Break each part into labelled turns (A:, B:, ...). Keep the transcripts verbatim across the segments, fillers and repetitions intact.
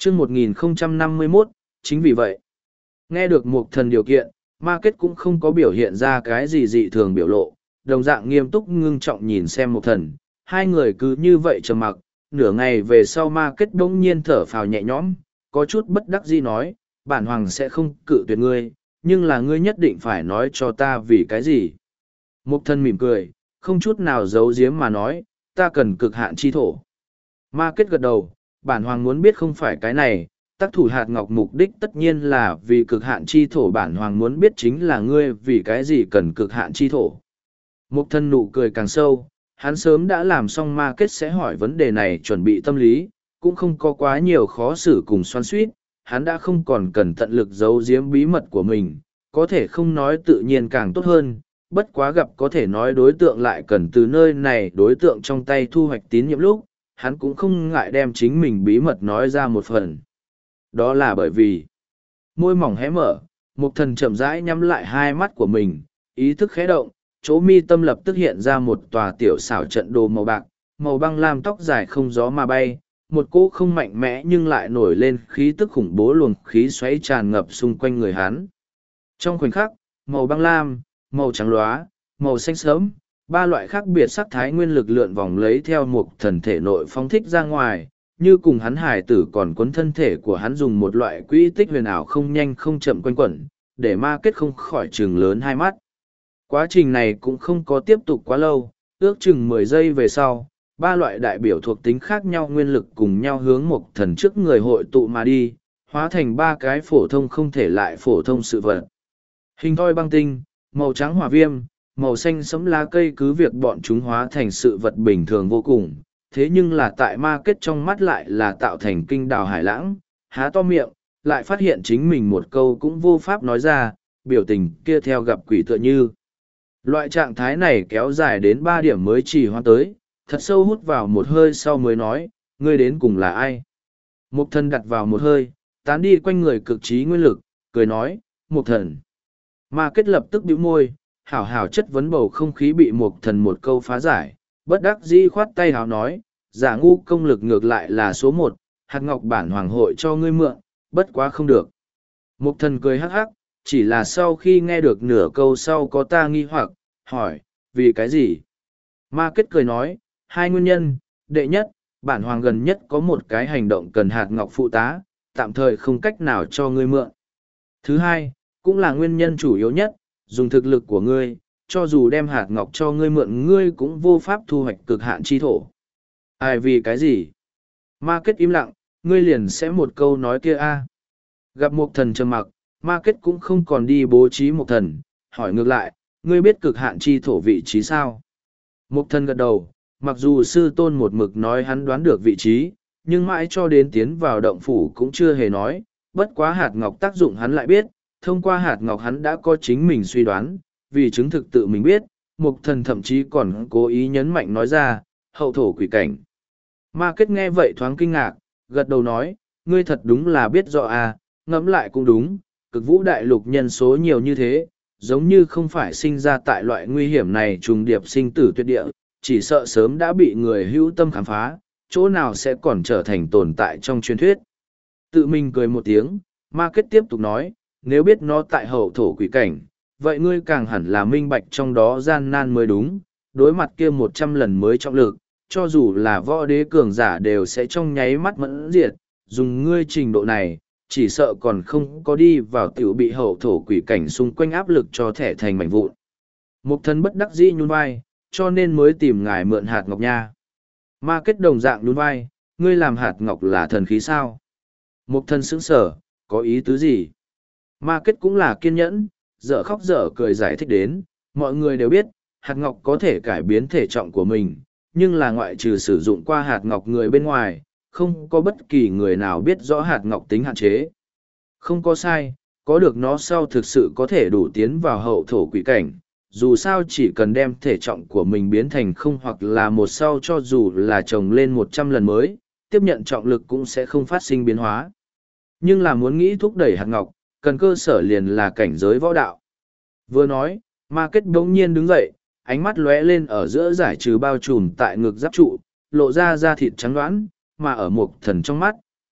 A: chương một nghìn không trăm năm mươi mốt, chính vì vậy, nghe được một thần điều kiện, ma kết cũng không có biểu hiện ra cái gì dị thường biểu lộ, đồng dạng nghiêm túc ngưng trọng nhìn xem một thần, hai người cứ như vậy trầm mặc, nửa ngày về sau ma kết bỗng nhiên thở phào nhẹ nhõm, có chút bất đắc dĩ nói, bản hoàng sẽ không cự tuyệt ngươi, nhưng là ngươi nhất định phải nói cho ta vì cái gì. Một thần mỉm cười, không chút nào giấu giếm mà nói, ta cần cực hạn chi thổ. Ma kết gật đầu, bản hoàng muốn biết không phải cái này, tác thủ hạt ngọc mục đích tất nhiên là vì cực hạn chi thổ, bản hoàng muốn biết chính là ngươi vì cái gì cần cực hạn chi thổ. Mục thân nụ cười càng sâu, hắn sớm đã làm xong ma kết sẽ hỏi vấn đề này chuẩn bị tâm lý, cũng không có quá nhiều khó xử cùng xoắn suýt, hắn đã không còn cần tận lực giấu giếm bí mật của mình, có thể không nói tự nhiên càng tốt hơn, bất quá gặp có thể nói đối tượng lại cần từ nơi này đối tượng trong tay thu hoạch tín nhiệm lúc, hắn cũng không ngại đem chính mình bí mật nói ra một phần. Đó là bởi vì, môi mỏng hé mở, Mục thần chậm rãi nhắm lại hai mắt của mình, ý thức khẽ động, chỗ mi tâm lập tức hiện ra một tòa tiểu xảo trận đồ màu bạc, màu băng lam tóc dài không gió mà bay, một cỗ không mạnh mẽ nhưng lại nổi lên khí tức khủng bố luồng khí xoáy tràn ngập xung quanh người hắn. Trong khoảnh khắc, màu băng lam, màu trắng lóa, màu xanh sớm, ba loại khác biệt sắc thái nguyên lực lượn vòng lấy theo một thần thể nội phóng thích ra ngoài, như cùng hắn hải tử còn cuốn thân thể của hắn dùng một loại quỹ tích huyền ảo không nhanh không chậm quanh quẩn, để ma kết không khỏi trừng lớn hai mắt. Quá trình này cũng không có tiếp tục quá lâu, ước chừng mười giây về sau, ba loại đại biểu thuộc tính khác nhau nguyên lực cùng nhau hướng một thần trước người hội tụ mà đi, hóa thành ba cái phổ thông không thể lại phổ thông sự vật. Hình thoi băng tinh, màu trắng hỏa viêm, màu xanh sẫm lá cây cứ việc bọn chúng hóa thành sự vật bình thường vô cùng, thế nhưng là tại ma kết trong mắt lại là tạo thành kinh đào hải lãng, há to miệng, lại phát hiện chính mình một câu cũng vô pháp nói ra, biểu tình kia theo gặp quỷ tựa như. Loại trạng thái này kéo dài đến ba điểm mới chỉ hoãn tới, thật sâu hút vào một hơi sau mới nói, ngươi đến cùng là ai? Mục thần đặt vào một hơi, tán đi quanh người cực trí nguyên lực, cười nói, mục thần. Ma kết lập tức bĩu môi, hảo hảo chất vấn bầu không khí bị mục thần một câu phá giải, bất đắc dĩ khoát tay hào nói, giả ngu công lực ngược lại là số một, hạt ngọc bản hoàng hội cho ngươi mượn, bất quá không được. Mục thần cười hắc hắc, chỉ là sau khi nghe được nửa câu sau có ta nghi hoặc, hỏi, vì cái gì? Ma kết cười nói, hai nguyên nhân, đệ nhất, bản hoàng gần nhất có một cái hành động cần hạt ngọc phụ tá, tạm thời không cách nào cho ngươi mượn. Thứ hai, cũng là nguyên nhân chủ yếu nhất, dùng thực lực của ngươi, cho dù đem hạt ngọc cho ngươi mượn ngươi cũng vô pháp thu hoạch cực hạn chi thổ. Ai vì cái gì? Ma kết im lặng, ngươi liền sẽ một câu nói kia a. Gặp một thần trầm mặc, ma kết cũng không còn đi bố trí một thần, hỏi ngược lại, ngươi biết cực hạn chi thổ vị trí sao? Một thần gật đầu, mặc dù sư tôn một mực nói hắn đoán được vị trí, nhưng mãi cho đến tiến vào động phủ cũng chưa hề nói, bất quá hạt ngọc tác dụng hắn lại biết, thông qua hạt ngọc hắn đã có chính mình suy đoán, vì chứng thực tự mình biết, mục thần thậm chí còn cố ý nhấn mạnh nói ra, hậu thổ quỷ cảnh. Ma kết nghe vậy thoáng kinh ngạc, gật đầu nói, ngươi thật đúng là biết rõ à, ngẫm lại cũng đúng, cực vũ đại lục nhân số nhiều như thế, giống như không phải sinh ra tại loại nguy hiểm này trùng điệp sinh tử tuyệt địa, chỉ sợ sớm đã bị người hữu tâm khám phá, chỗ nào sẽ còn trở thành tồn tại trong truyền thuyết. Tự mình cười một tiếng, ma kết tiếp tục nói, nếu biết nó tại hậu thổ quỷ cảnh, vậy ngươi càng hẳn là minh bạch trong đó gian nan mới đúng, đối mặt kia một trăm lần mới trọng lực, cho dù là võ đế cường giả đều sẽ trong nháy mắt mẫn diệt, dùng ngươi trình độ này, chỉ sợ còn không có đi vào tiểu bị hậu thổ quỷ cảnh xung quanh áp lực cho thẻ thành mảnh vụn. Mục thân bất đắc dĩ nhún vai, cho nên mới tìm ngài mượn hạt ngọc nha. Ma kết đồng dạng nhún vai, ngươi làm hạt ngọc là thần khí sao? Mục thân sững sở, có ý tứ gì? Ma kết cũng là kiên nhẫn, dở khóc dở cười giải thích đến, mọi người đều biết, hạt ngọc có thể cải biến thể trọng của mình, nhưng là ngoại trừ sử dụng qua hạt ngọc người bên ngoài, không có bất kỳ người nào biết rõ hạt ngọc tính hạn chế. Không có sai, có được nó sau thực sự có thể đủ tiến vào hậu thổ quỷ cảnh, dù sao chỉ cần đem thể trọng của mình biến thành không hoặc là một sau cho dù là trồng lên một trăm lần mới, tiếp nhận trọng lực cũng sẽ không phát sinh biến hóa. Nhưng là muốn nghĩ thúc đẩy hạt ngọc, cần cơ sở liền là cảnh giới võ đạo. Vừa nói, ma kết đống nhiên đứng dậy, ánh mắt lóe lên ở giữa giải trừ bao trùm tại ngực giáp trụ, lộ ra da thịt trắng đoán, mà ở một thần trong mắt,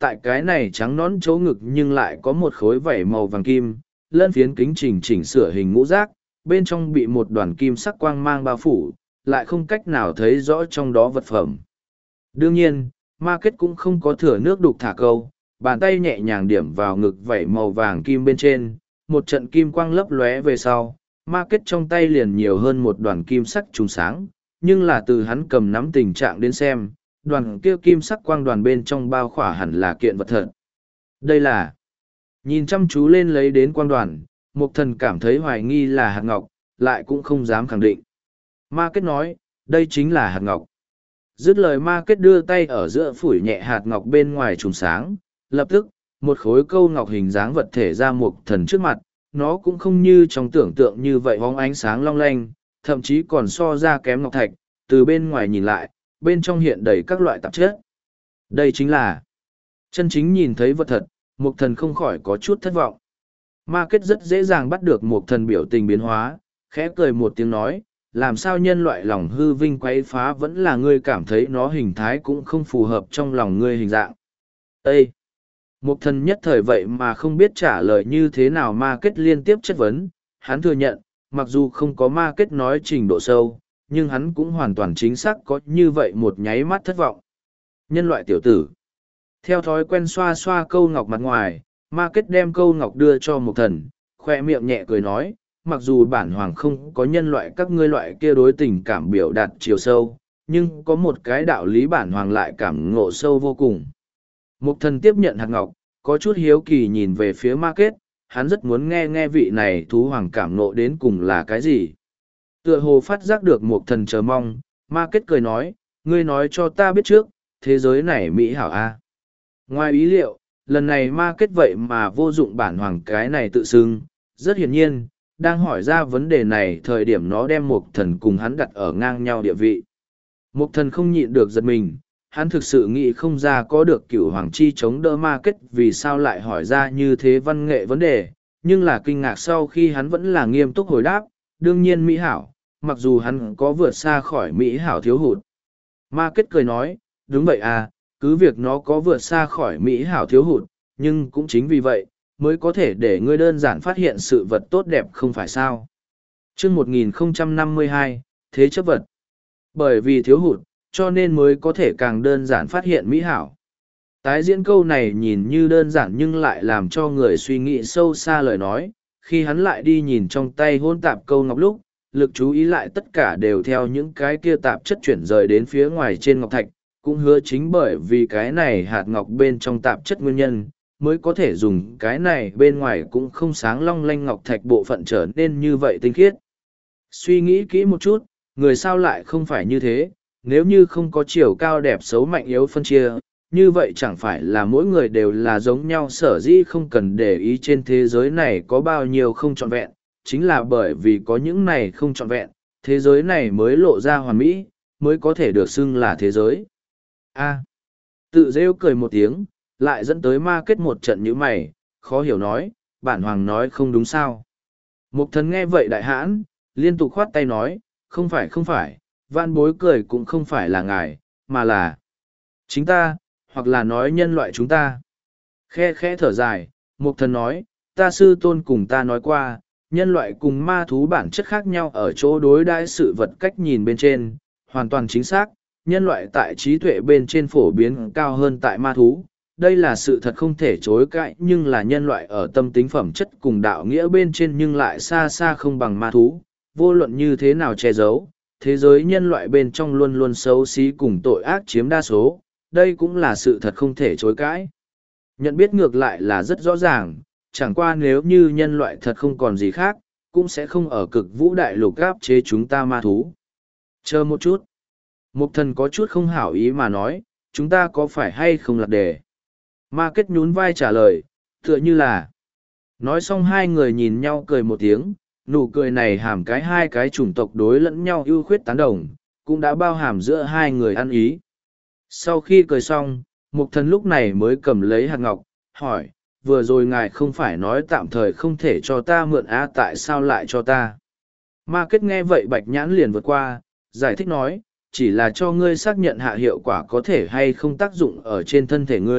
A: tại cái này trắng nón chỗ ngực nhưng lại có một khối vảy màu vàng kim, lân phiến kính chỉnh chỉnh sửa hình ngũ giác, bên trong bị một đoàn kim sắc quang mang bao phủ, lại không cách nào thấy rõ trong đó vật phẩm. Đương nhiên, ma kết cũng không có thừa nước đục thả câu, bàn tay nhẹ nhàng điểm vào ngực vảy màu vàng kim bên trên, một trận kim quang lấp lóe về sau, ma kết trong tay liền nhiều hơn một đoàn kim sắc trùng sáng, nhưng là từ hắn cầm nắm tình trạng đến xem, đoàn kia kim sắc quang đoàn bên trong bao khỏa hẳn là kiện vật thật. Đây là, nhìn chăm chú lên lấy đến quang đoàn, Mục Thần cảm thấy hoài nghi là hạt ngọc, lại cũng không dám khẳng định. Ma kết nói, đây chính là hạt ngọc. Dứt lời ma kết đưa tay ở giữa phủi nhẹ hạt ngọc bên ngoài trùng sáng, lập tức, một khối câu ngọc hình dáng vật thể ra Mục Thần trước mặt, nó cũng không như trong tưởng tượng như vậy bóng ánh sáng long lanh, thậm chí còn so ra kém ngọc thạch, từ bên ngoài nhìn lại, bên trong hiện đầy các loại tạp chất. Đây chính là chân chính nhìn thấy vật thật, Mục Thần không khỏi có chút thất vọng. Ma kết rất dễ dàng bắt được Mục Thần biểu tình biến hóa, khẽ cười một tiếng nói, làm sao nhân loại lòng hư vinh quấy phá vẫn là ngươi cảm thấy nó hình thái cũng không phù hợp trong lòng ngươi hình dạng. Ê! Mục Thần nhất thời vậy mà không biết trả lời như thế nào ma kết liên tiếp chất vấn, hắn thừa nhận, mặc dù không có ma kết nói trình độ sâu, nhưng hắn cũng hoàn toàn chính xác có như vậy một nháy mắt thất vọng. Nhân loại tiểu tử. Theo thói quen xoa xoa câu ngọc mặt ngoài, ma kết đem câu ngọc đưa cho Mục Thần, khoe miệng nhẹ cười nói, mặc dù bản hoàng không có nhân loại các ngươi loại kia đối tình cảm biểu đạt chiều sâu, nhưng có một cái đạo lý bản hoàng lại cảm ngộ sâu vô cùng. Mục Thần tiếp nhận hạt ngọc, có chút hiếu kỳ nhìn về phía ma kết, hắn rất muốn nghe nghe vị này thú hoàng cảm ngộ đến cùng là cái gì. Tựa hồ phát giác được Mục Thần chờ mong, ma kết cười nói, ngươi nói cho ta biết trước, thế giới này mỹ hảo a. Ngoài ý liệu, lần này ma kết vậy mà vô dụng bản hoàng cái này tự xưng, rất hiển nhiên, đang hỏi ra vấn đề này thời điểm nó đem Mục Thần cùng hắn đặt ở ngang nhau địa vị. Mục Thần không nhịn được giật mình, hắn thực sự nghĩ không ra có được cửu hoàng chi chống đỡ ma kết vì sao lại hỏi ra như thế văn nghệ vấn đề, nhưng là kinh ngạc sau khi hắn vẫn là nghiêm túc hồi đáp, đương nhiên mỹ hảo, mặc dù hắn có vượt xa khỏi mỹ hảo thiếu hụt. Ma kết cười nói, đúng vậy à, cứ việc nó có vượt xa khỏi mỹ hảo thiếu hụt, nhưng cũng chính vì vậy, mới có thể để ngươi đơn giản phát hiện sự vật tốt đẹp không phải sao. Chương một nghìn không trăm năm mươi hai, Thế chấp vật. Bởi vì thiếu hụt, cho nên mới có thể càng đơn giản phát hiện mỹ hảo. Tái diễn câu này nhìn như đơn giản nhưng lại làm cho người suy nghĩ sâu xa lời nói, khi hắn lại đi nhìn trong tay hôn tạp câu ngọc lúc, lực chú ý lại tất cả đều theo những cái kia tạp chất chuyển rời đến phía ngoài trên ngọc thạch, cũng hứa chính bởi vì cái này hạt ngọc bên trong tạp chất nguyên nhân, mới có thể dùng cái này bên ngoài cũng không sáng long lanh ngọc thạch bộ phận trở nên như vậy tinh khiết. Suy nghĩ kỹ một chút, người sao lại không phải như thế, nếu như không có chiều cao đẹp xấu mạnh yếu phân chia, như vậy chẳng phải là mỗi người đều là giống nhau sở dĩ không cần để ý trên thế giới này có bao nhiêu không trọn vẹn, chính là bởi vì có những này không trọn vẹn, thế giới này mới lộ ra hoàn mỹ, mới có thể được xưng là thế giới. A. Tự rêu cười một tiếng, lại dẫn tới ma kết một trận như mày, khó hiểu nói, bản hoàng nói không đúng sao. Mục Thần nghe vậy đại hãn, liên tục khoát tay nói, không phải không phải, vạn bối cười cũng không phải là ngài, mà là chính ta, hoặc là nói nhân loại chúng ta. Khe khẽ thở dài, Mục Thần nói, ta sư tôn cùng ta nói qua, nhân loại cùng ma thú bản chất khác nhau ở chỗ đối đãi sự vật cách nhìn bên trên, hoàn toàn chính xác, nhân loại tại trí tuệ bên trên phổ biến cao hơn tại ma thú. Đây là sự thật không thể chối cãi, nhưng là nhân loại ở tâm tính phẩm chất cùng đạo nghĩa bên trên nhưng lại xa xa không bằng ma thú, vô luận như thế nào che giấu, thế giới nhân loại bên trong luôn luôn xấu xí cùng tội ác chiếm đa số, đây cũng là sự thật không thể chối cãi. Nhận biết ngược lại là rất rõ ràng, chẳng qua nếu như nhân loại thật không còn gì khác, cũng sẽ không ở cực vũ đại lục áp chế chúng ta ma thú. Chờ một chút. Mục Thần có chút không hảo ý mà nói, chúng ta có phải hay không lạc đề. Ma kết nhún vai trả lời, tựa như là. Nói xong hai người nhìn nhau cười một tiếng, nụ cười này hàm cái hai cái chủng tộc đối lẫn nhau ưu khuyết tán đồng, cũng đã bao hàm giữa hai người ăn ý. Sau khi cười xong, Mục Thần lúc này mới cầm lấy hạt ngọc, hỏi, vừa rồi ngài không phải nói tạm thời không thể cho ta mượn á, tại sao lại cho ta? Ma kết nghe vậy bạch nhãn liền vượt qua, giải thích nói, chỉ là cho ngươi xác nhận hạ hiệu quả có thể hay không tác dụng ở trên thân thể ngươi,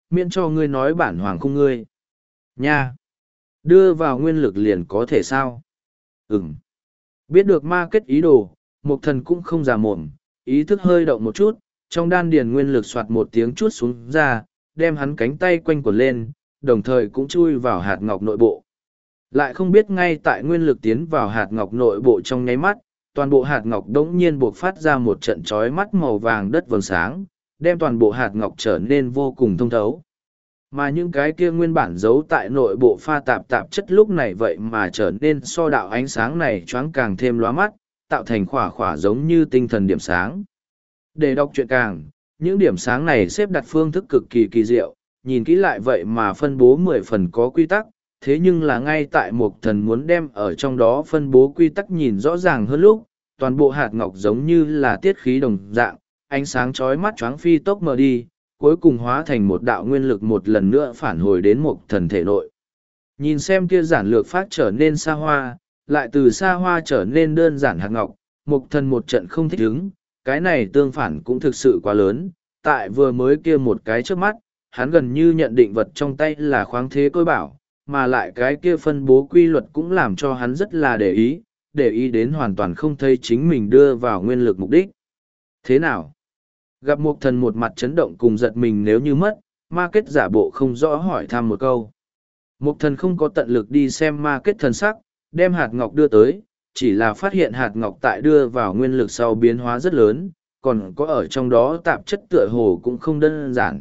A: miễn cho ngươi nói bản hoàng không ngươi. Nha! Đưa vào nguyên lực liền có thể sao? Ừm. Biết được ma kết ý đồ, Mộc Thần cũng không già mồm, ý thức hơi động một chút, trong đan điền nguyên lực soạt một tiếng chút xuống ra, đem hắn cánh tay quanh quẩn lên, đồng thời cũng chui vào hạt ngọc nội bộ. Lại không biết ngay tại nguyên lực tiến vào hạt ngọc nội bộ trong nháy mắt, toàn bộ hạt ngọc đống nhiên buộc phát ra một trận chói mắt màu vàng đất vầng sáng, đem toàn bộ hạt ngọc trở nên vô cùng thông thấu. Mà những cái kia nguyên bản giấu tại nội bộ pha tạp tạp chất lúc này vậy mà trở nên so đạo ánh sáng này choáng càng thêm lóa mắt, tạo thành khỏa khỏa giống như tinh thần điểm sáng. Để đọc truyện càng, những điểm sáng này xếp đặt phương thức cực kỳ kỳ diệu, nhìn kỹ lại vậy mà phân bố mười phần có quy tắc, thế nhưng là ngay tại Mộc Thần muốn đem ở trong đó phân bố quy tắc nhìn rõ ràng hơn lúc, toàn bộ hạt ngọc giống như là tiết khí đồng dạng, ánh sáng chói mắt choáng phi tốc mờ đi, cuối cùng hóa thành một đạo nguyên lực một lần nữa phản hồi đến Mộc Thần thể nội. Nhìn xem kia giản lược phát trở nên xa hoa, lại từ xa hoa trở nên đơn giản hạt ngọc, Mộc Thần một trận không thích ứng, cái này tương phản cũng thực sự quá lớn, tại vừa mới kia một cái trước mắt, hắn gần như nhận định vật trong tay là khoáng thế côi bảo, mà lại cái kia phân bố quy luật cũng làm cho hắn rất là để ý, để ý đến hoàn toàn không thấy chính mình đưa vào nguyên lực mục đích. Thế nào? Gặp Mộc Thần một mặt chấn động cùng giật mình nếu như mất, ma kết giả bộ không rõ hỏi thăm một câu. Mộc Thần không có tận lực đi xem ma kết thần sắc, đem hạt ngọc đưa tới, chỉ là phát hiện hạt ngọc tại đưa vào nguyên lực sau biến hóa rất lớn, còn có ở trong đó tạp chất tựa hồ cũng không đơn giản.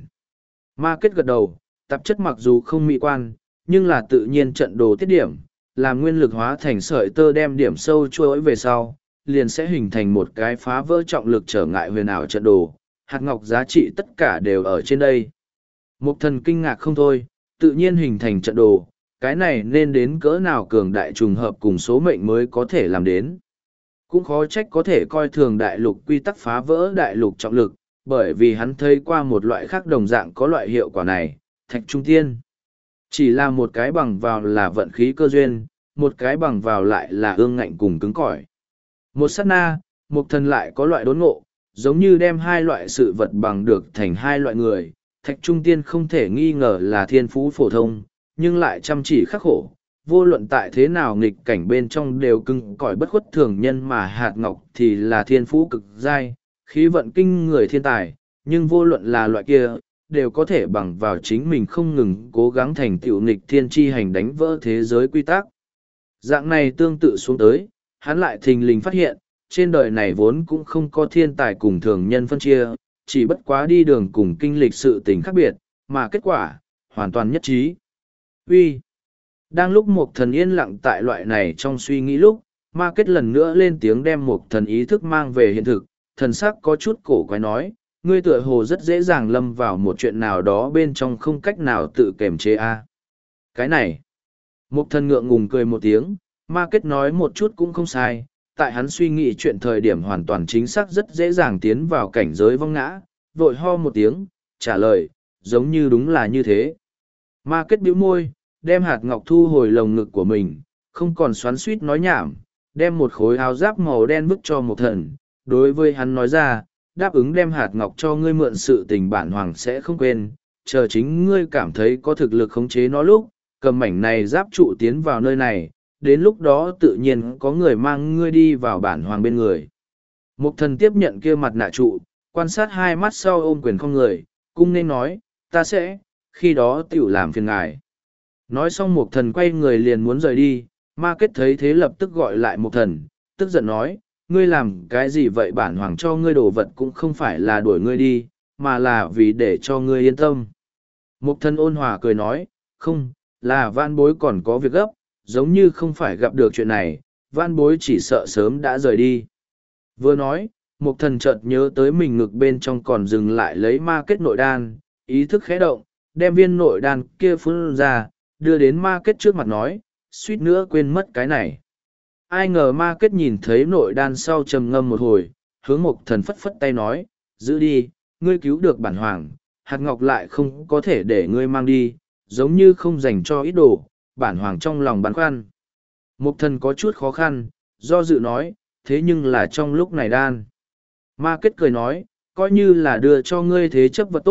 A: Ma kết gật đầu, tạp chất mặc dù không mỹ quan, nhưng là tự nhiên trận đồ tiết điểm, làm nguyên lực hóa thành sợi tơ đem điểm sâu chuỗi về sau, liền sẽ hình thành một cái phá vỡ trọng lực trở ngại huyền ảo trận đồ, hạt ngọc giá trị tất cả đều ở trên đây. Mộc Thần kinh ngạc không thôi, tự nhiên hình thành trận đồ, cái này nên đến cỡ nào cường đại trùng hợp cùng số mệnh mới có thể làm đến. Cũng khó trách có thể coi thường đại lục quy tắc phá vỡ đại lục trọng lực, bởi vì hắn thấy qua một loại khác đồng dạng có loại hiệu quả này, thạch trung tiên. Chỉ là một cái bằng vào là vận khí cơ duyên, một cái bằng vào lại là ương ngạnh cùng cứng cỏi. Một sát na, Mộc Thần lại có loại đốn ngộ, giống như đem hai loại sự vật bằng được thành hai loại người. Thạch trung tiên không thể nghi ngờ là thiên phú phổ thông, nhưng lại chăm chỉ khắc khổ. Vô luận tại thế nào nghịch cảnh bên trong đều cứng cỏi bất khuất thường nhân mà hạt ngọc thì là thiên phú cực giai, khí vận kinh người thiên tài, nhưng vô luận là loại kia, đều có thể bằng vào chính mình không ngừng cố gắng thành tựu nghịch thiên chi hành đánh vỡ thế giới quy tắc. Dạng này tương tự xuống tới, hắn lại thình lình phát hiện, trên đời này vốn cũng không có thiên tài cùng thường nhân phân chia, chỉ bất quá đi đường cùng kinh lịch sự tình khác biệt, mà kết quả, hoàn toàn nhất trí. Uy, đang lúc Mộc Thần yên lặng tại loại này trong suy nghĩ lúc, ma kết lần nữa lên tiếng đem Mộc Thần ý thức mang về hiện thực, thần sắc có chút cổ quái nói, ngươi tựa hồ rất dễ dàng lâm vào một chuyện nào đó bên trong không cách nào tự kiềm chế a. Cái này, Mộc Thần ngượng ngùng cười một tiếng, ma kết nói một chút cũng không sai, tại hắn suy nghĩ chuyện thời điểm hoàn toàn chính xác rất dễ dàng tiến vào cảnh giới vong ngã, vội ho một tiếng, trả lời, giống như đúng là như thế. Ma kết bĩu môi, đem hạt ngọc thu hồi lồng ngực của mình, không còn xoắn suýt nói nhảm, đem một khối áo giáp màu đen vứt cho Mộc Thần, đối với hắn nói ra, đáp ứng đem hạt ngọc cho ngươi mượn sự tình bản hoàng sẽ không quên, chờ chính ngươi cảm thấy có thực lực khống chế nó lúc, cầm mảnh này giáp trụ tiến vào nơi này, đến lúc đó tự nhiên có người mang ngươi đi vào bản hoàng bên người. Mộc Thần tiếp nhận kia mặt nạ trụ, quan sát hai mắt sau ôm quyền không người, cung nên nói, ta sẽ, khi đó tiểu làm phiền ngài. Nói xong Mộc Thần quay người liền muốn rời đi, ma kết thấy thế lập tức gọi lại Mộc Thần, tức giận nói, ngươi làm cái gì vậy bản hoàng cho ngươi đồ vật cũng không phải là đuổi ngươi đi, mà là vì để cho ngươi yên tâm. Mộc Thần ôn hòa cười nói, không, là van bối còn có việc gấp, giống như không phải gặp được chuyện này, van bối chỉ sợ sớm đã rời đi. Vừa nói, Mộc Thần chợt nhớ tới mình ngực bên trong còn dừng lại lấy ma kết nội đan, ý thức khẽ động, đem viên nội đan kia phun ra, đưa đến ma kết trước mặt nói, suýt nữa quên mất cái này. Ai ngờ ma kết nhìn thấy nội đan sau trầm ngâm một hồi, hướng Mộc Thần phất phất tay nói, giữ đi, ngươi cứu được bản hoàng, hạt ngọc lại không có thể để ngươi mang đi, giống như không dành cho ít đồ, bản hoàng trong lòng băn khoăn. Mộc Thần có chút khó khăn, do dự nói, thế nhưng là trong lúc này đan. Ma kết cười nói, coi như là đưa cho ngươi thế chấp vật tốt,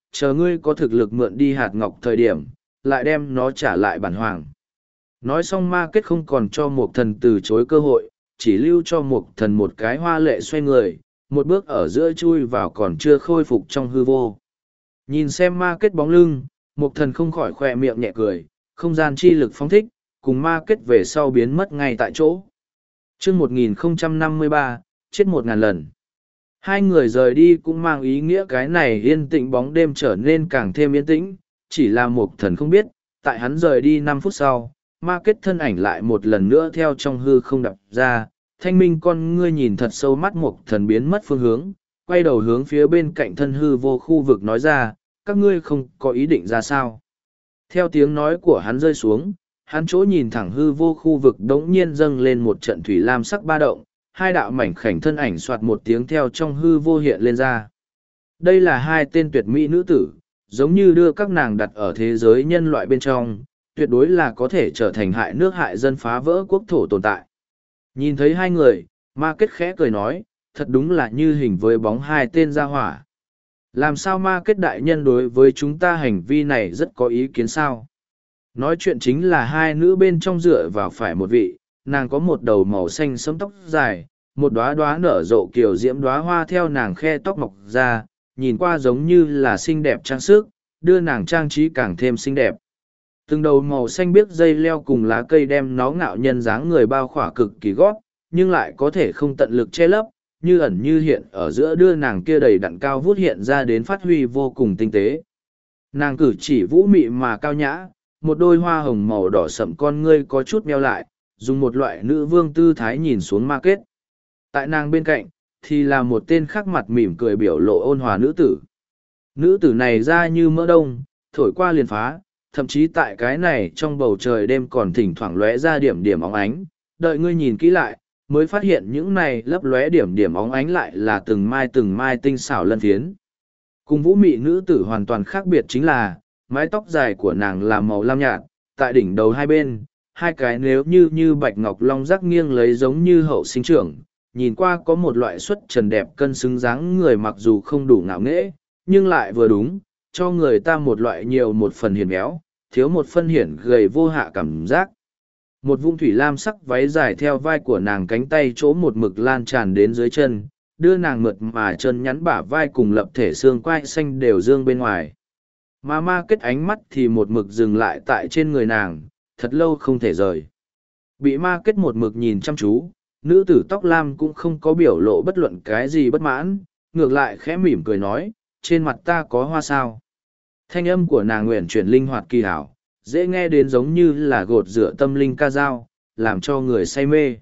A: chờ ngươi có thực lực mượn đi hạt ngọc thời điểm, lại đem nó trả lại bản hoàng. Nói xong ma kết không còn cho một thần từ chối cơ hội, chỉ lưu cho một thần một cái hoa lệ xoay người, một bước ở giữa chui vào còn chưa khôi phục trong hư vô. Nhìn xem ma kết bóng lưng, một thần không khỏi khoe miệng nhẹ cười, không gian chi lực phóng thích, cùng ma kết về sau biến mất ngay tại chỗ. Trước một nghìn không trăm năm mươi ba, chết một ngàn lần. Hai người rời đi cũng mang ý nghĩa cái này yên tĩnh bóng đêm trở nên càng thêm yên tĩnh, chỉ là một thần không biết, tại hắn rời đi năm phút sau, ma kết thân ảnh lại một lần nữa theo trong hư không đập ra, thanh minh con ngươi nhìn thật sâu mắt một thần biến mất phương hướng, quay đầu hướng phía bên cạnh thân hư vô khu vực nói ra, các ngươi không có ý định ra sao. Theo tiếng nói của hắn rơi xuống, hắn chỗ nhìn thẳng hư vô khu vực đống nhiên dâng lên một trận thủy lam sắc ba động, hai đạo mảnh khảnh thân ảnh soạt một tiếng theo trong hư vô hiện lên ra. Đây là hai tên tuyệt mỹ nữ tử, giống như đưa các nàng đặt ở thế giới nhân loại bên trong, tuyệt đối là có thể trở thành hại nước hại dân phá vỡ quốc thổ tồn tại. Nhìn thấy hai người, ma kết khẽ cười nói, thật đúng là như hình với bóng hai tên gia hỏa. Làm sao ma kết đại nhân đối với chúng ta hành vi này rất có ý kiến sao? Nói chuyện chính là hai nữ bên trong dựa vào phải một vị, nàng có một đầu màu xanh sẫm tóc dài, một đóa đóa nở rộ kiểu diễm đóa hoa theo nàng khe tóc mọc ra, nhìn qua giống như là xinh đẹp trang sức, đưa nàng trang trí càng thêm xinh đẹp. Từng đầu màu xanh biếc dây leo cùng lá cây đem nó ngạo nhân dáng người bao khỏa cực kỳ gót, nhưng lại có thể không tận lực che lấp, như ẩn như hiện ở giữa đưa nàng kia đầy đặn cao vút hiện ra đến phát huy vô cùng tinh tế. Nàng cử chỉ vũ mị mà cao nhã, một đôi hoa hồng màu đỏ sậm con ngươi có chút meo lại, dùng một loại nữ vương tư thái nhìn xuống ma kết. Tại nàng bên cạnh, thì là một tên khắc mặt mỉm cười biểu lộ ôn hòa nữ tử. Nữ tử này ra như mỡ đông, thổi qua liền phá, thậm chí tại cái này trong bầu trời đêm còn thỉnh thoảng lóe ra điểm điểm óng ánh, đợi ngươi nhìn kỹ lại, mới phát hiện những này lấp lóe điểm điểm óng ánh lại là từng mai từng mai tinh xảo lân phiến. Cùng vũ mị nữ tử hoàn toàn khác biệt chính là, mái tóc dài của nàng là màu lam nhạt, tại đỉnh đầu hai bên, hai cái nếu như như bạch ngọc long rắc nghiêng lấy giống như hậu sinh trưởng, nhìn qua có một loại xuất trần đẹp cân xứng dáng người mặc dù không đủ ngạo nghễ, nhưng lại vừa đúng, cho người ta một loại nhiều một phần hiền béo, thiếu một phân hiển gầy vô hạ cảm giác. Một vũng thủy lam sắc váy dài theo vai của nàng cánh tay chỗ một mực lan tràn đến dưới chân, đưa nàng mượt mà chân nhắn bả vai cùng lập thể xương quai xanh đều dương bên ngoài. Mà ma kết ánh mắt thì một mực dừng lại tại trên người nàng, thật lâu không thể rời. Bị ma kết một mực nhìn chăm chú, nữ tử tóc lam cũng không có biểu lộ bất luận cái gì bất mãn, ngược lại khẽ mỉm cười nói, trên mặt ta có hoa sao. Thanh âm của nàng nguyện chuyển linh hoạt kỳ hảo, dễ nghe đến giống như là gột rửa tâm linh ca dao, làm cho người say mê.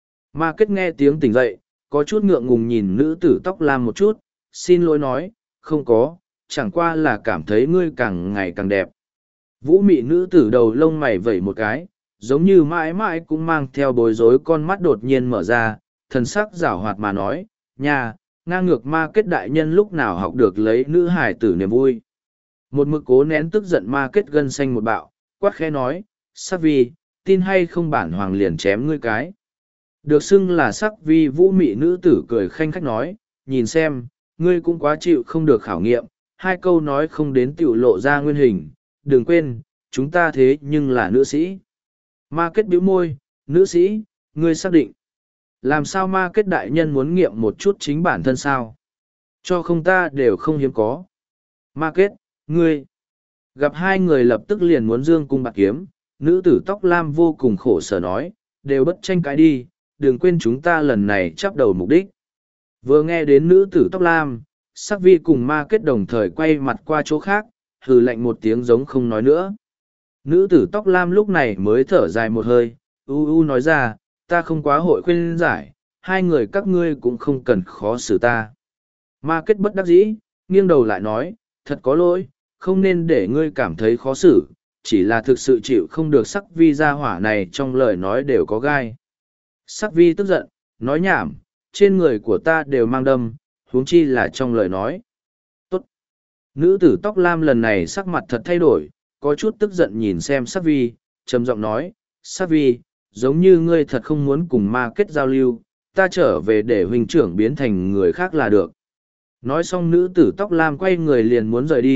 A: Ma kết nghe tiếng tỉnh dậy, có chút ngượng ngùng nhìn nữ tử tóc lam một chút, xin lỗi nói, không có, chẳng qua là cảm thấy ngươi càng ngày càng đẹp. Vũ mị nữ tử đầu lông mày vẩy một cái, giống như mãi mãi cũng mang theo bối rối con mắt đột nhiên mở ra, thần sắc giảo hoạt mà nói, nhà, ngang ngược ma kết đại nhân lúc nào học được lấy nữ hải tử niềm vui. Một mực cố nén tức giận ma kết gân xanh một bạo, quát khẽ nói, sắc vi, tin hay không bản hoàng liền chém ngươi cái. Được xưng là sắc vi vũ mị nữ tử cười khanh khách nói, nhìn xem, ngươi cũng quá chịu không được khảo nghiệm, hai câu nói không đến tiểu lộ ra nguyên hình, đừng quên, chúng ta thế nhưng là nữ sĩ. Ma kết bĩu môi, nữ sĩ, ngươi xác định. Làm sao ma kết đại nhân muốn nghiệm một chút chính bản thân sao? Cho không ta đều không hiếm có. Ma kết, ngươi. Gặp hai người lập tức liền muốn dương cung bạc kiếm, nữ tử tóc lam vô cùng khổ sở nói, đều bất tranh cãi đi, đừng quên chúng ta lần này chắp đầu mục đích. Vừa nghe đến nữ tử tóc lam, sắc vi cùng ma kết đồng thời quay mặt qua chỗ khác, hừ lạnh một tiếng giống không nói nữa. Nữ tử tóc lam lúc này mới thở dài một hơi, u u nói ra, ta không quá hội khuyên giải, hai người các ngươi cũng không cần khó xử ta. Ma kết bất đắc dĩ, nghiêng đầu lại nói, thật có lỗi, không nên để ngươi cảm thấy khó xử, chỉ là thực sự chịu không được sắc vi ra hỏa này trong lời nói đều có gai. Sắc vi tức giận, nói nhảm, trên người của ta đều mang đâm, huống chi là trong lời nói. Tốt. Nữ tử tóc lam lần này sắc mặt thật thay đổi, có chút tức giận nhìn xem sắc vi, trầm giọng nói, sắc vi, giống như ngươi thật không muốn cùng ma kết giao lưu, ta trở về để huynh trưởng biến thành người khác là được. Nói xong nữ tử tóc lam quay người liền muốn rời đi,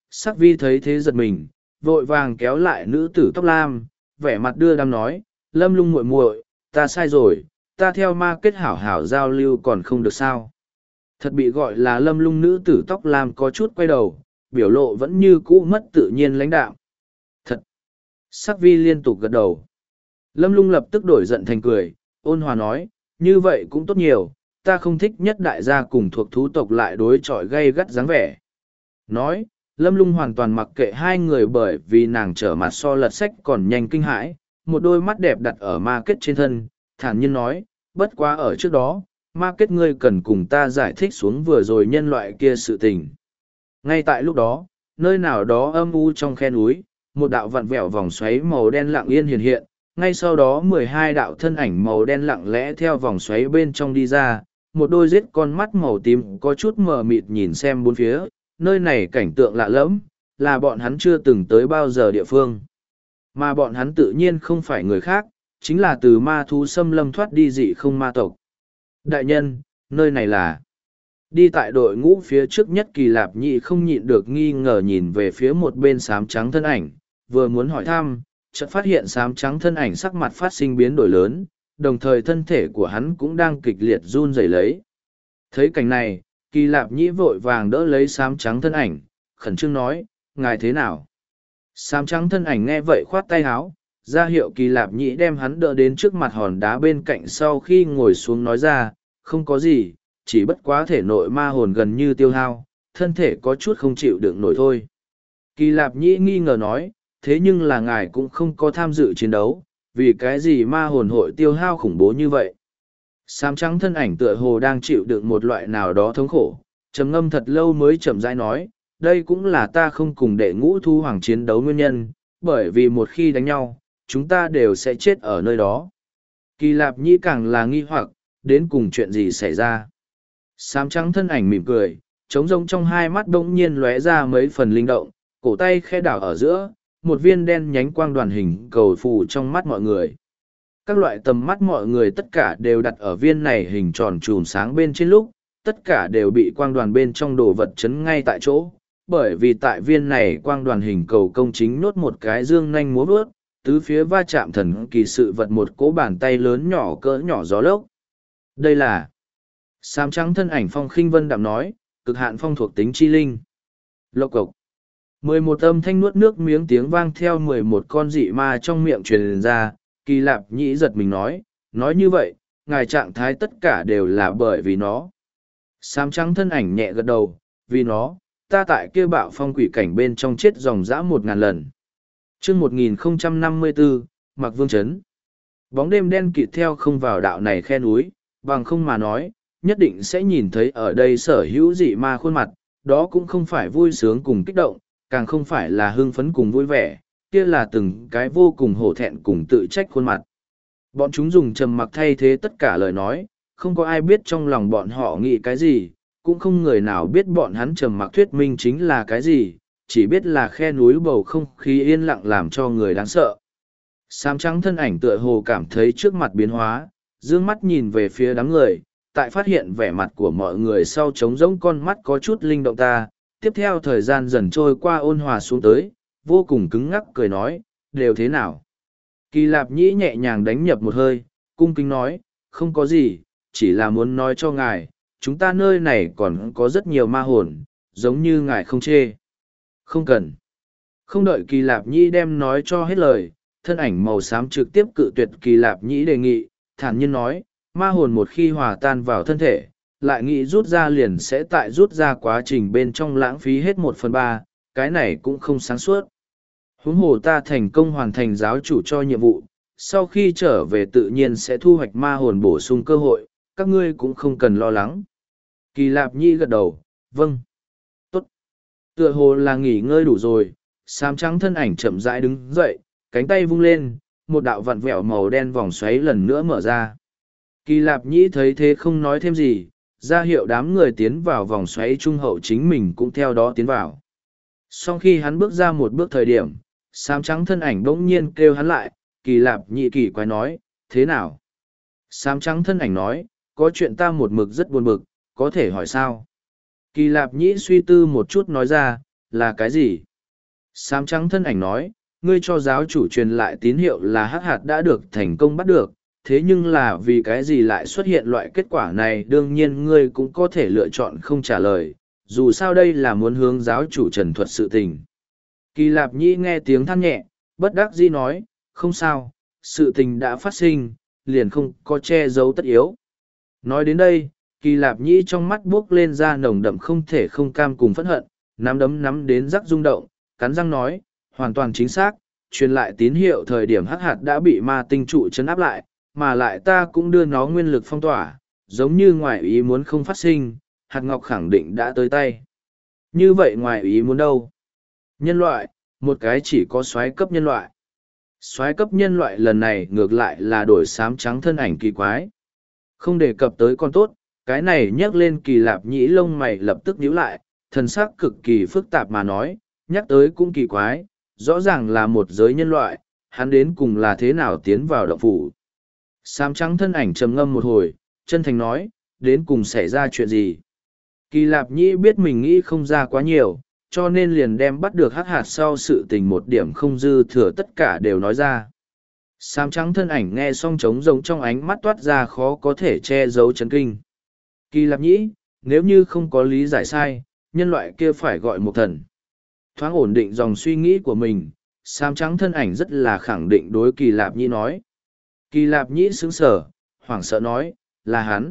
A: Sắc vi thấy thế giật mình, vội vàng kéo lại nữ tử tóc lam, vẻ mặt đưa đám nói, Lâm Lung muội muội, ta sai rồi, ta theo ma kết hảo hảo giao lưu còn không được sao. Thật bị gọi là Lâm Lung, nữ tử tóc lam có chút quay đầu, biểu lộ vẫn như cũ mất tự nhiên lãnh đạm. Thật! Sắc vi liên tục gật đầu. Lâm Lung lập tức đổi giận thành cười, ôn hòa nói, như vậy cũng tốt nhiều, ta không thích nhất đại gia cùng thuộc thú tộc lại đối chọi gay gắt dáng vẻ. Nói, Lâm Lung hoàn toàn mặc kệ hai người bởi vì nàng trở mặt so lật sách còn nhanh kinh hãi, một đôi mắt đẹp đặt ở ma kết trên thân, thản nhiên nói, bất quá ở trước đó, ma kết ngươi cần cùng ta giải thích xuống vừa rồi nhân loại kia sự tình. Ngay tại lúc đó, nơi nào đó âm u trong khe núi, một đạo vặn vẹo vòng xoáy màu đen lặng yên hiện hiện, ngay sau đó mười hai đạo thân ảnh màu đen lặng lẽ theo vòng xoáy bên trong đi ra, một đôi giết con mắt màu tím có chút mờ mịt nhìn xem bốn phía, nơi này cảnh tượng lạ lẫm, là bọn hắn chưa từng tới bao giờ địa phương. Mà bọn hắn tự nhiên không phải người khác, chính là từ ma thú xâm lâm thoát đi dị không ma tộc. Đại nhân, nơi này là... Đi tại đội ngũ phía trước nhất Kỳ Lạp Nhị không nhịn được nghi ngờ nhìn về phía một bên xám trắng thân ảnh, vừa muốn hỏi thăm, chợt phát hiện xám trắng thân ảnh sắc mặt phát sinh biến đổi lớn, đồng thời thân thể của hắn cũng đang kịch liệt run rẩy lấy. Thấy cảnh này, Kỳ Lạp Nhĩ vội vàng đỡ lấy xám trắng thân ảnh, khẩn trương nói, ngài thế nào? Xám trắng thân ảnh nghe vậy khoát tay háo, ra hiệu Kỳ Lạp Nhĩ đem hắn đỡ đến trước mặt hòn đá bên cạnh, sau khi ngồi xuống nói ra, không có gì, chỉ bất quá thể nội ma hồn gần như tiêu hao, thân thể có chút không chịu đựng nổi thôi. Kỳ Lạp Nhĩ nghi ngờ nói, thế nhưng là ngài cũng không có tham dự chiến đấu, vì cái gì ma hồn hội tiêu hao khủng bố như vậy? Xám trắng thân ảnh tựa hồ đang chịu đựng một loại nào đó thống khổ, trầm ngâm thật lâu mới chậm rãi nói, đây cũng là ta không cùng đệ ngũ thu hoàng chiến đấu nguyên nhân, bởi vì một khi đánh nhau, chúng ta đều sẽ chết ở nơi đó. Kỳ Lạp Nhĩ càng là nghi hoặc, đến cùng chuyện gì xảy ra. Xám trắng thân ảnh mỉm cười, trống rỗng trong hai mắt bỗng nhiên lóe ra mấy phần linh động, cổ tay khe đảo ở giữa, một viên đen nhánh quang đoàn hình cầu phù trong mắt mọi người. Các loại tầm mắt mọi người tất cả đều đặt ở viên này hình tròn chùm sáng bên trên lúc, tất cả đều bị quang đoàn bên trong đồ vật chấn ngay tại chỗ, bởi vì tại viên này quang đoàn hình cầu công chính nốt một cái dương nanh múa vớt, tứ phía va chạm thần kỳ sự vật một cỗ bàn tay lớn nhỏ cỡ nhỏ gió lốc. Đây là xám trắng thân ảnh Phong Khinh Vân đạm nói, cực hạn phong thuộc tính chi linh. Lộc cộc. Mười một âm thanh nuốt nước miếng tiếng vang theo mười một con dị ma trong miệng truyền ra, Kỳ Lạp Nhĩ giật mình nói, nói như vậy, ngài trạng thái tất cả đều là bởi vì nó. Xám trắng thân ảnh nhẹ gật đầu, vì nó, ta tại kia bạo phong quỷ cảnh bên trong chết dòng dã một ngàn lần. chương một nghìn không trăm năm mươi bốn, Mặc Vương Trấn. Bóng đêm đen kịt theo không vào đạo này khe núi, bằng không mà nói, nhất định sẽ nhìn thấy ở đây sở hữu dị ma khuôn mặt, đó cũng không phải vui sướng cùng kích động, càng không phải là hưng phấn cùng vui vẻ, kia là từng cái vô cùng hổ thẹn cùng tự trách khuôn mặt. Bọn chúng dùng trầm mặc thay thế tất cả lời nói, không có ai biết trong lòng bọn họ nghĩ cái gì, cũng không người nào biết bọn hắn trầm mặc thuyết minh chính là cái gì, chỉ biết là khe núi bầu không khí yên lặng làm cho người đáng sợ. Xám trắng thân ảnh tựa hồ cảm thấy trước mặt biến hóa, dương mắt nhìn về phía đám người, tại phát hiện vẻ mặt của mọi người sau trống rỗng con mắt có chút linh động ta, tiếp theo thời gian dần trôi qua ôn hòa xuống tới, vô cùng cứng ngắc cười nói, đều thế nào? Kỳ Lạp Nhĩ nhẹ nhàng đánh nhập một hơi, cung kính nói, không có gì, chỉ là muốn nói cho ngài, chúng ta nơi này còn có rất nhiều ma hồn, giống như ngài không chê. Không cần. Không đợi Kỳ Lạp Nhĩ đem nói cho hết lời, thân ảnh màu xám trực tiếp cự tuyệt Kỳ Lạp Nhĩ đề nghị, thản nhiên nói, ma hồn một khi hòa tan vào thân thể, lại nghĩ rút ra liền sẽ tại rút ra quá trình bên trong lãng phí hết một phần ba, cái này cũng không sáng suốt. Huống hồ ta thành công hoàn thành giáo chủ cho nhiệm vụ, sau khi trở về tự nhiên sẽ thu hoạch ma hồn bổ sung cơ hội, các ngươi cũng không cần lo lắng. Kỳ Lạp Nhĩ gật đầu, vâng. Tốt. Tựa hồ là nghỉ ngơi đủ rồi, xám trắng thân ảnh chậm rãi đứng dậy, cánh tay vung lên, một đạo vặn vẹo màu đen vòng xoáy lần nữa mở ra. Kỳ Lạp Nhĩ thấy thế không nói thêm gì, ra hiệu đám người tiến vào vòng xoáy trung hậu chính mình cũng theo đó tiến vào. Sau khi hắn bước ra một bước thời điểm, xám trắng thân ảnh bỗng nhiên kêu hắn lại, Kỳ Lạp Nhĩ kỳ quái nói, thế nào? Xám trắng thân ảnh nói, có chuyện ta một mực rất buồn bực, có thể hỏi sao? Kỳ Lạp Nhĩ suy tư một chút nói ra, là cái gì? Sám trắng thân ảnh nói, ngươi cho giáo chủ truyền lại tín hiệu là hắc hạt đã được thành công bắt được, thế nhưng là vì cái gì lại xuất hiện loại kết quả này đương nhiên ngươi cũng có thể lựa chọn không trả lời, dù sao đây là muốn hướng giáo chủ trần thuật sự tình. Kỳ Lạp Nhĩ nghe tiếng than nhẹ, bất đắc dĩ nói, không sao, sự tình đã phát sinh, liền không có che giấu tất yếu. Nói đến đây, Kỳ Lạp Nhĩ trong mắt buốc lên ra nồng đậm không thể không cam cùng phẫn hận, nắm đấm nắm đến rắc rung động, cắn răng nói, hoàn toàn chính xác, truyền lại tín hiệu thời điểm hắc hạt đã bị ma tinh trụ chấn áp lại, mà lại ta cũng đưa nó nguyên lực phong tỏa, giống như ngoài ý muốn không phát sinh, hạt ngọc khẳng định đã tới tay. Như vậy ngoài ý muốn đâu? Nhân loại, một cái chỉ có soái cấp nhân loại. Soái cấp nhân loại lần này ngược lại là đổi xám trắng thân ảnh kỳ quái. Không đề cập tới con tốt, cái này nhắc lên Kỳ Lạp Nhĩ lông mày lập tức nhíu lại, thần sắc cực kỳ phức tạp mà nói, nhắc tới cũng kỳ quái, rõ ràng là một giới nhân loại, hắn đến cùng là thế nào tiến vào động phủ. Xám trắng thân ảnh trầm ngâm một hồi, chân thành nói, đến cùng xảy ra chuyện gì. Kỳ Lạp Nhĩ biết mình nghĩ không ra quá nhiều, cho nên liền đem bắt được hắc hạt sau sự tình một điểm không dư thừa tất cả đều nói ra. Xám trắng thân ảnh nghe xong trống rỗng trong ánh mắt toát ra khó có thể che giấu chấn kinh. Kỳ Lạp Nhĩ, nếu như không có lý giải sai, nhân loại kia phải gọi một thần. Thoáng ổn định dòng suy nghĩ của mình, xám trắng thân ảnh rất là khẳng định đối Kỳ Lạp Nhĩ nói. Kỳ Lạp Nhĩ sững sờ, hoảng sợ nói, là hắn.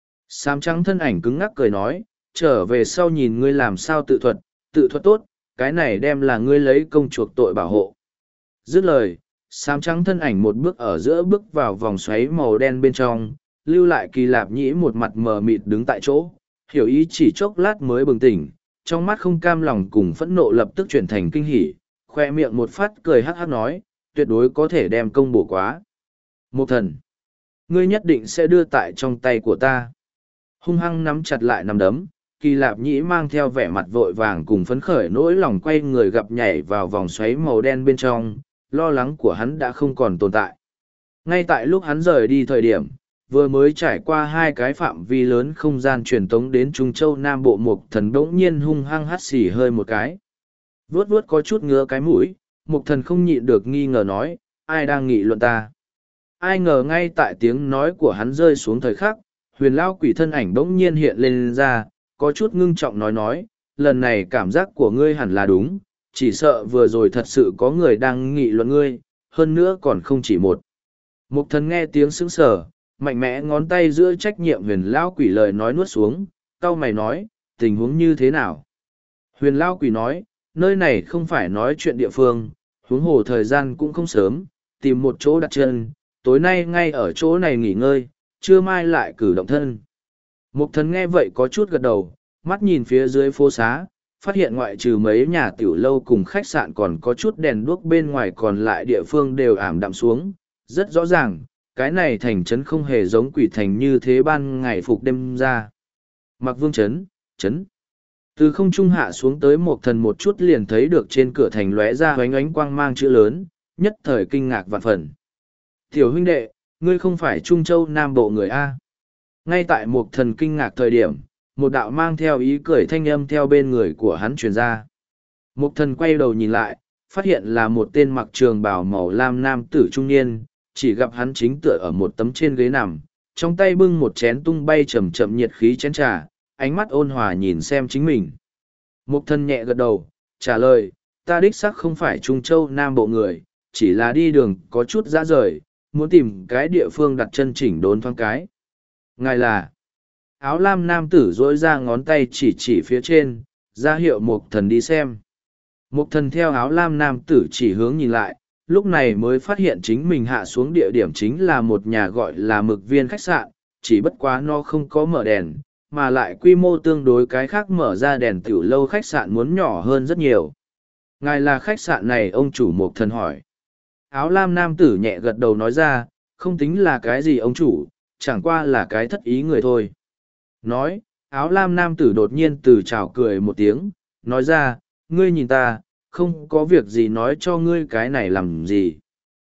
A: Xám trắng thân ảnh cứng ngắc cười nói, trở về sau nhìn ngươi làm sao tự thuật, tự thuật tốt, cái này đem là ngươi lấy công chuộc tội bảo hộ. Dứt lời, xám trắng thân ảnh một bước ở giữa bước vào vòng xoáy màu đen bên trong, lưu lại Kỳ Lạp Nhĩ một mặt mờ mịt đứng tại chỗ, hiểu ý chỉ chốc lát mới bừng tỉnh, trong mắt không cam lòng cùng phẫn nộ lập tức chuyển thành kinh hỉ, khoe miệng một phát cười hắc hắc nói, tuyệt đối có thể đem công bổ quá. Một thần, ngươi nhất định sẽ đưa tại trong tay của ta. Hung hăng nắm chặt lại nắm đấm, Kỳ Lạp Nhĩ mang theo vẻ mặt vội vàng cùng phấn khởi nỗi lòng quay người gặp nhảy vào vòng xoáy màu đen bên trong, lo lắng của hắn đã không còn tồn tại. Ngay tại lúc hắn rời đi thời điểm, vừa mới trải qua hai cái phạm vi lớn không gian truyền tống đến Trung Châu Nam Bộ Mục Thần bỗng nhiên hung hăng hắt xì hơi một cái. Vuốt vuốt có chút ngứa cái mũi, Mục Thần không nhịn được nghi ngờ nói, ai đang nghị luận ta. Ai ngờ ngay tại tiếng nói của hắn rơi xuống thời khắc, huyền lao quỷ thân ảnh bỗng nhiên hiện lên ra, có chút ngưng trọng nói nói, lần này cảm giác của ngươi hẳn là đúng, chỉ sợ vừa rồi thật sự có người đang nghị luận ngươi, hơn nữa còn không chỉ một. Mục Thần nghe tiếng sững sờ, mạnh mẽ ngón tay giữa trách nhiệm huyền lao quỷ lời nói nuốt xuống, cau mày nói, tình huống như thế nào? Huyền lao quỷ nói, nơi này không phải nói chuyện địa phương, huống hồ thời gian cũng không sớm, tìm một chỗ đặt chân, tối nay ngay ở chỗ này nghỉ ngơi, trưa mai lại cử động thân. Mục Thần nghe vậy có chút gật đầu, mắt nhìn phía dưới phố xá, phát hiện ngoại trừ mấy nhà tiểu lâu cùng khách sạn còn có chút đèn đuốc bên ngoài còn lại địa phương đều ảm đạm xuống, rất rõ ràng, cái này thành trấn không hề giống quỷ thành như thế ban ngày phục đêm ra. Mặc Vương trấn, trấn. Từ không trung hạ xuống tới Mục Thần một chút liền thấy được trên cửa thành lóe ra hoánh ánh quang mang chữ lớn, nhất thời kinh ngạc vạn phần. Tiểu huynh đệ, ngươi không phải Trung Châu Nam Bộ người A. Ngay tại Mục Thần kinh ngạc thời điểm, một đạo mang theo ý cười thanh âm theo bên người của hắn truyền ra. Mục Thần quay đầu nhìn lại, phát hiện là một tên mặc trường bào màu lam nam tử trung niên, chỉ gặp hắn chính tựa ở một tấm trên ghế nằm, trong tay bưng một chén tung bay chậm chậm nhiệt khí chén trà, ánh mắt ôn hòa nhìn xem chính mình. Mục Thần nhẹ gật đầu, trả lời, ta đích xác không phải Trung Châu Nam Bộ người, chỉ là đi đường có chút dã rời, muốn tìm cái địa phương đặt chân chỉnh đốn thoáng cái. Ngài là, áo lam nam tử dỗi ra ngón tay chỉ chỉ phía trên, ra hiệu Mục Thần đi xem. Mục Thần theo áo lam nam tử chỉ hướng nhìn lại, lúc này mới phát hiện chính mình hạ xuống địa điểm chính là một nhà gọi là Mực Viên khách sạn, chỉ bất quá nó không có mở đèn, mà lại quy mô tương đối cái khác mở ra đèn tiểu lâu khách sạn muốn nhỏ hơn rất nhiều. Ngài là khách sạn này, ông chủ? Mục Thần hỏi. Áo lam nam tử nhẹ gật đầu nói ra, không tính là cái gì ông chủ, chẳng qua là cái thất ý người thôi. Nói, áo lam nam tử đột nhiên từ chào cười một tiếng, nói ra, ngươi nhìn ta, không có việc gì nói cho ngươi cái này làm gì.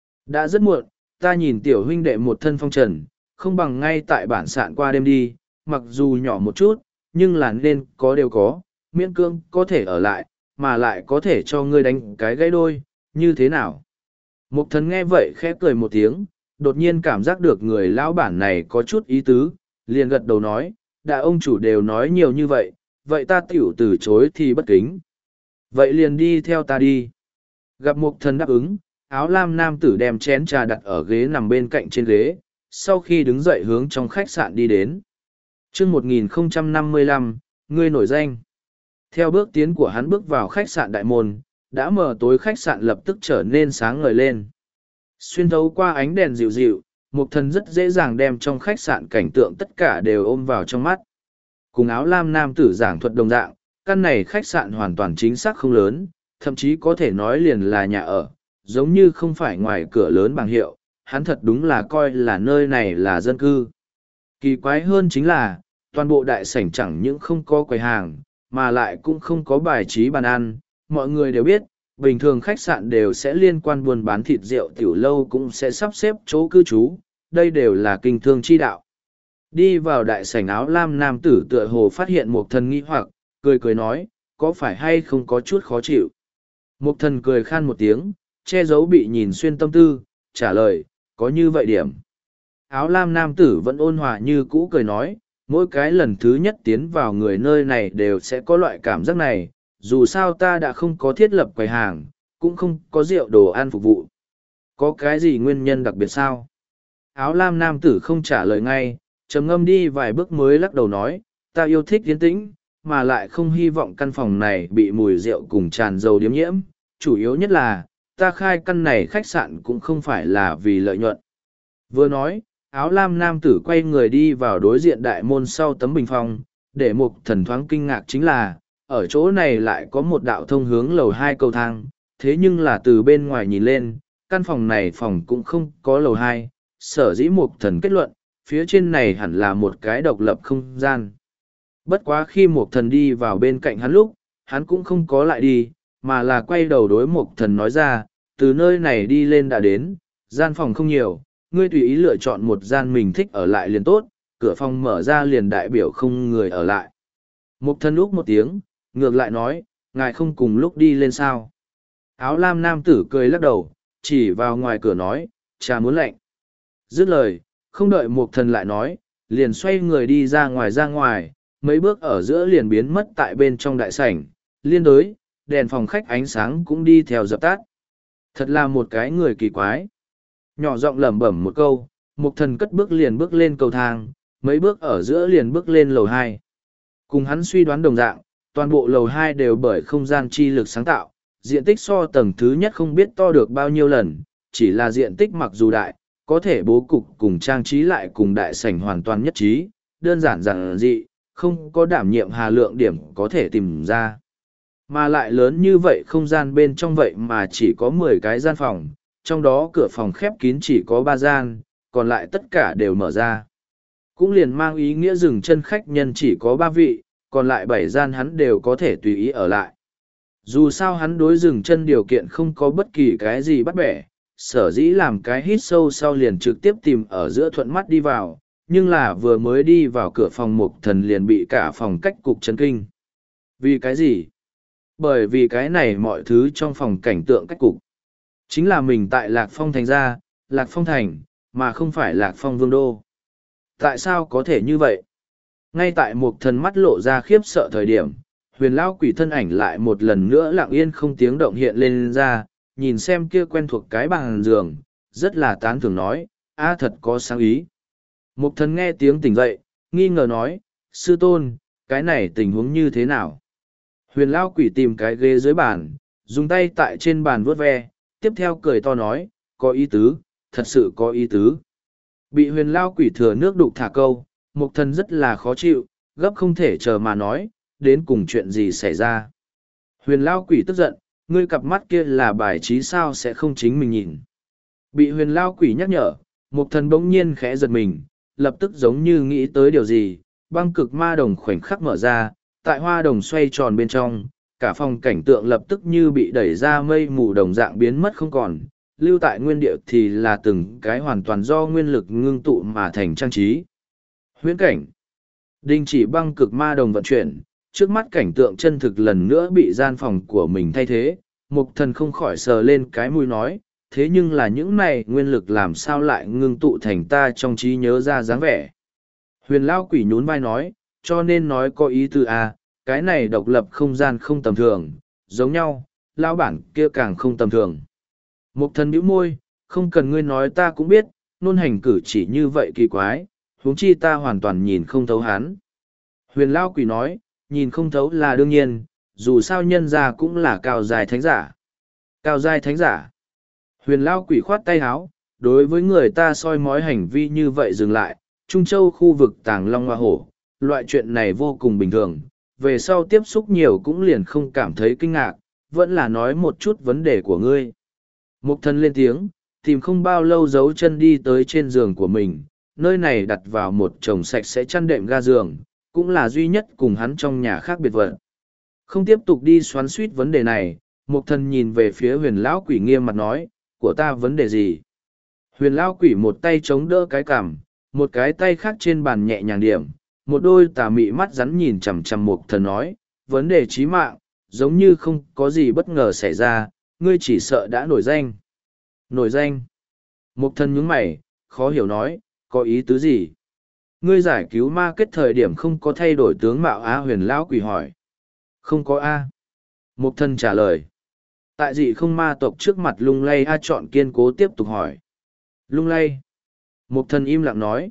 A: Đã rất muộn, ta nhìn tiểu huynh đệ một thân phong trần, không bằng ngay tại bản sạn qua đêm đi, mặc dù nhỏ một chút, nhưng là nên có đều có, miễn cương có thể ở lại, mà lại có thể cho ngươi đánh cái gãy đôi, như thế nào? Mục thần nghe vậy khẽ cười một tiếng, đột nhiên cảm giác được người lão bản này có chút ý tứ, liền gật đầu nói, đã ông chủ đều nói nhiều như vậy, vậy ta tiểu từ chối thì bất kính. Vậy liền đi theo ta đi. Gặp mục thần đáp ứng, áo lam nam tử đem chén trà đặt ở ghế nằm bên cạnh trên ghế, sau khi đứng dậy hướng trong khách sạn đi đến. chương một nghìn không trăm năm mươi lăm, ngươi nổi danh. Theo bước tiến của hắn bước vào khách sạn đại môn, đã mở tối khách sạn lập tức trở nên sáng ngời lên. Xuyên thấu qua ánh đèn dịu dịu, mục thần rất dễ dàng đem trong khách sạn cảnh tượng tất cả đều ôm vào trong mắt. Cùng áo lam nam tử giảng thuật đồng dạng, căn này khách sạn hoàn toàn chính xác không lớn, thậm chí có thể nói liền là nhà ở, giống như không phải ngoài cửa lớn bảng hiệu, hắn thật đúng là coi là nơi này là dân cư. Kỳ quái hơn chính là, toàn bộ đại sảnh chẳng những không có quầy hàng, mà lại cũng không có bài trí bàn ăn. Mọi người đều biết, bình thường khách sạn đều sẽ liên quan buôn bán thịt rượu tiểu lâu cũng sẽ sắp xếp chỗ cư trú, đây đều là kinh thương chi đạo. Đi vào đại sảnh áo lam nam tử tựa hồ phát hiện một thần nghi hoặc, cười cười nói, có phải hay không có chút khó chịu. Một thần cười khan một tiếng, che giấu bị nhìn xuyên tâm tư, trả lời, có như vậy điểm. Áo lam nam tử vẫn ôn hòa như cũ cười nói, mỗi cái lần thứ nhất tiến vào người nơi này đều sẽ có loại cảm giác này, dù sao ta đã không có thiết lập quầy hàng, cũng không có rượu đồ ăn phục vụ. Có cái gì nguyên nhân đặc biệt sao? Áo lam nam tử không trả lời ngay, trầm ngâm đi vài bước mới lắc đầu nói, ta yêu thích yên tĩnh, mà lại không hy vọng căn phòng này bị mùi rượu cùng tràn dầu điếm nhiễm. Chủ yếu nhất là, ta khai căn này khách sạn cũng không phải là vì lợi nhuận. Vừa nói, áo lam nam tử quay người đi vào đối diện đại môn sau tấm bình phong, để mục thần thoáng kinh ngạc chính là, ở chỗ này lại có một đạo thông hướng lầu hai cầu thang, thế nhưng là từ bên ngoài nhìn lên, căn phòng này phòng cũng không có lầu hai, sở dĩ mục thần kết luận, phía trên này hẳn là một cái độc lập không gian. Bất quá khi mục thần đi vào bên cạnh hắn lúc, hắn cũng không có lại đi, mà là quay đầu đối mục thần nói ra, từ nơi này đi lên đã đến, gian phòng không nhiều, ngươi tùy ý lựa chọn một gian mình thích ở lại liền tốt, cửa phòng mở ra liền đại biểu không người ở lại. Mục thần lúc một tiếng, ngược lại nói, ngài không cùng lúc đi lên sao. Áo lam nam tử cười lắc đầu, chỉ vào ngoài cửa nói, trà muốn lạnh. Dứt lời, không đợi mục thần lại nói, liền xoay người đi ra ngoài ra ngoài, mấy bước ở giữa liền biến mất tại bên trong đại sảnh, liên đối, đèn phòng khách ánh sáng cũng đi theo dập tắt. Thật là một cái người kỳ quái. Nhỏ giọng lẩm bẩm một câu, mục thần cất bước liền bước lên cầu thang, mấy bước ở giữa liền bước lên lầu hai. Cùng hắn suy đoán đồng dạng, toàn bộ lầu hai đều bởi không gian chi lực sáng tạo, diện tích so tầng thứ nhất không biết to được bao nhiêu lần, chỉ là diện tích mặc dù đại, có thể bố cục cùng trang trí lại cùng đại sảnh hoàn toàn nhất trí, đơn giản giản dị, không có đảm nhiệm hà lượng điểm có thể tìm ra. Mà lại lớn như vậy không gian bên trong vậy mà chỉ có mười cái gian phòng, trong đó cửa phòng khép kín chỉ có ba gian, còn lại tất cả đều mở ra. Cũng liền mang ý nghĩa dừng chân khách nhân chỉ có ba vị, còn lại bảy gian hắn đều có thể tùy ý ở lại. Dù sao hắn đối dừng chân điều kiện không có bất kỳ cái gì bắt bẻ, sở dĩ làm cái hít sâu sau liền trực tiếp tìm ở giữa thuận mắt đi vào, nhưng là vừa mới đi vào cửa phòng mục thần liền bị cả phòng cách cục chấn kinh. Vì cái gì? Bởi vì cái này mọi thứ trong phòng cảnh tượng cách cục. Chính là mình tại Lạc Phong Thành ra, Lạc Phong Thành, mà không phải Lạc Phong Vương Đô. Tại sao có thể như vậy? Ngay tại mục thần mắt lộ ra khiếp sợ thời điểm, huyền lao quỷ thân ảnh lại một lần nữa lặng yên không tiếng động hiện lên ra, nhìn xem kia quen thuộc cái bàn giường, rất là tán thưởng nói, a thật có sáng ý. Mục thần nghe tiếng tỉnh dậy, nghi ngờ nói, sư tôn, cái này tình huống như thế nào? Huyền lao quỷ tìm cái ghế dưới bàn, dùng tay tại trên bàn vuốt ve, tiếp theo cười to nói, có ý tứ, thật sự có ý tứ. Bị huyền lao quỷ thừa nước đục thả câu, mục thần rất là khó chịu, gấp không thể chờ mà nói, đến cùng chuyện gì xảy ra. Huyền lao quỷ tức giận, ngươi cặp mắt kia là bài trí sao sẽ không chính mình nhìn. Bị huyền lao quỷ nhắc nhở, mục thần bỗng nhiên khẽ giật mình, lập tức giống như nghĩ tới điều gì, băng cực ma đồng khoảnh khắc mở ra, tại hoa đồng xoay tròn bên trong, cả phòng cảnh tượng lập tức như bị đẩy ra mây mù đồng dạng biến mất không còn, lưu tại nguyên địa thì là từng cái hoàn toàn do nguyên lực ngưng tụ mà thành trang trí. Huyễn cảnh. Đình chỉ băng cực ma đồng vận chuyển, Trước mắt cảnh tượng chân thực lần nữa bị gian phòng của mình thay thế, mục thần không khỏi sờ lên cái mũi nói, thế nhưng là những này nguyên lực làm sao lại ngưng tụ thành ta trong trí nhớ ra dáng vẻ. Huyền Lao Quỷ nhún vai nói, cho nên nói có ý tư a, cái này độc lập không gian không tầm thường, giống nhau, Lao bản kia càng không tầm thường. Mục thần bĩu môi, không cần ngươi nói ta cũng biết, nôn hành cử chỉ như vậy kỳ quái, huống chi ta hoàn toàn nhìn không thấu hắn. Huyền Lao Quỷ nói, nhìn không thấu là đương nhiên, dù sao nhân ra cũng là cao dài thánh giả. Cao dài thánh giả. Huyền Lao Quỷ khoát tay háo, đối với người ta soi mói hành vi như vậy dừng lại, Trung Châu khu vực Tàng Long Hoa Hổ, loại chuyện này vô cùng bình thường, về sau tiếp xúc nhiều cũng liền không cảm thấy kinh ngạc, vẫn là nói một chút vấn đề của ngươi. Mục thần lên tiếng, tìm không bao lâu giấu chân đi tới trên giường của mình, nơi này đặt vào một chồng sạch sẽ chăn đệm ga giường, cũng là duy nhất cùng hắn trong nhà khác biệt vật. Không tiếp tục đi xoắn suýt vấn đề này, mục thần nhìn về phía huyền lão quỷ nghiêm mặt nói, của ta vấn đề gì? Huyền lão quỷ một tay chống đỡ cái cằm, một cái tay khác trên bàn nhẹ nhàng điểm, một đôi tà mị mắt rắn nhìn chằm chằm mục thần nói, vấn đề chí mạng, giống như không có gì bất ngờ xảy ra, ngươi chỉ sợ đã nổi danh. Nổi danh. Mục thần nhướng mày, khó hiểu nói, có ý tứ gì? Ngươi giải cứu ma kết thời điểm không có thay đổi tướng mạo á? Huyền lão quỷ hỏi. Không có a. Mục thần trả lời. Tại dị không ma tộc trước mặt lung lay a chọn kiên cố tiếp tục hỏi. Lung lay. Mục thần im lặng nói.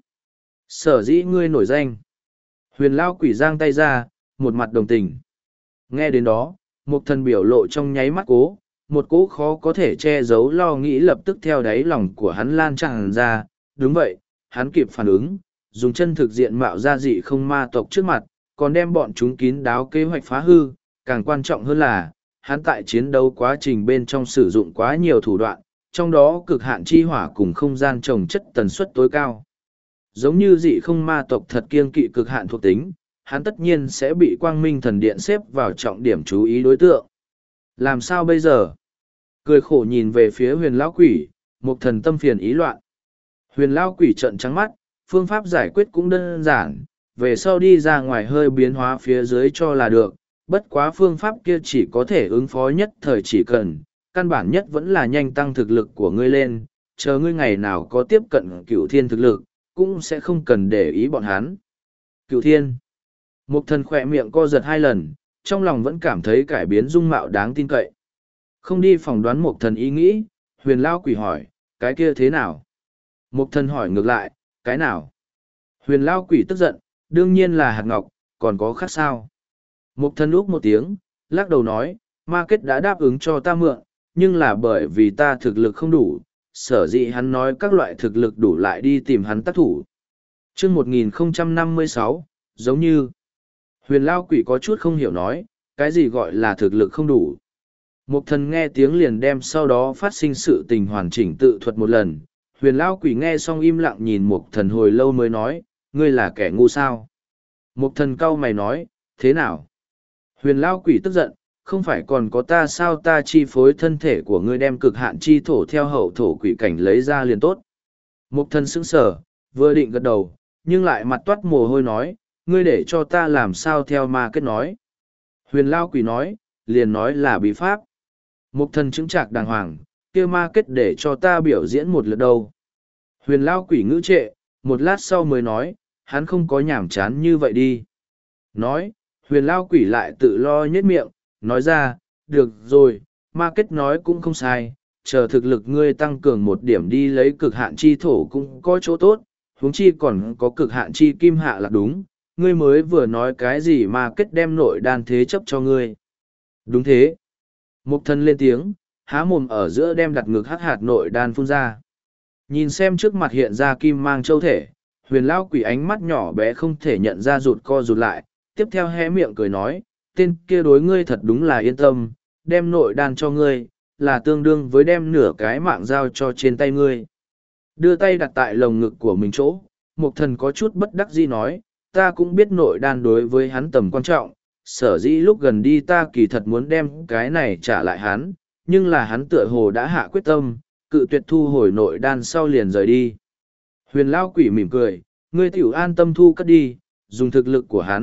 A: Sở dĩ ngươi nổi danh. Huyền lão quỷ giang tay ra, một mặt đồng tình. Nghe đến đó, mục thần biểu lộ trong nháy mắt cố, một cố khó có thể che giấu lo nghĩ lập tức theo đáy lòng của hắn lan tràn ra. Đúng vậy, hắn kịp phản ứng, dùng chân thực diện mạo ra dị không ma tộc trước mặt, còn đem bọn chúng kín đáo kế hoạch phá hư, càng quan trọng hơn là, hắn tại chiến đấu quá trình bên trong sử dụng quá nhiều thủ đoạn, trong đó cực hạn chi hỏa cùng không gian trồng chất tần suất tối cao. Giống như dị không ma tộc thật kiêng kỵ cực hạn thuộc tính, hắn tất nhiên sẽ bị quang minh thần điện xếp vào trọng điểm chú ý đối tượng. Làm sao bây giờ? Cười khổ nhìn về phía huyền lão quỷ, một thần tâm phiền ý loạn. Huyền lão quỷ trợn trắng mắt, phương pháp giải quyết cũng đơn giản, về sau đi ra ngoài hơi biến hóa phía dưới cho là được, bất quá phương pháp kia chỉ có thể ứng phó nhất thời chỉ cần, căn bản nhất vẫn là nhanh tăng thực lực của ngươi lên, chờ ngươi ngày nào có tiếp cận cửu thiên thực lực, cũng sẽ không cần để ý bọn hắn. Cửu thiên. Mục thần khỏe miệng co giật hai lần, trong lòng vẫn cảm thấy cải biến dung mạo đáng tin cậy. Không đi phỏng đoán mục thần ý nghĩ, huyền lao quỷ hỏi, cái kia thế nào? Mục thần hỏi ngược lại, cái nào? Huyền lao quỷ tức giận, đương nhiên là hạt ngọc, còn có khác sao? Mục thần úc một tiếng, lắc đầu nói, ma kết đã đáp ứng cho ta mượn, nhưng là bởi vì ta thực lực không đủ, sở dĩ hắn nói các loại thực lực đủ lại đi tìm hắn tác thủ. Trước một nghìn không trăm năm mươi sáu, giống như, huyền lao quỷ có chút không hiểu nói, cái gì gọi là thực lực không đủ. Mục thần nghe tiếng liền đem sau đó phát sinh sự tình hoàn chỉnh tự thuật một lần. Huyền lao quỷ nghe xong im lặng nhìn mục thần hồi lâu mới nói, ngươi là kẻ ngu sao? Mục thần cau mày nói, thế nào? Huyền lao quỷ tức giận, không phải còn có ta sao ta chi phối thân thể của ngươi đem cực hạn chi thổ theo hậu thổ quỷ cảnh lấy ra liền tốt. Mục thần sững sờ, vừa định gật đầu, nhưng lại mặt toát mồ hôi nói, ngươi để cho ta làm sao theo ma kết nói. Huyền lao quỷ nói, liền nói là bí pháp. Mục thần chứng trạc đàng hoàng, kia ma kết để cho ta biểu diễn một lượt đâu. Huyền lao quỷ ngữ trệ, một lát sau mới nói, hắn không có nhảm chán như vậy đi. Nói, huyền lao quỷ lại tự lo nhết miệng, nói ra, được rồi, ma kết nói cũng không sai, chờ thực lực ngươi tăng cường một điểm đi lấy cực hạn chi thổ cũng có chỗ tốt, huống chi còn có cực hạn chi kim hạ là đúng, ngươi mới vừa nói cái gì ma kết đem nội đan thế chấp cho ngươi. Đúng thế. Mục thần lên tiếng, há mồm ở giữa đem đặt ngực hắc hạt nội đan phun ra. Nhìn xem trước mặt hiện ra kim mang châu thể, huyền lao quỷ ánh mắt nhỏ bé không thể nhận ra rụt co rụt lại, tiếp theo hé miệng cười nói, tên kia đối ngươi thật đúng là yên tâm, đem nội đan cho ngươi, là tương đương với đem nửa cái mạng giao cho trên tay ngươi. Đưa tay đặt tại lồng ngực của mình chỗ, mục thần có chút bất đắc dĩ nói, ta cũng biết nội đan đối với hắn tầm quan trọng, sở dĩ lúc gần đi ta kỳ thật muốn đem cái này trả lại hắn, nhưng là hắn tựa hồ đã hạ quyết tâm, cự tuyệt thu hồi nội đan sau liền rời đi. Huyền lao quỷ mỉm cười, ngươi tiểu an tâm thu cất đi, dùng thực lực của hắn,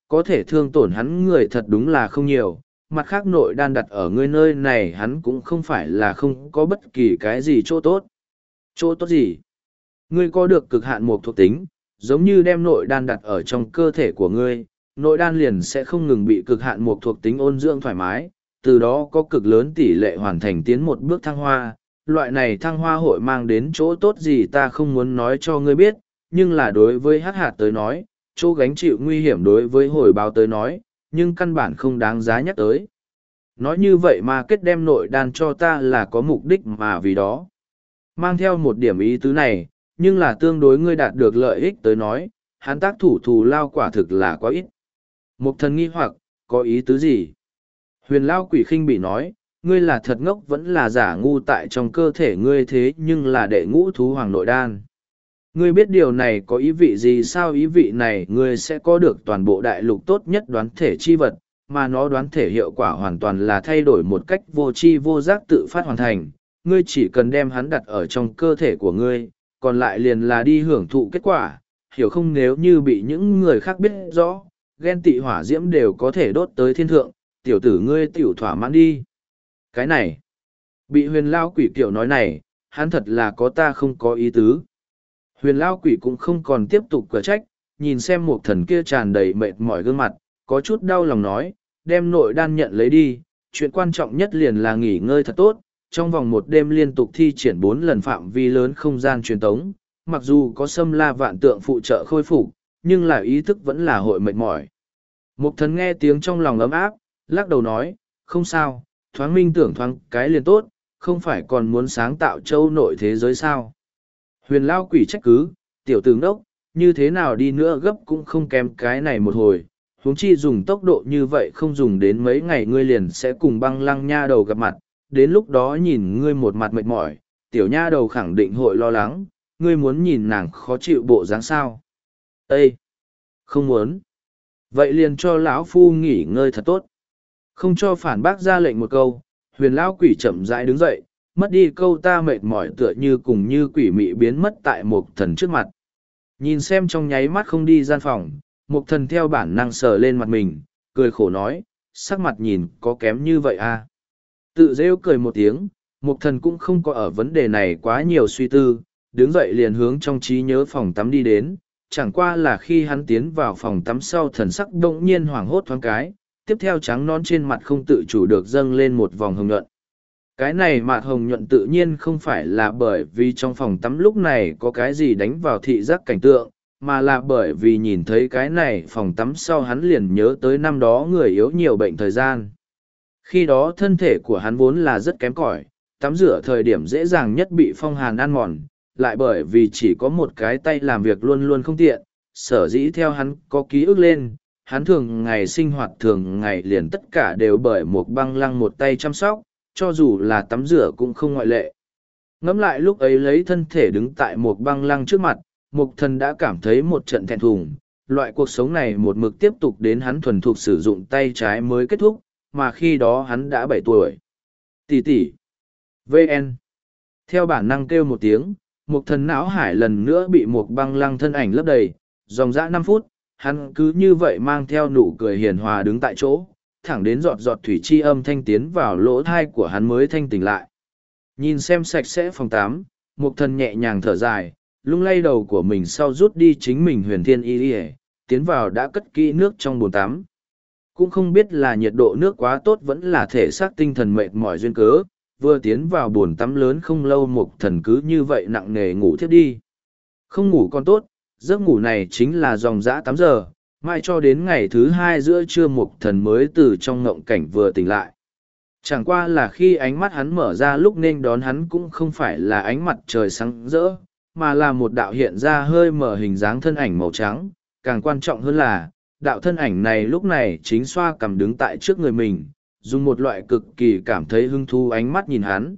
A: có thể thương tổn hắn người thật đúng là không nhiều, mặt khác nội đan đặt ở ngươi nơi này hắn cũng không phải là không có bất kỳ cái gì chỗ tốt. Chỗ tốt gì? Ngươi có được cực hạn một thuộc tính, giống như đem nội đan đặt ở trong cơ thể của ngươi, nội đan liền sẽ không ngừng bị cực hạn một thuộc tính ôn dưỡng thoải mái, từ đó có cực lớn tỷ lệ hoàn thành tiến một bước thăng hoa. Loại này thăng hoa hội mang đến chỗ tốt gì ta không muốn nói cho ngươi biết, nhưng là đối với hắc hạt tới nói, chỗ gánh chịu nguy hiểm đối với hồi báo tới nói, nhưng căn bản không đáng giá nhắc tới. Nói như vậy mà kết đem nội đan cho ta là có mục đích mà vì đó. Mang theo một điểm ý tứ này, nhưng là tương đối ngươi đạt được lợi ích tới nói, hắn tác thủ thù lao quả thực là quá ít. Mục thần nghi hoặc, có ý tứ gì? Huyền lao quỷ khinh bị nói, ngươi là thật ngốc vẫn là giả ngu tại trong cơ thể ngươi thế nhưng là đệ ngũ thú hoàng nội đan. Ngươi biết điều này có ý vị gì sao ý vị này ngươi sẽ có được toàn bộ đại lục tốt nhất đoán thể chi vật, mà nó đoán thể hiệu quả hoàn toàn là thay đổi một cách vô tri vô giác tự phát hoàn thành. Ngươi chỉ cần đem hắn đặt ở trong cơ thể của ngươi, còn lại liền là đi hưởng thụ kết quả, hiểu không nếu như bị những người khác biết rõ, ghen tị hỏa diễm đều có thể đốt tới thiên thượng, tiểu tử ngươi tiểu thỏa mãn đi. Cái này, bị huyền lao quỷ kiểu nói này, hắn thật là có ta không có ý tứ. Huyền lao quỷ cũng không còn tiếp tục cửa trách, nhìn xem một thần kia tràn đầy mệt mỏi gương mặt, có chút đau lòng nói, đem nội đan nhận lấy đi, chuyện quan trọng nhất liền là nghỉ ngơi thật tốt, trong vòng một đêm liên tục thi triển bốn lần phạm vi lớn không gian truyền tống, mặc dù có xâm la vạn tượng phụ trợ khôi phục, nhưng là ý thức vẫn là hội mệt mỏi. Mục thần nghe tiếng trong lòng ấm áp, lắc đầu nói, không sao, thoáng minh tưởng thoáng cái liền tốt, không phải còn muốn sáng tạo châu nội thế giới sao. Huyền lao quỷ trách cứ, tiểu tướng đốc, như thế nào đi nữa gấp cũng không kém cái này một hồi, huống chi dùng tốc độ như vậy không dùng đến mấy ngày ngươi liền sẽ cùng băng lăng nha đầu gặp mặt, đến lúc đó nhìn ngươi một mặt mệt mỏi, tiểu nha đầu khẳng định hội lo lắng, ngươi muốn nhìn nàng khó chịu bộ dáng sao. Ê! Không muốn. Vậy liền cho lão phu nghỉ ngơi thật tốt. Không cho phản bác ra lệnh một câu, huyền lão quỷ chậm rãi đứng dậy, mất đi câu ta mệt mỏi tựa như cùng như quỷ mị biến mất tại một thần trước mặt. Nhìn xem trong nháy mắt không đi gian phòng, một thần theo bản năng sờ lên mặt mình, cười khổ nói, sắc mặt nhìn có kém như vậy à. Tự rêu cười một tiếng, một thần cũng không có ở vấn đề này quá nhiều suy tư, đứng dậy liền hướng trong trí nhớ phòng tắm đi đến, chẳng qua là khi hắn tiến vào phòng tắm sau thần sắc đông nhiên hoảng hốt thoáng cái, tiếp theo trắng nón trên mặt không tự chủ được dâng lên một vòng hồng nhuận. Cái này mạt hồng nhuận tự nhiên không phải là bởi vì trong phòng tắm lúc này có cái gì đánh vào thị giác cảnh tượng, mà là bởi vì nhìn thấy cái này phòng tắm sau hắn liền nhớ tới năm đó người yếu nhiều bệnh thời gian. Khi đó thân thể của hắn vốn là rất kém cỏi, tắm rửa thời điểm dễ dàng nhất bị phong hàn ăn mòn, lại bởi vì chỉ có một cái tay làm việc luôn luôn không tiện, sở dĩ theo hắn có ký ức lên, hắn thường ngày sinh hoạt thường ngày liền tất cả đều bởi một băng lăng một tay chăm sóc, cho dù là tắm rửa cũng không ngoại lệ. Ngẫm lại lúc ấy lấy thân thể đứng tại một băng lăng trước mặt, mục thần đã cảm thấy một trận thẹn thùng, loại cuộc sống này một mực tiếp tục đến hắn thuần thục sử dụng tay trái mới kết thúc, mà khi đó hắn đã bảy tuổi. Tỷ tỷ. vê en. Theo bản năng kêu một tiếng, một thần não hải lần nữa bị một băng lăng thân ảnh lấp đầy, dòng dã năm phút, hắn cứ như vậy mang theo nụ cười hiền hòa đứng tại chỗ, thẳng đến giọt giọt thủy chi âm thanh tiến vào lỗ thai của hắn mới thanh tỉnh lại. Nhìn xem sạch sẽ phòng tám, một thần nhẹ nhàng thở dài, lung lay đầu của mình sau rút đi chính mình huyền thiên y y, tiến vào đã cất kỹ nước trong bồn tắm. Cũng không biết là nhiệt độ nước quá tốt vẫn là thể xác tinh thần mệt mỏi duyên cớ, vừa tiến vào bồn tắm lớn không lâu một thần cứ như vậy nặng nề ngủ thiếp đi. Không ngủ còn tốt, giấc ngủ này chính là dòng dã tám giờ, mai cho đến ngày thứ hai giữa trưa một thần mới từ trong ngộng cảnh vừa tỉnh lại. Chẳng qua là khi ánh mắt hắn mở ra lúc nên đón hắn cũng không phải là ánh mặt trời sáng rỡ, mà là một đạo hiện ra hơi mở hình dáng thân ảnh màu trắng, càng quan trọng hơn là, đạo thân ảnh này lúc này chính xoa cằm đứng tại trước người mình, dùng một loại cực kỳ cảm thấy hứng thú ánh mắt nhìn hắn.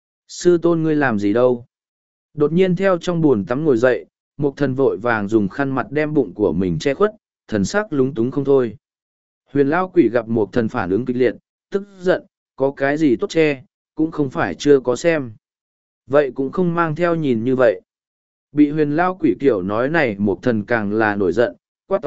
A: Sư tôn ngươi làm gì đâu? Đột nhiên theo trong buồn tắm ngồi dậy, một thần vội vàng dùng khăn mặt đem bụng của mình che khuất, thần sắc lúng túng không thôi. Huyền lao quỷ gặp một thần phản ứng kịch liệt, tức giận, có cái gì tốt che, cũng không phải chưa có xem. Vậy cũng không mang theo nhìn như vậy. Bị huyền lao quỷ kiểu nói này một thần càng là nổi giận, quát to,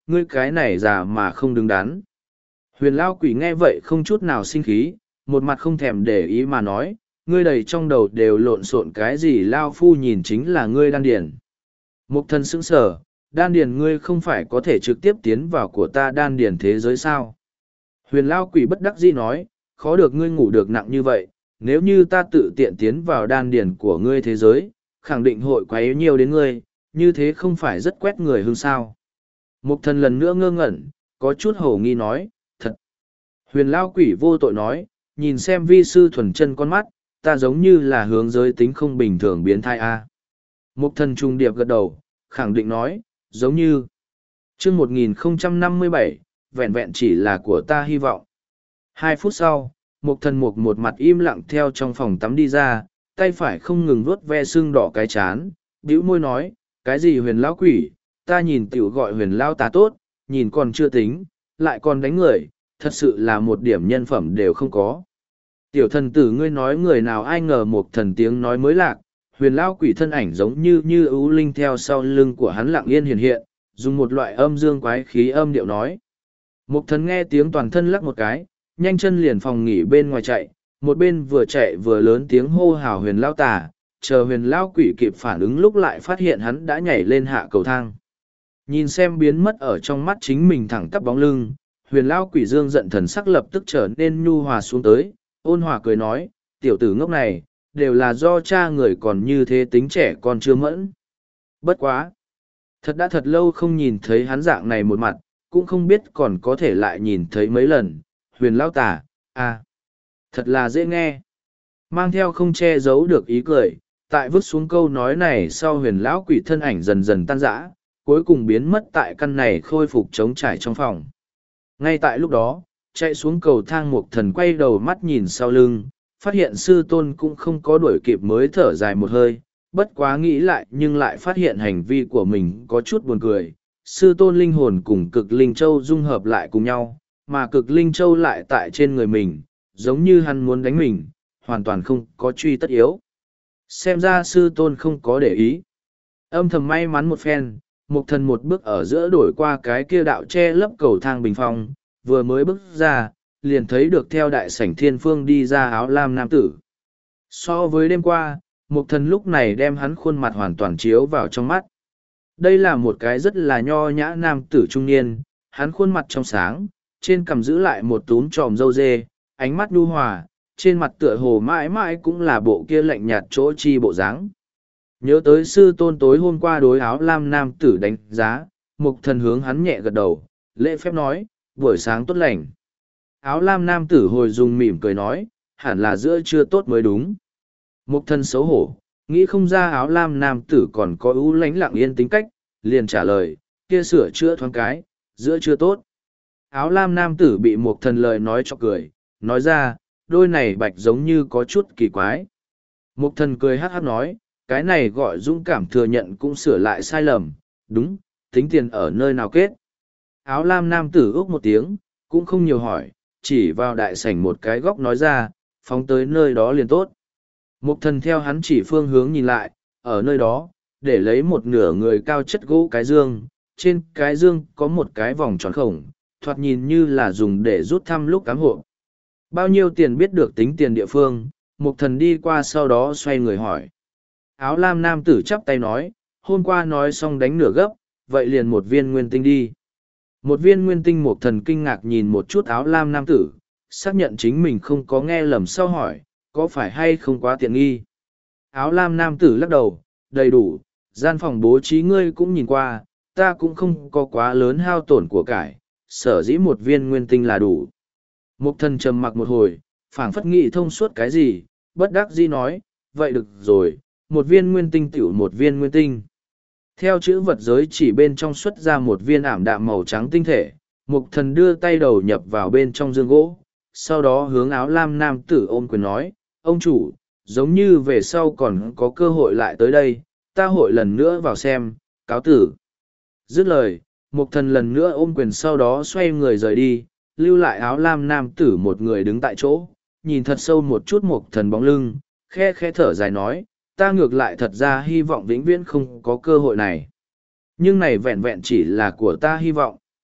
A: ngươi cái này già mà không đứng đắn. Huyền Lao Quỷ nghe vậy không chút nào sinh khí, một mặt không thèm để ý mà nói, ngươi đầy trong đầu đều lộn xộn cái gì Lao Phu nhìn chính là ngươi đan điền. Mục thần sững sờ, đan điền ngươi không phải có thể trực tiếp tiến vào của ta đan điền thế giới sao? Huyền Lao Quỷ bất đắc dĩ nói, khó được ngươi ngủ được nặng như vậy, nếu như ta tự tiện tiến vào đan điền của ngươi thế giới, khẳng định hội quấy nhiều đến ngươi, như thế không phải rất quét người hương sao. Mục thần lần nữa ngơ ngẩn, có chút hổ nghi nói, thật. Huyền Lao Quỷ vô tội nói, nhìn xem vi sư thuần chân con mắt, ta giống như là hướng giới tính không bình thường biến thai a. Mục thần trung điệp gật đầu, khẳng định nói, giống như. chương một nghìn không trăm năm mươi bảy, vẹn vẹn chỉ là của ta hy vọng. Hai phút sau, mục thần mục một mặt im lặng theo trong phòng tắm đi ra, tay phải không ngừng vuốt ve sưng đỏ cái chán, bĩu môi nói, cái gì huyền lão quỷ, ta nhìn tiểu gọi huyền lão tá tốt, nhìn còn chưa tính, lại còn đánh người, thật sự là một điểm nhân phẩm đều không có. Tiểu thần tử ngươi nói người nào ai ngờ một thần tiếng nói mới lạc, huyền lão quỷ thân ảnh giống như như ưu linh theo sau lưng của hắn lặng yên hiện hiện, dùng một loại âm dương quái khí âm điệu nói. Một thần nghe tiếng toàn thân lắc một cái, nhanh chân liền phòng nghỉ bên ngoài chạy, một bên vừa chạy vừa lớn tiếng hô hào huyền lão tà, chờ huyền lão quỷ kịp phản ứng lúc lại phát hiện hắn đã nhảy lên hạ cầu thang. Nhìn xem biến mất ở trong mắt chính mình thẳng tắp bóng lưng, huyền lão quỷ dương giận thần sắc lập tức trở nên nhu hòa xuống tới, ôn hòa cười nói, tiểu tử ngốc này, đều là do cha người còn như thế tính trẻ còn chưa mẫn. Bất quá! Thật đã thật lâu không nhìn thấy hắn dạng này một mặt, cũng không biết còn có thể lại nhìn thấy mấy lần, huyền lão tà, à, thật là dễ nghe. Mang theo không che giấu được ý cười, tại vứt xuống câu nói này sau huyền lão quỷ thân ảnh dần dần tan rã, cuối cùng biến mất tại căn này khôi phục trống trải trong phòng. Ngay tại lúc đó, chạy xuống cầu thang mục thần quay đầu mắt nhìn sau lưng, phát hiện sư tôn cũng không có đuổi kịp mới thở dài một hơi, bất quá nghĩ lại nhưng lại phát hiện hành vi của mình có chút buồn cười. Sư tôn linh hồn cùng cực linh châu dung hợp lại cùng nhau, mà cực linh châu lại tại trên người mình, giống như hắn muốn đánh mình, hoàn toàn không có truy tất yếu. Xem ra sư tôn không có để ý. Âm thầm may mắn một phen, mục thần một bước ở giữa đổi qua cái kia đạo che lấp cầu thang bình phong, vừa mới bước ra, liền thấy được theo đại sảnh thiên phương đi ra áo lam nam tử. So với đêm qua, mục thần lúc này đem hắn khuôn mặt hoàn toàn chiếu vào trong mắt. Đây là một cái rất là nho nhã nam tử trung niên, hắn khuôn mặt trong sáng, trên cằm giữ lại một túm tròm râu dê, ánh mắt nhu hòa, trên mặt tựa hồ mãi mãi cũng là bộ kia lạnh nhạt chỗ chi bộ dáng. Nhớ tới sư tôn tối hôm qua đối áo lam nam tử đánh giá, mục thần hướng hắn nhẹ gật đầu, lễ phép nói, buổi sáng tốt lành. Áo lam nam tử hồi dùng mỉm cười nói, hẳn là giữa trưa tốt mới đúng. Mục thần xấu hổ, nghĩ không ra áo lam nam tử còn có ưu lánh lặng yên tính cách, liền trả lời, kia sửa chữa thoáng cái, giữa trưa tốt. Áo lam nam tử bị mục thần lời nói cho cười, nói ra, đôi này bạch giống như có chút kỳ quái. Mục thần cười hát hát nói, cái này gọi dũng cảm thừa nhận cũng sửa lại sai lầm, đúng, tính tiền ở nơi nào kết. Áo lam nam tử úc một tiếng, cũng không nhiều hỏi, chỉ vào đại sảnh một cái góc nói ra, phóng tới nơi đó liền tốt. Mục thần theo hắn chỉ phương hướng nhìn lại, ở nơi đó, để lấy một nửa người cao chất gỗ cái dương, trên cái dương có một cái vòng tròn khổng, thoạt nhìn như là dùng để rút thăm lúc cám hộ. Bao nhiêu tiền biết được tính tiền địa phương, mục thần đi qua sau đó xoay người hỏi. Áo lam nam tử chắp tay nói, hôm qua nói xong đánh nửa gấp, vậy liền một viên nguyên tinh đi. Một viên nguyên tinh mục thần kinh ngạc nhìn một chút áo lam nam tử, xác nhận chính mình không có nghe lầm sau hỏi, có phải hay không quá tiện nghi. Áo lam nam tử lắc đầu, đầy đủ, gian phòng bố trí ngươi cũng nhìn qua, ta cũng không có quá lớn hao tổn của cải, sở dĩ một viên nguyên tinh là đủ. Mục thần trầm mặc một hồi, phảng phất nghị thông suốt cái gì, bất đắc dĩ nói, vậy được rồi, một viên nguyên tinh tiểu một viên nguyên tinh. Theo chữ vật giới chỉ bên trong xuất ra một viên ảm đạm màu trắng tinh thể, mục thần đưa tay đầu nhập vào bên trong dương gỗ, sau đó hướng áo lam nam tử ôm quyền nói, ông chủ, giống như về sau còn có cơ hội lại tới đây, ta hội lần nữa vào xem, cáo tử. Dứt lời, mục thần lần nữa ôm quyền sau đó xoay người rời đi, lưu lại áo lam nam tử một người đứng tại chỗ, nhìn thật sâu một chút mục thần bóng lưng, khe khe thở dài nói, ta ngược lại thật ra hy vọng vĩnh viễn không có cơ hội này. Nhưng này vẹn vẹn chỉ là của ta hy vọng.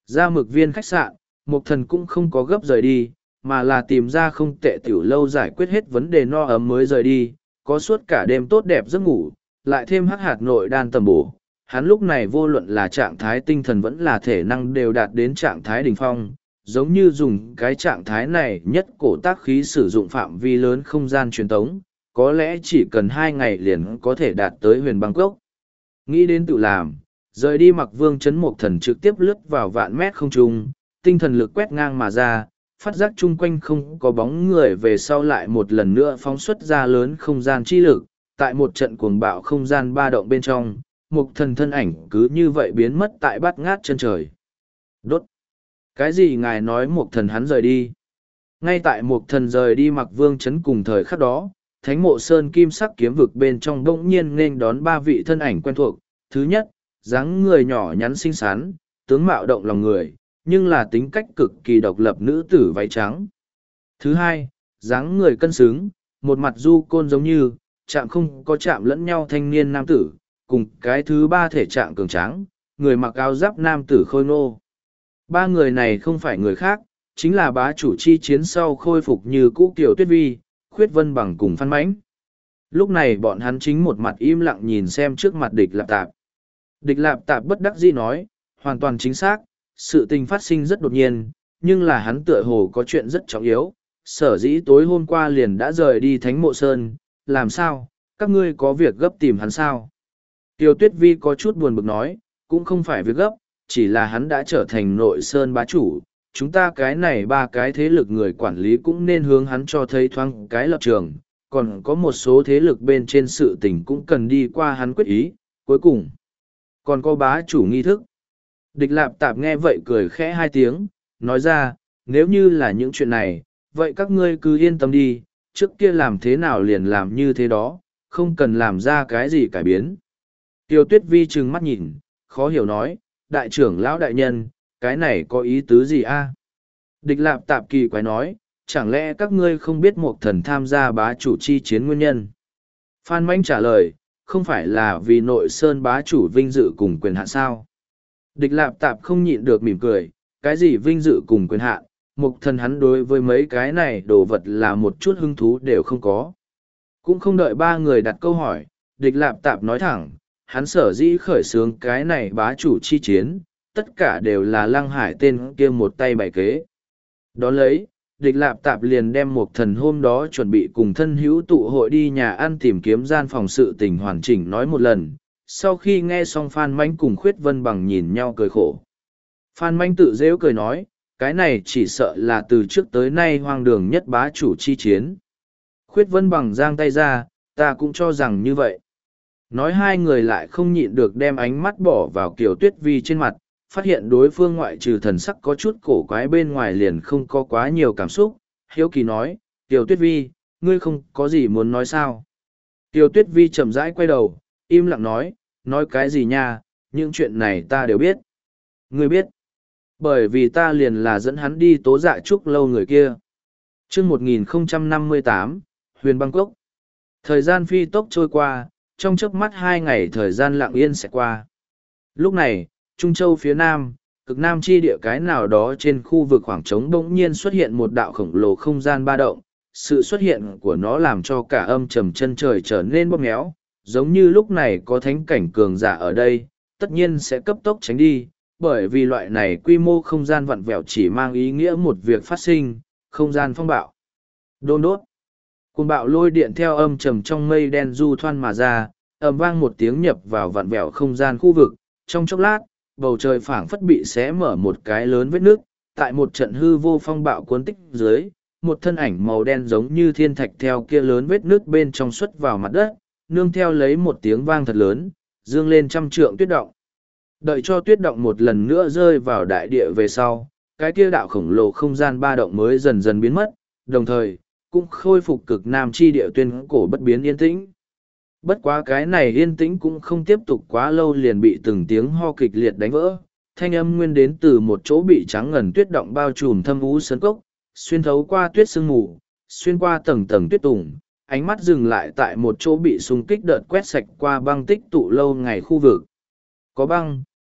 A: Ra mực viên khách sạn, Mục Thần cũng không có gấp rời đi, mà là tìm ra không tệ tiểu lâu giải quyết hết vấn đề no ấm mới rời đi, có suốt cả đêm tốt đẹp giấc ngủ, lại thêm hắc hạt nội đan tầm bổ. Hắn lúc này vô luận là trạng thái tinh thần vẫn là thể năng đều đạt đến trạng thái đỉnh phong, giống như dùng cái trạng thái này nhất cổ tác khí sử dụng phạm vi lớn không gian truyền tống, có lẽ chỉ cần hai ngày liền có thể đạt tới huyền Bangkok. Nghĩ đến tự làm, rời đi Mặc Vương Trấn Mục Thần trực tiếp lướt vào vạn mét không trung, tinh thần lực quét ngang mà ra, phát giác chung quanh không có bóng người về sau lại một lần nữa phóng xuất ra lớn không gian chi lực, tại một trận cuồng bạo không gian ba động bên trong, Mục Thần thân ảnh cứ như vậy biến mất tại bát ngát chân trời. Đốt! Cái gì ngài nói Mục Thần hắn rời đi? Ngay tại Mục Thần rời đi Mặc Vương Trấn cùng thời khắc đó, Thánh Mộ Sơn kim sắc kiếm vực bên trong bỗng nhiên nên đón ba vị thân ảnh quen thuộc. Thứ nhất, dáng người nhỏ nhắn xinh xắn, tướng mạo động lòng người, nhưng là tính cách cực kỳ độc lập nữ tử váy trắng. Thứ hai, dáng người cân xứng, một mặt du côn giống như, chạm không có chạm lẫn nhau thanh niên nam tử, cùng cái thứ ba thể trạng cường tráng, người mặc áo giáp nam tử khôi ngô. Ba người này không phải người khác, chính là bá chủ chi chiến sau khôi phục như cũ Kiều Tuyết Vi, Khuyết Vân Bằng cùng Phan Mãnh. Lúc này bọn hắn chính một mặt im lặng nhìn xem trước mặt Địch Lạp Tạp. Địch Lạp Tạp bất đắc dĩ nói, hoàn toàn chính xác, sự tình phát sinh rất đột nhiên, nhưng là hắn tựa hồ có chuyện rất trọng yếu, sở dĩ tối hôm qua liền đã rời đi Thánh Mộ Sơn, làm sao, các ngươi có việc gấp tìm hắn sao? Tiêu Tuyết Vi có chút buồn bực nói, cũng không phải việc gấp, chỉ là hắn đã trở thành nội sơn bá chủ, chúng ta cái này ba cái thế lực người quản lý cũng nên hướng hắn cho thấy thoáng cái lập trường, còn có một số thế lực bên trên sự tình cũng cần đi qua hắn quyết ý, cuối cùng còn có bá chủ nghi thức. Địch Lạp Tạp nghe vậy cười khẽ hai tiếng, nói ra, nếu như là những chuyện này, vậy các ngươi cứ yên tâm đi, trước kia làm thế nào liền làm như thế đó, không cần làm ra cái gì cải biến. Tiêu Tuyết Vi trừng mắt nhìn, khó hiểu nói, đại trưởng lão đại nhân, cái này có ý tứ gì a? Địch Lạp Tạp kỳ quái nói, chẳng lẽ các ngươi không biết Mục Thần tham gia bá chủ chi chiến nguyên nhân? Phan Mãnh trả lời, không phải là vì nội sơn bá chủ vinh dự cùng quyền hạn sao? Địch Lạp Tạp không nhịn được mỉm cười, cái gì vinh dự cùng quyền hạn, Mục Thần hắn đối với mấy cái này đồ vật là một chút hứng thú đều không có. Cũng không đợi ba người đặt câu hỏi, Địch Lạp Tạp nói thẳng, hắn sở dĩ khởi xướng cái này bá chủ chi chiến, tất cả đều là Lăng Hải tên kia một tay bày kế. Đón lấy, Địch Lạp Tạp liền đem Mục Thần hôm đó chuẩn bị cùng thân hữu tụ hội đi nhà ăn tìm kiếm gian phòng sự tình hoàn chỉnh nói một lần. Sau khi nghe xong Phan Mãnh cùng Khuyết Vân Bằng nhìn nhau cười khổ. Phan Mãnh tự dễu cười nói, cái này chỉ sợ là từ trước tới nay hoang đường nhất bá chủ chi chiến. Khuyết Vân Bằng giang tay ra, ta cũng cho rằng như vậy. Nói hai người lại không nhịn được đem ánh mắt bỏ vào Kiều Tuyết Vi trên mặt, phát hiện đối phương ngoại trừ thần sắc có chút cổ quái bên ngoài liền không có quá nhiều cảm xúc. Hiếu kỳ nói, Kiều Tuyết Vi, ngươi không có gì muốn nói sao? Kiều Tuyết Vi chậm rãi quay đầu, im lặng nói, nói cái gì nha, những chuyện này ta đều biết. Ngươi biết, bởi vì ta liền là dẫn hắn đi tố dạ trúc lâu người kia. chương một nghìn không trăm năm mươi tám, Huyền Bangkok. Thời gian phi tốc trôi qua, trong chớp mắt hai ngày thời gian lặng yên sẽ qua. Lúc này, Trung Châu phía nam, cực nam chi địa cái nào đó trên khu vực khoảng trống bỗng nhiên xuất hiện một đạo khổng lồ không gian ba động. Sự xuất hiện của nó làm cho cả âm trầm chân trời trở nên bóp méo, giống như lúc này có thánh cảnh cường giả ở đây, tất nhiên sẽ cấp tốc tránh đi, bởi vì loại này quy mô không gian vặn vẹo chỉ mang ý nghĩa một việc phát sinh, không gian phong bạo. Đôn đốt. Cơn bạo lôi điện theo âm trầm trong mây đen du thoan mà ra, ầm vang một tiếng nhập vào vặn vẹo không gian khu vực, trong chốc lát, bầu trời phảng phất bị xé mở một cái lớn vết nước, tại một trận hư vô phong bạo cuốn tích dưới, một thân ảnh màu đen giống như thiên thạch theo kia lớn vết nước bên trong xuất vào mặt đất, nương theo lấy một tiếng vang thật lớn, dương lên trăm trượng tuyết động. Đợi cho tuyết động một lần nữa rơi vào đại địa về sau, cái kia đạo khổng lồ không gian ba động mới dần dần biến mất, đồng thời, cũng khôi phục cực nam chi địa tuyên cổ bất biến yên tĩnh. Bất quá cái này yên tĩnh cũng không tiếp tục quá lâu liền bị từng tiếng ho kịch liệt đánh vỡ, thanh âm nguyên đến từ một chỗ bị trắng ngần tuyết động bao trùm thâm u sơn cốc, xuyên thấu qua tuyết sương mù, xuyên qua tầng tầng tuyết tùng, ánh mắt dừng lại tại một chỗ bị xung kích đợt quét sạch qua băng tích tụ lâu ngày khu vực. Có băng,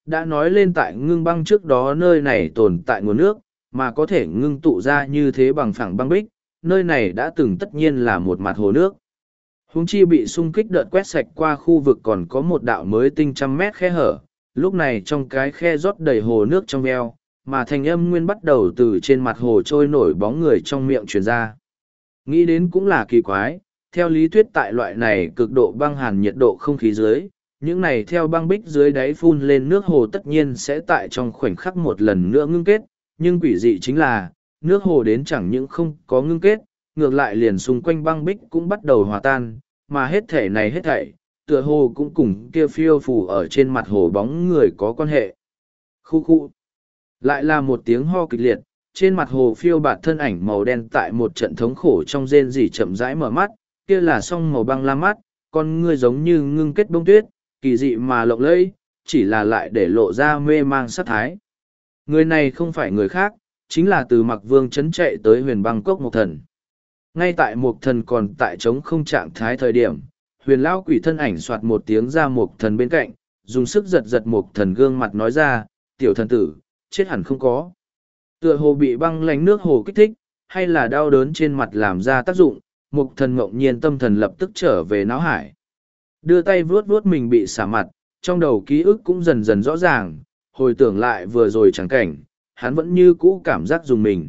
A: đã nói lên tại ngưng băng trước đó nơi này tồn tại nguồn nước, mà có thể ngưng tụ ra như thế bằng phẳng băng bích, nơi này đã từng tất nhiên là một mặt hồ nước. Huống chi bị xung kích đợt quét sạch qua khu vực còn có một đạo mới tinh trăm mét khe hở, lúc này trong cái khe rót đầy hồ nước trong veo, mà thành âm nguyên bắt đầu từ trên mặt hồ trôi nổi bóng người trong miệng truyền ra. Nghĩ đến cũng là kỳ quái, theo lý thuyết tại loại này cực độ băng hàn nhiệt độ không khí dưới, những này theo băng bích dưới đáy phun lên nước hồ tất nhiên sẽ tại trong khoảnh khắc một lần nữa ngưng kết, nhưng quỷ dị chính là, nước hồ đến chẳng những không có ngưng kết, ngược lại liền xung quanh băng bích cũng bắt đầu hòa tan, mà hết thể này hết thảy, tựa hồ cũng cùng kia phiêu phù ở trên mặt hồ bóng người có quan hệ. Khu khu. Lại là một tiếng ho kịch liệt, trên mặt hồ phiêu bạt thân ảnh màu đen tại một trận thống khổ trong rên rỉ chậm rãi mở mắt, kia là song màu băng la mắt, con ngươi giống như ngưng kết bông tuyết, kỳ dị mà lộng lẫy, chỉ là lại để lộ ra mê mang sát thái. Người này không phải người khác, chính là từ Mặc Vương trấn chạy tới huyền băng cốc Mộc Thần. Ngay tại Mộc Thần còn tại trống không trạng thái thời điểm, huyền lao quỷ thân ảnh soạt một tiếng ra Mộc Thần bên cạnh, dùng sức giật giật Mộc Thần gương mặt nói ra, tiểu thần tử, chết hẳn không có. Tựa hồ bị băng lánh nước hồ kích thích, hay là đau đớn trên mặt làm ra tác dụng, Mộc Thần ngẫu nhiên tâm thần lập tức trở về náo hải. Đưa tay vuốt vuốt mình bị xả mặt, trong đầu ký ức cũng dần dần rõ ràng, hồi tưởng lại vừa rồi chẳng cảnh, hắn vẫn như cũ cảm giác dùng mình.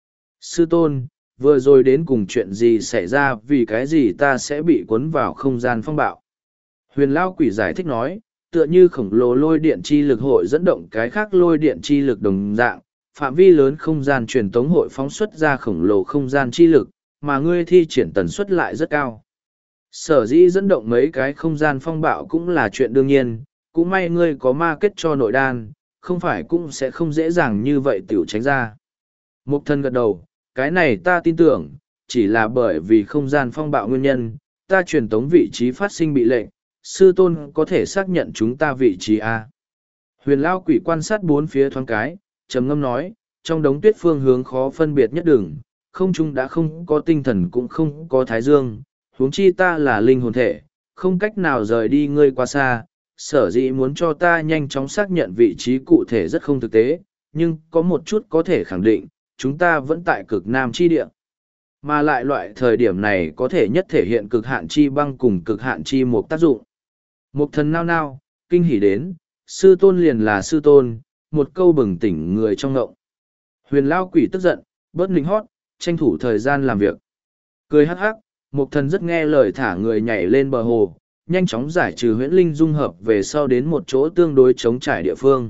A: Sư tôn, vừa rồi đến cùng chuyện gì xảy ra vì cái gì ta sẽ bị cuốn vào không gian phong bạo. Huyền Lao Quỷ giải thích nói, tựa như khổng lồ lôi điện chi lực hội dẫn động cái khác lôi điện chi lực đồng dạng, phạm vi lớn không gian truyền tống hội phóng xuất ra khổng lồ không gian chi lực, mà ngươi thi triển tần suất lại rất cao. Sở dĩ dẫn động mấy cái không gian phong bạo cũng là chuyện đương nhiên, cũng may ngươi có ma kết cho nội đan, không phải cũng sẽ không dễ dàng như vậy tiểu tránh ra. Mục thân gật đầu, cái này ta tin tưởng, chỉ là bởi vì không gian phong bạo nguyên nhân, ta truyền tống vị trí phát sinh bị lệnh, sư tôn có thể xác nhận chúng ta vị trí A. Huyền Lao Quỷ quan sát bốn phía thoáng cái, trầm ngâm nói, trong đống tuyết phương hướng khó phân biệt nhất đường, không trung đã không có tinh thần cũng không có thái dương, huống chi ta là linh hồn thể, không cách nào rời đi ngươi quá xa, sở dĩ muốn cho ta nhanh chóng xác nhận vị trí cụ thể rất không thực tế, nhưng có một chút có thể khẳng định, chúng ta vẫn tại cực nam chi địa. Mà lại loại thời điểm này có thể nhất thể hiện cực hạn chi băng cùng cực hạn chi một tác dụng. Một thần nao nao, kinh hỉ đến, sư tôn liền là sư tôn, một câu bừng tỉnh người trong ngộng. Huyền Lao Quỷ tức giận, bớt nịnh hót, tranh thủ thời gian làm việc. Cười hắc hắc, một thần rất nghe lời thả người nhảy lên bờ hồ, nhanh chóng giải trừ huyễn linh dung hợp về sau đến một chỗ tương đối chống trải địa phương.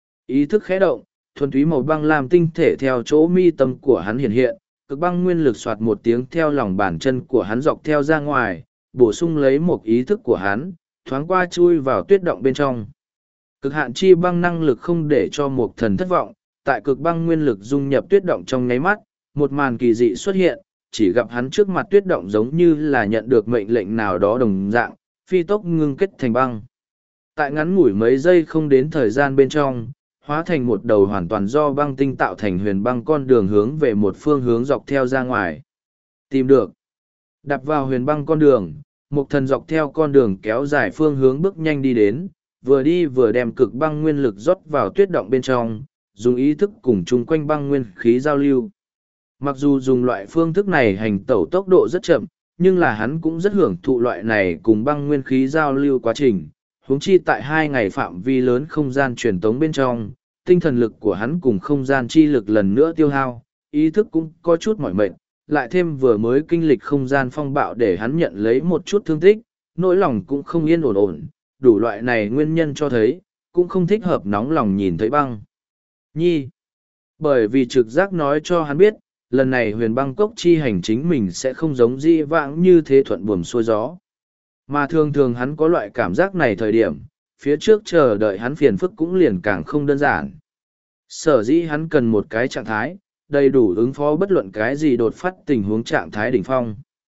A: Ý thức khẽ động, thuần túy màu băng làm tinh thể theo chỗ mi tâm của hắn hiện hiện, cực băng nguyên lực soạt một tiếng theo lòng bàn chân của hắn dọc theo ra ngoài, bổ sung lấy một ý thức của hắn, thoáng qua chui vào tuyết động bên trong. Cực hạn chi băng năng lực không để cho một thần thất vọng, tại cực băng nguyên lực dung nhập tuyết động trong nháy mắt, một màn kỳ dị xuất hiện, chỉ gặp hắn trước mặt tuyết động giống như là nhận được mệnh lệnh nào đó đồng dạng, phi tốc ngưng kết thành băng. Tại ngắn ngủi mấy giây không đến thời gian bên trong, hóa thành một đầu hoàn toàn do băng tinh tạo thành huyền băng con đường hướng về một phương hướng dọc theo ra ngoài. Tìm được. Đạp vào huyền băng con đường, một thần dọc theo con đường kéo dài phương hướng bước nhanh đi đến, vừa đi vừa đem cực băng nguyên lực rót vào tuyết động bên trong, dùng ý thức cùng chung quanh băng nguyên khí giao lưu. Mặc dù dùng loại phương thức này hành tẩu tốc độ rất chậm, nhưng là hắn cũng rất hưởng thụ loại này cùng băng nguyên khí giao lưu quá trình. Huống chi tại hai ngày phạm vi lớn không gian truyền tống bên trong, tinh thần lực của hắn cùng không gian chi lực lần nữa tiêu hao, ý thức cũng có chút mỏi mệt, lại thêm vừa mới kinh lịch không gian phong bạo để hắn nhận lấy một chút thương tích, nỗi lòng cũng không yên ổn ổn, đủ loại này nguyên nhân cho thấy, cũng không thích hợp nóng lòng nhìn thấy băng. Nhi. Bởi vì trực giác nói cho hắn biết, lần này huyền băng cốc chi hành chính mình sẽ không giống di vãng như thế thuận buồm xuôi gió. Mà thường thường hắn có loại cảm giác này thời điểm, phía trước chờ đợi hắn phiền phức cũng liền càng không đơn giản. Sở dĩ hắn cần một cái trạng thái, đầy đủ ứng phó bất luận cái gì đột phát tình huống trạng thái đỉnh phong.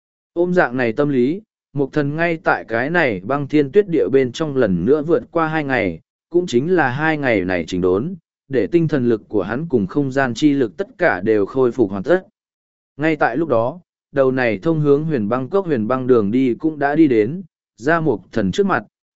A: Ôm dạng này tâm lý, một thần ngay tại cái này băng thiên tuyết địa bên trong lần nữa vượt qua hai ngày, cũng chính là hai ngày này chỉnh đốn, để tinh thần lực của hắn cùng không gian chi lực tất cả đều khôi phục hoàn tất. Ngay tại lúc đó, đầu này thông hướng huyền băng cốc huyền băng đường đi cũng đã đi đến, ra một thần trước mặt,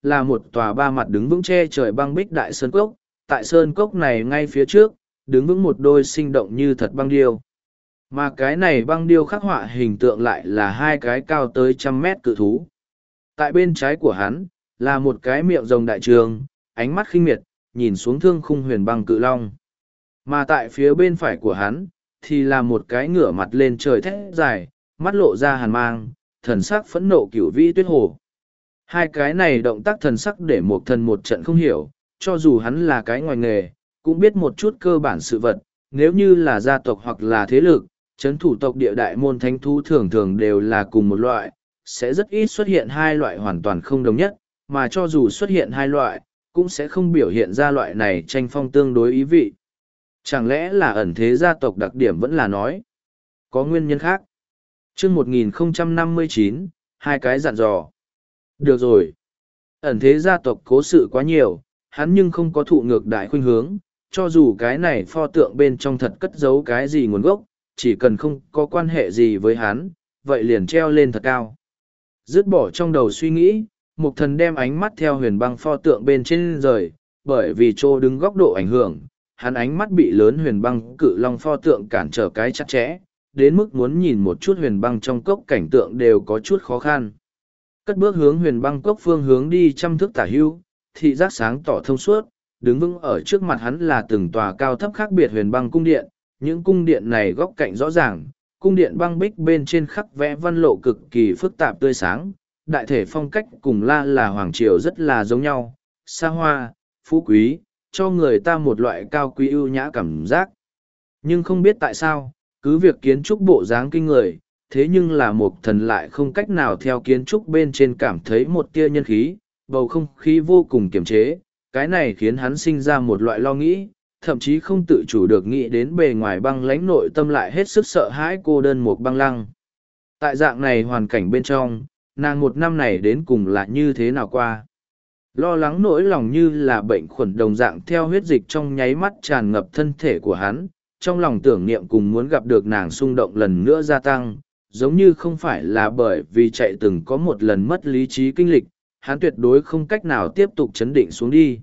A: là một tòa ba mặt đứng vững che trời băng bích đại sơn cốc. Tại sơn cốc này ngay phía trước, đứng vững một đôi sinh động như thật băng điêu. Mà cái này băng điêu khắc họa hình tượng lại là hai cái cao tới trăm mét cự thú. Tại bên trái của hắn, là một cái miệng rồng đại trường, ánh mắt khinh miệt, nhìn xuống thương khung huyền băng cự long. Mà tại phía bên phải của hắn, thì là một cái ngửa mặt lên trời thét dài, mắt lộ ra hàn mang, thần sắc phẫn nộ cửu vĩ tuyết hồ. Hai cái này động tác thần sắc để một thần một trận không hiểu, cho dù hắn là cái ngoài nghề, cũng biết một chút cơ bản sự vật, nếu như là gia tộc hoặc là thế lực, chấn thủ tộc địa đại môn thánh thú thường thường đều là cùng một loại, sẽ rất ít xuất hiện hai loại hoàn toàn không đồng nhất, mà cho dù xuất hiện hai loại, cũng sẽ không biểu hiện ra loại này tranh phong tương đối ý vị. Chẳng lẽ là ẩn thế gia tộc đặc điểm vẫn là nói? Có nguyên nhân khác. Chương một nghìn không trăm năm mươi chín, hai cái dặn dò. Được rồi. Ẩn thế gia tộc cố sự quá nhiều, hắn nhưng không có thụ ngược đại khuynh hướng, cho dù cái này pho tượng bên trong thật cất giấu cái gì nguồn gốc, chỉ cần không có quan hệ gì với hắn, vậy liền treo lên thật cao. Dứt bỏ trong đầu suy nghĩ, Mục Thần đem ánh mắt theo huyền băng pho tượng bên trên rời, bởi vì chỗ đứng góc độ ảnh hưởng, hắn ánh mắt bị lớn huyền băng cự long pho tượng cản trở cái chặt chẽ, đến mức muốn nhìn một chút huyền băng trong cốc cảnh tượng đều có chút khó khăn. Cất bước hướng huyền băng cốc phương hướng đi trăm thước tả hưu, thị giác sáng tỏ thông suốt, đứng vững ở trước mặt hắn là từng tòa cao thấp khác biệt huyền băng cung điện, những cung điện này góc cạnh rõ ràng, cung điện băng bích bên trên khắc vẽ văn lộ cực kỳ phức tạp tươi sáng, đại thể phong cách cùng La là Hoàng Triều rất là giống nhau, xa hoa, phú quý, cho người ta một loại cao quý ưu nhã cảm giác. Nhưng không biết tại sao, cứ việc kiến trúc bộ dáng kinh người, thế nhưng là Mục Thần lại không cách nào theo kiến trúc bên trên cảm thấy một tia nhân khí, bầu không khí vô cùng kiềm chế, cái này khiến hắn sinh ra một loại lo nghĩ, thậm chí không tự chủ được nghĩ đến bề ngoài băng lãnh nội tâm lại hết sức sợ hãi cô đơn một băng lăng. Tại dạng này hoàn cảnh bên trong, nàng một năm này đến cùng là như thế nào qua? Lo lắng nỗi lòng như là bệnh khuẩn đồng dạng theo huyết dịch trong nháy mắt tràn ngập thân thể của hắn, trong lòng tưởng niệm cùng muốn gặp được nàng xung động lần nữa gia tăng, giống như không phải là bởi vì chạy từng có một lần mất lý trí kinh lịch, hắn tuyệt đối không cách nào tiếp tục chấn định xuống đi.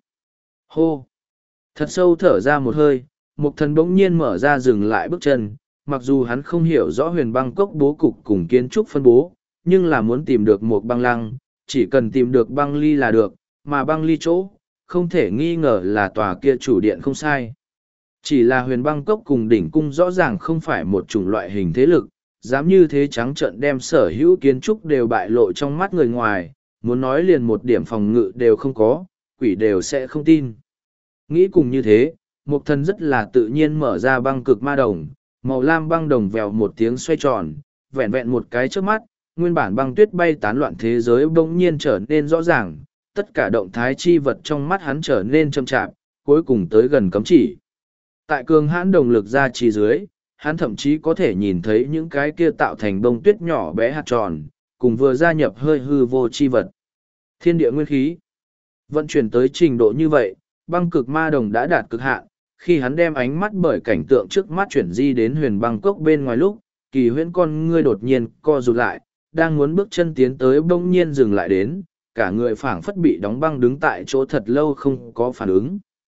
A: Hô! Thật sâu thở ra một hơi, Mục Thần bỗng nhiên mở ra dừng lại bước chân, mặc dù hắn không hiểu rõ huyền băng cốc bố cục cùng kiến trúc phân bố, nhưng là muốn tìm được một băng lăng, chỉ cần tìm được băng ly là được, mà băng ly chỗ, không thể nghi ngờ là tòa kia chủ điện không sai. Chỉ là huyền băng cốc cùng đỉnh cung rõ ràng không phải một chủng loại hình thế lực, dám như thế trắng trợn đem sở hữu kiến trúc đều bại lộ trong mắt người ngoài, muốn nói liền một điểm phòng ngự đều không có, quỷ đều sẽ không tin. Nghĩ cùng như thế, Mục Thần rất là tự nhiên mở ra băng cực ma đồng, màu lam băng đồng vèo một tiếng xoay tròn, vẹn vẹn một cái trước mắt, nguyên bản băng tuyết bay tán loạn thế giới bỗng nhiên trở nên rõ ràng, tất cả động thái chi vật trong mắt hắn trở nên chậm chạp, cuối cùng tới gần cấm chỉ. Tại cường hãn đồng lực ra chỉ dưới, hắn thậm chí có thể nhìn thấy những cái kia tạo thành bông tuyết nhỏ bé hạt tròn, cùng vừa gia nhập hơi hư vô chi vật. Thiên địa nguyên khí. Vận chuyển tới trình độ như vậy, băng cực ma đồng đã đạt cực hạn, khi hắn đem ánh mắt bởi cảnh tượng trước mắt chuyển di đến huyền băng cốc bên ngoài lúc, kỳ huyễn con ngươi đột nhiên co rụt lại, đang muốn bước chân tiến tới bỗng nhiên dừng lại đến, cả người phảng phất bị đóng băng đứng tại chỗ thật lâu không có phản ứng.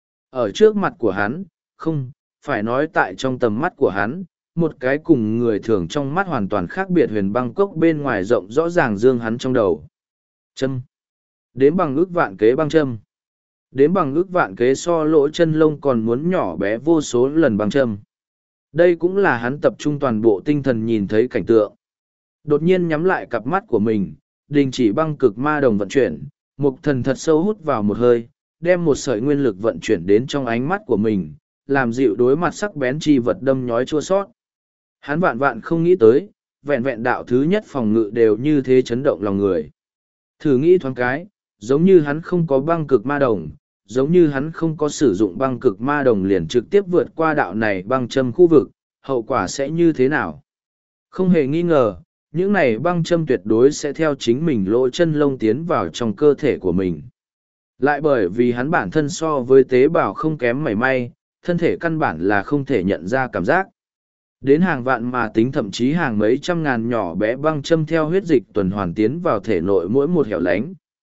A: Ở trước mặt của hắn, không, phải nói tại trong tầm mắt của hắn, một cái cùng người thường trong mắt hoàn toàn khác biệt huyền băng cốc bên ngoài rộng rõ ràng dương hắn trong đầu. Châm. Đếm bằng ước vạn kế băng châm. Đếm bằng ước vạn kế so lỗ chân lông còn muốn nhỏ bé vô số lần băng châm. Đây cũng là hắn tập trung toàn bộ tinh thần nhìn thấy cảnh tượng. Đột nhiên nhắm lại cặp mắt của mình, đình chỉ băng cực ma đồng vận chuyển, Mục Thần thật sâu hút vào một hơi, đem một sợi nguyên lực vận chuyển đến trong ánh mắt của mình, làm dịu đối mặt sắc bén chi vật đâm nhói chua sót. Hắn vạn vạn không nghĩ tới, vẹn vẹn đạo thứ nhất phòng ngự đều như thế chấn động lòng người. Thử nghĩ thoáng cái, giống như hắn không có băng cực ma đồng, giống như hắn không có sử dụng băng cực ma đồng liền trực tiếp vượt qua đạo này băng châm khu vực, hậu quả sẽ như thế nào? Không hề nghi ngờ, những này băng châm tuyệt đối sẽ theo chính mình lỗ chân lông tiến vào trong cơ thể của mình. Lại bởi vì hắn bản thân so với tế bào không kém mảy may, thân thể căn bản là không thể nhận ra cảm giác. Đến hàng vạn mà tính thậm chí hàng mấy trăm ngàn nhỏ bé băng châm theo huyết dịch tuần hoàn tiến vào thể nội mỗi một hẻo lánh,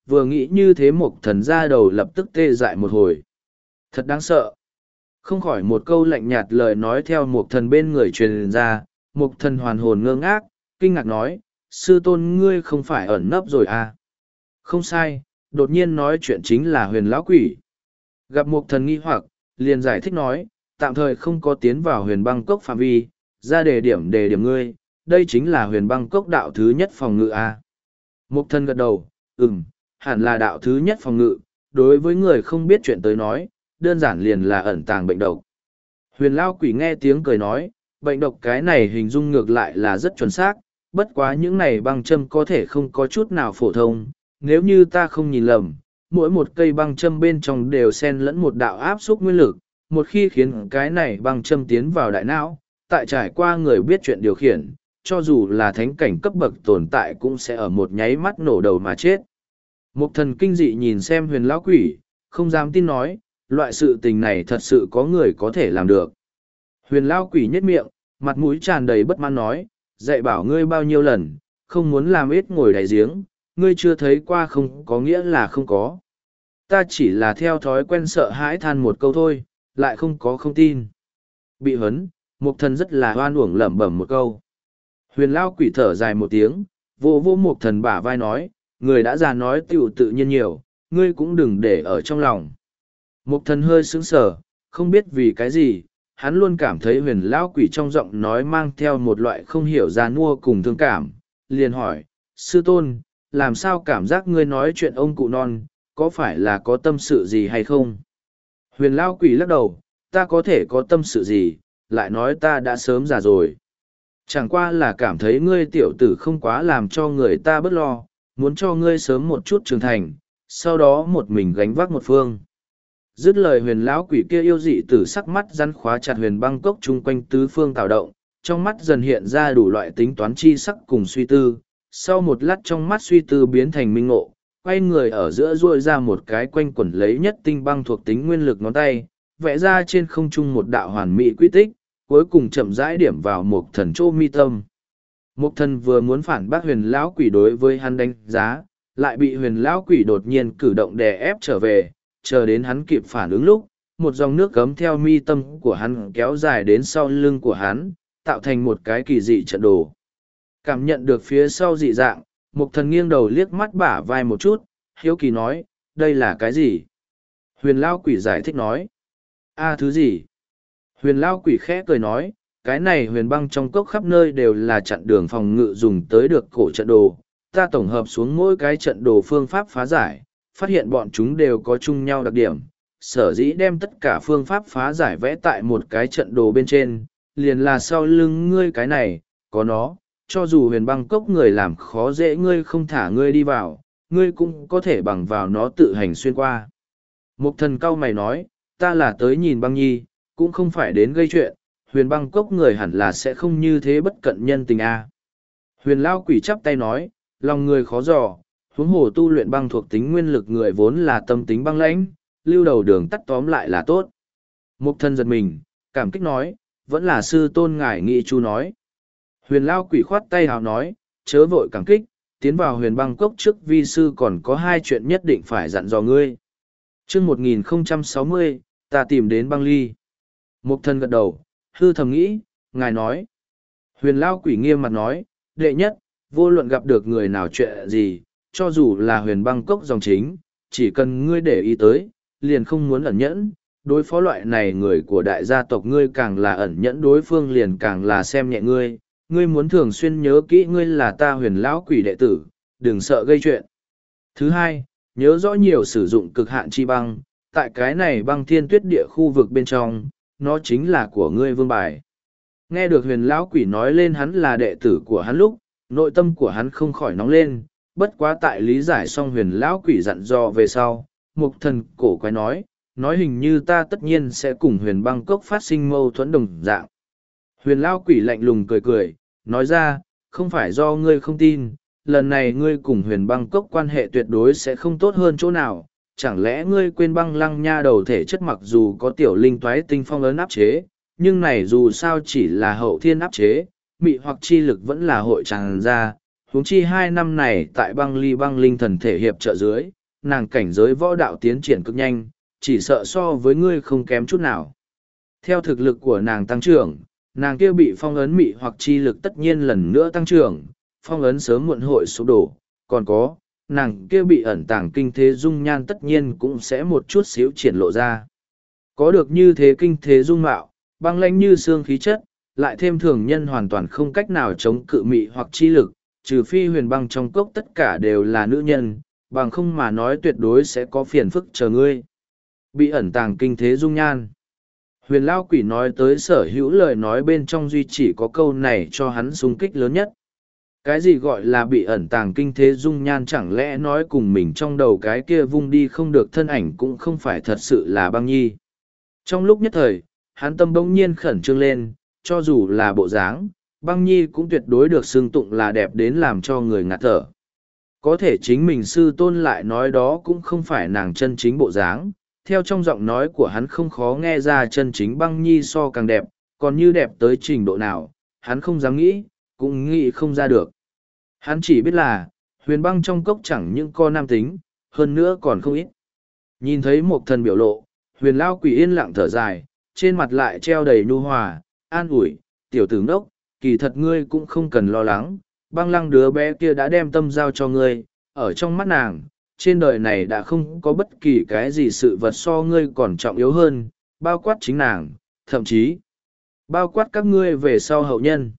A: vừa nghĩ như thế Mục Thần ra đầu lập tức tê dại một hồi. Thật đáng sợ. Không khỏi một câu lạnh nhạt lời nói theo Mục Thần bên người truyền ra, Mục Thần hoàn hồn ngơ ngác, kinh ngạc nói, sư tôn ngươi không phải ẩn nấp rồi à? Không sai, đột nhiên nói chuyện chính là huyền lão quỷ. Gặp Mục Thần nghi hoặc, liền giải thích nói, tạm thời không có tiến vào huyền băng cốc phạm vi, ra đề điểm đề điểm ngươi, đây chính là huyền băng cốc đạo thứ nhất phòng ngự à? Mục Thần gật đầu, ừm, hẳn là đạo thứ nhất phòng ngự, đối với người không biết chuyện tới nói, đơn giản liền là ẩn tàng bệnh độc. Huyền Lao Quỷ nghe tiếng cười nói, bệnh độc cái này hình dung ngược lại là rất chuẩn xác, bất quá những này băng châm có thể không có chút nào phổ thông, nếu như ta không nhìn lầm, mỗi một cây băng châm bên trong đều xen lẫn một đạo áp xúc nguyên lực, một khi khiến cái này băng châm tiến vào đại não, tại trải qua người biết chuyện điều khiển, cho dù là thánh cảnh cấp bậc tồn tại cũng sẽ ở một nháy mắt nổ đầu mà chết. Mục Thần kinh dị nhìn xem huyền lão quỷ, không dám tin nói, loại sự tình này thật sự có người có thể làm được. Huyền lão quỷ nhếch miệng, mặt mũi tràn đầy bất mãn nói, dạy bảo ngươi bao nhiêu lần, không muốn làm ít ngồi đáy giếng, ngươi chưa thấy qua không có nghĩa là không có. Ta chỉ là theo thói quen sợ hãi than một câu thôi, lại không có không tin. Bị hấn, Mục Thần rất là hoan uổng lẩm bẩm một câu. Huyền lão quỷ thở dài một tiếng, vô vô Mục Thần bả vai nói, người đã già nói tiểu tự nhiên nhiều, ngươi cũng đừng để ở trong lòng. Mục Thần hơi sững sờ, không biết vì cái gì, hắn luôn cảm thấy huyền lão quỷ trong giọng nói mang theo một loại không hiểu già nua cùng thương cảm, liền hỏi, sư tôn, làm sao cảm giác ngươi nói chuyện ông cụ non, có phải là có tâm sự gì hay không? Huyền lão quỷ lắc đầu, ta có thể có tâm sự gì, lại nói ta đã sớm già rồi. Chẳng qua là cảm thấy ngươi tiểu tử không quá làm cho người ta bớt lo, muốn cho ngươi sớm một chút trưởng thành, sau đó một mình gánh vác một phương. Dứt lời huyền lão quỷ kia yêu dị tử sắc mắt rắn khóa chặt huyền băng cốc chung quanh tứ phương tạo động, trong mắt dần hiện ra đủ loại tính toán chi sắc cùng suy tư. Sau một lát trong mắt suy tư biến thành minh ngộ, quay người ở giữa duỗi ra một cái quanh quẩn lấy nhất tinh băng thuộc tính nguyên lực ngón tay, vẽ ra trên không trung một đạo hoàn mỹ quy tích, cuối cùng chậm rãi điểm vào Mục Thần chỗ mi tâm. Mục Thần vừa muốn phản bác huyền lão quỷ đối với hắn đánh giá, lại bị huyền lão quỷ đột nhiên cử động đè ép trở về, chờ đến hắn kịp phản ứng lúc, một dòng nước gấm theo mi tâm của hắn kéo dài đến sau lưng của hắn, tạo thành một cái kỳ dị trận đồ. Cảm nhận được phía sau dị dạng, Mục Thần nghiêng đầu liếc mắt bả vai một chút, hiếu kỳ nói, đây là cái gì? Huyền lão quỷ giải thích nói, a thứ gì? Huyền lão quỷ khẽ cười nói, cái này huyền băng trong cốc khắp nơi đều là chặn đường phòng ngự dùng tới được cổ trận đồ. Ta tổng hợp xuống mỗi cái trận đồ phương pháp phá giải, phát hiện bọn chúng đều có chung nhau đặc điểm. Sở dĩ đem tất cả phương pháp phá giải vẽ tại một cái trận đồ bên trên, liền là sau lưng ngươi cái này, có nó, cho dù huyền băng cốc người làm khó dễ ngươi không thả ngươi đi vào, ngươi cũng có thể bằng vào nó tự hành xuyên qua. Mục Thần cau mày nói, ta là tới nhìn băng nhi, cũng không phải đến gây chuyện, huyền băng cốc người hẳn là sẽ không như thế bất cận nhân tình a. Huyền lao quỷ chắp tay nói, lòng người khó dò, huống hồ tu luyện băng thuộc tính nguyên lực người vốn là tâm tính băng lãnh, lưu đầu đường tắt tóm lại là tốt. Mục Thần giật mình, cảm kích nói, vẫn là sư tôn ngài nghị chu nói. Huyền lao quỷ khoát tay hào nói, chớ vội cảm kích, tiến vào huyền băng cốc trước vi sư còn có hai chuyện nhất định phải dặn dò ngươi. Chương một nghìn không trăm sáu mươi, ta tìm đến băng ly. Mục Thần gật đầu, hư thầm nghĩ, ngài nói. Huyền lao quỷ nghiêm mặt nói, đệ nhất, vô luận gặp được người nào chuyện gì, cho dù là huyền băng cốc dòng chính, chỉ cần ngươi để ý tới, liền không muốn ẩn nhẫn. Đối phó loại này người của đại gia tộc ngươi càng là ẩn nhẫn đối phương liền càng là xem nhẹ ngươi. Ngươi muốn thường xuyên nhớ kỹ ngươi là ta huyền lão quỷ đệ tử, đừng sợ gây chuyện. Thứ hai, nhớ rõ nhiều sử dụng cực hạn chi băng, tại cái này băng thiên tuyết địa khu vực bên trong, nó chính là của ngươi vương bài. Nghe được huyền lão quỷ nói lên hắn là đệ tử của hắn lúc, nội tâm của hắn không khỏi nóng lên, bất quá tại lý giải xong huyền lão quỷ dặn dò về sau, Mục Thần cổ quái nói, nói hình như ta tất nhiên sẽ cùng huyền băng cốc phát sinh mâu thuẫn đồng dạng. Huyền lão quỷ lạnh lùng cười cười, nói ra, không phải do ngươi không tin, lần này ngươi cùng huyền băng cốc quan hệ tuyệt đối sẽ không tốt hơn chỗ nào, chẳng lẽ ngươi quên băng lăng nha đầu thể chất mặc dù có tiểu linh toái tinh phong ấn áp chế, nhưng này dù sao chỉ là hậu thiên áp chế, mị hoặc chi lực vẫn là hội tràn ra, Huống chi hai năm này tại băng ly băng linh thần thể hiệp trợ dưới, nàng cảnh giới võ đạo tiến triển cực nhanh, chỉ sợ so với ngươi không kém chút nào. Theo thực lực của nàng tăng trưởng, nàng kia bị phong ấn mị hoặc chi lực tất nhiên lần nữa tăng trưởng, phong ấn sớm muộn hội sụp đổ, còn có, nàng kia bị ẩn tàng kinh thế dung nhan tất nhiên cũng sẽ một chút xíu triển lộ ra. Có được như thế kinh thế dung mạo, băng lãnh như xương khí chất, lại thêm thường nhân hoàn toàn không cách nào chống cự mị hoặc chi lực, trừ phi huyền băng trong cốc tất cả đều là nữ nhân, bằng không mà nói tuyệt đối sẽ có phiền phức chờ ngươi. Bị ẩn tàng kinh thế dung nhan. Huyền Lao Quỷ nói tới sở hữu lời nói bên trong duy chỉ có câu này cho hắn xung kích lớn nhất. Cái gì gọi là bị ẩn tàng kinh thế dung nhan chẳng lẽ nói cùng mình trong đầu cái kia vung đi không được thân ảnh cũng không phải thật sự là băng nhi. Trong lúc nhất thời, hắn tâm bỗng nhiên khẩn trương lên, cho dù là bộ dáng, băng nhi cũng tuyệt đối được xưng tụng là đẹp đến làm cho người ngạt thở. Có thể chính mình sư tôn lại nói đó cũng không phải nàng chân chính bộ dáng, theo trong giọng nói của hắn không khó nghe ra chân chính băng nhi so càng đẹp, còn như đẹp tới trình độ nào, hắn không dám nghĩ, cũng nghĩ không ra được. Hắn chỉ biết là, huyền băng trong cốc chẳng những co nam tính, hơn nữa còn không ít. Nhìn thấy một thần biểu lộ, huyền lao quỷ yên lặng thở dài, trên mặt lại treo đầy nhu hòa, an ủi, tiểu tử ngốc, kỳ thật ngươi cũng không cần lo lắng, băng lăng đứa bé kia đã đem tâm giao cho ngươi, ở trong mắt nàng, trên đời này đã không có bất kỳ cái gì sự vật so ngươi còn trọng yếu hơn, bao quát chính nàng, thậm chí, bao quát các ngươi về sau hậu nhân.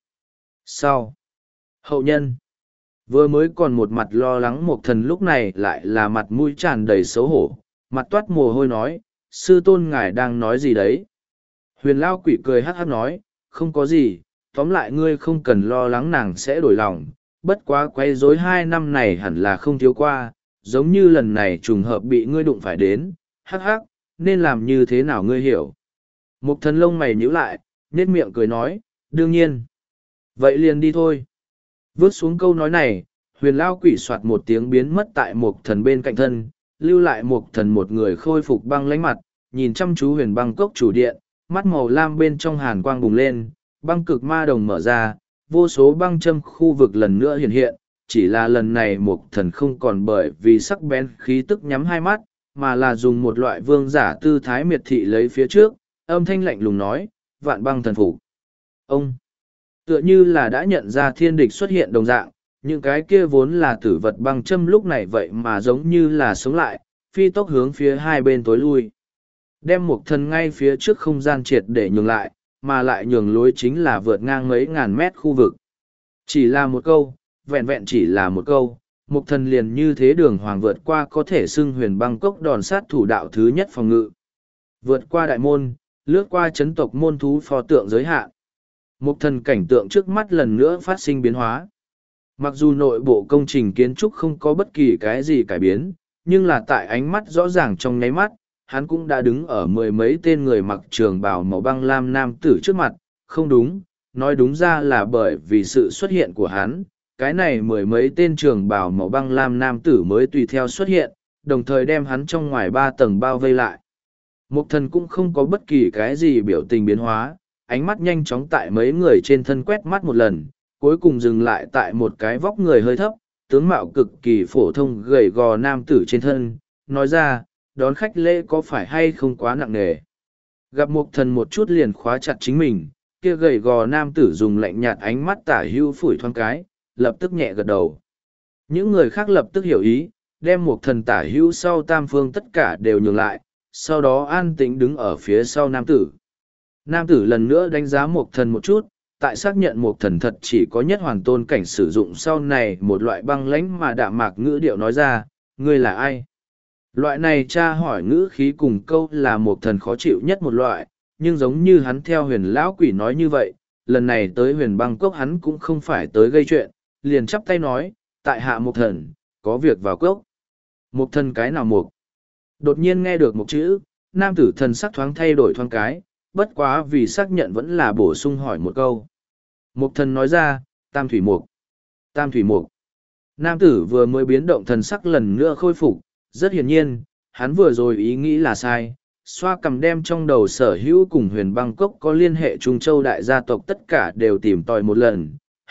A: Sau, hậu nhân, vừa mới còn một mặt lo lắng một thần lúc này lại là mặt mũi tràn đầy xấu hổ, mặt toát mồ hôi nói, sư tôn ngài đang nói gì đấy? Huyền lao quỷ cười hát hát nói, không có gì, tóm lại ngươi không cần lo lắng nàng sẽ đổi lòng, bất quá quay rối hai năm này hẳn là không thiếu qua, giống như lần này trùng hợp bị ngươi đụng phải đến, hắc hắc, nên làm như thế nào ngươi hiểu. Một thần lông mày nhíu lại, nết miệng cười nói, đương nhiên. Vậy liền đi thôi. Vớt xuống câu nói này, huyền lao quỷ soạt một tiếng biến mất tại một thần bên cạnh thân, lưu lại một thần một người khôi phục băng lánh mặt, nhìn chăm chú huyền băng cốc chủ điện, mắt màu lam bên trong hàn quang bùng lên, băng cực ma đồng mở ra, vô số băng châm khu vực lần nữa hiện hiện, chỉ là lần này một thần không còn bởi vì sắc bén khí tức nhắm hai mắt, mà là dùng một loại vương giả tư thái miệt thị lấy phía trước, âm thanh lạnh lùng nói, vạn băng thần phục. Ông, tựa như là đã nhận ra thiên địch xuất hiện đồng dạng, những cái kia vốn là tử vật băng châm lúc này vậy mà giống như là sống lại, phi tốc hướng phía hai bên tối lui. Đem một thần ngay phía trước không gian triệt để nhường lại, mà lại nhường lối chính là vượt ngang mấy ngàn mét khu vực. Chỉ là một câu, vẹn vẹn chỉ là một câu, một thần liền như thế đường hoàng vượt qua có thể xưng huyền băng cốc đòn sát thủ đạo thứ nhất phòng ngự. Vượt qua đại môn, lướt qua chấn tộc môn thú pho tượng giới hạn. Một thần cảnh tượng trước mắt lần nữa phát sinh biến hóa. Mặc dù nội bộ công trình kiến trúc không có bất kỳ cái gì cải biến, nhưng là tại ánh mắt rõ ràng trong nháy mắt, hắn cũng đã đứng ở mười mấy tên người mặc trường bào màu băng lam nam tử trước mặt, không đúng, nói đúng ra là bởi vì sự xuất hiện của hắn, cái này mười mấy tên trường bào màu băng lam nam tử mới tùy theo xuất hiện, đồng thời đem hắn trong ngoài ba tầng bao vây lại. Mục thần cũng không có bất kỳ cái gì biểu tình biến hóa, ánh mắt nhanh chóng tại mấy người trên thân quét mắt một lần, cuối cùng dừng lại tại một cái vóc người hơi thấp, tướng mạo cực kỳ phổ thông gầy gò nam tử trên thân, nói ra, đón khách lễ có phải hay không quá nặng nề. Gặp mục thần một chút liền khóa chặt chính mình, kia gầy gò nam tử dùng lạnh nhạt ánh mắt tả hưu phủi thoáng cái, lập tức nhẹ gật đầu. Những người khác lập tức hiểu ý, đem mục thần tả hưu sau tam phương tất cả đều nhường lại, sau đó an tĩnh đứng ở phía sau nam tử. Nam tử lần nữa đánh giá mục thần một chút, tại xác nhận mục thần thật chỉ có nhất hoàn tôn cảnh sử dụng sau này một loại băng lãnh mà đạm mạc ngữ điệu nói ra, ngươi là ai? Loại này tra hỏi ngữ khí cùng câu là một thần khó chịu nhất một loại, nhưng giống như hắn theo huyền lão quỷ nói như vậy, lần này tới huyền băng cốc hắn cũng không phải tới gây chuyện, liền chắp tay nói, tại hạ một thần, có việc vào cốc. Một thần cái nào một? Đột nhiên nghe được một chữ, nam tử thần sắc thoáng thay đổi thoáng cái, bất quá vì xác nhận vẫn là bổ sung hỏi một câu. Một thần nói ra, tam thủy mục. Tam thủy mục. Nam tử vừa mới biến động thần sắc lần nữa khôi phục, rất hiển nhiên, hắn vừa rồi ý nghĩ là sai, xoa cầm đem trong đầu sở hữu cùng huyền băng cốc có liên hệ Trung Châu đại gia tộc tất cả đều tìm tòi một lần,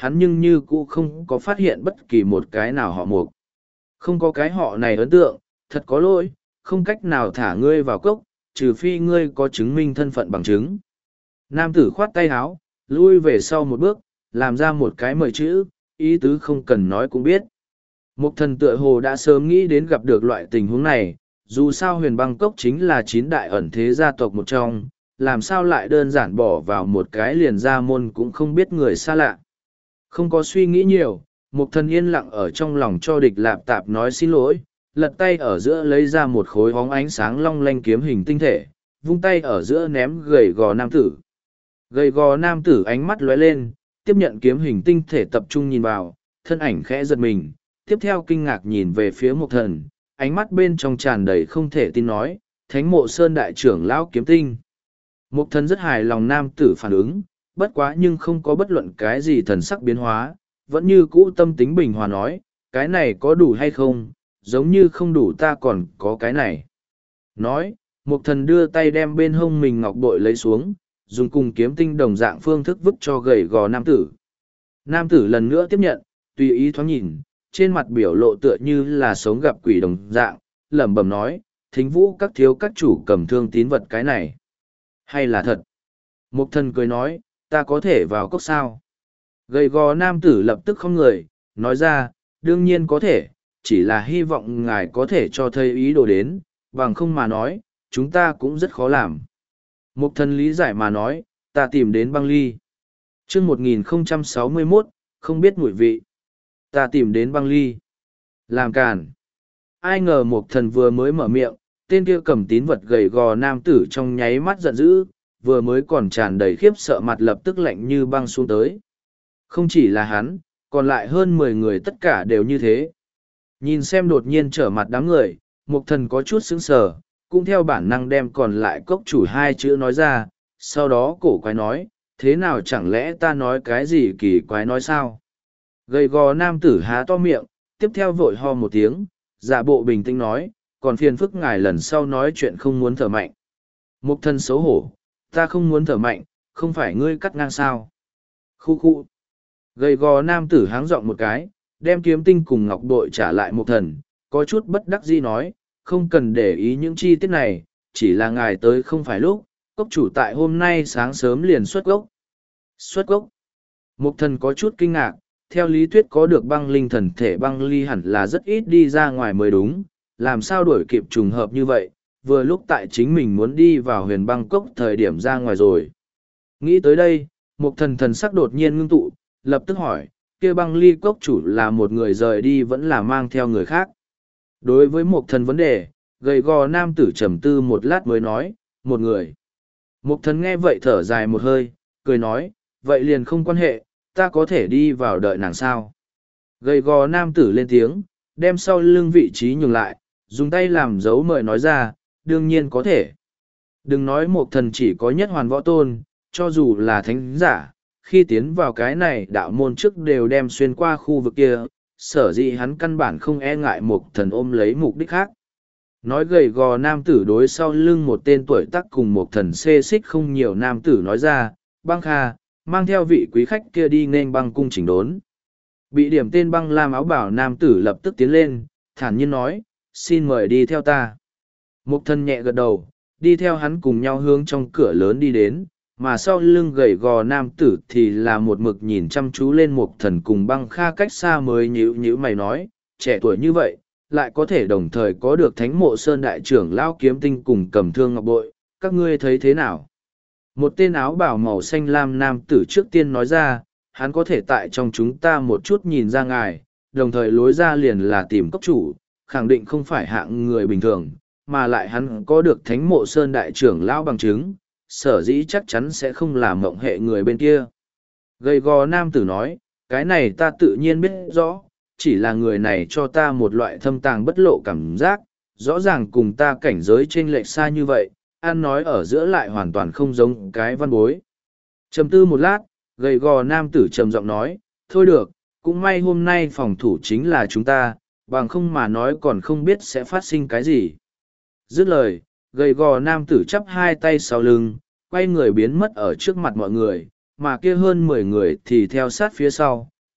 A: hắn nhưng như cũ không có phát hiện bất kỳ một cái nào họ Mục. Không có cái họ này ấn tượng, thật có lỗi, không cách nào thả ngươi vào cốc, trừ phi ngươi có chứng minh thân phận bằng chứng. Nam tử khoát tay háo, lui về sau một bước, làm ra một cái mời chữ, ý tứ không cần nói cũng biết. Mục thần tựa hồ đã sớm nghĩ đến gặp được loại tình huống này, dù sao huyền băng cốc chính là chín đại ẩn thế gia tộc một trong, làm sao lại đơn giản bỏ vào một cái liền gia môn cũng không biết người xa lạ. Không có suy nghĩ nhiều, mục thần yên lặng ở trong lòng cho địch lạp tạp nói xin lỗi, lật tay ở giữa lấy ra một khối hóng ánh sáng long lanh kiếm hình tinh thể, vung tay ở giữa ném gầy gò nam tử. Gầy gò nam tử ánh mắt lóe lên, tiếp nhận kiếm hình tinh thể tập trung nhìn vào, thân ảnh khẽ giật mình, tiếp theo kinh ngạc nhìn về phía mục thần, ánh mắt bên trong tràn đầy không thể tin nói, thánh mộ sơn đại trưởng lão kiếm tinh. Mục thần rất hài lòng nam tử phản ứng, bất quá nhưng không có bất luận cái gì thần sắc biến hóa, vẫn như cũ tâm tính bình hòa nói, cái này có đủ hay không, giống như không đủ ta còn có cái này. Nói, mục thần đưa tay đem bên hông mình ngọc bội lấy xuống, dùng cùng kiếm tinh đồng dạng phương thức vứt cho gầy gò nam tử. Nam tử lần nữa tiếp nhận, tùy ý thoáng nhìn, trên mặt biểu lộ tựa như là sống gặp quỷ đồng dạng, lẩm bẩm nói, thính vũ các thiếu các chủ cầm thương tín vật cái này. Hay là thật? Mục thần cười nói, ta có thể vào cốc sao? Gầy gò nam tử lập tức không người, nói ra, đương nhiên có thể, chỉ là hy vọng ngài có thể cho thấy ý đồ đến, bằng không mà nói, chúng ta cũng rất khó làm. Mục thần lý giải mà nói, ta tìm đến băng ly. chương một nghìn không trăm sáu mươi mốt, không biết mùi vị. Ta tìm đến băng ly. Làm càn. Ai ngờ mục thần vừa mới mở miệng, tên kia cầm tín vật gầy gò nam tử trong nháy mắt giận dữ, vừa mới còn tràn đầy khiếp sợ mặt lập tức lạnh như băng xuống tới. Không chỉ là hắn, còn lại hơn mười người tất cả đều như thế. Nhìn xem đột nhiên trở mặt đám người, mục thần có chút sững sờ, cũng theo bản năng đem còn lại cốc chủ hai chữ nói ra, sau đó cổ quái nói, thế nào chẳng lẽ ta nói cái gì kỳ quái nói sao? Gầy gò nam tử há to miệng, tiếp theo vội ho một tiếng, giả bộ bình tĩnh nói, còn phiền phức ngài lần sau nói chuyện không muốn thở mạnh. Mục thần xấu hổ, ta không muốn thở mạnh, không phải ngươi cắt ngang sao? Khu khu. Gầy gò nam tử háng giọng một cái, đem kiếm tinh cùng ngọc bội trả lại mục thần, có chút bất đắc dĩ nói, không cần để ý những chi tiết này, chỉ là ngài tới không phải lúc, cốc chủ tại hôm nay sáng sớm liền xuất gốc. Xuất gốc. Mục thần có chút kinh ngạc, theo lý thuyết có được băng linh thần thể băng ly hẳn là rất ít đi ra ngoài mới đúng, làm sao đuổi kịp trùng hợp như vậy, vừa lúc tại chính mình muốn đi vào huyền băng cốc thời điểm ra ngoài rồi. Nghĩ tới đây, mục thần thần sắc đột nhiên ngưng tụ, lập tức hỏi, kia băng ly cốc chủ là một người rời đi vẫn là mang theo người khác. Đối với mục thần vấn đề, gầy gò nam tử trầm tư một lát mới nói, một người. Mục thần nghe vậy thở dài một hơi, cười nói, vậy liền không quan hệ, ta có thể đi vào đợi nàng sao. Gầy gò nam tử lên tiếng, đem sau lưng vị trí nhường lại, dùng tay làm dấu mời nói ra, đương nhiên có thể. Đừng nói mục thần chỉ có nhất hoàn võ tôn, cho dù là thánh giả, khi tiến vào cái này đạo môn trước đều đem xuyên qua khu vực kia, sở dĩ hắn căn bản không e ngại mục thần ôm lấy mục đích khác. Nói gầy gò nam tử đối sau lưng một tên tuổi tác cùng mục thần xê xích không nhiều nam tử nói ra, băng kha, mang theo vị quý khách kia đi nên băng cung chỉnh đốn. Bị điểm tên băng lam áo bảo nam tử lập tức tiến lên, thản nhiên nói, xin mời đi theo ta. Mục thần nhẹ gật đầu, đi theo hắn cùng nhau hướng trong cửa lớn đi đến, mà sau lưng gầy gò nam tử thì là một mực nhìn chăm chú lên mục thần cùng băng kha cách xa mới nhíu nhíu mày nói, trẻ tuổi như vậy, lại có thể đồng thời có được thánh mộ sơn đại trưởng lao kiếm tinh cùng cầm thương ngọc bội, các ngươi thấy thế nào? Một tên áo bảo màu xanh lam nam tử trước tiên nói ra, hắn có thể tại trong chúng ta một chút nhìn ra ngài, đồng thời lối ra liền là tìm cốc chủ, khẳng định không phải hạng người bình thường, mà lại hắn có được thánh mộ sơn đại trưởng lão bằng chứng, sở dĩ chắc chắn sẽ không làm mộng hệ người bên kia. Gầy gò nam tử nói, cái này ta tự nhiên biết rõ, chỉ là người này cho ta một loại thâm tàng bất lộ cảm giác, rõ ràng cùng ta cảnh giới chênh lệch xa như vậy, ăn nói ở giữa lại hoàn toàn không giống cái văn bối. Trầm tư một lát, gầy gò nam tử trầm giọng nói, thôi được, cũng may hôm nay phòng thủ chính là chúng ta, bằng không mà nói còn không biết sẽ phát sinh cái gì. Dứt lời, gầy gò nam tử chắp hai tay sau lưng, quay người biến mất ở trước mặt mọi người, mà kia hơn mười người thì theo sát phía sau,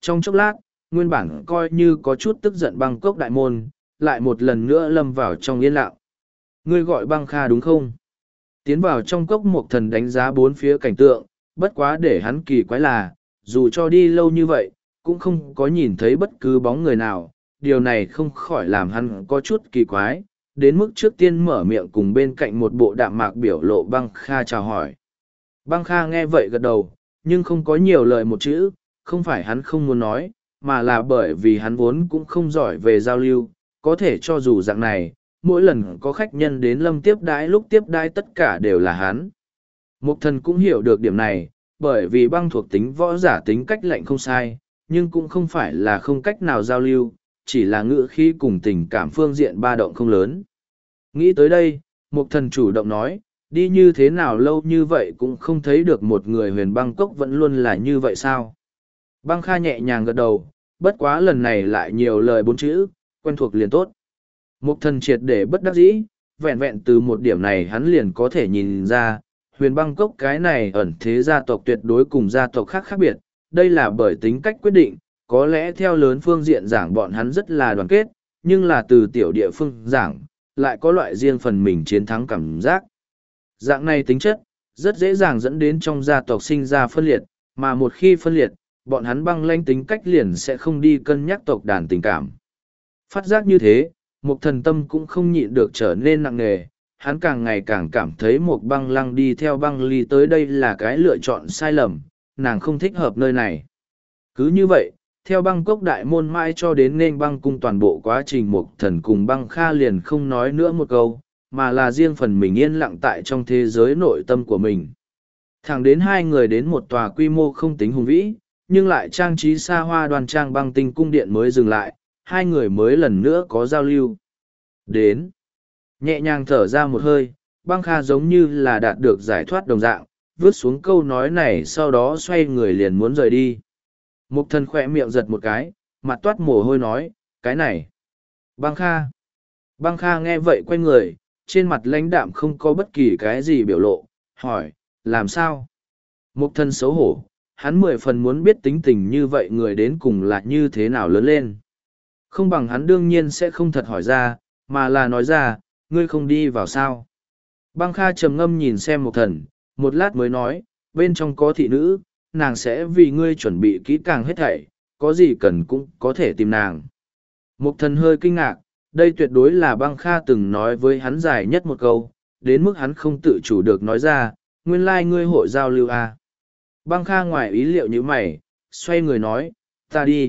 A: trong chốc lát, nguyên bản coi như có chút tức giận băng cốc đại môn, lại một lần nữa lâm vào trong yên lặng. Ngươi gọi băng kha đúng không? Tiến vào trong cốc một thần đánh giá bốn phía cảnh tượng, bất quá để hắn kỳ quái là, dù cho đi lâu như vậy, cũng không có nhìn thấy bất cứ bóng người nào, điều này không khỏi làm hắn có chút kỳ quái, đến mức trước tiên mở miệng cùng bên cạnh một bộ đạm mạc biểu lộ băng kha chào hỏi. Băng kha nghe vậy gật đầu, nhưng không có nhiều lời một chữ, không phải hắn không muốn nói, mà là bởi vì hắn vốn cũng không giỏi về giao lưu, có thể cho dù dạng này, mỗi lần có khách nhân đến lâm tiếp đãi lúc tiếp đãi tất cả đều là hắn. Mục thần cũng hiểu được điểm này, bởi vì băng thuộc tính võ giả tính cách lạnh không sai, nhưng cũng không phải là không cách nào giao lưu, chỉ là ngữ khí cùng tình cảm phương diện ba động không lớn. Nghĩ tới đây, mục thần chủ động nói, đi như thế nào lâu như vậy cũng không thấy được một người huyền băng cốc vẫn luôn là như vậy sao? Băng kha nhẹ nhàng gật đầu, bất quá lần này lại nhiều lời bốn chữ, quen thuộc liền tốt. Mục thần triệt để bất đắc dĩ, vẹn vẹn từ một điểm này hắn liền có thể nhìn ra, huyền băng cốc cái này ẩn thế gia tộc tuyệt đối cùng gia tộc khác khác biệt, đây là bởi tính cách quyết định, có lẽ theo lớn phương diện giảng bọn hắn rất là đoàn kết, nhưng là từ tiểu địa phương giảng, lại có loại riêng phần mình chiến thắng cảm giác. Dạng này tính chất, rất dễ dàng dẫn đến trong gia tộc sinh ra phân liệt, mà một khi phân liệt, bọn hắn băng lanh tính cách liền sẽ không đi cân nhắc tộc đàn tình cảm. Phát giác như thế, một thần tâm cũng không nhịn được trở nên nặng nề, hắn càng ngày càng cảm thấy một băng lăng đi theo băng ly tới đây là cái lựa chọn sai lầm, nàng không thích hợp nơi này. Cứ như vậy, theo băng cốc đại môn mãi cho đến nên băng cung toàn bộ quá trình một thần cùng băng kha liền không nói nữa một câu, mà là riêng phần mình yên lặng tại trong thế giới nội tâm của mình. Thẳng đến hai người đến một tòa quy mô không tính hùng vĩ, nhưng lại trang trí xa hoa đoan trang băng tinh cung điện mới dừng lại, hai người mới lần nữa có giao lưu. Đến, nhẹ nhàng thở ra một hơi, băng kha giống như là đạt được giải thoát đồng dạng, vứt xuống câu nói này sau đó xoay người liền muốn rời đi. Mục thần khỏe miệng giật một cái, mặt toát mồ hôi nói, cái này. Băng kha. Băng kha nghe vậy quay người, trên mặt lãnh đạm không có bất kỳ cái gì biểu lộ, hỏi, làm sao? Mục thần xấu hổ, hắn mười phần muốn biết tính tình như vậy người đến cùng là như thế nào lớn lên. Không bằng hắn đương nhiên sẽ không thật hỏi ra, mà là nói ra, ngươi không đi vào sao. Băng kha trầm ngâm nhìn xem mục thần, một lát mới nói, bên trong có thị nữ, nàng sẽ vì ngươi chuẩn bị kỹ càng hết thảy, có gì cần cũng có thể tìm nàng. Mục thần hơi kinh ngạc, đây tuyệt đối là băng kha từng nói với hắn dài nhất một câu, đến mức hắn không tự chủ được nói ra, nguyên lai like ngươi hội giao lưu à. Băng kha ngoài ý liệu như mày, xoay người nói, ta đi.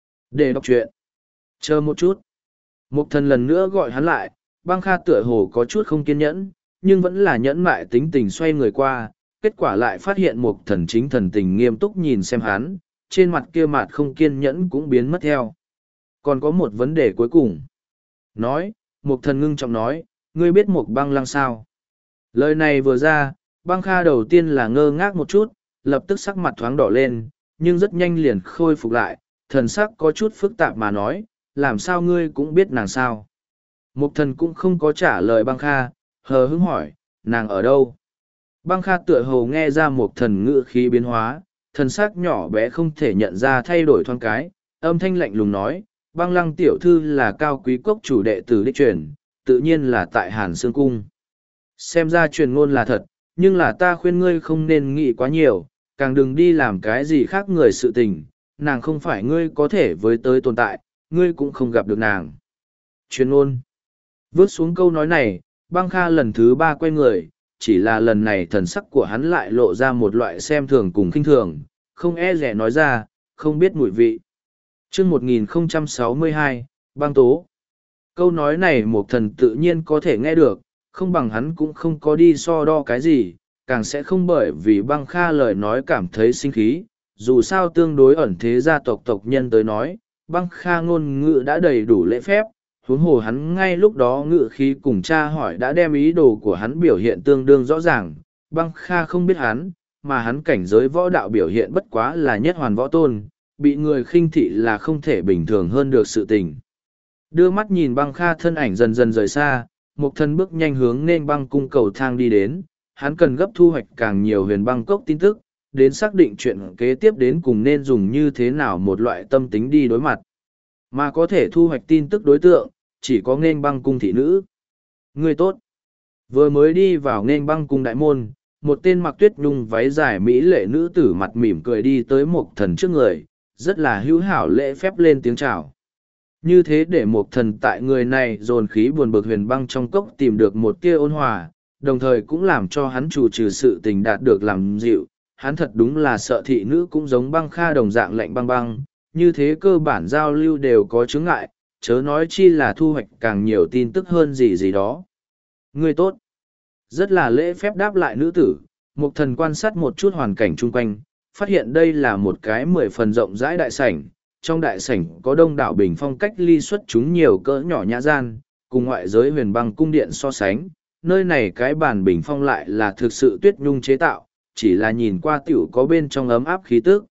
A: Để đọc chuyện. Chờ một chút. Mục thần lần nữa gọi hắn lại, băng kha tựa hồ có chút không kiên nhẫn, nhưng vẫn là nhẫn mại tính tình xoay người qua, kết quả lại phát hiện mục thần chính thần tình nghiêm túc nhìn xem hắn, trên mặt kia mặt không kiên nhẫn cũng biến mất theo. Còn có một vấn đề cuối cùng. Nói, mục thần ngưng trọng nói, ngươi biết mục băng lăng sao? Lời này vừa ra, băng kha đầu tiên là ngơ ngác một chút, lập tức sắc mặt thoáng đỏ lên, nhưng rất nhanh liền khôi phục lại, thần sắc có chút phức tạp mà nói, làm sao ngươi cũng biết nàng sao? Mục thần cũng không có trả lời băng kha, hờ hững hỏi, nàng ở đâu? Băng kha tựa hồ nghe ra một thần ngữ khí biến hóa, thần sắc nhỏ bé không thể nhận ra thay đổi thoáng cái, âm thanh lạnh lùng nói, băng lăng tiểu thư là cao quý cốc chủ đệ tử đích truyền, tự nhiên là tại Hàn Sương Cung. Xem ra truyền ngôn là thật, nhưng là ta khuyên ngươi không nên nghĩ quá nhiều, càng đừng đi làm cái gì khác người sự tình, nàng không phải ngươi có thể với tới tồn tại, ngươi cũng không gặp được nàng. Truyền ngôn. Vớt xuống câu nói này, băng kha lần thứ ba quay người, chỉ là lần này thần sắc của hắn lại lộ ra một loại xem thường cùng khinh thường, không e rẻ nói ra, không biết mùi vị. Chương một nghìn không trăm sáu mươi hai, băng tố. Câu nói này một thần tự nhiên có thể nghe được, không bằng hắn cũng không có đi so đo cái gì, càng sẽ không bởi vì băng kha lời nói cảm thấy sinh khí, dù sao tương đối ẩn thế gia tộc tộc nhân tới nói, băng kha ngôn ngữ đã đầy đủ lễ phép, huống hồ hắn ngay lúc đó ngự khí cùng cha hỏi đã đem ý đồ của hắn biểu hiện tương đương rõ ràng, băng kha không biết hắn, mà hắn cảnh giới võ đạo biểu hiện bất quá là nhất hoàn võ tôn, bị người khinh thị là không thể bình thường hơn được sự tình. Đưa mắt nhìn băng kha thân ảnh dần dần rời xa, một thân bước nhanh hướng nên băng cung cầu thang đi đến, hắn cần gấp thu hoạch càng nhiều huyền băng cốc tin tức, đến xác định chuyện kế tiếp đến cùng nên dùng như thế nào một loại tâm tính đi đối mặt. Mà có thể thu hoạch tin tức đối tượng, chỉ có nghênh băng cung thị nữ. Người tốt. Vừa mới đi vào nghênh băng cung đại môn, một tên mặc tuyết nhung váy dài mỹ lệ nữ tử mặt mỉm cười đi tới Mộc Thần trước người, rất là hữu hảo lễ phép lên tiếng chào. Như thế để Mộc Thần tại người này dồn khí buồn bực huyền băng trong cốc tìm được một tia ôn hòa, đồng thời cũng làm cho hắn chủ trừ sự tình đạt được làm dịu. Hắn thật đúng là sợ thị nữ cũng giống băng kha đồng dạng lạnh băng băng, như thế cơ bản giao lưu đều có chướng ngại, chớ nói chi là thu hoạch càng nhiều tin tức hơn gì gì đó. Người tốt. Rất là lễ phép đáp lại nữ tử, Mộc Thần quan sát một chút hoàn cảnh chung quanh, phát hiện đây là một cái mười phần rộng rãi đại sảnh. Trong đại sảnh có đông đảo bình phong cách ly xuất chúng nhiều cỡ nhỏ nhã gian, cùng ngoại giới huyền băng cung điện so sánh. Nơi này cái bàn bình phong lại là thực sự tuyết nhung chế tạo, chỉ là nhìn qua tiểu có bên trong ấm áp khí tức.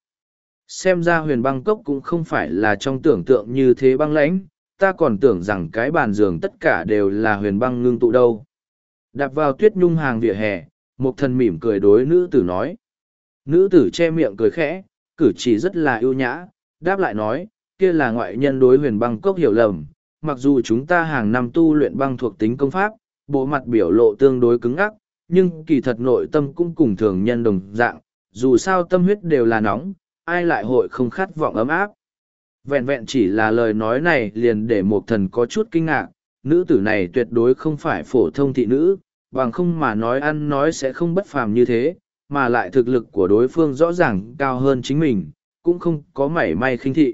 A: Xem ra huyền băng cốc cũng không phải là trong tưởng tượng như thế băng lãnh, ta còn tưởng rằng cái bàn giường tất cả đều là huyền băng ngưng tụ đâu. Đạp vào tuyết nhung hàng vỉa hè, Mộc Thần mỉm cười đối nữ tử nói. Nữ tử che miệng cười khẽ, cử chỉ rất là ưu nhã, đáp lại nói, kia là ngoại nhân đối huyền băng cốc hiểu lầm, mặc dù chúng ta hàng năm tu luyện băng thuộc tính công pháp, bộ mặt biểu lộ tương đối cứng ắc, nhưng kỳ thật nội tâm cũng cùng thường nhân đồng dạng, dù sao tâm huyết đều là nóng, ai lại hội không khát vọng ấm áp. Vẹn vẹn chỉ là lời nói này liền để Mộc Thần có chút kinh ngạc, nữ tử này tuyệt đối không phải phổ thông thị nữ, bằng không mà nói ăn nói sẽ không bất phàm như thế, mà lại thực lực của đối phương rõ ràng cao hơn chính mình, cũng không có mảy may khinh thị.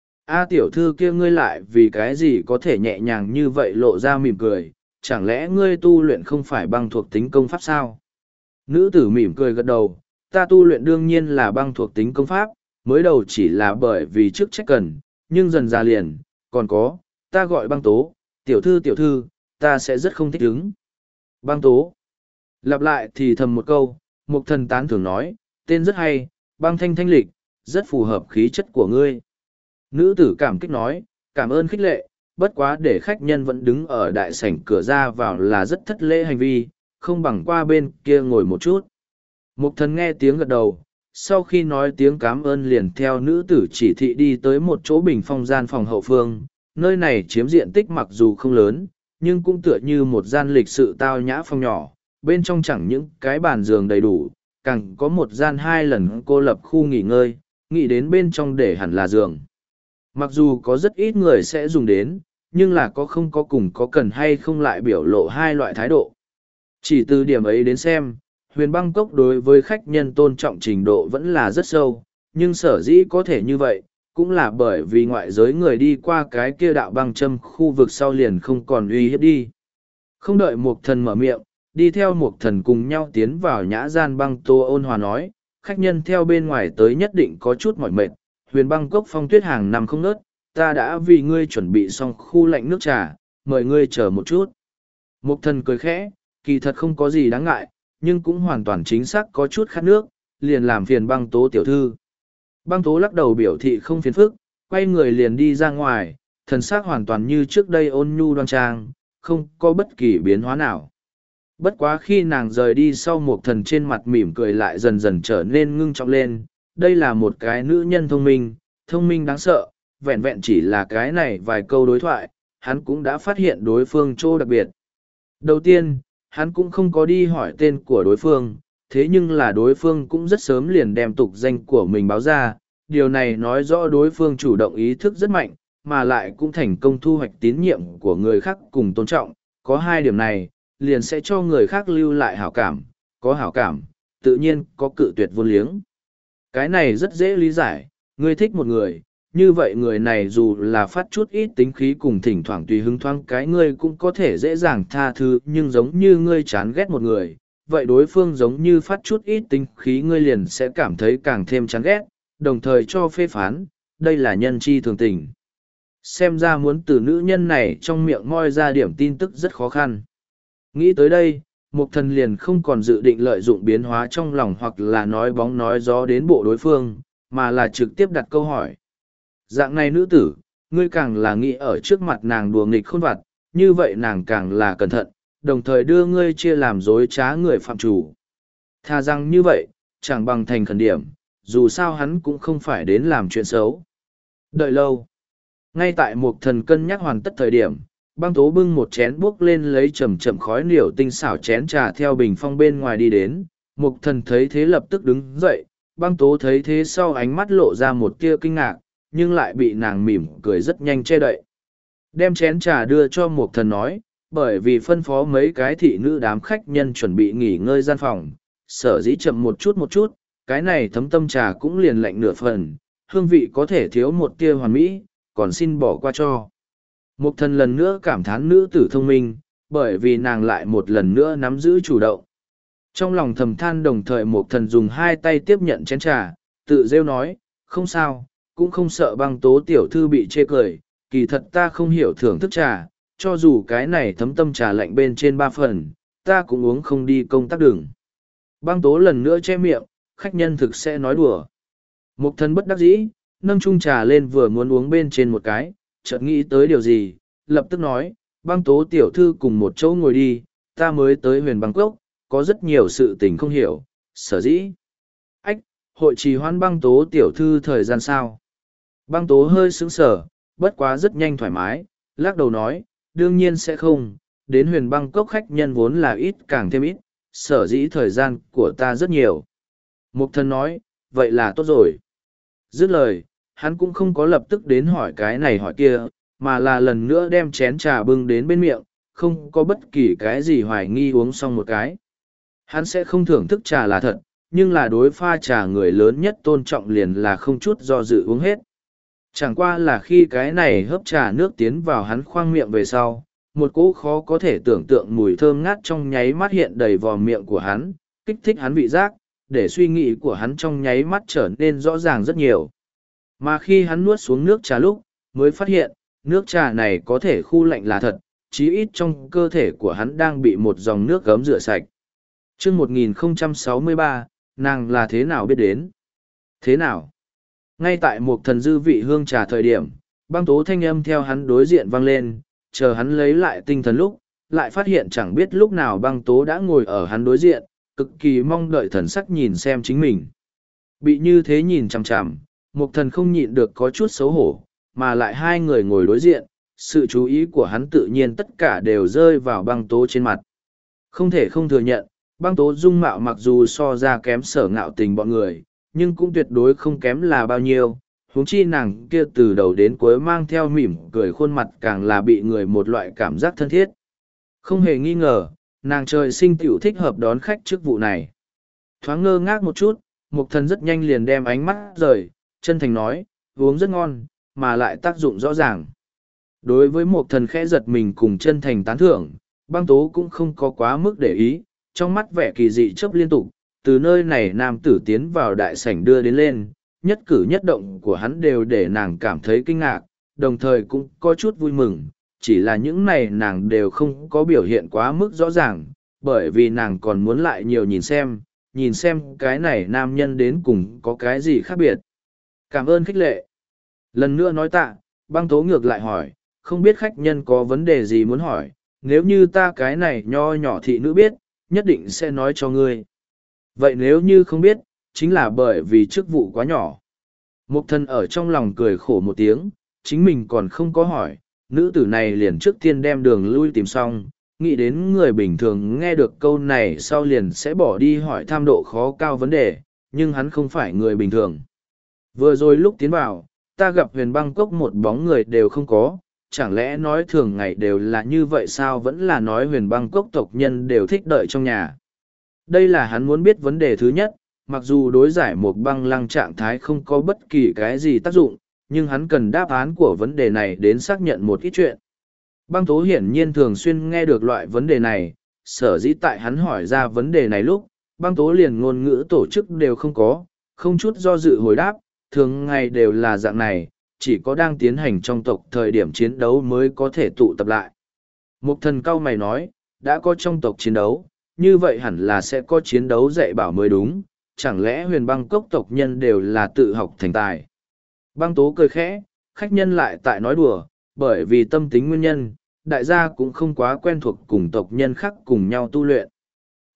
A: A tiểu thư kia ngươi lại vì cái gì có thể nhẹ nhàng như vậy lộ ra mỉm cười, chẳng lẽ ngươi tu luyện không phải băng thuộc tính công pháp sao? Nữ tử mỉm cười gật đầu, ta tu luyện đương nhiên là băng thuộc tính công pháp, mới đầu chỉ là bởi vì trước trách cần, nhưng dần ra liền, còn có, ta gọi băng tố, tiểu thư tiểu thư, ta sẽ rất không thích ứng. Băng tố. Lặp lại thì thầm một câu, Mộc Thần tán thưởng nói, tên rất hay, băng thanh thanh lịch, rất phù hợp khí chất của ngươi. Nữ tử cảm kích nói, cảm ơn khích lệ, bất quá để khách nhân vẫn đứng ở đại sảnh cửa ra vào là rất thất lễ hành vi, không bằng qua bên kia ngồi một chút. Mộc Thần nghe tiếng gật đầu, sau khi nói tiếng cảm ơn liền theo nữ tử chỉ thị đi tới một chỗ bình phong gian phòng hậu phương, nơi này chiếm diện tích mặc dù không lớn, nhưng cũng tựa như một gian lịch sự tao nhã phòng nhỏ, bên trong chẳng những cái bàn giường đầy đủ, càng có một gian hai lần cô lập khu nghỉ ngơi, nghĩ đến bên trong để hẳn là giường. Mặc dù có rất ít người sẽ dùng đến, nhưng là có không có cùng có cần hay không lại biểu lộ hai loại thái độ. Chỉ từ điểm ấy đến xem, huyền băng cốc đối với khách nhân tôn trọng trình độ vẫn là rất sâu, nhưng sở dĩ có thể như vậy, cũng là bởi vì ngoại giới người đi qua cái kia đạo băng châm khu vực sau liền không còn uy hiếp đi. Không đợi Mộc Thần mở miệng, đi theo Mộc Thần cùng nhau tiến vào nhã gian băng tô ôn hòa nói, khách nhân theo bên ngoài tới nhất định có chút mỏi mệt, huyền băng cốc phong tuyết hàng năm không nớt, ta đã vì ngươi chuẩn bị xong khu lạnh nước trà, mời ngươi chờ một chút. Mộc Thần cười khẽ, kỳ thật không có gì đáng ngại, nhưng cũng hoàn toàn chính xác có chút khát nước, liền làm phiền băng tố tiểu thư. Băng tố lắc đầu biểu thị không phiền phức, quay người liền đi ra ngoài, thần sắc hoàn toàn như trước đây ôn nhu đoan trang, không có bất kỳ biến hóa nào. Bất quá khi nàng rời đi sau Mộc Thần trên mặt mỉm cười lại dần dần trở nên ngưng trọng lên, đây là một cái nữ nhân thông minh, thông minh đáng sợ, vẹn vẹn chỉ là cái này vài câu đối thoại, hắn cũng đã phát hiện đối phương chỗ đặc biệt. Đầu tiên, hắn cũng không có đi hỏi tên của đối phương, thế nhưng là đối phương cũng rất sớm liền đem tục danh của mình báo ra, điều này nói rõ đối phương chủ động ý thức rất mạnh, mà lại cũng thành công thu hoạch tín nhiệm của người khác cùng tôn trọng, có hai điểm này, liền sẽ cho người khác lưu lại hảo cảm, có hảo cảm, tự nhiên có cự tuyệt vô liếng. Cái này rất dễ lý giải, ngươi thích một người, như vậy người này dù là phát chút ít tính khí cùng thỉnh thoảng tùy hứng thoáng cái ngươi cũng có thể dễ dàng tha thứ, nhưng giống như ngươi chán ghét một người, vậy đối phương giống như phát chút ít tính khí ngươi liền sẽ cảm thấy càng thêm chán ghét, đồng thời cho phê phán, đây là nhân chi thường tình. Xem ra muốn từ nữ nhân này trong miệng moi ra điểm tin tức rất khó khăn. Nghĩ tới đây, Mộc Thần liền không còn dự định lợi dụng biến hóa trong lòng hoặc là nói bóng nói gió đến bộ đối phương, mà là trực tiếp đặt câu hỏi. Dạng này nữ tử, ngươi càng là nghĩ ở trước mặt nàng đùa nghịch khôn vặt, như vậy nàng càng là cẩn thận, đồng thời đưa ngươi chia làm dối trá người phạm chủ. Thà rằng như vậy, chẳng bằng thành khẩn điểm, dù sao hắn cũng không phải đến làm chuyện xấu. Đợi lâu. Ngay tại Mục Thần cân nhắc hoàn tất thời điểm, Băng Tố bưng một chén buốc lên lấy chậm chậm khói niểu tinh xảo chén trà theo bình phong bên ngoài đi đến. Mục Thần thấy thế lập tức đứng dậy, Băng Tố thấy thế sau ánh mắt lộ ra một tia kinh ngạc, nhưng lại bị nàng mỉm cười rất nhanh che đậy. Đem chén trà đưa cho Mục Thần nói, bởi vì phân phó mấy cái thị nữ đám khách nhân chuẩn bị nghỉ ngơi gian phòng, sở dĩ chậm một chút một chút, cái này thấm tâm trà cũng liền lạnh nửa phần, hương vị có thể thiếu một tia hoàn mỹ, còn xin bỏ qua cho. Mục Thần lần nữa cảm thán nữ tử thông minh, bởi vì nàng lại một lần nữa nắm giữ chủ động. Trong lòng thầm than đồng thời Mục Thần dùng hai tay tiếp nhận chén trà, tự rêu nói, không sao, cũng không sợ Băng Tố tiểu thư bị chê cười, kỳ thật ta không hiểu thưởng thức trà, cho dù cái này thấm tâm trà lạnh bên trên ba phần, ta cũng uống không đi công tác đường. Băng Tố lần nữa che miệng, khách nhân thực sẽ nói đùa. Mục Thần bất đắc dĩ, nâng chung trà lên vừa muốn uống bên trên một cái, chợt nghĩ tới điều gì, lập tức nói, Băng Tố tiểu thư cùng một chỗ ngồi đi, ta mới tới huyền Bangkok, có rất nhiều sự tình không hiểu, sở dĩ. Ách, hội trì hoãn Băng Tố tiểu thư thời gian sao? Băng Tố hơi sững sờ, bất quá rất nhanh thoải mái, lắc đầu nói, đương nhiên sẽ không, đến huyền Bangkok khách nhân vốn là ít càng thêm ít, sở dĩ thời gian của ta rất nhiều. Mục Thần nói, vậy là tốt rồi. Dứt lời, hắn cũng không có lập tức đến hỏi cái này hỏi kia, mà là lần nữa đem chén trà bưng đến bên miệng, không có bất kỳ cái gì hoài nghi uống xong một cái. Hắn sẽ không thưởng thức trà là thật, nhưng là đối pha trà người lớn nhất tôn trọng liền là không chút do dự uống hết. Chẳng qua là khi cái này hớp trà nước tiến vào hắn khoang miệng về sau, một cỗ khó có thể tưởng tượng mùi thơm ngát trong nháy mắt hiện đầy vò miệng của hắn, kích thích hắn vị giác, để suy nghĩ của hắn trong nháy mắt trở nên rõ ràng rất nhiều. Mà khi hắn nuốt xuống nước trà lúc, mới phát hiện, nước trà này có thể khu lạnh là thật, chí ít trong cơ thể của hắn đang bị một dòng nước gấm rửa sạch. Trước một nghìn không trăm sáu mươi ba, nàng là thế nào biết đến? Thế nào? Ngay tại một thần dư vị hương trà thời điểm, Băng Tố thanh âm theo hắn đối diện vang lên, chờ hắn lấy lại tinh thần lúc, lại phát hiện chẳng biết lúc nào Băng Tố đã ngồi ở hắn đối diện, cực kỳ mong đợi thần sắc nhìn xem chính mình. Bị như thế nhìn chằm chằm, Mục Thần không nhịn được có chút xấu hổ, mà lại hai người ngồi đối diện, sự chú ý của hắn tự nhiên tất cả đều rơi vào Băng Tố trên mặt. Không thể không thừa nhận, Băng Tố dung mạo mặc dù so ra kém Sở Ngạo Tình bọn người, nhưng cũng tuyệt đối không kém là bao nhiêu. Huống chi nàng kia từ đầu đến cuối mang theo mỉm cười khuôn mặt càng là bị người một loại cảm giác thân thiết. Không hề nghi ngờ, nàng trời sinh tiểu thích hợp đón khách chức vụ này. Thoáng ngơ ngác một chút, Mục Thần rất nhanh liền đem ánh mắt rời, chân thành nói, uống rất ngon, mà lại tác dụng rõ ràng. Đối với Mục Thần khẽ giật mình cùng chân thành tán thưởng, Băng Tố cũng không có quá mức để ý, trong mắt vẻ kỳ dị chớp liên tục, từ nơi này nam tử tiến vào đại sảnh đưa đến lên, nhất cử nhất động của hắn đều để nàng cảm thấy kinh ngạc, đồng thời cũng có chút vui mừng, chỉ là những này nàng đều không có biểu hiện quá mức rõ ràng, bởi vì nàng còn muốn lại nhiều nhìn xem, nhìn xem cái này nam nhân đến cùng có cái gì khác biệt. Cảm ơn khích lệ. Lần nữa nói tạ, Băng Tố ngược lại hỏi, không biết khách nhân có vấn đề gì muốn hỏi, nếu như ta cái này nho nhỏ thị nữ biết, nhất định sẽ nói cho ngươi. Vậy nếu như không biết, chính là bởi vì chức vụ quá nhỏ. Mục Thần ở trong lòng cười khổ một tiếng, chính mình còn không có hỏi, nữ tử này liền trước tiên đem đường lui tìm xong, nghĩ đến người bình thường nghe được câu này sau liền sẽ bỏ đi hỏi tham độ khó cao vấn đề, nhưng hắn không phải người bình thường. Vừa rồi lúc tiến vào, ta gặp huyền Bangkok một bóng người đều không có, chẳng lẽ nói thường ngày đều là như vậy sao, vẫn là nói huyền Bangkok tộc nhân đều thích đợi trong nhà. Đây là hắn muốn biết vấn đề thứ nhất, mặc dù đối giải một băng lăng trạng thái không có bất kỳ cái gì tác dụng, nhưng hắn cần đáp án của vấn đề này đến xác nhận một ít chuyện. Băng Tố hiển nhiên thường xuyên nghe được loại vấn đề này, sở dĩ tại hắn hỏi ra vấn đề này lúc, Băng Tố liền ngôn ngữ tổ chức đều không có, không chút do dự hồi đáp, thường ngày đều là dạng này, chỉ có đang tiến hành trong tộc thời điểm chiến đấu mới có thể tụ tập lại. Mục Thần cao mày nói, đã có trong tộc chiến đấu, như vậy hẳn là sẽ có chiến đấu dạy bảo mới đúng, chẳng lẽ huyền Bangkok tộc nhân đều là tự học thành tài. Băng Tố cười khẽ, khách nhân lại tại nói đùa, bởi vì tâm tính nguyên nhân, đại gia cũng không quá quen thuộc cùng tộc nhân khác cùng nhau tu luyện.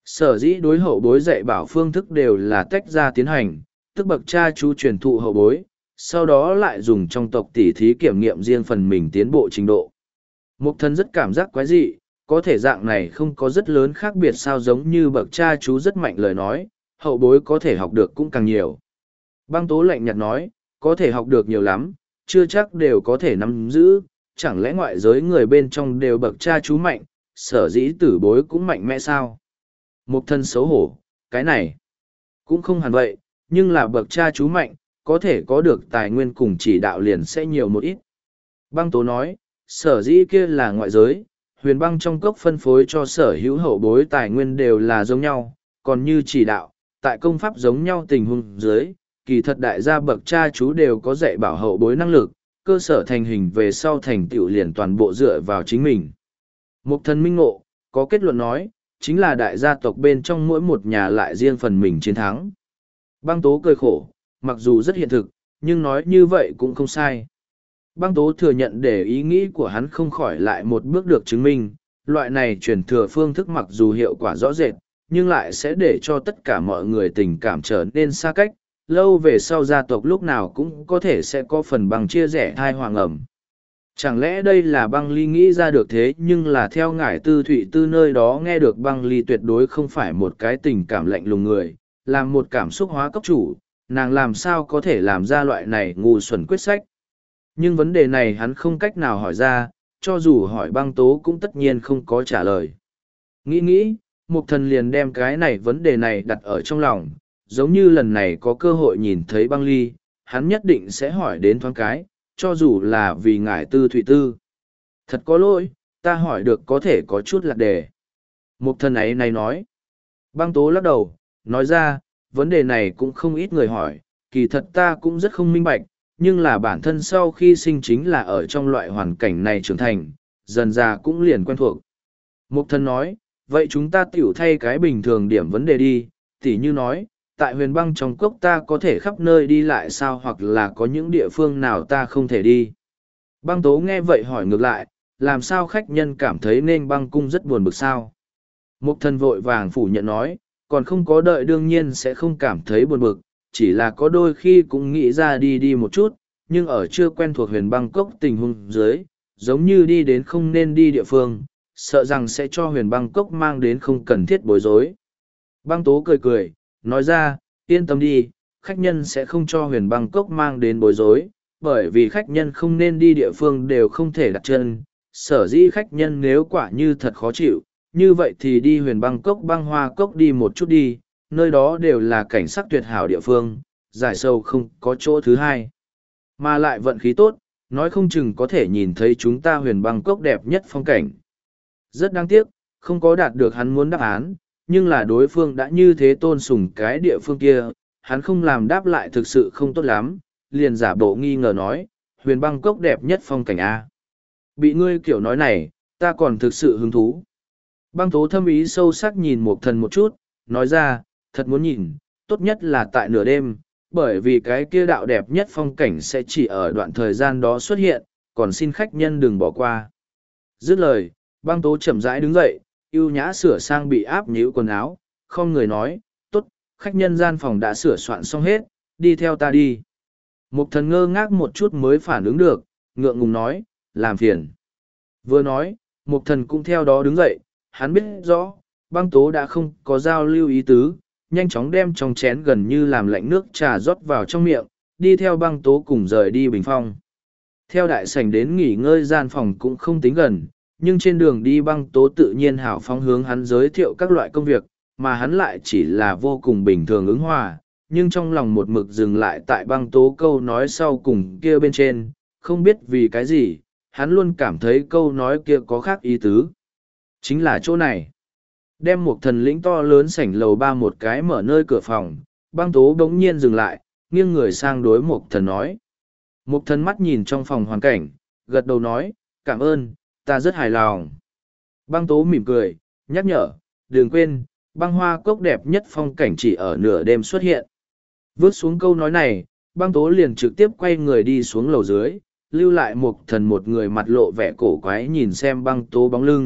A: Sở dĩ đối hậu bối dạy bảo phương thức đều là tách ra tiến hành, tức bậc cha chú truyền thụ hậu bối, sau đó lại dùng trong tộc tỉ thí kiểm nghiệm riêng phần mình tiến bộ trình độ. Mục thần rất cảm giác quái dị, có thể dạng này không có rất lớn khác biệt sao, giống như bậc cha chú rất mạnh lời nói, hậu bối có thể học được cũng càng nhiều. Băng Tố lạnh nhạt nói, có thể học được nhiều lắm, chưa chắc đều có thể nắm giữ, chẳng lẽ ngoại giới người bên trong đều bậc cha chú mạnh, sở dĩ tử bối cũng mạnh mẽ sao? Mục thần xấu hổ, cái này cũng không hẳn vậy, nhưng là bậc cha chú mạnh, có thể có được tài nguyên cùng chỉ đạo liền sẽ nhiều một ít. Băng Tố nói, sở dĩ kia là ngoại giới, huyền băng trong cốc phân phối cho sở hữu hậu bối tài nguyên đều là giống nhau, còn như chỉ đạo, tại công pháp giống nhau tình huống dưới, kỳ thật đại gia bậc cha chú đều có dạy bảo hậu bối năng lực, cơ sở thành hình về sau thành tựu liền toàn bộ dựa vào chính mình. Mục thần minh ngộ, có kết luận nói, chính là đại gia tộc bên trong mỗi một nhà lại riêng phần mình chiến thắng. Băng Tố cười khổ, mặc dù rất hiện thực, nhưng nói như vậy cũng không sai. Băng Tố thừa nhận để ý nghĩ của hắn không khỏi lại một bước được chứng minh, loại này truyền thừa phương thức mặc dù hiệu quả rõ rệt, nhưng lại sẽ để cho tất cả mọi người tình cảm trở nên xa cách, lâu về sau gia tộc lúc nào cũng có thể sẽ có phần bằng chia rẽ thai hoàng ẩm. Chẳng lẽ đây là Băng Ly nghĩ ra được thế, nhưng là theo ngải tư thụy tư nơi đó nghe được Băng Ly tuyệt đối không phải một cái tình cảm lạnh lùng người, làm một cảm xúc hóa cấp chủ, nàng làm sao có thể làm ra loại này ngu xuẩn quyết sách. Nhưng vấn đề này hắn không cách nào hỏi ra, cho dù hỏi Băng Tố cũng tất nhiên không có trả lời. Nghĩ nghĩ, Mục thần liền đem cái này vấn đề này đặt ở trong lòng, giống như lần này có cơ hội nhìn thấy Băng Ly, hắn nhất định sẽ hỏi đến thoáng cái, cho dù là vì ngải tư thụy tư. Thật có lỗi, ta hỏi được có thể có chút lạc đề. Mục thần ấy này nói. Băng Tố lắc đầu, nói ra, vấn đề này cũng không ít người hỏi, kỳ thật ta cũng rất không minh bạch, nhưng là bản thân sau khi sinh chính là ở trong loại hoàn cảnh này trưởng thành, dần ra cũng liền quen thuộc. Mục thần nói, vậy chúng ta tiểu thay cái bình thường điểm vấn đề đi, tỉ như nói, tại huyền băng trong cốc ta có thể khắp nơi đi lại sao, hoặc là có những địa phương nào ta không thể đi. Băng Tố nghe vậy hỏi ngược lại, làm sao khách nhân cảm thấy nên băng cung rất buồn bực sao? Mục thần vội vàng phủ nhận nói, còn không có đợi đương nhiên sẽ không cảm thấy buồn bực, chỉ là có đôi khi cũng nghĩ ra đi đi một chút, nhưng ở chưa quen thuộc huyền băng cốc tình huống dưới, giống như đi đến không nên đi địa phương, sợ rằng sẽ cho huyền băng cốc mang đến không cần thiết bối rối. Băng Tố cười cười, nói ra, yên tâm đi, khách nhân sẽ không cho huyền băng cốc mang đến bối rối, bởi vì khách nhân không nên đi địa phương đều không thể đặt chân, sở dĩ khách nhân nếu quả như thật khó chịu, như vậy thì đi huyền băng cốc băng hoa cốc đi một chút đi, nơi đó đều là cảnh sắc tuyệt hảo địa phương, giải sâu không có chỗ thứ hai. Mà lại vận khí tốt, nói không chừng có thể nhìn thấy chúng ta huyền băng cốc đẹp nhất phong cảnh. Rất đáng tiếc, không có đạt được hắn muốn đáp án, nhưng là đối phương đã như thế tôn sùng cái địa phương kia, hắn không làm đáp lại thực sự không tốt lắm, liền giả bộ nghi ngờ nói, huyền băng cốc đẹp nhất phong cảnh A. Bị ngươi kiểu nói này, ta còn thực sự hứng thú. Băng Tố thâm ý sâu sắc nhìn Mục thần một chút, nói ra, thật muốn nhìn, tốt nhất là tại nửa đêm, bởi vì cái kia đạo đẹp nhất phong cảnh sẽ chỉ ở đoạn thời gian đó xuất hiện, còn xin khách nhân đừng bỏ qua. Dứt lời, Băng Tố chậm rãi đứng dậy, ưu nhã sửa sang bị áp nhíu quần áo, không người nói, tốt, khách nhân gian phòng đã sửa soạn xong hết, đi theo ta đi. Mục thần ngơ ngác một chút mới phản ứng được, ngượng ngùng nói, làm phiền. Vừa nói, Mục thần cũng theo đó đứng dậy, hắn biết rõ, Băng Tố đã không có giao lưu ý tứ, nhanh chóng đem trong chén gần như làm lạnh nước trà rót vào trong miệng, đi theo Băng Tố cùng rời đi bình phong. Theo đại sảnh đến nghỉ ngơi gian phòng cũng không tính gần, nhưng trên đường đi Băng Tố tự nhiên hào phóng hướng hắn giới thiệu các loại công việc, mà hắn lại chỉ là vô cùng bình thường ứng hòa, nhưng trong lòng một mực dừng lại tại Băng Tố câu nói sau cùng kia bên trên, không biết vì cái gì, hắn luôn cảm thấy câu nói kia có khác ý tứ. Chính là chỗ này. Đem một thần lĩnh to lớn sảnh lầu ba một cái mở nơi cửa phòng, Băng Tố bỗng nhiên dừng lại, nghiêng người sang đối một thần nói. Một thần mắt nhìn trong phòng hoàn cảnh, gật đầu nói, cảm ơn, ta rất hài lòng. Băng Tố mỉm cười, nhắc nhở, đừng quên, băng hoa cốc đẹp nhất phong cảnh chỉ ở nửa đêm xuất hiện. Vớt xuống câu nói này, Băng Tố liền trực tiếp quay người đi xuống lầu dưới, lưu lại một thần một người mặt lộ vẻ cổ quái nhìn xem Băng Tố bóng lưng,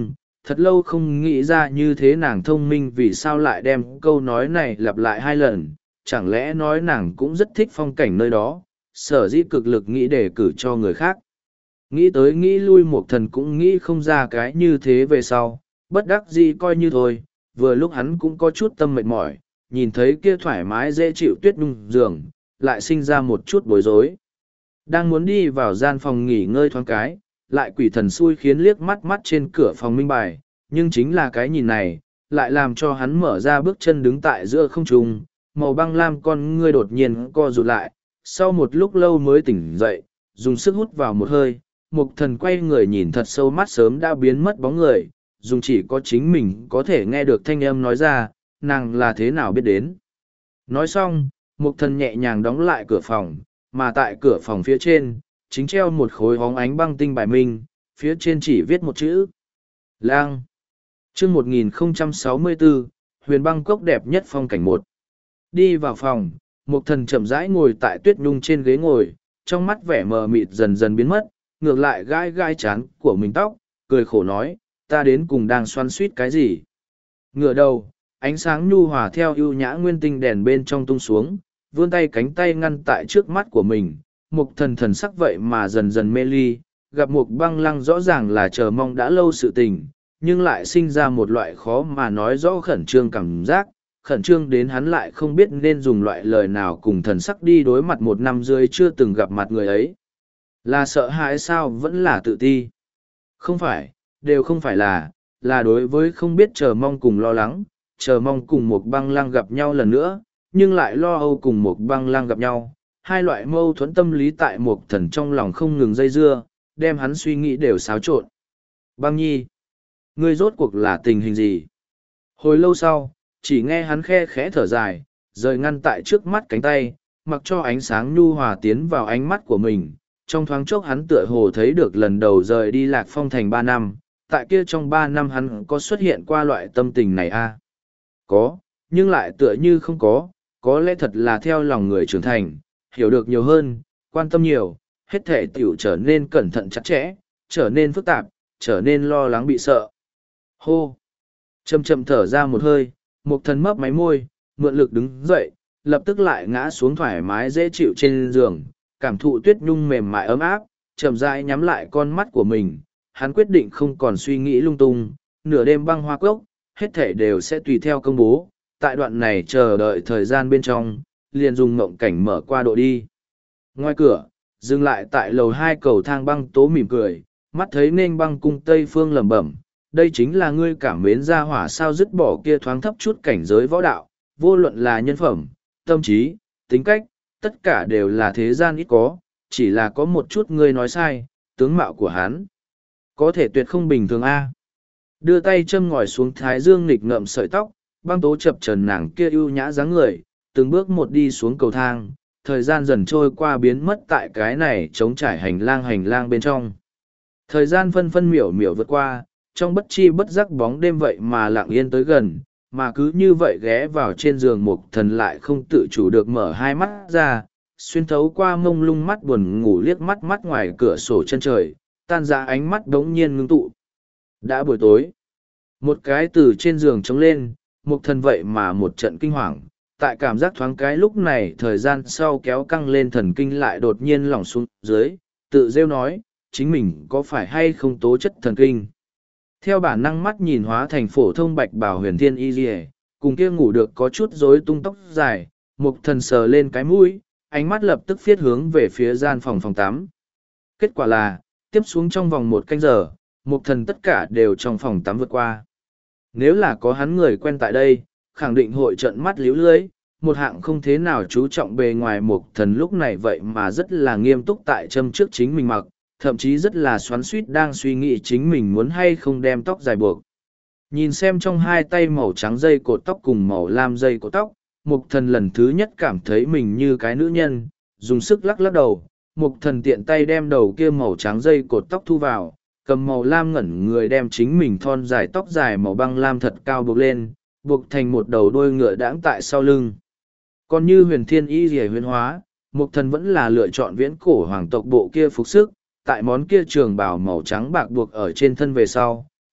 A: thật lâu không nghĩ ra như thế nàng thông minh vì sao lại đem câu nói này lặp lại hai lần, chẳng lẽ nói nàng cũng rất thích phong cảnh nơi đó, sở dĩ cực lực nghĩ để cử cho người khác. Nghĩ tới nghĩ lui một thần cũng nghĩ không ra cái như thế về sau, bất đắc dĩ coi như thôi, vừa lúc hắn cũng có chút tâm mệt mỏi, nhìn thấy kia thoải mái dễ chịu tuyết nhung giường, lại sinh ra một chút bối rối. Đang muốn đi vào gian phòng nghỉ ngơi thoáng cái, lại quỷ thần xui khiến liếc mắt mắt trên cửa phòng minh bài, nhưng chính là cái nhìn này, lại làm cho hắn mở ra bước chân đứng tại giữa không trung, màu băng lam con ngươi đột nhiên co rụt lại, sau một lúc lâu mới tỉnh dậy, dùng sức hút vào một hơi, mục thần quay người nhìn thật sâu mắt sớm đã biến mất bóng người, dùng chỉ có chính mình có thể nghe được thanh âm nói ra, nàng là thế nào biết đến. Nói xong, mục thần nhẹ nhàng đóng lại cửa phòng, mà tại cửa phòng phía trên, chính treo một khối hóng ánh băng tinh bài minh, phía trên chỉ viết một chữ. Lang. Chương một nghìn không trăm sáu mươi bốn, huyền băng cốc đẹp nhất phong cảnh một. Đi vào phòng, mục thần chậm rãi ngồi tại tuyết nhung trên ghế ngồi, trong mắt vẻ mờ mịt dần dần biến mất, ngược lại gai gai chán của mình tóc, cười khổ nói, ta đến cùng đang xoắn suýt cái gì. Ngửa đầu, ánh sáng nhu hòa theo ưu nhã nguyên tinh đèn bên trong tung xuống, vươn tay cánh tay ngăn tại trước mắt của mình, mục thần thần sắc vậy mà dần dần mê ly, gặp mục băng lăng rõ ràng là chờ mong đã lâu sự tình, nhưng lại sinh ra một loại khó mà nói rõ khẩn trương cảm giác, khẩn trương đến hắn lại không biết nên dùng loại lời nào cùng thần sắc đi đối mặt một năm rưỡi chưa từng gặp mặt người ấy. Là sợ hãi sao vẫn là tự ti? Không phải, đều không phải là, là đối với không biết chờ mong cùng lo lắng, chờ mong cùng một băng lăng gặp nhau lần nữa, nhưng lại lo âu cùng một băng lăng gặp nhau. Hai loại mâu thuẫn tâm lý tại một thần trong lòng không ngừng dây dưa, đem hắn suy nghĩ đều xáo trộn. Băng nhi, ngươi rốt cuộc là tình hình gì? Hồi lâu sau, chỉ nghe hắn khe khẽ thở dài, rời ngăn tại trước mắt cánh tay, mặc cho ánh sáng nhu hòa tiến vào ánh mắt của mình. Trong thoáng chốc hắn tựa hồ thấy được lần đầu rời đi Lạc Phong thành ba năm, tại kia trong ba năm hắn có xuất hiện qua loại tâm tình này a à? Có, nhưng lại tựa như không có, có lẽ thật là theo lòng người trưởng thành, hiểu được nhiều hơn, quan tâm nhiều, hết thể tiểu trở nên cẩn thận chặt chẽ, trở nên phức tạp, trở nên lo lắng bị sợ. Hô! Chậm chậm thở ra một hơi, một thần mấp máy môi, mượn lực đứng dậy, lập tức lại ngã xuống thoải mái dễ chịu trên giường, cảm thụ tuyết nhung mềm mại ấm áp, chậm rãi nhắm lại con mắt của mình, hắn quyết định không còn suy nghĩ lung tung, nửa đêm băng hoa cốc, hết thể đều sẽ tùy theo công bố, tại đoạn này chờ đợi thời gian bên trong, liền dùng mộng cảnh mở qua độ đi. Ngoài cửa, dừng lại tại lầu hai cầu thang băng tố mỉm cười, mắt thấy nên băng cung Tây Phương lẩm bẩm, đây chính là ngươi cảm mến ra hỏa sao dứt bỏ kia thoáng thấp chút cảnh giới võ đạo, vô luận là nhân phẩm, tâm trí, tính cách, tất cả đều là thế gian ít có, chỉ là có một chút ngươi nói sai, tướng mạo của hắn. Có thể tuyệt không bình thường a. Đưa tay châm ngòi xuống thái dương nghịch ngợm sợi tóc, băng tố chập trần nàng kia ưu nhã dáng người, từng bước một đi xuống cầu thang, thời gian dần trôi qua biến mất tại cái này trống trải hành lang hành lang bên trong. Thời gian phân phân miểu miểu vượt qua, trong bất chi bất giác bóng đêm vậy mà lặng yên tới gần, mà cứ như vậy ghé vào trên giường mục thần lại không tự chủ được mở hai mắt ra, xuyên thấu qua mông lung mắt buồn ngủ liếc mắt mắt ngoài cửa sổ chân trời, tan ra ánh mắt đống nhiên ngưng tụ. Đã buổi tối, một cái từ trên giường trống lên, mục thần vậy mà một trận kinh hoàng, tại cảm giác thoáng cái lúc này thời gian sau kéo căng lên thần kinh lại đột nhiên lỏng xuống dưới, tự rêu nói, chính mình có phải hay không tố chất thần kinh. Theo bản năng mắt nhìn hóa thành phổ thông bạch bảo huyền thiên y dì cùng kia ngủ được có chút rối tung tóc dài, mục thần sờ lên cái mũi, ánh mắt lập tức phiết hướng về phía gian phòng phòng tắm. Kết quả là, tiếp xuống trong vòng một canh giờ, mục thần tất cả đều trong phòng tắm vượt qua. Nếu là có hắn người quen tại đây, khẳng định hội trận mắt liếu lưới, một hạng không thế nào chú trọng bề ngoài mục thần lúc này vậy mà rất là nghiêm túc tại châm trước chính mình mặc, thậm chí rất là xoắn suýt đang suy nghĩ chính mình muốn hay không đem tóc dài buộc. Nhìn xem trong hai tay màu trắng dây cột tóc cùng màu lam dây cột tóc, mục thần lần thứ nhất cảm thấy mình như cái nữ nhân, dùng sức lắc lắc đầu, mục thần tiện tay đem đầu kia màu trắng dây cột tóc thu vào, cầm màu lam ngẩn người đem chính mình thon dài tóc dài màu băng lam thật cao buộc lên, buộc thành một đầu đôi ngựa đãng tại sau lưng. Còn như huyền thiên y rìa huyền hóa, mục thần vẫn là lựa chọn viễn cổ hoàng tộc bộ kia phục sức, tại món kia trường bào màu trắng bạc buộc ở trên thân về sau,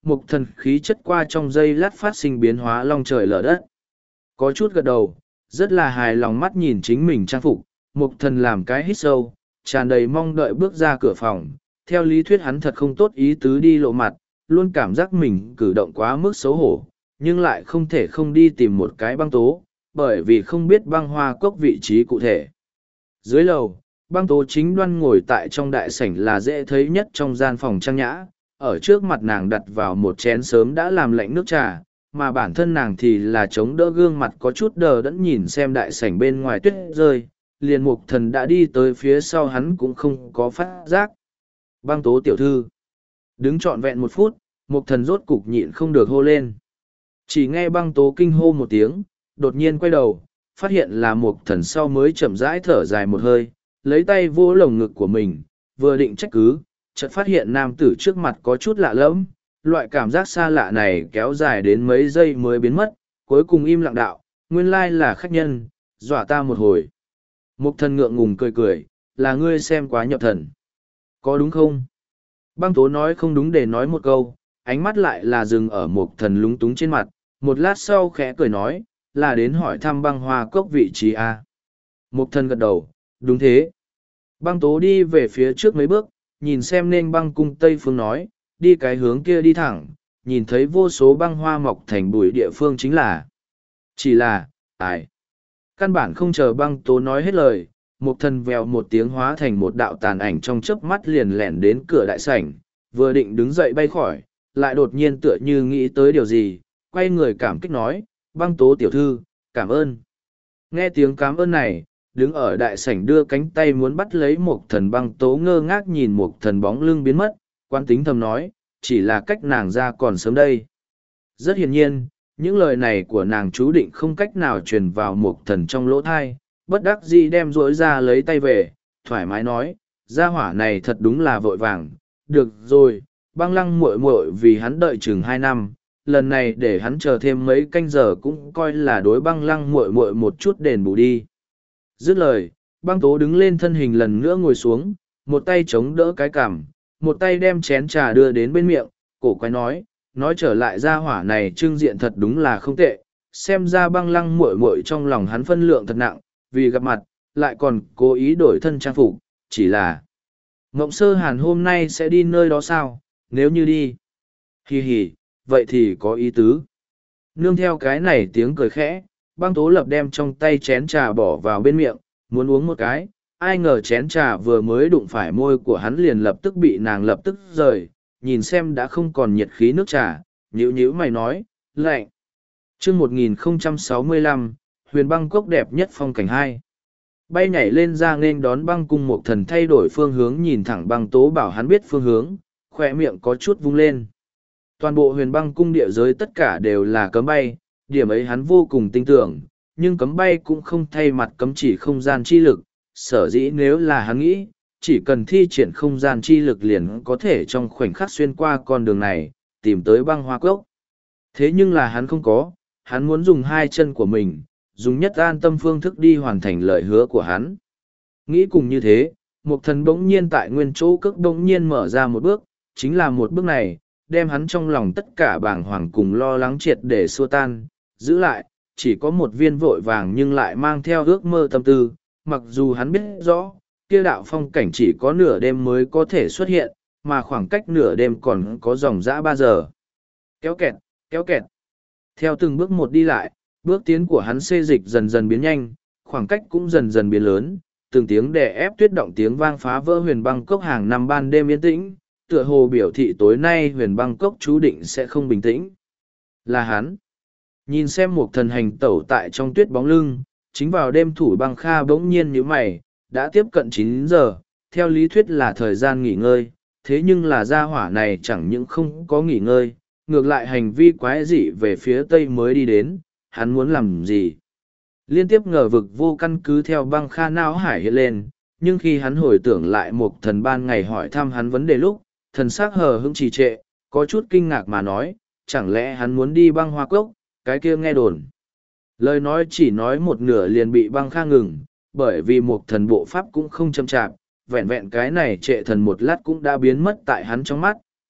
A: mục thần khí chất qua trong giây lát phát sinh biến hóa long trời lở đất. Có chút gật đầu, rất là hài lòng mắt nhìn chính mình trang phục, mục thần làm cái hít sâu, tràn đầy mong đợi bước ra cửa phòng. Theo lý thuyết hắn thật không tốt ý tứ đi lộ mặt, luôn cảm giác mình cử động quá mức xấu hổ, nhưng lại không thể không đi tìm một cái băng tố, bởi vì không biết băng hoa cốc vị trí cụ thể. Dưới lầu, băng tố chính đoan ngồi tại trong đại sảnh là dễ thấy nhất trong gian phòng trang nhã, ở trước mặt nàng đặt vào một chén sớm đã làm lạnh nước trà, mà bản thân nàng thì là chống đỡ gương mặt có chút đờ đẫn nhìn xem đại sảnh bên ngoài tuyết rơi, liền mục thần đã đi tới phía sau hắn cũng không có phát giác. Băng tố tiểu thư. Đứng trọn vẹn một phút, mục thần rốt cục nhịn không được hô lên. Chỉ nghe băng tố kinh hô một tiếng, đột nhiên quay đầu, phát hiện là mục thần sau mới chậm rãi thở dài một hơi, lấy tay vô lồng ngực của mình, vừa định trách cứ, chợt phát hiện nam tử trước mặt có chút lạ lẫm, loại cảm giác xa lạ này kéo dài đến mấy giây mới biến mất, cuối cùng im lặng đạo, nguyên lai là khách nhân, dọa ta một hồi. Mục thần ngượng ngùng cười cười, là ngươi xem quá nhập thần. Có đúng không? Băng tố nói không đúng để nói một câu, ánh mắt lại là dừng ở mục thần lúng túng trên mặt, một lát sau khẽ cười nói, là đến hỏi thăm băng hoa cốc vị trí a. Mục thần gật đầu, đúng thế. Băng tố đi về phía trước mấy bước, nhìn xem nên băng cung tây phương nói, đi cái hướng kia đi thẳng, nhìn thấy vô số băng hoa mọc thành bụi địa phương chính là. Chỉ là, ai. Căn bản không chờ băng tố nói hết lời, mục thần vèo một tiếng hóa thành một đạo tàn ảnh trong chớp mắt liền lẻn đến cửa đại sảnh, vừa định đứng dậy bay khỏi, lại đột nhiên tựa như nghĩ tới điều gì, quay người cảm kích nói, băng tố tiểu thư, cảm ơn. Nghe tiếng cảm ơn này, đứng ở đại sảnh đưa cánh tay muốn bắt lấy một thần băng tố ngơ ngác nhìn một thần bóng lưng biến mất, quan tính thầm nói, chỉ là cách nàng ra còn sớm đây. Rất hiển nhiên, những lời này của nàng chú định không cách nào truyền vào một thần trong lỗ thai, bất đắc dĩ đem rỗi ra lấy tay về, thoải mái nói, gia hỏa này thật đúng là vội vàng, được rồi, băng lăng muội muội vì hắn đợi chừng hai năm, lần này để hắn chờ thêm mấy canh giờ cũng coi là đối băng lăng muội muội một chút đền bù đi. Dứt lời, băng tố đứng lên thân hình lần nữa ngồi xuống, một tay chống đỡ cái cằm, một tay đem chén trà đưa đến bên miệng, cổ quái nói, nói trở lại gia hỏa này trưng diện thật đúng là không tệ, xem ra băng lăng muội muội trong lòng hắn phân lượng thật nặng, vì gặp mặt, lại còn cố ý đổi thân trang phục, chỉ là Ngộng Sơ Hàn hôm nay sẽ đi nơi đó sao, nếu như đi. Hì hì, vậy thì có ý tứ. Nương theo cái này tiếng cười khẽ, băng tố lập đem trong tay chén trà bỏ vào bên miệng, muốn uống một cái, ai ngờ chén trà vừa mới đụng phải môi của hắn liền lập tức bị nàng lập tức rời, nhìn xem đã không còn nhiệt khí nước trà, nhíu nhíu mày nói, lạnh. Chương một nghìn không trăm sáu mươi lăm, huyền băng cốc đẹp nhất phong cảnh hai. Bay nhảy lên ra nên đón băng cung một thần thay đổi phương hướng nhìn thẳng băng tố bảo hắn biết phương hướng, khỏe miệng có chút vung lên. Toàn bộ huyền băng cung địa giới tất cả đều là cấm bay, điểm ấy hắn vô cùng tin tưởng, nhưng cấm bay cũng không thay mặt cấm chỉ không gian chi lực, sở dĩ nếu là hắn nghĩ, chỉ cần thi triển không gian chi lực liền có thể trong khoảnh khắc xuyên qua con đường này, tìm tới băng hoa cốc. Thế nhưng là hắn không có, hắn muốn dùng hai chân của mình, dùng nhất an tâm phương thức đi hoàn thành lời hứa của hắn. Nghĩ cùng như thế, một thần bỗng nhiên tại nguyên chỗ cước bỗng nhiên mở ra một bước, chính là một bước này, đem hắn trong lòng tất cả bàng hoàng cùng lo lắng triệt để xua tan, giữ lại, chỉ có một viên vội vàng nhưng lại mang theo ước mơ tâm tư, mặc dù hắn biết rõ, kia đạo phong cảnh chỉ có nửa đêm mới có thể xuất hiện, mà khoảng cách nửa đêm còn có dòng dã ba giờ. Kéo kẹt, kéo kẹt. Theo từng bước một đi lại, bước tiến của hắn xê dịch dần dần biến nhanh, khoảng cách cũng dần dần biến lớn, từng tiếng đè ép tuyết động tiếng vang phá vỡ huyền băng cốc hàng năm ban đêm yên tĩnh, tựa hồ biểu thị tối nay huyền băng cốc chú định sẽ không bình tĩnh. Là hắn. Nhìn xem một thần hành tẩu tại trong tuyết bóng lưng, chính vào đêm thủ băng kha bỗng nhiên nhíu mày, đã tiếp cận chín giờ, theo lý thuyết là thời gian nghỉ ngơi, thế nhưng là gia hỏa này chẳng những không có nghỉ ngơi, ngược lại hành vi quái dị về phía tây mới đi đến, hắn muốn làm gì? Liên tiếp ngờ vực vô căn cứ theo băng kha não hải hiện lên, nhưng khi hắn hồi tưởng lại một thần ban ngày hỏi thăm hắn vấn đề lúc, thần sắc hờ hững trì trệ, có chút kinh ngạc mà nói, chẳng lẽ hắn muốn đi băng hoa cốc, cái kia nghe đồn. Lời nói chỉ nói một nửa liền bị băng kha ngừng, bởi vì một thần bộ pháp cũng không chậm chạp, vẹn vẹn cái này trệ thần một lát cũng đã biến mất tại hắn trong mắt,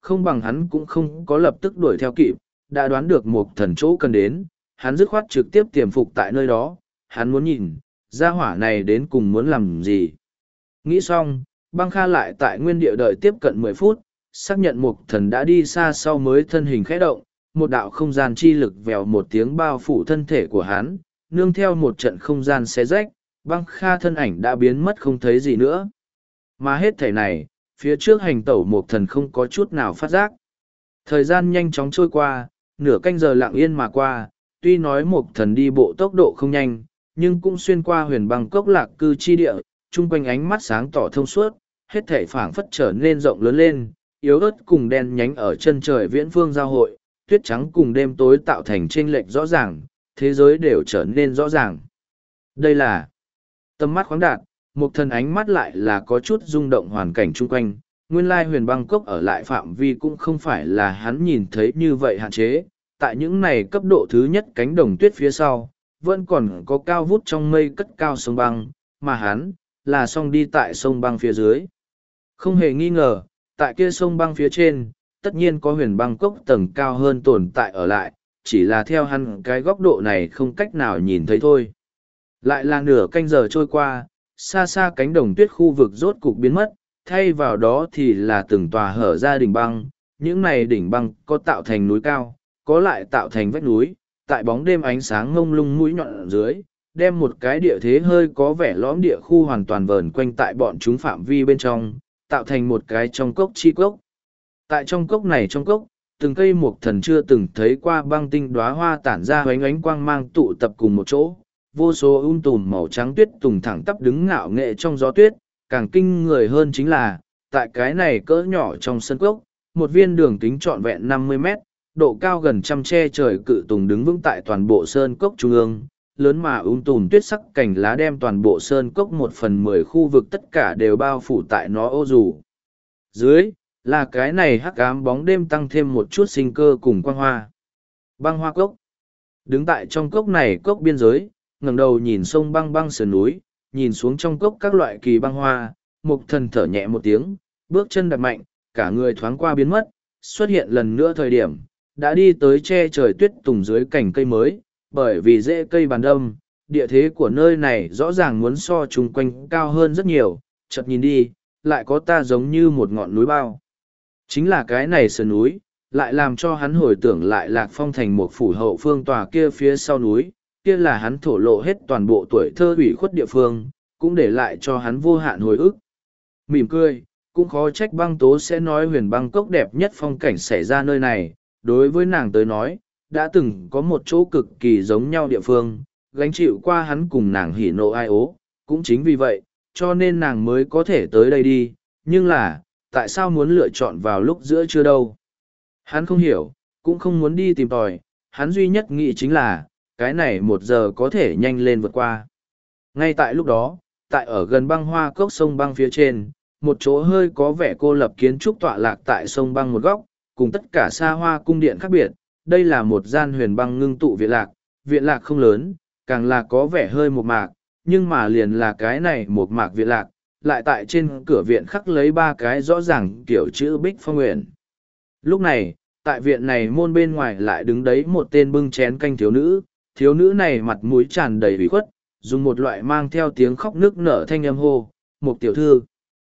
A: không bằng hắn cũng không có lập tức đuổi theo kịp, đã đoán được một thần chỗ cần đến, hắn dứt khoát trực tiếp tiềm phục tại nơi đó, hắn muốn nhìn, gia hỏa này đến cùng muốn làm gì. Nghĩ xong, băng kha lại tại nguyên địa đợi tiếp cận mười phút, xác nhận một thần đã đi xa sau mới thân hình khẽ động, một đạo không gian chi lực vèo một tiếng bao phủ thân thể của hắn, nương theo một trận không gian xé rách, băng kha thân ảnh đã biến mất không thấy gì nữa. Mà hết thể này, phía trước hành tẩu một thần không có chút nào phát giác. Thời gian nhanh chóng trôi qua, nửa canh giờ lặng yên mà qua, tuy nói một thần đi bộ tốc độ không nhanh, nhưng cũng xuyên qua huyền băng cốc lạc cư chi địa, chung quanh ánh mắt sáng tỏ thông suốt, hết thể phảng phất trở nên rộng lớn lên, yếu ớt cùng đen nhánh ở chân trời viễn phương giao hội, tuyết trắng cùng đêm tối tạo thành chênh lệch rõ ràng, thế giới đều trở nên rõ ràng. Đây là tầm mắt khoáng đạt, một thần ánh mắt lại là có chút rung động hoàn cảnh chung quanh, nguyên lai huyền băng cốc ở lại phạm vi cũng không phải là hắn nhìn thấy như vậy hạn chế, tại những này cấp độ thứ nhất cánh đồng tuyết phía sau, vẫn còn có cao vút trong mây cất cao sông băng, mà hắn, là song đi tại sông băng phía dưới. Không hề nghi ngờ, tại kia sông băng phía trên, tất nhiên có huyền băng cốc tầng cao hơn tồn tại ở lại, chỉ là theo hắn cái góc độ này không cách nào nhìn thấy thôi. Lại là nửa canh giờ trôi qua, xa xa cánh đồng tuyết khu vực rốt cục biến mất, thay vào đó thì là từng tòa hở ra đỉnh băng, những này đỉnh băng có tạo thành núi cao, có lại tạo thành vách núi, tại bóng đêm ánh sáng ngông lung mũi nhọn ở dưới, đem một cái địa thế hơi có vẻ lõm địa khu hoàn toàn vờn quanh tại bọn chúng phạm vi bên trong, tạo thành một cái trong cốc chi cốc. Tại trong cốc này trong cốc, từng cây mục thần chưa từng thấy qua băng tinh đóa hoa tản ra hoánh ánh quang mang tụ tập cùng một chỗ, vô số um tùm màu trắng tuyết tùng thẳng tắp đứng ngạo nghệ trong gió tuyết, càng kinh người hơn chính là, tại cái này cỡ nhỏ trong sân cốc, một viên đường kính trọn vẹn năm mươi mét, độ cao gần trăm tre trời cự tùng đứng vững tại toàn bộ sơn cốc trung ương, lớn mà um tùm tuyết sắc cành lá đem toàn bộ sơn cốc một phần mười khu vực tất cả đều bao phủ tại nó ô dù. Dưới, là cái này hắc ám bóng đêm tăng thêm một chút sinh cơ cùng quang hoa. Băng hoa cốc. Đứng tại trong cốc này cốc biên giới, ngẩng đầu nhìn sông băng băng sườn núi, nhìn xuống trong cốc các loại kỳ băng hoa, mục thần thở nhẹ một tiếng, bước chân đạp mạnh, cả người thoáng qua biến mất, xuất hiện lần nữa thời điểm, đã đi tới che trời tuyết tùng dưới cành cây mới, bởi vì rễ cây bàn đâm, địa thế của nơi này rõ ràng muốn so chung quanh cao hơn rất nhiều, chợt nhìn đi, lại có ta giống như một ngọn núi bao. Chính là cái này sườn núi, lại làm cho hắn hồi tưởng lại Lạc Phong thành một phủ hậu phương tòa kia phía sau núi, kia là hắn thổ lộ hết toàn bộ tuổi thơ ủy khuất địa phương, cũng để lại cho hắn vô hạn hồi ức. Mỉm cười, cũng khó trách băng tố sẽ nói huyền băng cốc đẹp nhất phong cảnh xảy ra nơi này, đối với nàng tới nói, đã từng có một chỗ cực kỳ giống nhau địa phương, gánh chịu qua hắn cùng nàng hỉ nộ ai ố, cũng chính vì vậy, cho nên nàng mới có thể tới đây đi, nhưng là, tại sao muốn lựa chọn vào lúc giữa trưa đâu? Hắn không hiểu, cũng không muốn đi tìm tòi, hắn duy nhất nghĩ chính là, cái này một giờ có thể nhanh lên vượt qua. Ngay tại lúc đó, tại ở gần băng hoa cốc sông băng phía trên, một chỗ hơi có vẻ cô lập kiến trúc tọa lạc tại sông băng một góc, cùng tất cả xa hoa cung điện khác biệt, đây là một gian huyền băng ngưng tụ viện lạc, viện lạc không lớn, càng là có vẻ hơi một mạc, nhưng mà liền là cái này một mạc viện lạc, lại tại trên cửa viện khắc lấy ba cái rõ ràng kiểu chữ Bích Phong Nguyện. Lúc này, tại viện này môn bên ngoài lại đứng đấy một tên bưng chén canh thiếu nữ, thiếu nữ này mặt mũi tràn đầy ủy khuất, dùng một loại mang theo tiếng khóc nức nở thanh âm hô, một tiểu thư.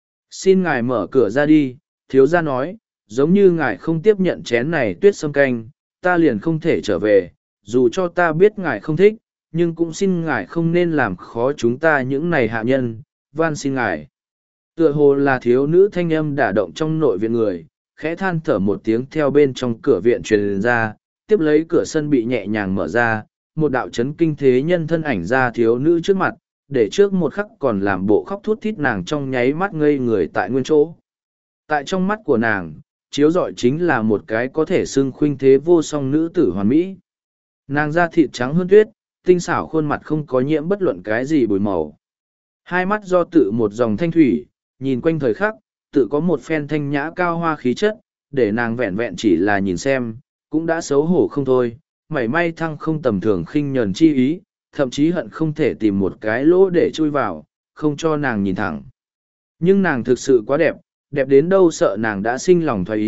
A: Xin ngài mở cửa ra đi, thiếu gia nói, giống như ngài không tiếp nhận chén này tuyết sâm canh, ta liền không thể trở về, dù cho ta biết ngài không thích, nhưng cũng xin ngài không nên làm khó chúng ta những này hạ nhân, van xin ngài. Tựa hồ là thiếu nữ thanh âm đả động trong nội viện người, khẽ than thở một tiếng theo bên trong cửa viện truyền ra, tiếp lấy cửa sân bị nhẹ nhàng mở ra, một đạo chấn kinh thế nhân thân ảnh ra thiếu nữ trước mặt, để trước một khắc còn làm bộ khóc thút thít nàng trong nháy mắt ngây người tại nguyên chỗ. Tại trong mắt của nàng, chiếu rọi chính là một cái có thể xưng khuynh thế vô song nữ tử hoàn mỹ. Nàng da thịt trắng hơn tuyết, tinh xảo khuôn mặt không có nhiễm bất luận cái gì bụi màu. Hai mắt do tự một dòng thanh thủy, nhìn quanh thời khắc, tự có một phen thanh nhã cao hoa khí chất, để nàng vẹn vẹn chỉ là nhìn xem, cũng đã xấu hổ không thôi, mảy may thăng không tầm thường khinh nhờn chi ý, thậm chí hận không thể tìm một cái lỗ để chui vào, không cho nàng nhìn thẳng. Nhưng nàng thực sự quá đẹp, đẹp đến đâu sợ nàng đã sinh lòng thoái ý,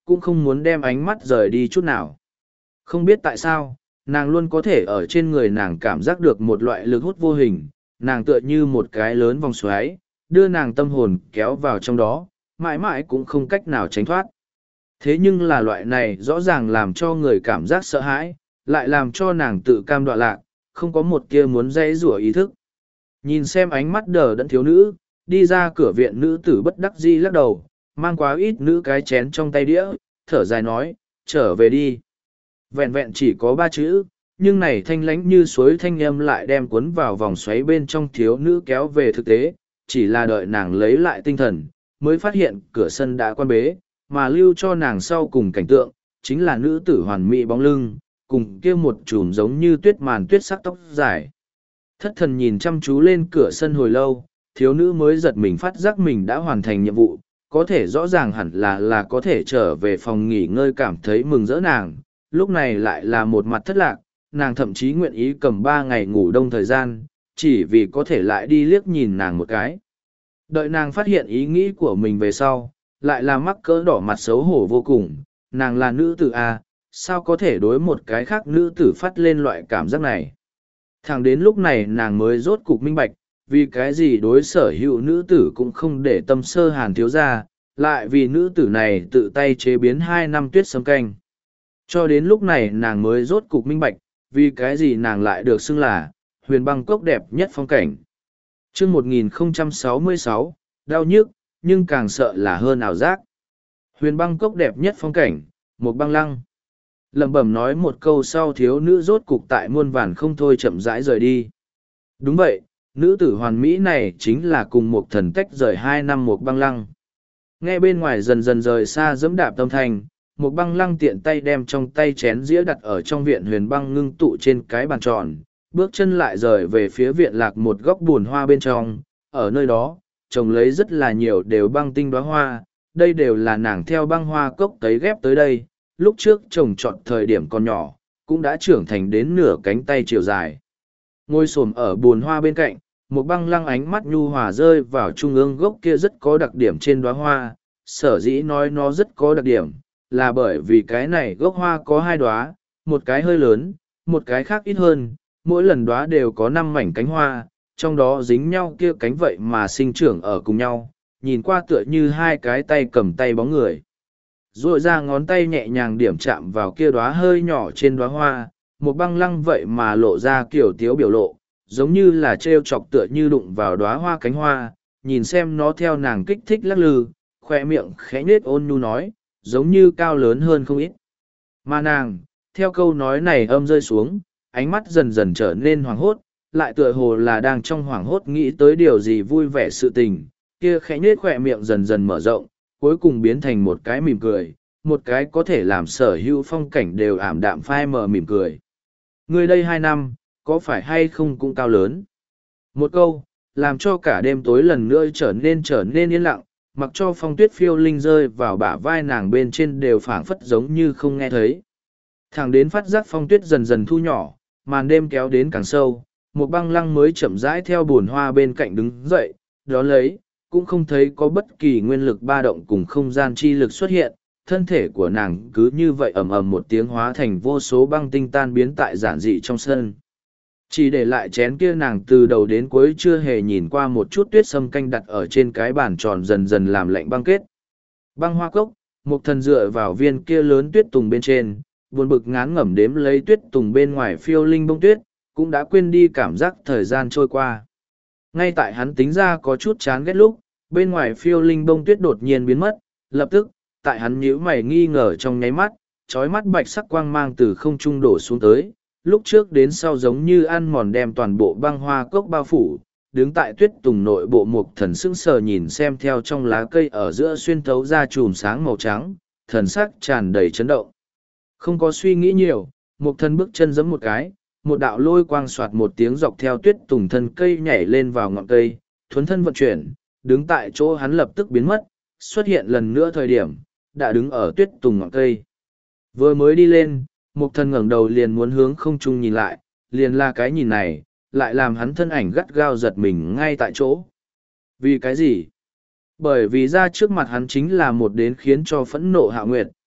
A: cũng không muốn đem ánh mắt rời đi chút nào. Không biết tại sao, nàng luôn có thể ở trên người nàng cảm giác được một loại lực hút vô hình, nàng tựa như một cái lớn vòng xoáy, đưa nàng tâm hồn kéo vào trong đó, mãi mãi cũng không cách nào tránh thoát. Thế nhưng là loại này rõ ràng làm cho người cảm giác sợ hãi, lại làm cho nàng tự cam đoạ lạc, không có một kia muốn dãy rủa ý thức. Nhìn xem ánh mắt đờ đẫn thiếu nữ, đi ra cửa viện nữ tử bất đắc dĩ lắc đầu, mang quá ít nữ cái chén trong tay đĩa, thở dài nói, trở về đi. Vẹn vẹn chỉ có ba chữ, nhưng này thanh lánh như suối thanh âm lại đem cuốn vào vòng xoáy bên trong thiếu nữ kéo về thực tế, chỉ là đợi nàng lấy lại tinh thần, mới phát hiện cửa sân đã quan bế, mà lưu cho nàng sau cùng cảnh tượng, chính là nữ tử hoàn mỹ bóng lưng, cùng kia một chùm giống như tuyết màn tuyết sắc tóc dài. Thất thần nhìn chăm chú lên cửa sân hồi lâu, thiếu nữ mới giật mình phát giác mình đã hoàn thành nhiệm vụ, có thể rõ ràng hẳn là là có thể trở về phòng nghỉ ngơi cảm thấy mừng rỡ nàng, lúc này lại là một mặt thất lạc, nàng thậm chí nguyện ý cầm ba ngày ngủ đông thời gian, chỉ vì có thể lại đi liếc nhìn nàng một cái. Đợi nàng phát hiện ý nghĩ của mình về sau, lại là mắc cỡ đỏ mặt xấu hổ vô cùng, nàng là nữ tử A, sao có thể đối một cái khác nữ tử phát lên loại cảm giác này. Thẳng đến lúc này nàng mới rốt cục minh bạch, vì cái gì đối sở hữu nữ tử cũng không để tâm sơ hàn thiếu ra, lại vì nữ tử này tự tay chế biến hai năm tuyết sâm canh. Cho đến lúc này nàng mới rốt cục minh bạch, vì cái gì nàng lại được xưng là huyền băng cốc đẹp nhất phong cảnh. Chương một nghìn không trăm sáu mươi sáu, đau nhức, nhưng càng sợ là hơn ảo giác. Huyền băng cốc đẹp nhất phong cảnh, một băng lăng. Lẩm bẩm nói một câu sau thiếu nữ rốt cục tại muôn vàn không thôi chậm rãi rời đi. Đúng vậy, nữ tử hoàn mỹ này chính là cùng một thần tách rời hai năm một băng lăng. Nghe bên ngoài dần dần rời xa dẫm đạp tâm thành, một băng lăng tiện tay đem trong tay chén dĩa đặt ở trong viện huyền băng ngưng tụ trên cái bàn tròn, bước chân lại rời về phía viện lạc một góc buồn hoa bên trong, ở nơi đó, trồng lấy rất là nhiều đều băng tinh đóa hoa, đây đều là nàng theo băng hoa cốc tấy ghép tới đây, lúc trước trồng trọt thời điểm còn nhỏ, cũng đã trưởng thành đến nửa cánh tay chiều dài. Ngồi xổm ở buồn hoa bên cạnh, một băng lăng ánh mắt nhu hòa rơi vào trung ương gốc kia rất có đặc điểm trên đóa hoa, sở dĩ nói nó rất có đặc điểm, là bởi vì cái này gốc hoa có hai đóa, một cái hơi lớn, một cái khác ít hơn, mỗi lần đóa đều có năm mảnh cánh hoa, trong đó dính nhau kia cánh vậy mà sinh trưởng ở cùng nhau, nhìn qua tựa như hai cái tay cầm tay bóng người. Rồi ra ngón tay nhẹ nhàng điểm chạm vào kia đóa hơi nhỏ trên đóa hoa, một băng lăng vậy mà lộ ra kiểu tiếu biểu lộ, giống như là trêu chọc tựa như đụng vào đóa hoa cánh hoa, nhìn xem nó theo nàng kích thích lắc lư, khoe miệng khẽ nết ôn nhu nói, giống như cao lớn hơn không ít. Mà nàng, theo câu nói này âm rơi xuống, ánh mắt dần dần trở nên hoảng hốt, lại tựa hồ là đang trong hoảng hốt nghĩ tới điều gì vui vẻ sự tình, kia khẽ nết khoe miệng dần dần mở rộng, cuối cùng biến thành một cái mỉm cười, một cái có thể làm sở hữu phong cảnh đều ảm đạm phai mờ mỉm cười. Người đây hai năm, có phải hay không cũng cao lớn? Một câu, làm cho cả đêm tối lần nữa trở nên trở nên yên lặng, mặc cho phong tuyết phiêu linh rơi vào bả vai nàng bên trên đều phảng phất giống như không nghe thấy. Thẳng đến phát giác phong tuyết dần dần thu nhỏ, màn đêm kéo đến càng sâu, một băng lăng mới chậm rãi theo bồn hoa bên cạnh đứng dậy, đó lấy, cũng không thấy có bất kỳ nguyên lực ba động cùng không gian chi lực xuất hiện, thân thể của nàng cứ như vậy ầm ầm một tiếng hóa thành vô số băng tinh tan biến tại giản dị trong sân. Chỉ để lại chén kia nàng từ đầu đến cuối chưa hề nhìn qua một chút tuyết sâm canh đặt ở trên cái bàn tròn dần dần làm lạnh băng kết. Băng hoa cốc, một thần dựa vào viên kia lớn tuyết tùng bên trên, buồn bực ngán ngẩm đếm lấy tuyết tùng bên ngoài phiêu linh bông tuyết, cũng đã quên đi cảm giác thời gian trôi qua. Ngay tại hắn tính ra có chút chán ghét lúc, bên ngoài phiêu linh bông tuyết đột nhiên biến mất, lập tức, tại hắn nhíu mày nghi ngờ trong nháy mắt, trói mắt bạch sắc quang mang từ không trung đổ xuống tới, lúc trước đến sau giống như ăn mòn đem toàn bộ băng hoa cốc bao phủ, đứng tại tuyết tùng nội bộ mục thần sững sờ nhìn xem theo trong lá cây ở giữa xuyên thấu ra chùm sáng màu trắng, thần sắc tràn đầy chấn động. Không có suy nghĩ nhiều, mục thần bước chân giẫm một cái, một đạo lôi quang soạt một tiếng dọc theo tuyết tùng thân cây nhảy lên vào ngọn cây, thuấn thân vận chuyển, đứng tại chỗ hắn lập tức biến mất, xuất hiện lần nữa thời điểm, đã đứng ở tuyết tùng ngọn cây. Vừa mới đi lên, mục thần ngẩng đầu liền muốn hướng không trung nhìn lại, liền là cái nhìn này, lại làm hắn thân ảnh gắt gao giật mình ngay tại chỗ. Vì cái gì? Bởi vì ra trước mặt hắn chính là một đến khiến cho phẫn nộ Hạo Nguyệt,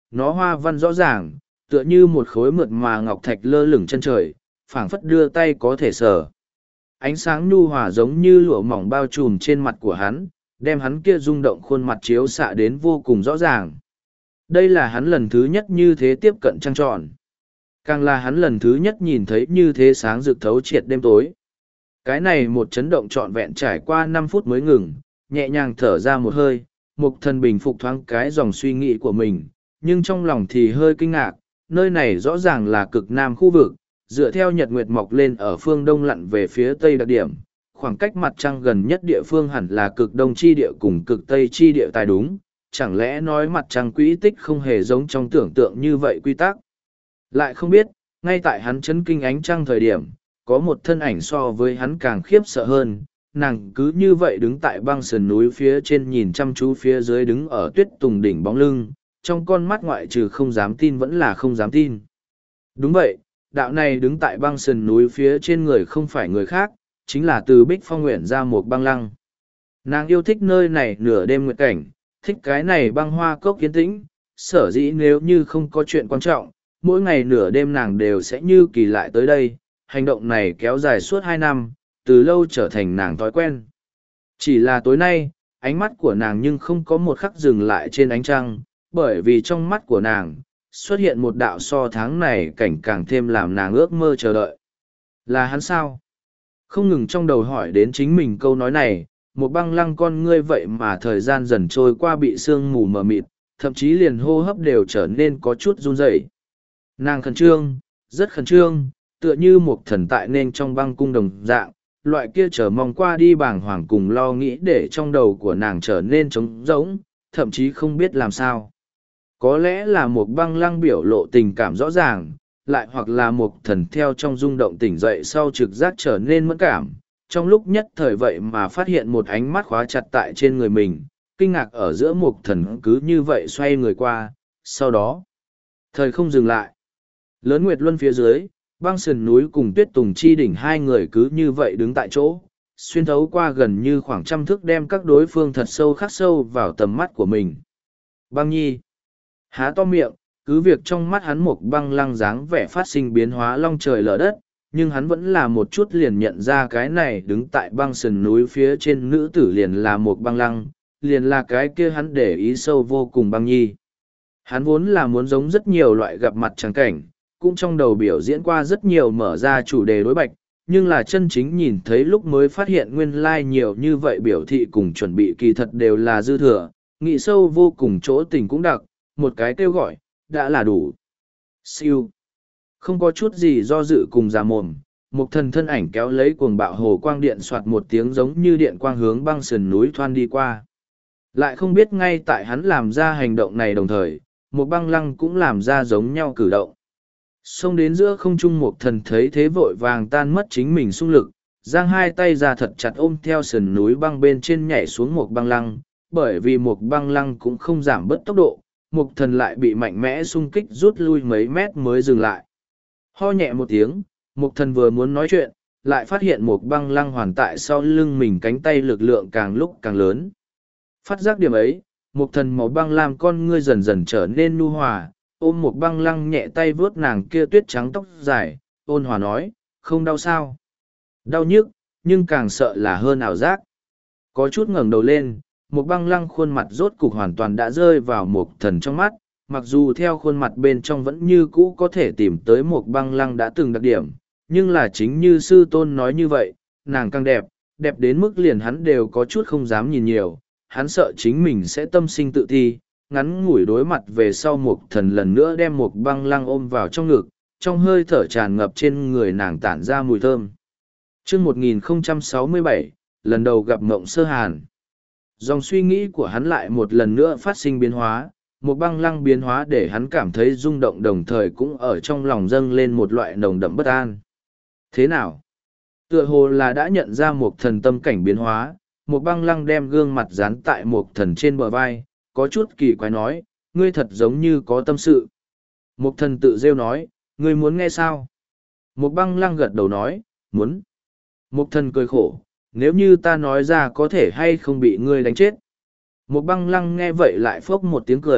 A: nó hoa văn rõ ràng, tựa như một khối mượt mà ngọc thạch lơ lửng chân trời, phảng phất đưa tay có thể sờ. Ánh sáng nhu hòa giống như lụa mỏng bao trùm trên mặt của hắn, đem hắn kia rung động khuôn mặt chiếu xạ đến vô cùng rõ ràng. Đây là hắn lần thứ nhất như thế tiếp cận trăng tròn. Càng là hắn lần thứ nhất nhìn thấy như thế sáng rực thấu triệt đêm tối. Cái này một chấn động trọn vẹn trải qua năm phút mới ngừng, nhẹ nhàng thở ra một hơi, Mục Thần bình phục thoáng cái dòng suy nghĩ của mình, nhưng trong lòng thì hơi kinh ngạc, nơi này rõ ràng là cực nam khu vực, dựa theo nhật nguyệt mọc lên ở phương đông lặn về phía tây đặc điểm, khoảng cách mặt trăng gần nhất địa phương hẳn là cực đông chi địa cùng cực tây chi địa tài đúng, chẳng lẽ nói mặt trăng quỹ tích không hề giống trong tưởng tượng như vậy quy tắc. Lại không biết, ngay tại hắn chấn kinh ánh trăng thời điểm, có một thân ảnh so với hắn càng khiếp sợ hơn, nàng cứ như vậy đứng tại băng sườn núi phía trên nhìn chăm chú phía dưới đứng ở tuyết tùng đỉnh bóng lưng, trong con mắt ngoại trừ không dám tin vẫn là không dám tin. Đúng vậy, đạo này đứng tại băng sườn núi phía trên người không phải người khác, chính là từ Bích Phong nguyện ra một băng lăng. Nàng yêu thích nơi này nửa đêm nguyệt cảnh, thích cái này băng hoa cốc yên tĩnh, sở dĩ nếu như không có chuyện quan trọng, mỗi ngày nửa đêm nàng đều sẽ như kỳ lại tới đây, hành động này kéo dài suốt hai năm, từ lâu trở thành nàng thói quen. Chỉ là tối nay, ánh mắt của nàng nhưng không có một khắc dừng lại trên ánh trăng, bởi vì trong mắt của nàng, xuất hiện một đạo so tháng này cảnh càng thêm làm nàng ước mơ chờ đợi. Là hắn sao? Không ngừng trong đầu hỏi đến chính mình câu nói này, một băng lăng con ngươi vậy mà thời gian dần trôi qua bị sương mù mờ mịt, thậm chí liền hô hấp đều trở nên có chút run rẩy. Nàng khẩn trương, rất khẩn trương, tựa như một thần tại nên trong băng cung đồng dạng, loại kia chờ mong qua đi bàng hoàng cùng lo nghĩ để trong đầu của nàng trở nên trống rỗng, thậm chí không biết làm sao. Có lẽ là một băng lăng biểu lộ tình cảm rõ ràng, lại hoặc là một thần theo trong rung động tỉnh dậy sau trực giác trở nên mẫn cảm, trong lúc nhất thời vậy mà phát hiện một ánh mắt khóa chặt tại trên người mình, kinh ngạc ở giữa một thần cứ như vậy xoay người qua, sau đó, thời không dừng lại. Lớn Nguyệt Luân phía dưới, băng sườn núi cùng tuyết tùng chi đỉnh hai người cứ như vậy đứng tại chỗ, xuyên thấu qua gần như khoảng trăm thước đem các đối phương thật sâu khắc sâu vào tầm mắt của mình. Băng nhi, há to miệng, cứ việc trong mắt hắn một băng lăng dáng vẻ phát sinh biến hóa long trời lở đất, nhưng hắn vẫn là một chút liền nhận ra cái này đứng tại băng sườn núi phía trên nữ tử liền là một băng lăng, liền là cái kia hắn để ý sâu vô cùng băng nhi. Hắn vốn là muốn giống rất nhiều loại gặp mặt trắng cảnh, cũng trong đầu biểu diễn qua rất nhiều mở ra chủ đề đối bạch, nhưng là chân chính nhìn thấy lúc mới phát hiện nguyên lai like nhiều như vậy biểu thị cùng chuẩn bị kỳ thật đều là dư thừa, nghĩ sâu vô cùng chỗ tình cũng đặc, một cái kêu gọi, đã là đủ. Siêu. Không có chút gì do dự cùng ra mồm, một thần thân ảnh kéo lấy cuồng bạo hồ quang điện soạt một tiếng giống như điện quang hướng băng sườn núi thoan đi qua. Lại không biết ngay tại hắn làm ra hành động này đồng thời, một băng lăng cũng làm ra giống nhau cử động. Xông đến giữa không trung một thần thấy thế vội vàng tan mất chính mình xung lực, giang hai tay ra thật chặt ôm theo sườn núi băng bên trên nhảy xuống một băng lăng, bởi vì một băng lăng cũng không giảm bớt tốc độ, một thần lại bị mạnh mẽ xung kích rút lui mấy mét mới dừng lại. Ho nhẹ một tiếng, một thần vừa muốn nói chuyện, lại phát hiện một băng lăng hoàn tại sau lưng mình cánh tay lực lượng càng lúc càng lớn. Phát giác điểm ấy, một thần màu băng làm con ngươi dần dần trở nên nhu hòa, ôm một băng lăng nhẹ tay vớt nàng kia tuyết trắng tóc dài, ôn hòa nói, không đau sao. Đau nhức, nhưng càng sợ là hơn ảo giác. Có chút ngẩng đầu lên, một băng lăng khuôn mặt rốt cục hoàn toàn đã rơi vào một thần trong mắt, mặc dù theo khuôn mặt bên trong vẫn như cũ có thể tìm tới một băng lăng đã từng đặc điểm, nhưng là chính như sư tôn nói như vậy, nàng càng đẹp, đẹp đến mức liền hắn đều có chút không dám nhìn nhiều, hắn sợ chính mình sẽ tâm sinh tự thi, ngắn ngủi đối mặt về sau một thần lần nữa đem một băng lăng ôm vào trong ngực, trong hơi thở tràn ngập trên người nàng tản ra mùi thơm. Trước một nghìn không trăm sáu mươi bảy, lần đầu gặp Mộng Sơ Hàn. Dòng suy nghĩ của hắn lại một lần nữa phát sinh biến hóa, một băng lăng biến hóa để hắn cảm thấy rung động đồng thời cũng ở trong lòng dâng lên một loại nồng đậm bất an. Thế nào? Tựa hồ là đã nhận ra một thần tâm cảnh biến hóa, một băng lăng đem gương mặt dán tại một thần trên bờ vai, có chút kỳ quái nói, ngươi thật giống như có tâm sự. Một thần tự rêu nói, ngươi muốn nghe sao? Một băng lăng gật đầu nói, muốn. Một thần cười khổ, nếu như ta nói ra có thể hay không bị ngươi đánh chết. Một băng lăng nghe vậy lại phốc một tiếng cười,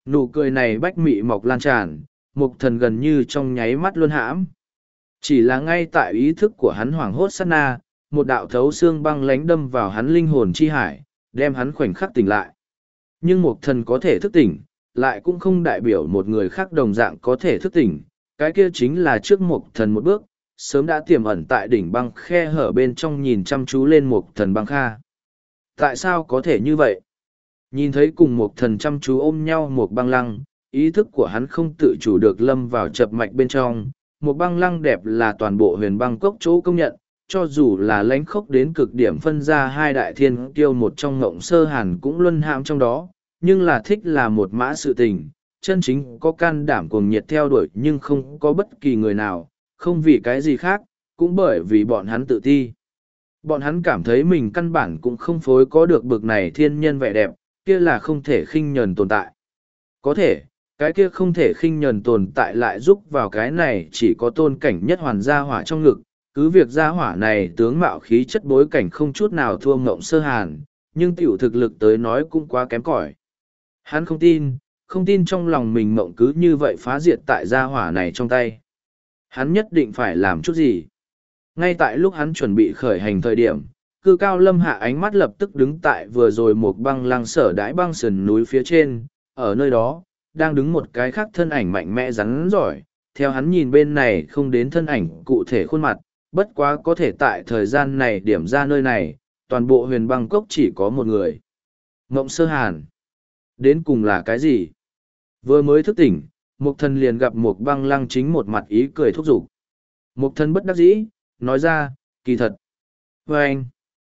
A: Nụ cười này bách mị mọc lan tràn, mục thần gần như trong nháy mắt luôn hãm. Chỉ là ngay tại ý thức của hắn hoảng hốt sát na, một đạo thấu xương băng lánh đâm vào hắn linh hồn chi hải, đem hắn khoảnh khắc tỉnh lại. Nhưng mục thần có thể thức tỉnh, lại cũng không đại biểu một người khác đồng dạng có thể thức tỉnh, cái kia chính là trước mục thần một bước, sớm đã tiềm ẩn tại đỉnh băng khe hở bên trong nhìn chăm chú lên mục thần băng kha. Tại sao có thể như vậy? Nhìn thấy cùng mục thần chăm chú ôm nhau một băng lăng, ý thức của hắn không tự chủ được lâm vào chập mạch bên trong. Một băng lăng đẹp là toàn bộ huyền băng cốc chỗ công nhận, cho dù là lãnh khốc đến cực điểm phân ra hai đại thiên tiêu một trong ngộng sơ hàn cũng luân hãm trong đó, nhưng là thích là một mã sự tình, chân chính có can đảm cuồng nhiệt theo đuổi nhưng không có bất kỳ người nào, không vì cái gì khác, cũng bởi vì bọn hắn tự ti. Bọn hắn cảm thấy mình căn bản cũng không phối có được bực này thiên nhân vẻ đẹp, kia là không thể khinh nhờn tồn tại. Có thể, cái kia không thể khinh nhờn tồn tại lại giúp vào cái này chỉ có tôn cảnh nhất hoàn gia hỏa trong ngực, cứ việc gia hỏa này tướng mạo khí chất bối cảnh không chút nào thua ngộng sơ hàn, nhưng tiểu thực lực tới nói cũng quá kém cỏi. Hắn không tin, không tin trong lòng mình mộng cứ như vậy phá diệt tại gia hỏa này trong tay. Hắn nhất định phải làm chút gì. Ngay tại lúc hắn chuẩn bị khởi hành thời điểm, cư cao lâm hạ ánh mắt lập tức đứng tại vừa rồi một băng lăng sở đãi băng sườn núi phía trên, ở nơi đó, đang đứng một cái khác thân ảnh mạnh mẽ rắn giỏi, theo hắn nhìn bên này không đến thân ảnh cụ thể khuôn mặt, bất quá có thể tại thời gian này điểm ra nơi này, toàn bộ huyền băng cốc chỉ có một người. Ngộng sơ hàn. Đến cùng là cái gì? Vừa mới thức tỉnh, mục thần liền gặp một băng lăng chính một mặt ý cười thúc giục. Mục thần bất đắc dĩ, nói ra, kỳ thật. Và anh,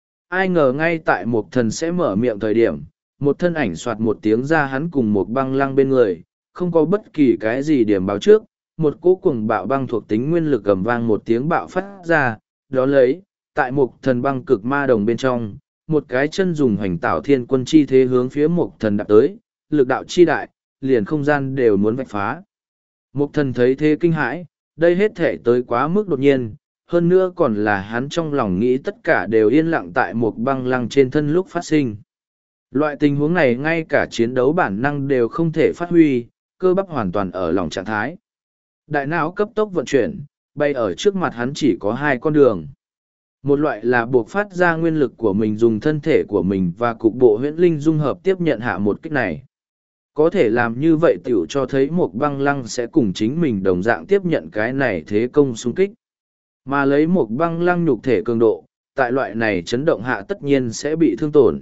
A: ai ngờ ngay tại mục thần sẽ mở miệng thời điểm, một thân ảnh soạt một tiếng ra hắn cùng một băng lăng bên người, không có bất kỳ cái gì điểm báo trước, một cỗ cuồng bạo băng thuộc tính nguyên lực gầm vang một tiếng bạo phát ra, đó lấy, tại mục thần băng cực ma đồng bên trong, một cái chân dùng hoành tạo thiên quân chi thế hướng phía mục thần đạp tới, lực đạo chi đại, liền không gian đều muốn vạch phá. Mục thần thấy thế kinh hãi, đây hết thể tới quá mức đột nhiên, hơn nữa còn là hắn trong lòng nghĩ tất cả đều yên lặng tại một băng lăng trên thân lúc phát sinh. Loại tình huống này ngay cả chiến đấu bản năng đều không thể phát huy, cơ bắp hoàn toàn ở lòng trạng thái. Đại não cấp tốc vận chuyển, bay ở trước mặt hắn chỉ có hai con đường. Một loại là buộc phát ra nguyên lực của mình dùng thân thể của mình và cục bộ huyễn linh dung hợp tiếp nhận hạ một kích này. Có thể làm như vậy tiểu cho thấy một băng lăng sẽ cùng chính mình đồng dạng tiếp nhận cái này thế công xung kích. Mà lấy một băng lăng nhục thể cường độ, tại loại này chấn động hạ tất nhiên sẽ bị thương tổn.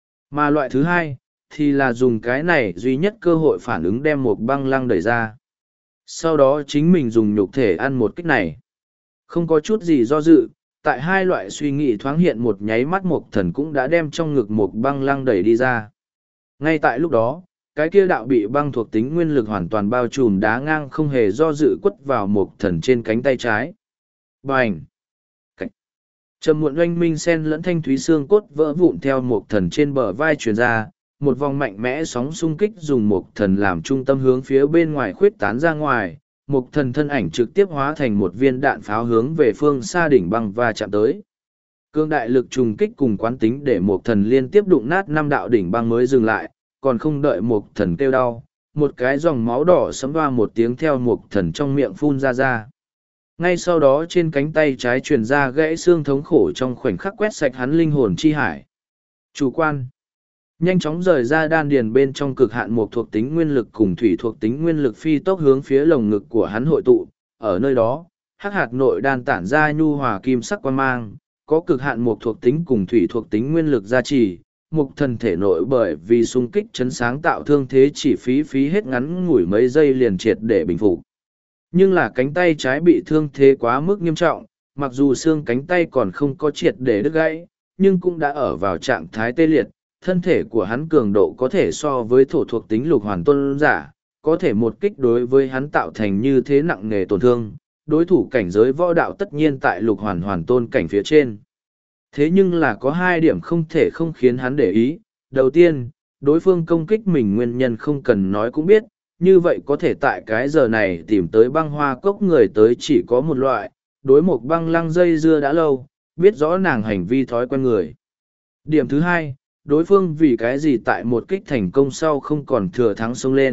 A: Mà loại thứ hai, thì là dùng cái này duy nhất cơ hội phản ứng đem một băng lăng đẩy ra. Sau đó chính mình dùng nhục thể ăn một kích này. Không có chút gì do dự, tại hai loại suy nghĩ thoáng hiện một nháy mắt một thần cũng đã đem trong ngực một băng lăng đẩy đi ra. Ngay tại lúc đó, cái kia đạo bị băng thuộc tính nguyên lực hoàn toàn bao trùm đá ngang không hề do dự quất vào một thần trên cánh tay trái. Bành! Cảnh! Trầm muộn oanh minh sen lẫn thanh thúy xương cốt vỡ vụn theo một thần trên bờ vai truyền ra, một vòng mạnh mẽ sóng xung kích dùng một thần làm trung tâm hướng phía bên ngoài khuyết tán ra ngoài, một thần thân ảnh trực tiếp hóa thành một viên đạn pháo hướng về phương xa đỉnh băng và chạm tới. Cương đại lực trùng kích cùng quán tính để một thần liên tiếp đụng nát năm đạo đỉnh băng mới dừng lại, còn không đợi một thần kêu đau, một cái dòng máu đỏ sấm hoa một tiếng theo một thần trong miệng phun ra ra. Ngay sau đó trên cánh tay trái truyền ra gãy xương thống khổ trong khoảnh khắc quét sạch hắn linh hồn chi hải. Chủ quan. Nhanh chóng rời ra đan điền bên trong cực hạn một thuộc tính nguyên lực cùng thủy thuộc tính nguyên lực phi tốc hướng phía lồng ngực của hắn hội tụ. Ở nơi đó, hắc hạt nội đan tản ra nhu hòa kim sắc quan mang, có cực hạn một thuộc tính cùng thủy thuộc tính nguyên lực gia trì. Mục thần thể nội bởi vì xung kích chấn sáng tạo thương thế chỉ phí phí hết ngắn ngủi mấy giây liền triệt để bình phục. Nhưng là cánh tay trái bị thương thế quá mức nghiêm trọng, mặc dù xương cánh tay còn không có triệt để đứt gãy, nhưng cũng đã ở vào trạng thái tê liệt. Thân thể của hắn cường độ có thể so với thổ thuộc tính lục hoàn tôn giả, có thể một kích đối với hắn tạo thành như thế nặng nề tổn thương, đối thủ cảnh giới võ đạo tất nhiên tại lục hoàn hoàn tôn cảnh phía trên. Thế nhưng là có hai điểm không thể không khiến hắn để ý. Đầu tiên, đối phương công kích mình nguyên nhân không cần nói cũng biết, như vậy có thể tại cái giờ này tìm tới băng hoa cốc người tới chỉ có một loại, đối một băng lăng dây dưa đã lâu, biết rõ nàng hành vi thói quen người. Điểm thứ hai, đối phương vì cái gì tại một kích thành công sau không còn thừa thắng xông lên,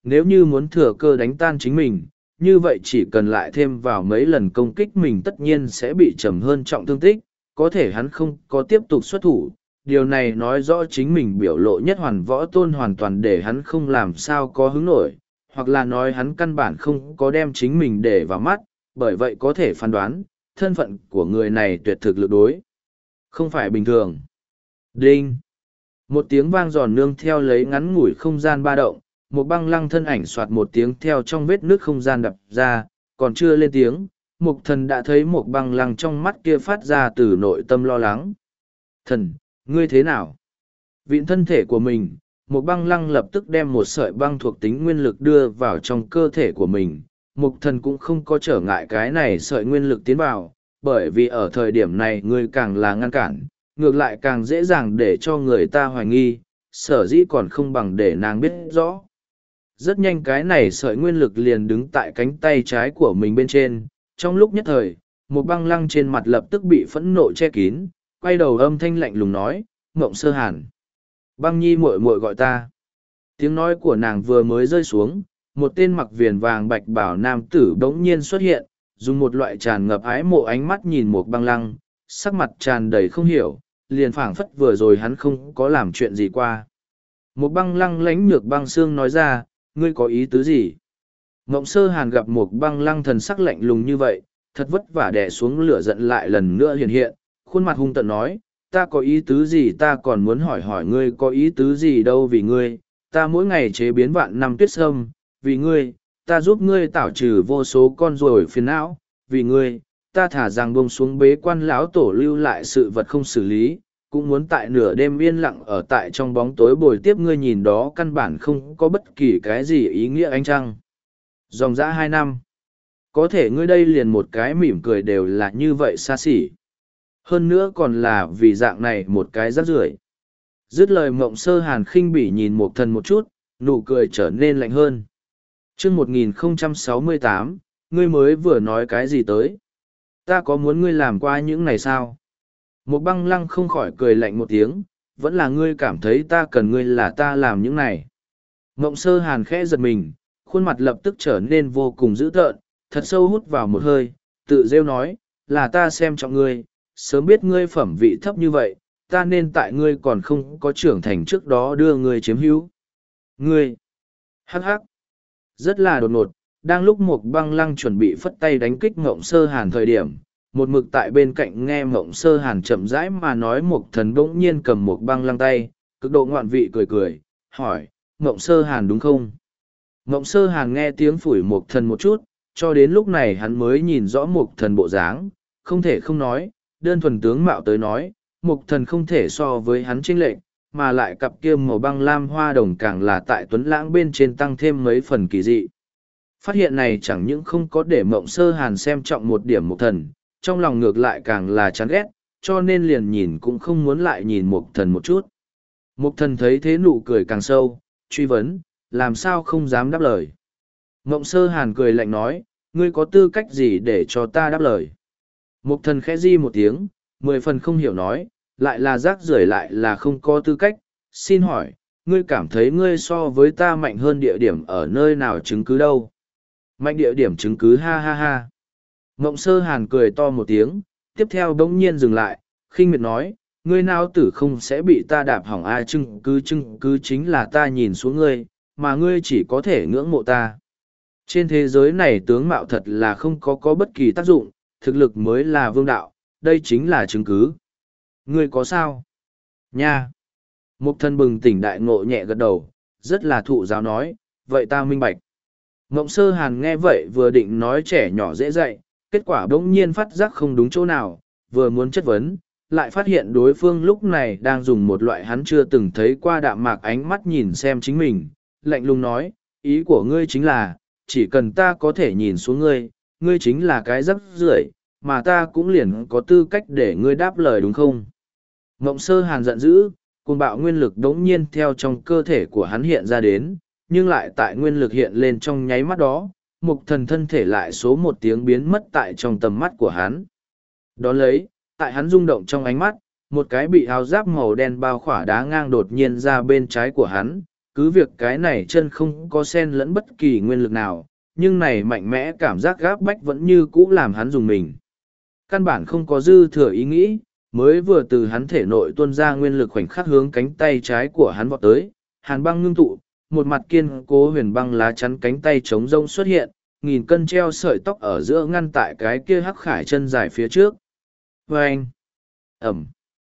A: nếu như muốn thừa cơ đánh tan chính mình, như vậy chỉ cần lại thêm vào mấy lần công kích mình tất nhiên sẽ bị trầm hơn trọng thương tích, có thể hắn không có tiếp tục xuất thủ. Điều này nói rõ chính mình biểu lộ nhất hoàn võ tôn hoàn toàn để hắn không làm sao có hứng nổi, hoặc là nói hắn căn bản không có đem chính mình để vào mắt, bởi vậy có thể phán đoán, thân phận của người này tuyệt thực lực đối. Không phải bình thường. Đinh! Một tiếng vang giòn nương theo lấy ngắn ngủi không gian ba động, một băng lăng thân ảnh soạt một tiếng theo trong vết nước không gian đập ra, còn chưa lên tiếng, mục thần đã thấy một băng lăng trong mắt kia phát ra từ nội tâm lo lắng. Thần, ngươi thế nào? Vịn thân thể của mình, một băng lăng lập tức đem một sợi băng thuộc tính nguyên lực đưa vào trong cơ thể của mình. Mục thần cũng không có trở ngại cái này sợi nguyên lực tiến vào, bởi vì ở thời điểm này ngươi càng là ngăn cản, ngược lại càng dễ dàng để cho người ta hoài nghi, sở dĩ còn không bằng để nàng biết rõ. Rất nhanh cái này sợi nguyên lực liền đứng tại cánh tay trái của mình bên trên, trong lúc nhất thời, một băng lăng trên mặt lập tức bị phẫn nộ che kín, quay đầu âm thanh lạnh lùng nói, Ngộng Sơ Hàn. Băng nhi muội muội gọi ta. Tiếng nói của nàng vừa mới rơi xuống, một tên mặc viền vàng bạch bảo nam tử bỗng nhiên xuất hiện, dùng một loại tràn ngập ái mộ ánh mắt nhìn một băng lăng, sắc mặt tràn đầy không hiểu, liền phảng phất vừa rồi hắn không có làm chuyện gì qua. Một băng lăng lánh nhược băng xương nói ra, ngươi có ý tứ gì? Ngộng Sơ Hàn gặp một băng lăng thần sắc lạnh lùng như vậy, thật vất vả đè xuống lửa giận lại lần nữa hiện hiện, khuôn mặt hung tợn nói, ta có ý tứ gì ta còn muốn hỏi hỏi ngươi có ý tứ gì đâu vì ngươi, ta mỗi ngày chế biến vạn năm tuyết sâm, vì ngươi, ta giúp ngươi tảo trừ vô số con ruồi phiền não, vì ngươi, ta thả rằng bông xuống bế quan lão tổ lưu lại sự vật không xử lý, cũng muốn tại nửa đêm yên lặng ở tại trong bóng tối bồi tiếp ngươi nhìn đó căn bản không có bất kỳ cái gì ý nghĩa anh chăng. Dòng dã hai năm. Có thể ngươi đây liền một cái mỉm cười đều là như vậy xa xỉ. Hơn nữa còn là vì dạng này một cái rác rưởi. Dứt lời Mộng Sơ Hàn khinh bỉ nhìn một thần một chút, nụ cười trở nên lạnh hơn. chương một nghìn không trăm sáu mươi tám, ngươi mới vừa nói cái gì tới? Ta có muốn ngươi làm qua những này sao? Một băng lăng không khỏi cười lạnh một tiếng, vẫn là ngươi cảm thấy ta cần ngươi là ta làm những này. Mộng Sơ Hàn khẽ giật mình, khuôn mặt lập tức trở nên vô cùng dữ tợn, thật sâu hút vào một hơi, tự rêu nói, là ta xem trọng ngươi, sớm biết ngươi phẩm vị thấp như vậy, ta nên tại ngươi còn không có trưởng thành trước đó đưa ngươi chiếm hữu. Ngươi! Hắc hắc! Rất là đột ngột, đang lúc một băng lăng chuẩn bị phất tay đánh kích Mộng Sơ Hàn thời điểm, một mực tại bên cạnh nghe Mộng Sơ Hàn chậm rãi mà nói một thần bỗng nhiên cầm một băng lăng tay, cực độ ngoạn vị cười cười, hỏi, Mộng Sơ Hàn đúng không? Mộng Sơ Hàn nghe tiếng phủi một thần một chút, cho đến lúc này hắn mới nhìn rõ một thần bộ dáng, không thể không nói, đơn thuần tướng mạo tới nói, một thần không thể so với hắn chênh lệch, mà lại cặp kia màu băng lam hoa đồng càng là tại tuấn lãng bên trên tăng thêm mấy phần kỳ dị. Phát hiện này chẳng những không có để Mộng Sơ Hàn xem trọng một điểm một thần, trong lòng ngược lại càng là chán ghét, cho nên liền nhìn cũng không muốn lại nhìn một thần một chút. Một thần thấy thế nụ cười càng sâu, truy vấn, làm sao không dám đáp lời. Mộng Sơ Hàn cười lạnh nói, ngươi có tư cách gì để cho ta đáp lời. Một thần khẽ di một tiếng, mười phần không hiểu nói, lại là rác rưởi lại là không có tư cách, xin hỏi, ngươi cảm thấy ngươi so với ta mạnh hơn địa điểm ở nơi nào chứng cứ đâu. Mạnh địa điểm chứng cứ ha ha ha. Mộng Sơ Hàn cười to một tiếng, tiếp theo bỗng nhiên dừng lại, khinh miệt nói, ngươi nào tử không sẽ bị ta đạp hỏng ai chứng cứ chứng cứ chính là ta nhìn xuống ngươi, mà ngươi chỉ có thể ngưỡng mộ ta. Trên thế giới này tướng mạo thật là không có có bất kỳ tác dụng, thực lực mới là vương đạo, đây chính là chứng cứ. Ngươi có sao? Nha! Mục thân bừng tỉnh đại ngộ nhẹ gật đầu, rất là thụ giáo nói, vậy ta minh bạch. Mộng Sơ Hàn nghe vậy vừa định nói trẻ nhỏ dễ dạy, kết quả bỗng nhiên phát giác không đúng chỗ nào, vừa muốn chất vấn, lại phát hiện đối phương lúc này đang dùng một loại hắn chưa từng thấy qua đạm mạc ánh mắt nhìn xem chính mình, lạnh lùng nói, ý của ngươi chính là, chỉ cần ta có thể nhìn xuống ngươi, ngươi chính là cái rắc rưởi, mà ta cũng liền có tư cách để ngươi đáp lời đúng không? Mộng Sơ Hàn giận dữ, cuồng bạo nguyên lực đống nhiên theo trong cơ thể của hắn hiện ra đến, nhưng lại tại nguyên lực hiện lên trong nháy mắt đó, mục thần thân thể lại số một tiếng biến mất tại trong tầm mắt của hắn. Đón lấy, tại hắn rung động trong ánh mắt, một cái bị áo giáp màu đen bao khỏa đá ngang đột nhiên ra bên trái của hắn, cứ việc cái này chân không có sen lẫn bất kỳ nguyên lực nào, nhưng này mạnh mẽ cảm giác gáp bách vẫn như cũ làm hắn dùng mình. Căn bản không có dư thừa ý nghĩ, mới vừa từ hắn thể nội tuôn ra nguyên lực khoảnh khắc hướng cánh tay trái của hắn vọt tới, hàn băng ngưng tụ, một mặt kiên cố huyền băng lá chắn cánh tay trống rông xuất hiện, nghìn cân treo sợi tóc ở giữa ngăn tại cái kia hắc khải chân dài phía trước. Vâng! Ẩm!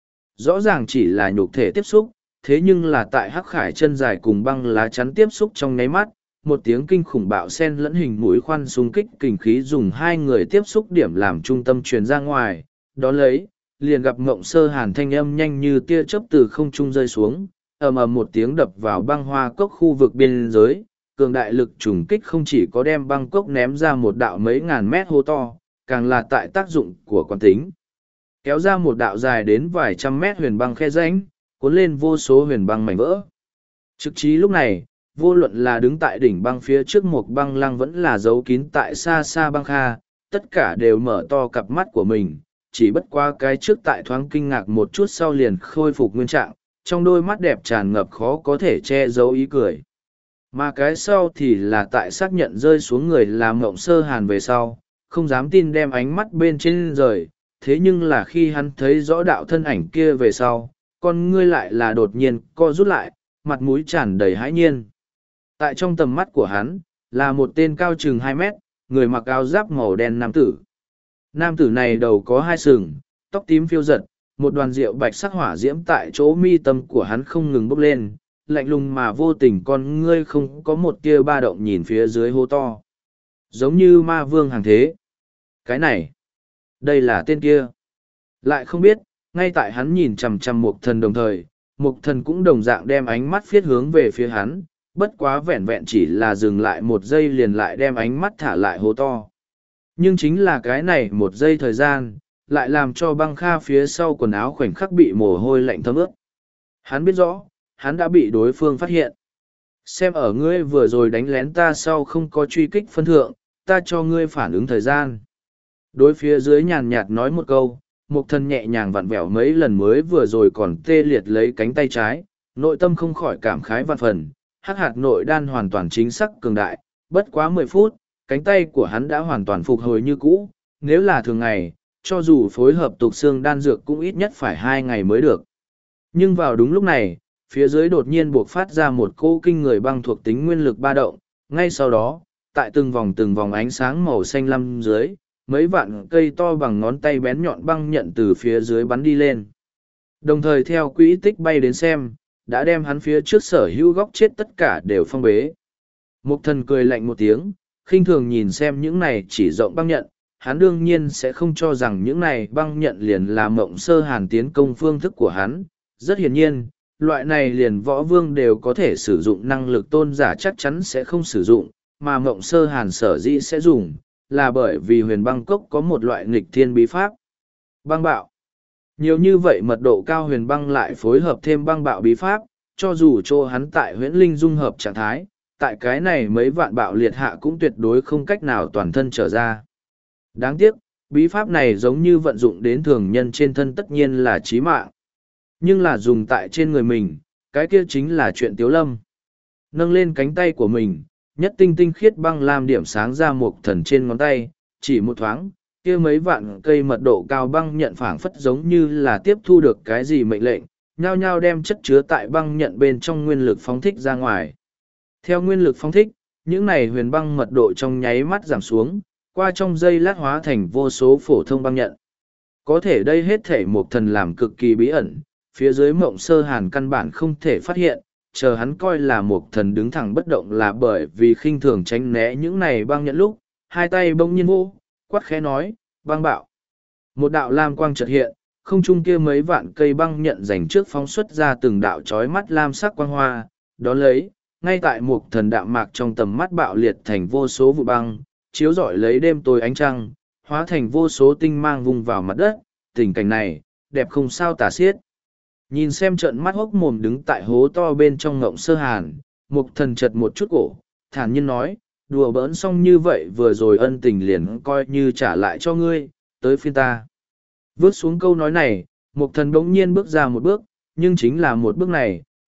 A: Rõ ràng chỉ là nhục thể tiếp xúc, thế nhưng là tại hắc khải chân dài cùng băng lá chắn tiếp xúc trong nháy mắt, một tiếng kinh khủng bạo sen lẫn hình mũi khoan xung kích kình khí dùng hai người tiếp xúc điểm làm trung tâm truyền ra ngoài, đó lấy, liền gặp ngộng sơ hàn thanh âm nhanh như tia chớp từ không trung rơi xuống, ầm ầm một tiếng đập vào băng hoa cốc khu vực biên giới, cường đại lực trùng kích không chỉ có đem băng cốc ném ra một đạo mấy ngàn mét hố to, càng là tại tác dụng của quán tính. Kéo ra một đạo dài đến vài trăm mét huyền băng khe rãnh, cuốn lên vô số huyền băng mảnh vỡ. Trực trí lúc này, vô luận là đứng tại đỉnh băng phía trước một băng lăng vẫn là giấu kín tại xa xa băng kha, tất cả đều mở to cặp mắt của mình, chỉ bất qua cái trước tại thoáng kinh ngạc một chút sau liền khôi phục nguyên trạng, trong đôi mắt đẹp tràn ngập khó có thể che giấu ý cười. Mà cái sau thì là tại xác nhận rơi xuống người làm mộng sơ hàn về sau, không dám tin đem ánh mắt bên trên rời, thế nhưng là khi hắn thấy rõ đạo thân ảnh kia về sau, con ngươi lại là đột nhiên co rút lại, mặt mũi tràn đầy hãi nhiên. Tại trong tầm mắt của hắn, là một tên cao chừng hai mét, người mặc áo giáp màu đen nam tử. Nam tử này đầu có hai sừng, tóc tím phiêu giật, một đoàn rượu bạch sắc hỏa diễm tại chỗ mi tâm của hắn không ngừng bốc lên, lạnh lùng mà vô tình con ngươi không có một tia ba động nhìn phía dưới hô to. Giống như ma vương hàng thế. Cái này, đây là tên kia. Lại không biết, ngay tại hắn nhìn chằm chằm mục thần đồng thời, mục thần cũng đồng dạng đem ánh mắt phiết hướng về phía hắn, bất quá vẹn vẹn chỉ là dừng lại một giây liền lại đem ánh mắt thả lại hố to. Nhưng chính là cái này một giây thời gian, lại làm cho băng kha phía sau quần áo khoảnh khắc bị mồ hôi lạnh thấm ướt. Hắn biết rõ, hắn đã bị đối phương phát hiện. Xem ở ngươi vừa rồi đánh lén ta sau không có truy kích phân thượng, ta cho ngươi phản ứng thời gian. Đối phía dưới nhàn nhạt nói một câu, mục thần nhẹ nhàng vặn vẹo mấy lần mới vừa rồi còn tê liệt lấy cánh tay trái, nội tâm không khỏi cảm khái vạn phần, hắc hạt nội đan hoàn toàn chính xác cường đại, bất quá mười phút, cánh tay của hắn đã hoàn toàn phục hồi như cũ, nếu là thường ngày, cho dù phối hợp tục xương đan dược cũng ít nhất phải hai ngày mới được. Nhưng vào đúng lúc này, phía dưới đột nhiên buộc phát ra một cỗ kinh người băng thuộc tính nguyên lực ba động, ngay sau đó, tại từng vòng từng vòng ánh sáng màu xanh lam dưới, mấy vạn cây to bằng ngón tay bén nhọn băng nhận từ phía dưới bắn đi lên. Đồng thời theo quỹ tích bay đến xem, đã đem hắn phía trước sở hữu góc chết tất cả đều phong bế. Mục thần cười lạnh một tiếng, khinh thường nhìn xem những này chỉ rộng băng nhận, hắn đương nhiên sẽ không cho rằng những này băng nhận liền là mộng sơ hàn tiến công phương thức của hắn. Rất hiển nhiên, loại này liền võ vương đều có thể sử dụng năng lực tôn giả chắc chắn sẽ không sử dụng, mà mộng sơ hàn sở dĩ sẽ dùng, là bởi vì huyền băng cốc có một loại nghịch thiên bí pháp. Băng bạo. Nhiều như vậy mật độ cao huyền băng lại phối hợp thêm băng bạo bí pháp, cho dù cho hắn tại huyễn linh dung hợp trạng thái, tại cái này mấy vạn bạo liệt hạ cũng tuyệt đối không cách nào toàn thân trở ra. Đáng tiếc, bí pháp này giống như vận dụng đến thường nhân trên thân tất nhiên là chí mạng. Nhưng là dùng tại trên người mình, cái kia chính là chuyện tiếu lâm. Nâng lên cánh tay của mình, nhất tinh tinh khiết băng làm điểm sáng ra một thần trên ngón tay, chỉ một thoáng, kia mấy vạn cây mật độ cao băng nhận phảng phất giống như là tiếp thu được cái gì mệnh lệnh, nhao nhao đem chất chứa tại băng nhận bên trong nguyên lực phóng thích ra ngoài. Theo nguyên lực phóng thích, những này huyền băng mật độ trong nháy mắt giảm xuống, qua trong giây lát hóa thành vô số phổ thông băng nhận. Có thể đây hết thể một thần làm cực kỳ bí ẩn, phía dưới mộng sơ hàn căn bản không thể phát hiện, chờ hắn coi là một thần đứng thẳng bất động là bởi vì khinh thường tránh né những này băng nhận lúc, hai tay bỗng nhiên vô, quát khẽ nói, băng bạo. Một đạo lam quang chợt hiện, không trung kia mấy vạn cây băng nhận dành trước phóng xuất ra từng đạo chói mắt lam sắc quang hoa, đó lấy, ngay tại một thần đạm mạc trong tầm mắt bạo liệt thành vô số vụ băng, chiếu rọi lấy đêm tối ánh trăng, hóa thành vô số tinh mang vùng vào mặt đất, tình cảnh này, đẹp không sao tả xiết. Nhìn xem trận mắt hốc mồm đứng tại hố to bên trong ngộng sơ hàn, mục thần chật một chút cổ, thản nhiên nói, đùa bỡn xong như vậy vừa rồi ân tình liền coi như trả lại cho ngươi, tới phiên ta. Vước xuống câu nói này, mục thần bỗng nhiên bước ra một bước, nhưng chính là một bước này,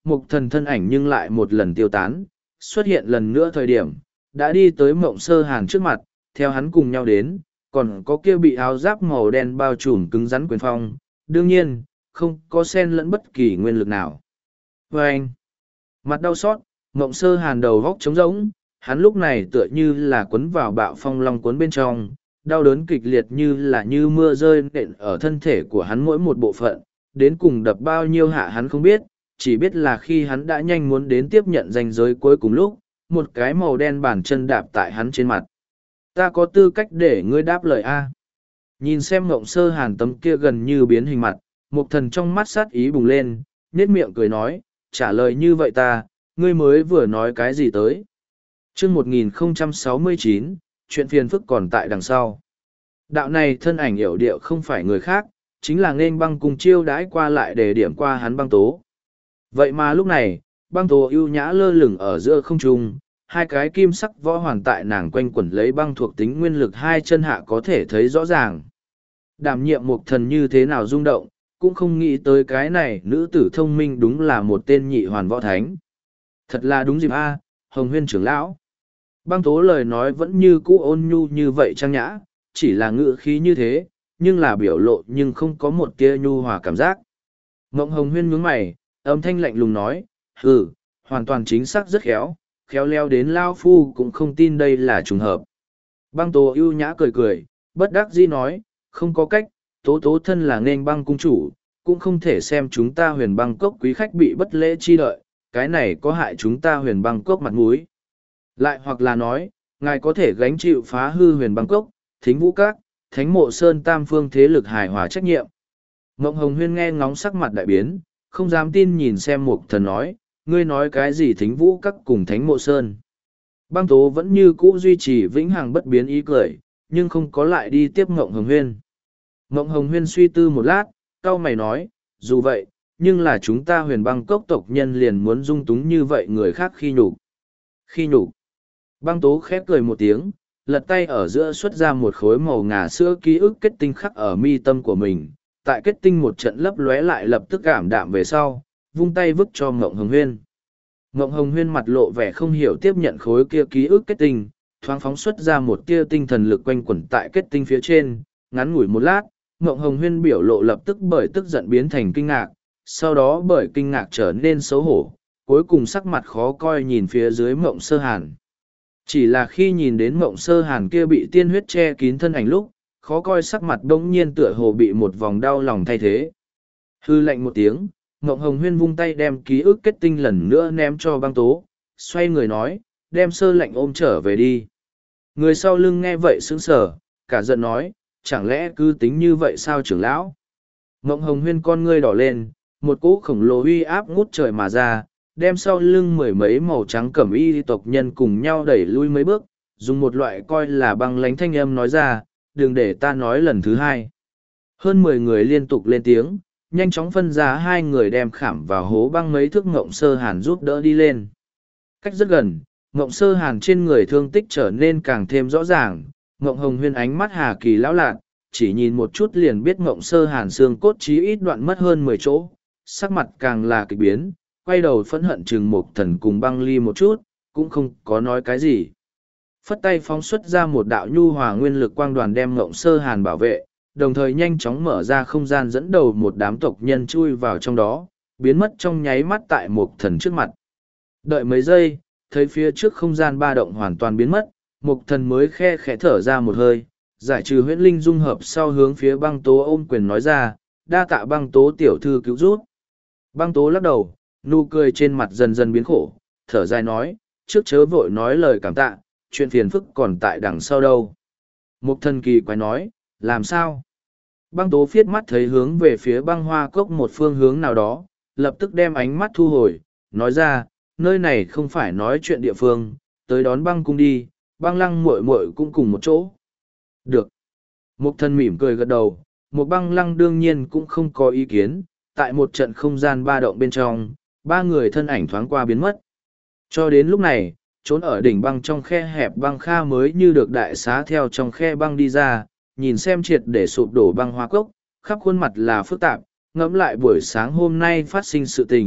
A: Mục thần thân ảnh nhưng lại một lần tiêu tán, xuất hiện lần nữa thời điểm, đã đi tới Mộng Sơ Hàn trước mặt, theo hắn cùng nhau đến, còn có kia bị áo giáp màu đen bao trùm cứng rắn quyền phong, đương nhiên, không có xen lẫn bất kỳ nguyên lực nào. Và anh, mặt đau xót, Mộng Sơ Hàn đầu góc trống rỗng, hắn lúc này tựa như là quấn vào bạo phong long cuốn bên trong, đau đớn kịch liệt như là như mưa rơi nện ở thân thể của hắn mỗi một bộ phận, đến cùng đập bao nhiêu hạ hắn không biết, chỉ biết là khi hắn đã nhanh muốn đến tiếp nhận ranh giới cuối cùng lúc, một cái màu đen bàn chân đạp tại hắn trên mặt. Ta có tư cách để ngươi đáp lời A. Nhìn xem Mộng Sơ Hàn tấm kia gần như biến hình mặt, Mục Thần trong mắt sát ý bùng lên, nhếch miệng cười nói, trả lời như vậy ta, ngươi mới vừa nói cái gì tới. Chương một nghìn không trăm sáu mươi chín, chuyện phiền phức còn tại đằng sau. Đạo này thân ảnh hiểu điệu không phải người khác, chính là Nghênh Băng cùng chiêu đãi qua lại để điểm qua hắn Băng Tố. Vậy mà lúc này, Băng Tố ưu nhã lơ lửng ở giữa không trung, hai cái kim sắc võ hoàn tại nàng quanh quẩn lấy băng thuộc tính nguyên lực hai chân hạ có thể thấy rõ ràng. Đảm nhiệm Mục Thần như thế nào rung động, cũng không nghĩ tới cái này nữ tử thông minh đúng là một tên nhị hoàn võ thánh. Thật là đúng dịp A, Hồng Huyên trưởng lão. Băng Tố lời nói vẫn như cũ ôn nhu như vậy trang nhã, chỉ là ngữ khí như thế, nhưng là biểu lộ nhưng không có một tia nhu hòa cảm giác. Mộng Hồng Huyên nhướng mày, âm thanh lạnh lùng nói, hừ, hoàn toàn chính xác rất khéo, khéo leo đến Lao Phu cũng không tin đây là trùng hợp. Băng Tố ưu nhã cười cười, bất đắc dĩ nói, không có cách, Tố Tố thân là Nghênh Băng cung chủ, cũng không thể xem chúng ta Huyền Băng cốc quý khách bị bất lễ chi đợi, cái này có hại chúng ta Huyền Băng cốc mặt mũi. Lại hoặc là nói, ngài có thể gánh chịu phá hư Huyền Băng cốc, Thính Vũ Các, Thánh Mộ Sơn tam phương thế lực hài hòa trách nhiệm. Mộng Hồng Huyên nghe ngóng sắc mặt đại biến, không dám tin nhìn xem Mục Thần nói, ngươi nói cái gì Thính Vũ Các cùng Thánh Mộ Sơn. Băng Tố vẫn như cũ duy trì vĩnh hằng bất biến ý cười, nhưng không có lại đi tiếp Mộng Hồng Huyên. Mộng Hồng Huyên suy tư một lát, cau mày nói, dù vậy, nhưng là chúng ta Huyền Băng cốc tộc nhân liền muốn dung túng như vậy người khác khi nhục. Khi nhục. Băng Tố khép cười một tiếng, lật tay ở giữa xuất ra một khối màu ngà sữa ký ức kết tinh khắc ở mi tâm của mình, tại kết tinh một trận lấp lóe lại lập tức cảm đạm về sau, vung tay vứt cho Ngộng Hồng Huyên. Ngộng Hồng Huyên mặt lộ vẻ không hiểu tiếp nhận khối kia ký ức kết tinh, thoáng phóng xuất ra một tia tinh thần lực quanh quẩn tại kết tinh phía trên, ngắn ngủi một lát, Ngộng Hồng Huyên biểu lộ lập tức bởi tức giận biến thành kinh ngạc, sau đó bởi kinh ngạc trở nên xấu hổ, cuối cùng sắc mặt khó coi nhìn phía dưới Mộng Sơ Hàn. Chỉ là khi nhìn đến Mộng Sơ Hàn kia bị tiên huyết che kín thân ảnh lúc, khó coi sắc mặt bỗng nhiên tựa hồ bị một vòng đau lòng thay thế. Hư lạnh một tiếng, Ngộng Hồng Huyên vung tay đem ký ức kết tinh lần nữa ném cho Băng Tố, xoay người nói, đem Sơ Lạnh ôm trở về đi. Người sau lưng nghe vậy sững sờ, cả giận nói, chẳng lẽ cứ tính như vậy sao trưởng lão? Ngộng Hồng Huyên con ngươi đỏ lên, một cỗ khổng lồ uy áp ngút trời mà ra, đem sau lưng mười mấy màu trắng cẩm y tộc nhân cùng nhau đẩy lui mấy bước, dùng một loại coi là băng lánh thanh âm nói ra, đừng để ta nói lần thứ hai. Hơn mười người liên tục lên tiếng, nhanh chóng phân ra hai người đem khảm vào hố băng mấy thước Ngộng Sơ Hàn giúp đỡ đi lên. Cách rất gần, Ngộng Sơ Hàn trên người thương tích trở nên càng thêm rõ ràng, Ngộng Hồng Huyên ánh mắt hà kỳ lão lạc, chỉ nhìn một chút liền biết Ngộng Sơ Hàn xương cốt chí ít đoạn mất hơn mười chỗ, sắc mặt càng là kịch biến, quay đầu phẫn hận chừng Mục Thần cùng Băng Ly một chút, cũng không có nói cái gì. Phất tay phóng xuất ra một đạo nhu hòa nguyên lực quang đoàn đem Ngộng Sơ Hàn bảo vệ, đồng thời nhanh chóng mở ra không gian dẫn đầu một đám tộc nhân chui vào trong đó, biến mất trong nháy mắt tại Mục Thần trước mặt. Đợi mấy giây, thấy phía trước không gian ba động hoàn toàn biến mất, Mục Thần mới khe khẽ thở ra một hơi, giải trừ huyễn linh dung hợp sau hướng phía Băng Tố ôm quyền nói ra, đa tạ Băng Tố tiểu thư cứu rút. Băng Tố lắc đầu, nụ cười trên mặt dần dần biến khổ, thở dài nói, trước chớ vội nói lời cảm tạ, chuyện phiền phức còn tại đằng sau đâu. Mục Thần kỳ quái nói, làm sao? Băng Tố phiết mắt thấy hướng về phía băng hoa cốc một phương hướng nào đó, lập tức đem ánh mắt thu hồi, nói ra, nơi này không phải nói chuyện địa phương, tới đón băng cung đi, băng lăng muội muội cũng cùng một chỗ. Được. Mục Thần mỉm cười gật đầu, một băng lăng đương nhiên cũng không có ý kiến, tại một trận không gian ba động bên trong, ba người thân ảnh thoáng qua biến mất. Cho đến lúc này, trốn ở đỉnh băng trong khe hẹp băng kha mới như được đại xá theo trong khe băng đi ra, nhìn xem triệt để sụp đổ băng hoa cốc, khắp khuôn mặt là phức tạp, ngẫm lại buổi sáng hôm nay phát sinh sự tình,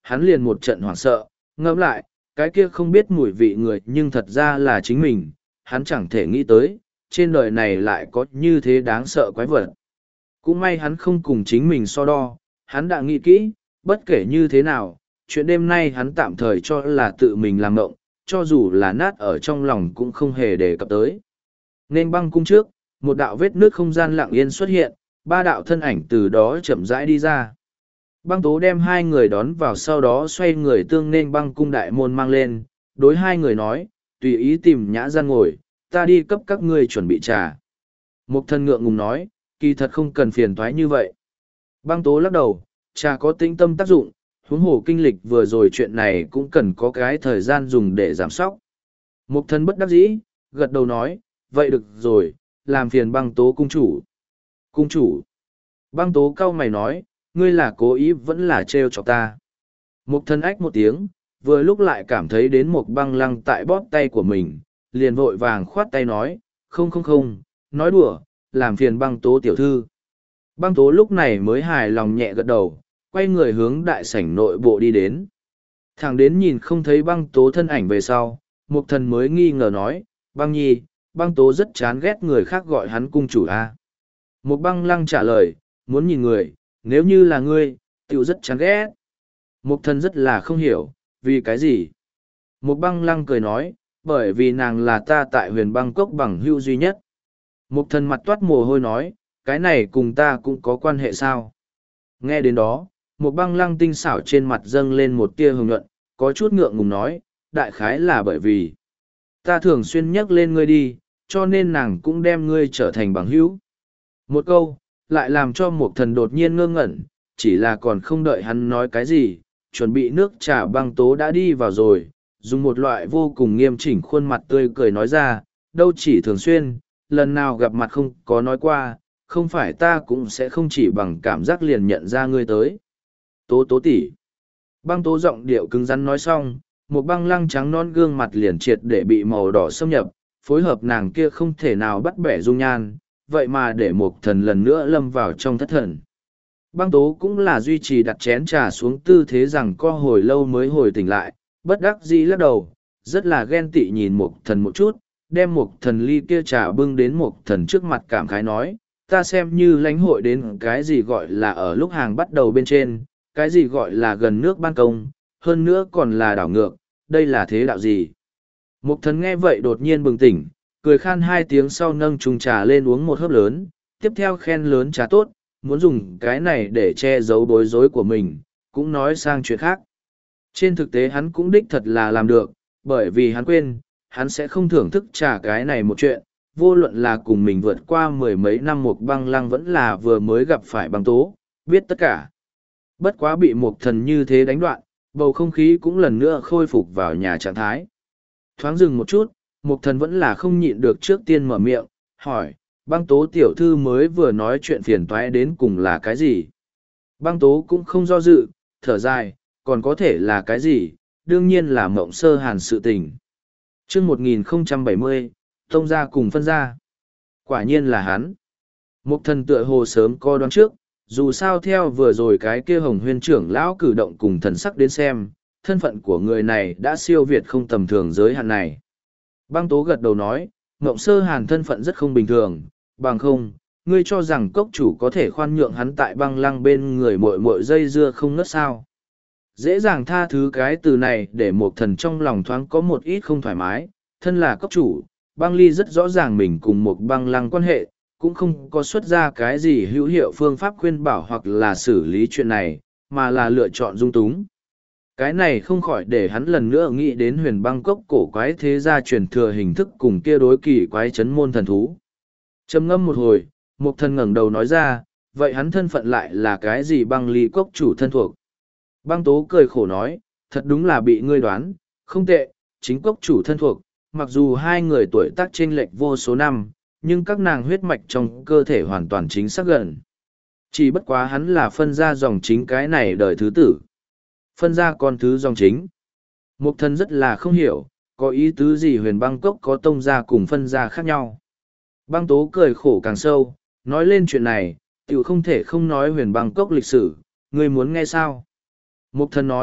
A: hắn liền một trận hoảng sợ, ngẫm lại, cái kia không biết mùi vị người nhưng thật ra là chính mình, hắn chẳng thể nghĩ tới, trên đời này lại có như thế đáng sợ quái vật. Cũng may hắn không cùng chính mình so đo, hắn đã nghĩ kỹ, bất kể như thế nào, chuyện đêm nay hắn tạm thời cho là tự mình làm mộng, cho dù là nát ở trong lòng cũng không hề đề cập tới. Nên băng cung trước, một đạo vết nước không gian lặng yên xuất hiện, ba đạo thân ảnh từ đó chậm rãi đi ra. Băng tố đem hai người đón vào, sau đó xoay người tương nên băng cung đại môn mang lên, đối hai người nói, tùy ý tìm nhã gian ngồi, ta đi cấp các ngươi chuẩn bị trà. Mục thân ngượng ngùng nói, kỳ thật không cần phiền thoái như vậy. Băng tố lắc đầu, trà có tĩnh tâm tác dụng, huống hồ kinh lịch vừa rồi chuyện này cũng cần có cái thời gian dùng để giảm sóc. Mục thân bất đắc dĩ, gật đầu nói, vậy được rồi, làm phiền băng tố cung chủ. Cung chủ. Băng tố cau mày nói, ngươi là cố ý vẫn là trêu chọc ta. Mục thân ách một tiếng, vừa lúc lại cảm thấy đến một băng lăng tại bóp tay của mình, liền vội vàng khoát tay nói, không không không, nói đùa, làm phiền băng tố tiểu thư. Băng tố lúc này mới hài lòng nhẹ gật đầu, quay người hướng đại sảnh nội bộ đi đến. Thẳng đến nhìn không thấy băng tố thân ảnh về sau, mục thần mới nghi ngờ nói, băng nhi, băng tố rất chán ghét người khác gọi hắn cung chủ a. À? Một băng lăng trả lời, muốn nhìn người, nếu như là ngươi, tiểu rất chán ghét. Mục thần rất là không hiểu, vì cái gì? Một băng lăng cười nói, bởi vì nàng là ta tại huyền băng cốc bằng hữu duy nhất. Mục thần mặt toát mồ hôi nói, cái này cùng ta cũng có quan hệ sao? Nghe đến đó, một băng lăng tinh xảo trên mặt dâng lên một tia hồng nhuận, có chút ngượng ngùng nói, đại khái là bởi vì ta thường xuyên nhắc lên ngươi đi, cho nên nàng cũng đem ngươi trở thành bằng hữu. Một câu, lại làm cho một thần đột nhiên ngơ ngẩn, chỉ là còn không đợi hắn nói cái gì, chuẩn bị nước trà băng tố đã đi vào rồi, dùng một loại vô cùng nghiêm chỉnh khuôn mặt tươi cười nói ra, đâu chỉ thường xuyên, lần nào gặp mặt không có nói qua, không phải ta cũng sẽ không chỉ bằng cảm giác liền nhận ra ngươi tới. Tố tố tỉ. Băng tố giọng điệu cứng rắn nói xong, một băng lăng trắng non gương mặt liền triệt để bị màu đỏ xâm nhập, phối hợp nàng kia không thể nào bắt bẻ dung nhan, vậy mà để một thần lần nữa lâm vào trong thất thần. Băng tố cũng là duy trì đặt chén trà xuống tư thế rằng co hồi lâu mới hồi tỉnh lại, bất đắc dĩ lắc đầu, rất là ghen tị nhìn một thần một chút, đem một thần ly kia trà bưng đến một thần trước mặt cảm khái nói, ta xem như lãnh hội đến cái gì gọi là ở lúc hàng bắt đầu bên trên, cái gì gọi là gần nước ban công, hơn nữa còn là đảo ngược, đây là thế đạo gì. Một thần nghe vậy đột nhiên bừng tỉnh, cười khan hai tiếng sau nâng chung trà lên uống một hớp lớn, tiếp theo khen lớn trà tốt, muốn dùng cái này để che giấu bối rối của mình, cũng nói sang chuyện khác. Trên thực tế hắn cũng đích thật là làm được, bởi vì hắn quên, hắn sẽ không thưởng thức trà cái này một chuyện, vô luận là cùng mình vượt qua mười mấy năm một băng lăng vẫn là vừa mới gặp phải băng tố, biết tất cả. Bất quá bị một thần như thế đánh đoạn, bầu không khí cũng lần nữa khôi phục vào nhà trạng thái. Thoáng dừng một chút, một thần vẫn là không nhịn được trước tiên mở miệng, hỏi, băng tố tiểu thư mới vừa nói chuyện phiền toái đến cùng là cái gì? Băng tố cũng không do dự, thở dài, còn có thể là cái gì, đương nhiên là mộng sơ hàn sự tình. chương một nghìn không trăm bảy mươi, tông ra cùng phân ra. Quả nhiên là hắn. Một thần tựa hồ sớm co đoán trước, dù sao theo vừa rồi cái kia hồng huyên trưởng lão cử động cùng thần sắc đến xem, thân phận của người này đã siêu việt không tầm thường giới hạn này. Băng tố gật đầu nói, mộng sơ hàn thân phận rất không bình thường, bằng không, ngươi cho rằng cốc chủ có thể khoan nhượng hắn tại băng lăng bên người mội mội dây dưa không ngớt sao. Dễ dàng tha thứ cái từ này để một thần trong lòng thoáng có một ít không thoải mái, thân là cốc chủ, băng ly rất rõ ràng mình cùng một băng lăng quan hệ, cũng không có xuất ra cái gì hữu hiệu phương pháp khuyên bảo hoặc là xử lý chuyện này, mà là lựa chọn dung túng. Cái này không khỏi để hắn lần nữa nghĩ đến huyền băng cốc cổ quái thế gia truyền thừa hình thức cùng kia đối kỳ quái chấn môn thần thú. Trầm ngâm một hồi, một thần ngẩng đầu nói ra, vậy hắn thân phận lại là cái gì băng ly cốc chủ thân thuộc? Băng tố cười khổ nói, thật đúng là bị ngươi đoán, không tệ, chính cốc chủ thân thuộc, mặc dù hai người tuổi tác chênh lệch vô số năm, nhưng các nàng huyết mạch trong cơ thể hoàn toàn chính xác gần. Chỉ bất quá hắn là phân ra dòng chính cái này đời thứ tử. Phân ra con thứ dòng chính. Mục thần rất là không hiểu, có ý tứ gì huyền băng cốc có tông ra cùng phân ra khác nhau. Băng tố cười khổ càng sâu, nói lên chuyện này, tiểu không thể không nói huyền băng cốc lịch sử, ngươi muốn nghe sao? Mục thần nói,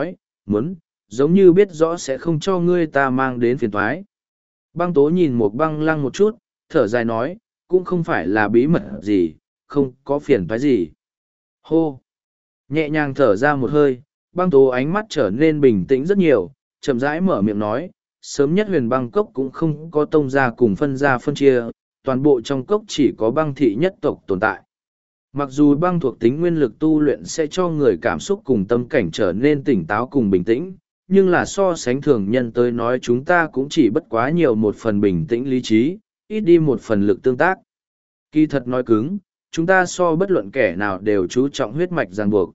A: muốn, giống như biết rõ sẽ không cho ngươi ta mang đến phiền thoái. Băng tố nhìn một băng lăng một chút, thở dài nói, cũng không phải là bí mật gì, không có phiền thoái gì. Hô! Nhẹ nhàng thở ra một hơi, băng tố ánh mắt trở nên bình tĩnh rất nhiều, chậm rãi mở miệng nói, sớm nhất huyền băng cốc cũng không có tông gia cùng phân gia phân chia, toàn bộ trong cốc chỉ có băng thị nhất tộc tồn tại. Mặc dù băng thuộc tính nguyên lực tu luyện sẽ cho người cảm xúc cùng tâm cảnh trở nên tỉnh táo cùng bình tĩnh, nhưng là so sánh thường nhân tới nói chúng ta cũng chỉ bất quá nhiều một phần bình tĩnh lý trí, ít đi một phần lực tương tác. Kỳ thật nói cứng, chúng ta so bất luận kẻ nào đều chú trọng huyết mạch ràng buộc.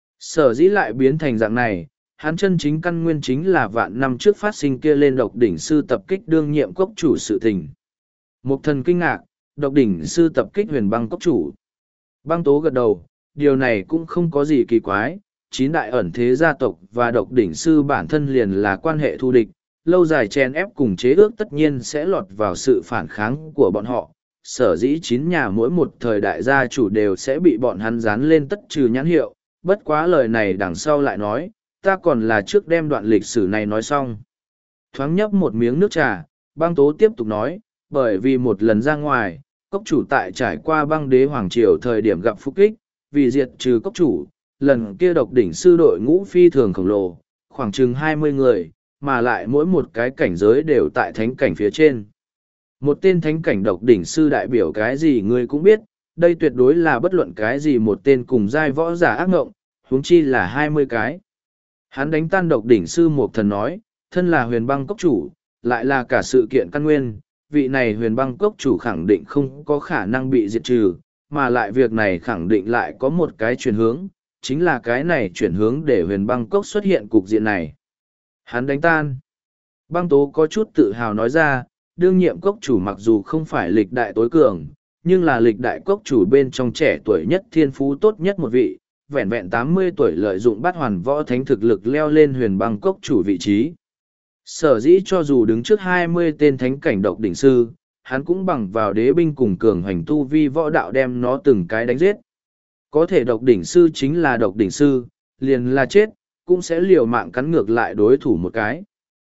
A: Sở dĩ lại biến thành dạng này, hắn chân chính căn nguyên chính là vạn năm trước phát sinh kia lên độc đỉnh sư tập kích đương nhiệm cốc chủ sự tình. Mục thần kinh ngạc, độc đỉnh sư tập kích huyền băng cốc chủ. Băng tố gật đầu, điều này cũng không có gì kỳ quái, chín đại ẩn thế gia tộc và độc đỉnh sư bản thân liền là quan hệ thù địch, lâu dài chen ép cùng chế ước tất nhiên sẽ lọt vào sự phản kháng của bọn họ. Sở dĩ chín nhà mỗi một thời đại gia chủ đều sẽ bị bọn hắn dán lên tất trừ nhãn hiệu, bất quá lời này đằng sau lại nói, ta còn là trước đem đoạn lịch sử này nói xong. Thoáng nhấp một miếng nước trà, băng tố tiếp tục nói, bởi vì một lần ra ngoài, cốc chủ tại trải qua băng đế hoàng triều thời điểm gặp phục kích, vì diệt trừ cốc chủ, lần kia độc đỉnh sư đội ngũ phi thường khổng lồ, khoảng chừng hai mươi người, mà lại mỗi một cái cảnh giới đều tại thánh cảnh phía trên. Một tên thánh cảnh độc đỉnh sư đại biểu cái gì ngươi cũng biết, đây tuyệt đối là bất luận cái gì một tên cùng giai võ giả ác ngộng, huống chi là hai mươi cái. Hắn đánh tan độc đỉnh sư một thần nói, thân là huyền băng cốc chủ, lại là cả sự kiện căn nguyên, vị này huyền băng cốc chủ khẳng định không có khả năng bị diệt trừ, mà lại việc này khẳng định lại có một cái chuyển hướng, chính là cái này chuyển hướng để huyền băng cốc xuất hiện cục diện này. Hắn đánh tan. Băng tố có chút tự hào nói ra, đương nhiệm cốc chủ mặc dù không phải lịch đại tối cường, nhưng là lịch đại cốc chủ bên trong trẻ tuổi nhất thiên phú tốt nhất một vị, vẹn vẹn tám mươi tuổi lợi dụng bát hoàn võ thánh thực lực leo lên huyền băng cốc chủ vị trí. Sở dĩ cho dù đứng trước hai mươi tên thánh cảnh độc đỉnh sư, hắn cũng bằng vào đế binh cùng cường hành tu vi võ đạo đem nó từng cái đánh giết. Có thể độc đỉnh sư chính là độc đỉnh sư, liền là chết, cũng sẽ liều mạng cắn ngược lại đối thủ một cái.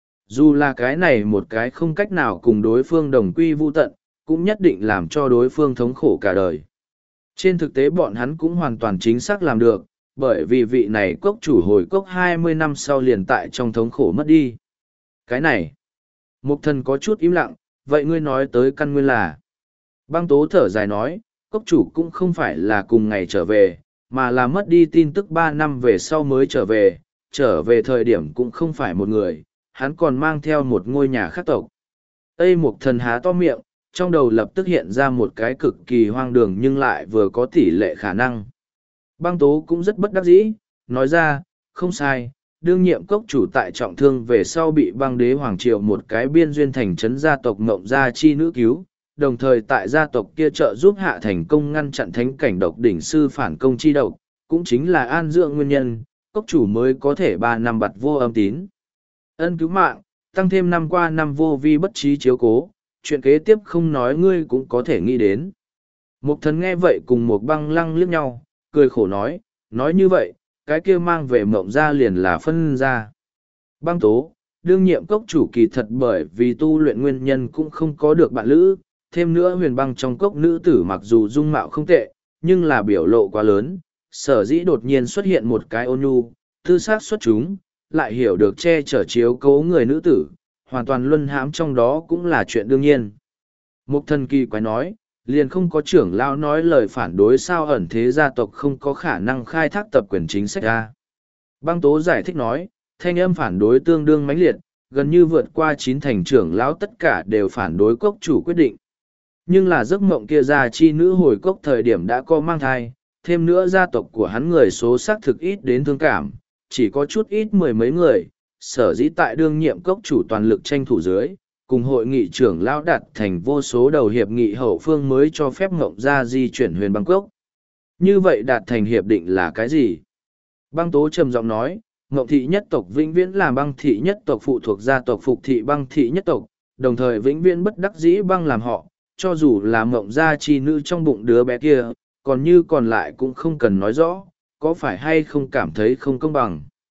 A: Dù là cái này một cái không cách nào cùng đối phương đồng quy vu tận, cũng nhất định làm cho đối phương thống khổ cả đời. Trên thực tế bọn hắn cũng hoàn toàn chính xác làm được, bởi vì vị này cốc chủ hồi cốc hai mươi năm sau liền tại trong thống khổ mất đi. Cái này, mục thần có chút im lặng, vậy ngươi nói tới căn nguyên là. Băng tố thở dài nói, cốc chủ cũng không phải là cùng ngày trở về, mà là mất đi tin tức ba năm về sau mới trở về, trở về thời điểm cũng không phải một người, hắn còn mang theo một ngôi nhà khác tộc. Tây mục thần há to miệng, trong đầu lập tức hiện ra một cái cực kỳ hoang đường nhưng lại vừa có tỷ lệ khả năng. Băng tố cũng rất bất đắc dĩ, nói ra, không sai, đương nhiệm cốc chủ tại trọng thương về sau bị băng đế hoàng triều một cái biên duyên thành trấn gia tộc Ngộng Gia Chi nữ cứu, đồng thời tại gia tộc kia trợ giúp hạ thành công ngăn chặn thánh cảnh độc đỉnh sư phản công chi độc, cũng chính là an dưỡng nguyên nhân, cốc chủ mới có thể ba năm bặt vô âm tín. Ân cứu mạng, tăng thêm năm qua năm vô vi bất trí chiếu cố, chuyện kế tiếp không nói ngươi cũng có thể nghĩ đến. Mục thần nghe vậy cùng một băng lăng liếc nhau, cười khổ nói, nói như vậy, cái kia mang về mộng ra liền là phân ra. Băng tố, đương nhiệm cốc chủ kỳ thật bởi vì tu luyện nguyên nhân cũng không có được bạn lữ, thêm nữa huyền băng trong cốc nữ tử mặc dù dung mạo không tệ, nhưng là biểu lộ quá lớn, sở dĩ đột nhiên xuất hiện một cái ôn nhu, tư sát xuất chúng, lại hiểu được che chở chiếu cố người nữ tử, hoàn toàn luân hãm trong đó cũng là chuyện đương nhiên. Mục thần kỳ quái nói, liền không có trưởng lão nói lời phản đối sao ẩn thế gia tộc không có khả năng khai thác tập quyền chính sách ra. Băng tố giải thích nói, thanh âm phản đối tương đương mãnh liệt, gần như vượt qua chín thành trưởng lão tất cả đều phản đối cốc chủ quyết định. Nhưng là giấc mộng kia gia chi nữ hồi cốc thời điểm đã có mang thai, thêm nữa gia tộc của hắn người số xác thực ít đến thương cảm, chỉ có chút ít mười mấy người, sở dĩ tại đương nhiệm cốc chủ toàn lực tranh thủ dưới, cùng hội nghị trưởng lão đạt thành vô số đầu hiệp nghị hậu phương mới cho phép Ngộng Gia di chuyển huyền băng cốc. Như vậy đạt thành hiệp định là cái gì? Băng tố trầm giọng nói, Ngộng thị nhất tộc vĩnh viễn là băng thị nhất tộc phụ thuộc gia tộc Phục thị băng thị nhất tộc, đồng thời vĩnh viễn bất đắc dĩ băng làm họ, cho dù là Ngộng Gia chi nữ trong bụng đứa bé kia, còn như còn lại cũng không cần nói rõ, có phải hay không cảm thấy không công bằng.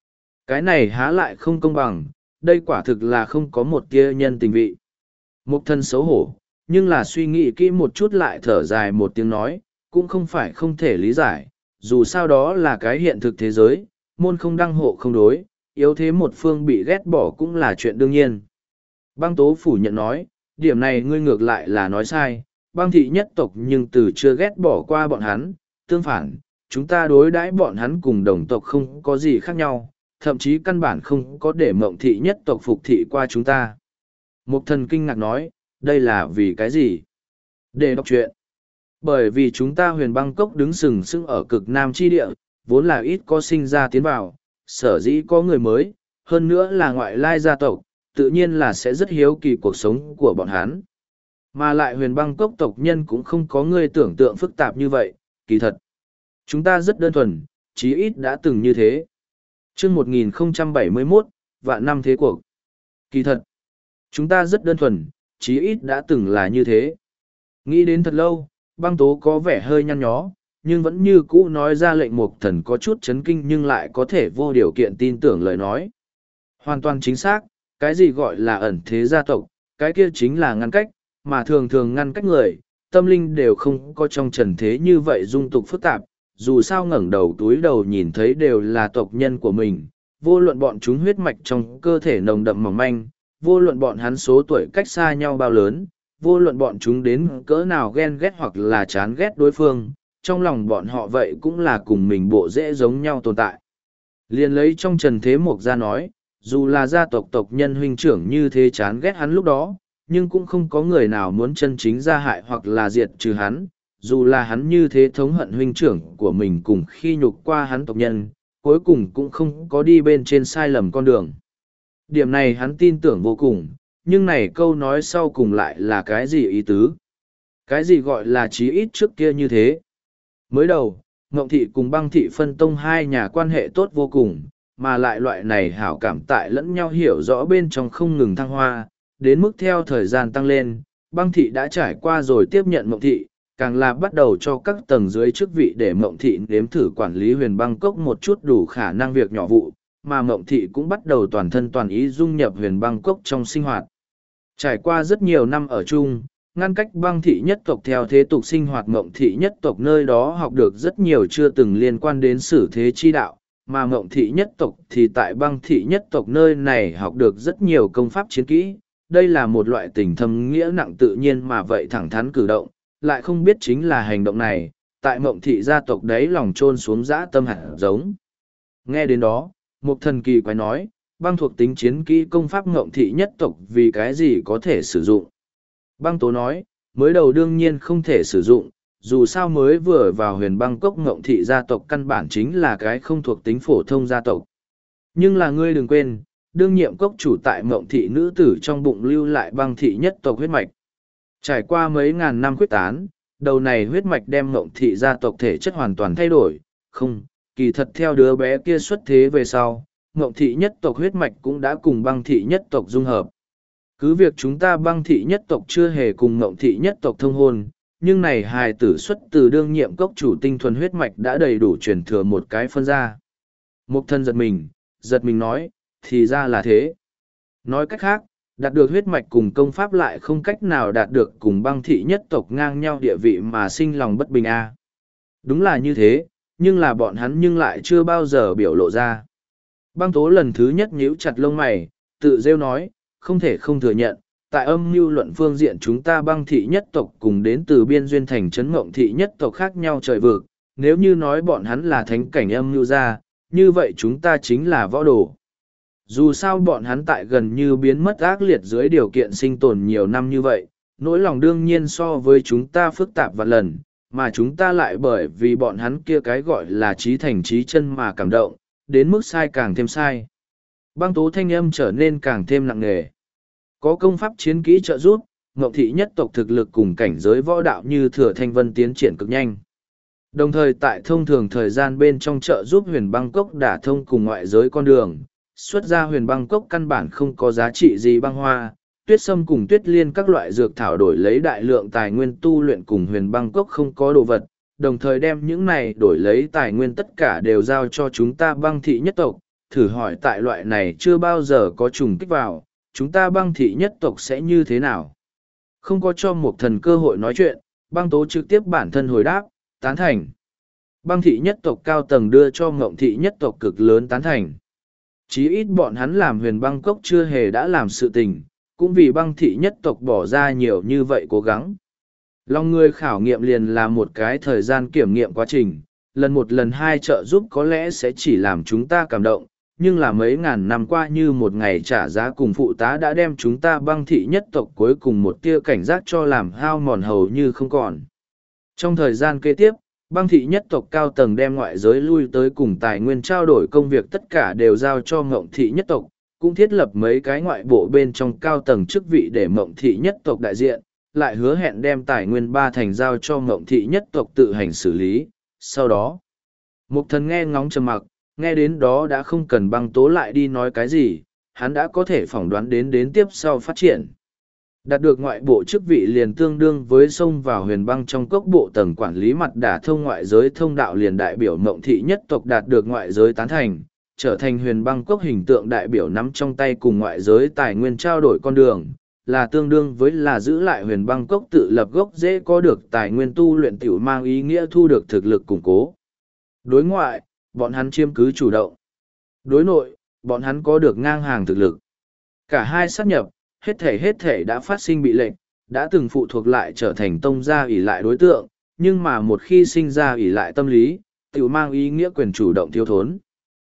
A: Cái này há lại không công bằng, đây quả thực là không có một tia nhân tình vị. Mục thần xấu hổ, nhưng là suy nghĩ kỹ một chút lại thở dài một tiếng nói, cũng không phải không thể lý giải, dù sao đó là cái hiện thực thế giới, môn không đăng hộ không đối, yếu thế một phương bị ghét bỏ cũng là chuyện đương nhiên. Băng tố phủ nhận nói, điểm này ngươi ngược lại là nói sai, băng thị nhất tộc nhưng từ chưa ghét bỏ qua bọn hắn, tương phản, chúng ta đối đãi bọn hắn cùng đồng tộc không có gì khác nhau, thậm chí căn bản không có để mộng thị nhất tộc phục thị qua chúng ta. Mục thần kinh ngạc nói, đây là vì cái gì? Để đọc chuyện. Bởi vì chúng ta huyền băng cốc đứng sừng sững ở cực nam chi địa, vốn là ít có sinh ra tiến vào, sở dĩ có người mới, hơn nữa là ngoại lai gia tộc, tự nhiên là sẽ rất hiếu kỳ cuộc sống của bọn hắn. Mà lại huyền băng cốc tộc nhân cũng không có người tưởng tượng phức tạp như vậy, kỳ thật. Chúng ta rất đơn thuần, chí ít đã từng như thế. chương một nghìn không trăm bảy mươi mốt, vạn năm thế cuộc. Kỳ thật, chúng ta rất đơn thuần, chí ít đã từng là như thế. Nghĩ đến thật lâu, băng tố có vẻ hơi nhăn nhó, nhưng vẫn như cũ nói ra lệnh mục thần có chút chấn kinh nhưng lại có thể vô điều kiện tin tưởng lời nói. Hoàn toàn chính xác, cái gì gọi là ẩn thế gia tộc, cái kia chính là ngăn cách, mà thường thường ngăn cách người, tâm linh đều không có trong trần thế như vậy dung tục phức tạp, dù sao ngẩng đầu túi đầu nhìn thấy đều là tộc nhân của mình, vô luận bọn chúng huyết mạch trong cơ thể nồng đậm mỏng manh, vô luận bọn hắn số tuổi cách xa nhau bao lớn, vô luận bọn chúng đến cỡ nào ghen ghét hoặc là chán ghét đối phương, trong lòng bọn họ vậy cũng là cùng mình bộ dễ giống nhau tồn tại. Liền lấy trong trần thế mục ra nói, dù là gia tộc tộc nhân huynh trưởng như thế chán ghét hắn lúc đó, nhưng cũng không có người nào muốn chân chính ra hại hoặc là diệt trừ hắn, dù là hắn như thế thống hận huynh trưởng của mình cùng khi nhục qua hắn tộc nhân, cuối cùng cũng không có đi bên trên sai lầm con đường. Điểm này hắn tin tưởng vô cùng, nhưng này câu nói sau cùng lại là cái gì ý tứ? Cái gì gọi là chí ít trước kia như thế? Mới đầu, Ngộng Thị cùng Băng Thị phân tông hai nhà quan hệ tốt vô cùng, mà lại loại này hảo cảm tại lẫn nhau hiểu rõ bên trong không ngừng thăng hoa, đến mức theo thời gian tăng lên, Băng Thị đã trải qua rồi tiếp nhận Ngộng Thị, càng là bắt đầu cho các tầng dưới chức vị để Ngộng Thị nếm thử quản lý huyền băng cốc một chút đủ khả năng việc nhỏ vụ, mà Ngộng Thị cũng bắt đầu toàn thân toàn ý dung nhập huyền băng cốc trong sinh hoạt. Trải qua rất nhiều năm ở chung, ngăn cách Băng Thị nhất tộc theo thế tục sinh hoạt Ngộng Thị nhất tộc nơi đó học được rất nhiều chưa từng liên quan đến sử thế chi đạo, mà Ngộng Thị nhất tộc thì tại Băng Thị nhất tộc nơi này học được rất nhiều công pháp chiến kỹ. Đây là một loại tình thâm nghĩa nặng tự nhiên mà vậy thẳng thắn cử động, lại không biết chính là hành động này, tại Ngộng Thị gia tộc đấy lòng chôn xuống dã tâm hạt giống. Nghe đến đó, một thần kỳ quái nói, băng thuộc tính chiến kỹ công pháp Ngộng Thị nhất tộc vì cái gì có thể sử dụng. Băng tố nói, mới đầu đương nhiên không thể sử dụng, dù sao mới vừa vào huyền băng cốc Ngộng Thị gia tộc căn bản chính là cái không thuộc tính phổ thông gia tộc. Nhưng là ngươi đừng quên, đương nhiệm cốc chủ tại Ngộng Thị nữ tử trong bụng lưu lại Băng Thị nhất tộc huyết mạch. Trải qua mấy ngàn năm quyết tán, đầu này huyết mạch đem Ngộng Thị gia tộc thể chất hoàn toàn thay đổi, không, kỳ thật theo đứa bé kia xuất thế về sau, Ngộng Thị nhất tộc huyết mạch cũng đã cùng Băng Thị nhất tộc dung hợp. Cứ việc chúng ta Băng Thị nhất tộc chưa hề cùng Ngộng Thị nhất tộc thông hôn, nhưng này hài tử xuất từ đương nhiệm cốc chủ tinh thuần huyết mạch đã đầy đủ truyền thừa một cái phân ra. Mục thân giật mình, giật mình nói, thì ra là thế. Nói cách khác, đạt được huyết mạch cùng công pháp lại không cách nào đạt được cùng Băng Thị nhất tộc ngang nhau địa vị mà sinh lòng bất bình a. Đúng là như thế, nhưng là bọn hắn nhưng lại chưa bao giờ biểu lộ ra. Băng tố lần thứ nhất nhíu chặt lông mày, tự rêu nói, không thể không thừa nhận, tại âm mưu luận phương diện chúng ta Băng Thị nhất tộc cùng đến từ biên duyên thành trấn Ngộng Thị nhất tộc khác nhau trời vực, nếu như nói bọn hắn là thánh cảnh âm mưu ra, như vậy chúng ta chính là võ đồ. Dù sao bọn hắn tại gần như biến mất ác liệt dưới điều kiện sinh tồn nhiều năm như vậy, nỗi lòng đương nhiên so với chúng ta phức tạp vạn lần, mà chúng ta lại bởi vì bọn hắn kia cái gọi là trí thành trí chân mà cảm động, đến mức sai càng thêm sai. Băng tố thanh âm trở nên càng thêm nặng nề. Có công pháp chiến kỹ trợ giúp, Ngộng Thị nhất tộc thực lực cùng cảnh giới võ đạo như Thừa Thanh Vân tiến triển cực nhanh. Đồng thời tại thông thường thời gian bên trong trợ giúp huyền băng cốc đả thông cùng ngoại giới con đường, xuất ra huyền băng cốc căn bản không có giá trị gì băng hoa, tuyết sâm cùng tuyết liên các loại dược thảo đổi lấy đại lượng tài nguyên tu luyện cùng huyền băng cốc không có đồ vật, đồng thời đem những này đổi lấy tài nguyên tất cả đều giao cho chúng ta Băng Thị nhất tộc, thử hỏi tại loại này chưa bao giờ có trùng kích vào, chúng ta băng thị nhất tộc sẽ như thế nào? Không có cho một thần cơ hội nói chuyện, băng tố trực tiếp bản thân hồi đáp, tán thành. Băng thị nhất tộc cao tầng đưa cho ngộng thị nhất tộc cực lớn tán thành. Chí ít bọn hắn làm huyền băng cốc chưa hề đã làm sự tình, cũng vì băng thị nhất tộc bỏ ra nhiều như vậy cố gắng. Lòng người khảo nghiệm liền là một cái thời gian kiểm nghiệm quá trình, lần một lần hai trợ giúp có lẽ sẽ chỉ làm chúng ta cảm động, nhưng là mấy ngàn năm qua như một ngày trả giá cùng phụ tá đã đem chúng ta băng thị nhất tộc cuối cùng một tia cảnh giác cho làm hao mòn hầu như không còn. Trong thời gian kế tiếp, băng thị nhất tộc cao tầng đem ngoại giới lui tới cùng tài nguyên trao đổi công việc tất cả đều giao cho ngộng thị nhất tộc, cũng thiết lập mấy cái ngoại bộ bên trong cao tầng chức vị để ngộng thị nhất tộc đại diện, lại hứa hẹn đem tài nguyên ba thành giao cho ngộng thị nhất tộc tự hành xử lý. Sau đó, Mục Thần nghe ngóng trầm mặc, nghe đến đó đã không cần băng tố lại đi nói cái gì, hắn đã có thể phỏng đoán đến đến tiếp sau phát triển. Đạt được ngoại bộ chức vị liền tương đương với xông vào huyền băng trong cốc bộ tầng quản lý mặt đả thông ngoại giới thông đạo liền đại biểu mộng thị nhất tộc đạt được ngoại giới tán thành, trở thành huyền băng cốc hình tượng đại biểu nắm trong tay cùng ngoại giới tài nguyên trao đổi con đường, là tương đương với là giữ lại huyền băng cốc tự lập gốc dễ có được tài nguyên tu luyện tiểu mang ý nghĩa thu được thực lực củng cố. Đối ngoại, bọn hắn chiếm cứ chủ động. Đối nội, bọn hắn có được ngang hàng thực lực. Cả hai sát nhập, hết thể hết thể đã phát sinh bị lệnh, đã từng phụ thuộc lại trở thành tông gia ỷ lại đối tượng, nhưng mà một khi sinh ra ỷ lại tâm lý, tiểu mang ý nghĩa quyền chủ động thiếu thốn.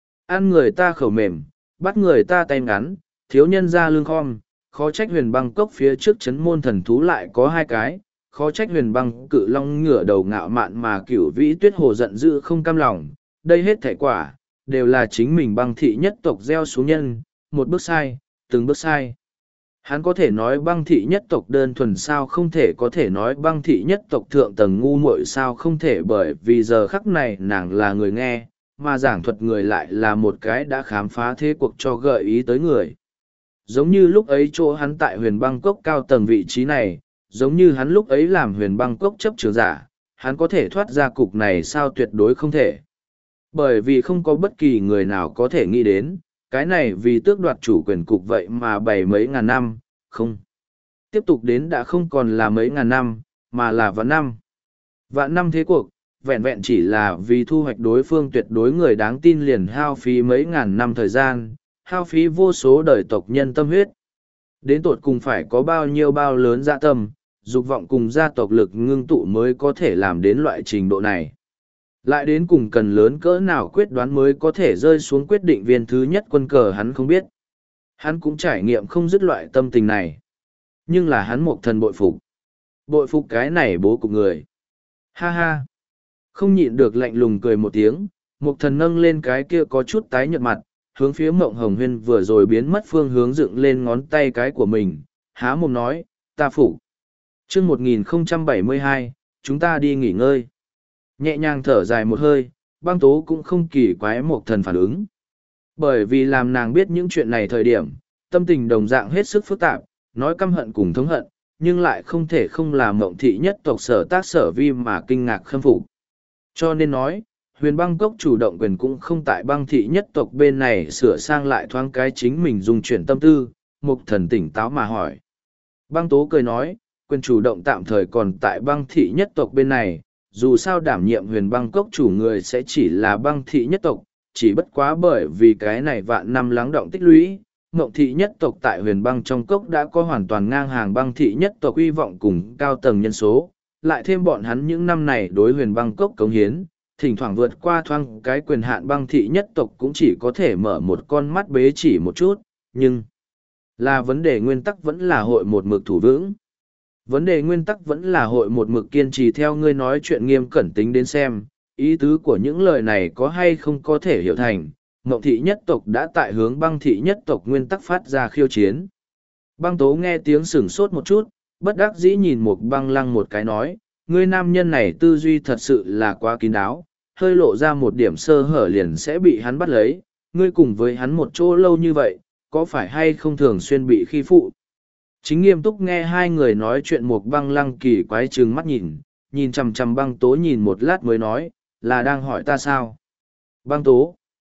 A: Ăn người ta khẩu mềm, bắt người ta tay ngắn, thiếu nhân ra lương khom, khó trách huyền băng cốc phía trước chấn môn thần thú lại có hai cái, khó trách huyền băng cự long ngửa đầu ngạo mạn mà cửu vĩ tuyết hồ giận dữ không cam lòng, đây hết thể quả, đều là chính mình băng thị nhất tộc gieo xuống nhân, một bước sai, từng bước sai. Hắn có thể nói băng thị nhất tộc đơn thuần sao không thể có thể nói băng thị nhất tộc thượng tầng ngu muội sao không thể bởi vì giờ khắc này nàng là người nghe, mà giảng thuật người lại là một cái đã khám phá thế cuộc cho gợi ý tới người. Giống như lúc ấy chỗ hắn tại huyền băng cốc cao tầng vị trí này, giống như hắn lúc ấy làm huyền băng cốc chấp trường giả, hắn có thể thoát ra cục này sao tuyệt đối không thể. Bởi vì không có bất kỳ người nào có thể nghĩ đến, cái này vì tước đoạt chủ quyền cục vậy mà bảy mấy ngàn năm, không. Tiếp tục đến đã không còn là mấy ngàn năm, mà là vạn năm. Vạn năm thế cuộc, vẹn vẹn chỉ là vì thu hoạch đối phương tuyệt đối người đáng tin liền hao phí mấy ngàn năm thời gian, hao phí vô số đời tộc nhân tâm huyết. Đến tột cùng phải có bao nhiêu bao lớn dạ tâm, dục vọng cùng gia tộc lực ngưng tụ mới có thể làm đến loại trình độ này. Lại đến cùng cần lớn cỡ nào quyết đoán mới có thể rơi xuống quyết định viên thứ nhất quân cờ hắn không biết. Hắn cũng trải nghiệm không dứt loại tâm tình này. Nhưng là hắn một thần bội phục. Bội phục cái này bố cục người. Ha ha. Không nhịn được lạnh lùng cười một tiếng, một thần nâng lên cái kia có chút tái nhợt mặt, hướng phía mộng hồng huyên vừa rồi biến mất phương hướng dựng lên ngón tay cái của mình, há mồm nói, ta phục. Chương một nghìn không trăm bảy mươi hai, chúng ta đi nghỉ ngơi. Nhẹ nhàng thở dài một hơi, băng tố cũng không kỳ quái một thần phản ứng. Bởi vì làm nàng biết những chuyện này thời điểm, tâm tình đồng dạng hết sức phức tạp, nói căm hận cùng thống hận, nhưng lại không thể không làm mộng thị nhất tộc sở tác sở vi mà kinh ngạc khâm phục. Cho nên nói, huyền băng cốc chủ động quyền cũng không tại băng thị nhất tộc bên này sửa sang lại thoáng cái chính mình dùng chuyển tâm tư, mục thần tỉnh táo mà hỏi. Băng tố cười nói, quyền chủ động tạm thời còn tại băng thị nhất tộc bên này, dù sao đảm nhiệm huyền băng cốc chủ người sẽ chỉ là băng thị nhất tộc, chỉ bất quá bởi vì cái này vạn năm lắng động tích lũy, ngộng thị nhất tộc tại huyền băng trong cốc đã có hoàn toàn ngang hàng băng thị nhất tộc uy vọng cùng cao tầng nhân số, lại thêm bọn hắn những năm này đối huyền băng cốc cống hiến, thỉnh thoảng vượt qua thoang cái quyền hạn băng thị nhất tộc cũng chỉ có thể mở một con mắt bế chỉ một chút, nhưng là vấn đề nguyên tắc vẫn là hội một mực thủ vững. Vấn đề nguyên tắc vẫn là hội một mực kiên trì theo ngươi nói chuyện nghiêm cẩn tính đến xem, ý tứ của những lời này có hay không có thể hiểu thành, ngộng thị nhất tộc đã tại hướng băng thị nhất tộc nguyên tắc phát ra khiêu chiến. Băng tố nghe tiếng sửng sốt một chút, bất đắc dĩ nhìn một băng lăng một cái nói, ngươi nam nhân này tư duy thật sự là quá kín đáo, hơi lộ ra một điểm sơ hở liền sẽ bị hắn bắt lấy, ngươi cùng với hắn một chỗ lâu như vậy, có phải hay không thường xuyên bị khi phụ? Chính nghiêm túc nghe hai người nói chuyện một băng lăng kỳ quái trừng mắt nhìn, nhìn chằm chằm băng tố nhìn một lát mới nói, là đang hỏi ta sao? Băng tố.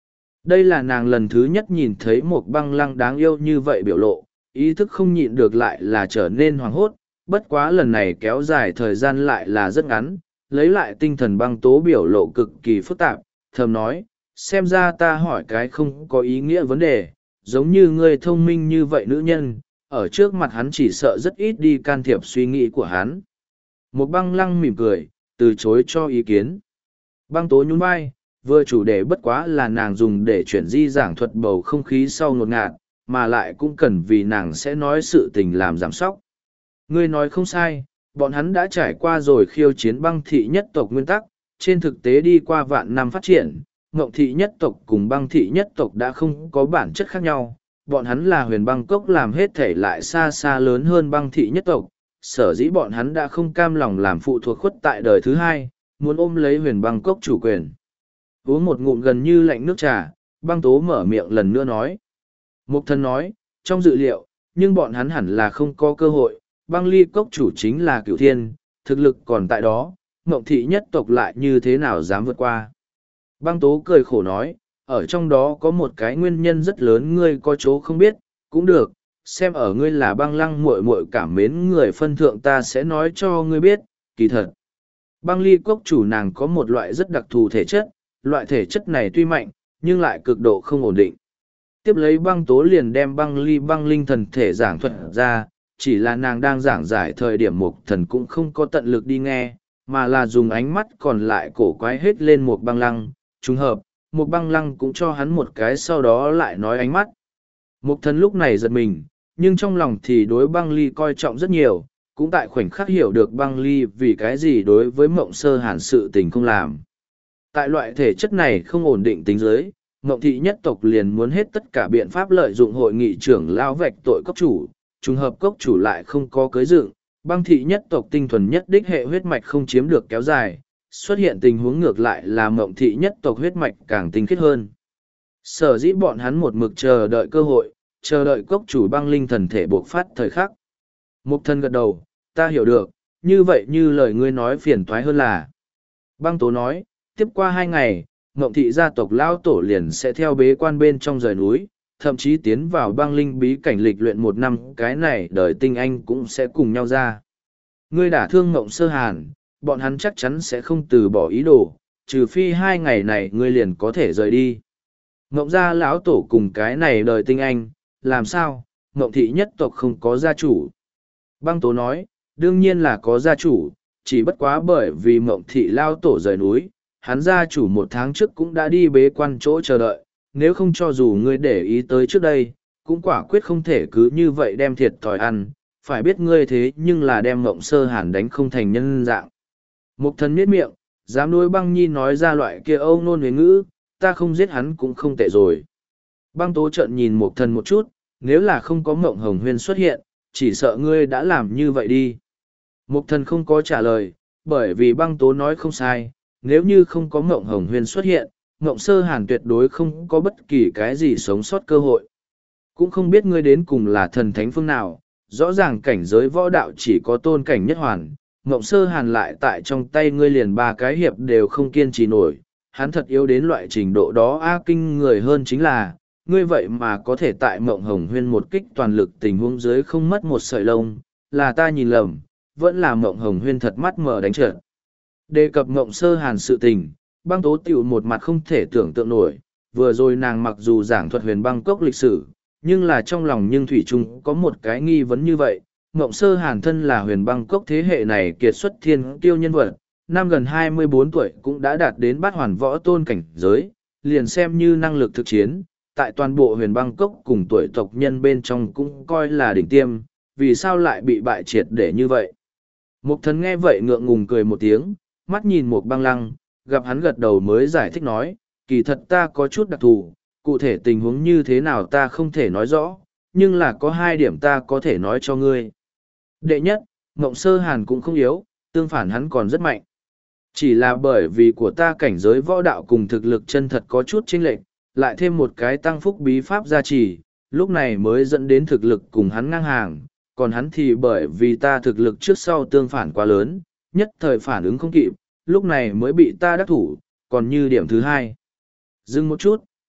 A: Đây là nàng lần thứ nhất nhìn thấy một băng lăng đáng yêu như vậy biểu lộ, ý thức không nhịn được lại là trở nên hoảng hốt, bất quá lần này kéo dài thời gian lại là rất ngắn, lấy lại tinh thần băng tố biểu lộ cực kỳ phức tạp, thầm nói, xem ra ta hỏi cái không có ý nghĩa vấn đề, giống như ngươi thông minh như vậy nữ nhân, ở trước mặt hắn chỉ sợ rất ít đi can thiệp suy nghĩ của hắn. Một băng lăng mỉm cười, từ chối cho ý kiến. Băng tố nhún vai, vừa chủ đề bất quá là nàng dùng để chuyển di giảng thuật bầu không khí sau ngột ngạt, mà lại cũng cần vì nàng sẽ nói sự tình làm giảm sóc. Ngươi nói không sai, bọn hắn đã trải qua rồi khiêu chiến băng thị nhất tộc nguyên tắc, trên thực tế đi qua vạn năm phát triển, ngộng thị nhất tộc cùng băng thị nhất tộc đã không có bản chất khác nhau. Bọn hắn là huyền băng cốc làm hết thể lại xa xa lớn hơn băng thị nhất tộc, sở dĩ bọn hắn đã không cam lòng làm phụ thuộc khuất tại đời thứ hai, muốn ôm lấy huyền băng cốc chủ quyền. Uống một ngụm gần như lạnh nước trà, băng tố mở miệng lần nữa nói. Mục thần nói, trong dự liệu, nhưng bọn hắn hẳn là không có cơ hội, băng ly cốc chủ chính là cửu thiên, thực lực còn tại đó, mộng thị nhất tộc lại như thế nào dám vượt qua. Băng tố cười khổ nói, ở trong đó có một cái nguyên nhân rất lớn ngươi có chỗ không biết, cũng được, xem ở ngươi là băng lăng muội muội cảm mến người phân thượng ta sẽ nói cho ngươi biết, kỳ thật. Băng ly cốc chủ nàng có một loại rất đặc thù thể chất, loại thể chất này tuy mạnh, nhưng lại cực độ không ổn định. Tiếp lấy băng tố liền đem băng ly băng linh thần thể giảng thuật ra, chỉ là nàng đang giảng giải thời điểm mục thần cũng không có tận lực đi nghe, mà là dùng ánh mắt còn lại cổ quái hết lên một băng lăng, trùng hợp, một băng lăng cũng cho hắn một cái sau đó lại nói ánh mắt. Mục thần lúc này giật mình, nhưng trong lòng thì đối băng ly coi trọng rất nhiều, cũng tại khoảnh khắc hiểu được băng ly vì cái gì đối với mộng sơ hàn sự tình không làm. Tại loại thể chất này không ổn định tính giới, mộng thị nhất tộc liền muốn hết tất cả biện pháp lợi dụng hội nghị trưởng lao vạch tội cốc chủ, trùng hợp cốc chủ lại không có cưới dựng, băng thị nhất tộc tinh thuần nhất đích hệ huyết mạch không chiếm được kéo dài, xuất hiện tình huống ngược lại là mộng thị nhất tộc huyết mạch càng tinh khiết hơn. Sở dĩ bọn hắn một mực chờ đợi cơ hội, chờ đợi cốc chủ băng linh thần thể buộc phát thời khắc. Mục thân gật đầu, ta hiểu được, như vậy như lời ngươi nói phiền toái hơn là. Băng tố nói, tiếp qua hai ngày, mộng thị gia tộc lao tổ liền sẽ theo bế quan bên trong rời núi, thậm chí tiến vào băng linh bí cảnh lịch luyện một năm, cái này đời tinh anh cũng sẽ cùng nhau ra. Ngươi đả thương mộng sơ hàn, bọn hắn chắc chắn sẽ không từ bỏ ý đồ, trừ phi hai ngày này ngươi liền có thể rời đi. Mộng gia lão tổ cùng cái này đời tinh anh, làm sao, mộng thị nhất tộc không có gia chủ. Băng tố nói, đương nhiên là có gia chủ, chỉ bất quá bởi vì mộng thị lao tổ rời núi, hắn gia chủ một tháng trước cũng đã đi bế quan chỗ chờ đợi, nếu không cho dù ngươi để ý tới trước đây, cũng quả quyết không thể cứ như vậy đem thiệt thòi ăn, phải biết ngươi thế nhưng là đem mộng sơ hàn đánh không thành nhân dạng. Mục thần miết miệng, dám đối băng nhi nói ra loại kia âu nôn huế ngữ, ta không giết hắn cũng không tệ rồi. Băng tố trợn nhìn mục thần một chút, nếu là không có mộng hồng huyên xuất hiện, chỉ sợ ngươi đã làm như vậy đi. Mục thần không có trả lời, bởi vì băng tố nói không sai, nếu như không có mộng hồng huyên xuất hiện, mộng sơ hàn tuyệt đối không có bất kỳ cái gì sống sót cơ hội. Cũng không biết ngươi đến cùng là thần thánh phương nào, rõ ràng cảnh giới võ đạo chỉ có tôn cảnh nhất hoàn, mộng sơ hàn lại tại trong tay ngươi liền ba cái hiệp đều không kiên trì nổi, hắn thật yếu đến loại trình độ đó a kinh người hơn chính là, ngươi vậy mà có thể tại mộng hồng huyên một kích toàn lực tình huống dưới không mất một sợi lông, là ta nhìn lầm, vẫn là mộng hồng huyên thật mắt mở đánh trợn. Đề cập mộng sơ hàn sự tình, băng tố tiểu một mặt không thể tưởng tượng nổi, vừa rồi nàng mặc dù giảng thuật huyền băng cốc lịch sử, nhưng là trong lòng nhưng thủy chung có một cái nghi vấn như vậy, mộng sơ hàn thân là huyền băng cốc thế hệ này kiệt xuất thiên tiêu nhân vật, năm gần hai mươi bốn tuổi cũng đã đạt đến bát hoàn võ tôn cảnh giới, liền xem như năng lực thực chiến, tại toàn bộ huyền băng cốc cùng tuổi tộc nhân bên trong cũng coi là đỉnh tiêm, vì sao lại bị bại triệt để như vậy. Mục thần nghe vậy ngượng ngùng cười một tiếng, mắt nhìn một băng lăng, gặp hắn gật đầu mới giải thích nói, kỳ thật ta có chút đặc thù, cụ thể tình huống như thế nào ta không thể nói rõ, nhưng là có hai điểm ta có thể nói cho ngươi. Đệ nhất, Mộng Sơ Hàn cũng không yếu, tương phản hắn còn rất mạnh. Chỉ là bởi vì của ta cảnh giới võ đạo cùng thực lực chân thật có chút chênh lệch, lại thêm một cái tăng phúc bí pháp gia trì, lúc này mới dẫn đến thực lực cùng hắn ngang hàng, còn hắn thì bởi vì ta thực lực trước sau tương phản quá lớn, nhất thời phản ứng không kịp, lúc này mới bị ta đắc thủ, còn như điểm thứ hai. Dừng một chút,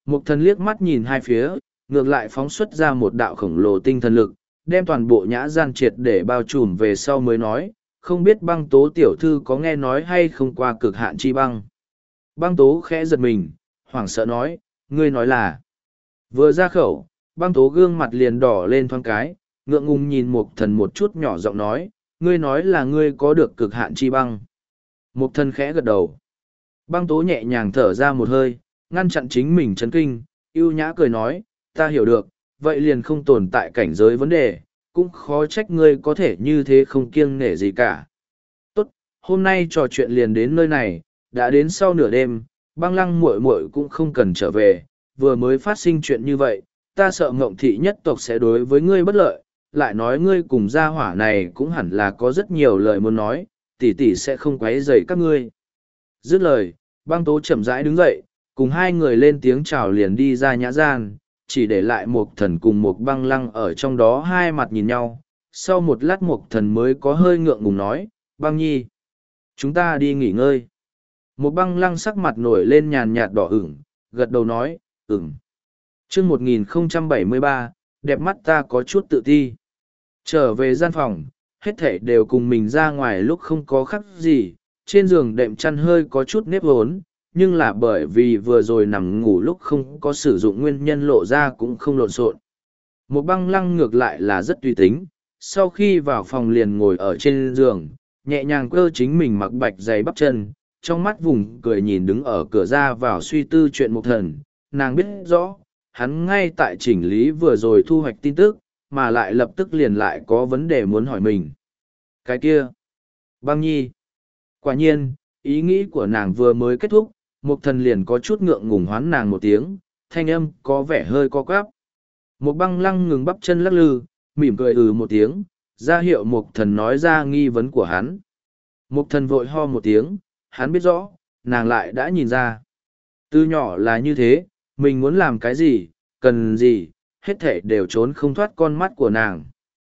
A: Mục thần liếc mắt nhìn hai phía, ngược lại phóng xuất ra một đạo khổng lồ tinh thần lực, đem toàn bộ nhã gian triệt để bao trùm về sau mới nói, không biết băng tố tiểu thư có nghe nói hay không qua cực hạn chi băng. Băng tố khẽ giật mình, hoảng sợ nói, ngươi nói là. Vừa ra khẩu, băng tố gương mặt liền đỏ lên thoáng cái, ngượng ngùng nhìn mục thần một chút nhỏ giọng nói, ngươi nói là ngươi có được cực hạn chi băng. Mục thần khẽ gật đầu. Băng tố nhẹ nhàng thở ra một hơi, ngăn chặn chính mình chấn kinh, ưu nhã cười nói, ta hiểu được, vậy liền không tồn tại cảnh giới vấn đề, cũng khó trách ngươi có thể như thế không kiêng nể gì cả. Tốt, hôm nay trò chuyện liền đến nơi này, đã đến sau nửa đêm, băng lăng muội muội cũng không cần trở về, vừa mới phát sinh chuyện như vậy, ta sợ ngộng thị nhất tộc sẽ đối với ngươi bất lợi, lại nói ngươi cùng gia hỏa này cũng hẳn là có rất nhiều lời muốn nói, tỷ tỷ sẽ không quấy rầy các ngươi. Dứt lời, băng tố chậm rãi đứng dậy, cùng hai người lên tiếng chào liền đi ra nhã gian, chỉ để lại một thần cùng một băng lăng ở trong đó hai mặt nhìn nhau. Sau một lát một thần mới có hơi ngượng ngùng nói, băng nhi, chúng ta đi nghỉ ngơi. Một băng lăng sắc mặt nổi lên nhàn nhạt đỏ ửng, gật đầu nói, ửng. chương một nghìn không trăm bảy mươi ba, đẹp mắt ta có chút tự ti. Trở về gian phòng, hết thể đều cùng mình ra ngoài lúc không có khác gì, trên giường đệm chăn hơi có chút nếp vốn, nhưng là bởi vì vừa rồi nằm ngủ lúc không có sử dụng nguyên nhân lộ ra cũng không lộn xộn. Một băng lăng ngược lại là rất tùy tính, sau khi vào phòng liền ngồi ở trên giường, nhẹ nhàng cơ chính mình mặc bạch giày bắp chân, trong mắt vùng cười nhìn đứng ở cửa ra vào suy tư chuyện một thần, nàng biết rõ, hắn ngay tại chỉnh lý vừa rồi thu hoạch tin tức, mà lại lập tức liền lại có vấn đề muốn hỏi mình. Cái kia, băng nhi. Quả nhiên, ý nghĩ của nàng vừa mới kết thúc, một thần liền có chút ngượng ngùng hoán nàng một tiếng, thanh âm có vẻ hơi co quắp. Một băng lăng ngừng bắp chân lắc lư, mỉm cười ừ một tiếng, ra hiệu một thần nói ra nghi vấn của hắn. Một thần vội ho một tiếng, hắn biết rõ, nàng lại đã nhìn ra. Từ nhỏ là như thế, mình muốn làm cái gì, cần gì, hết thể đều trốn không thoát con mắt của nàng.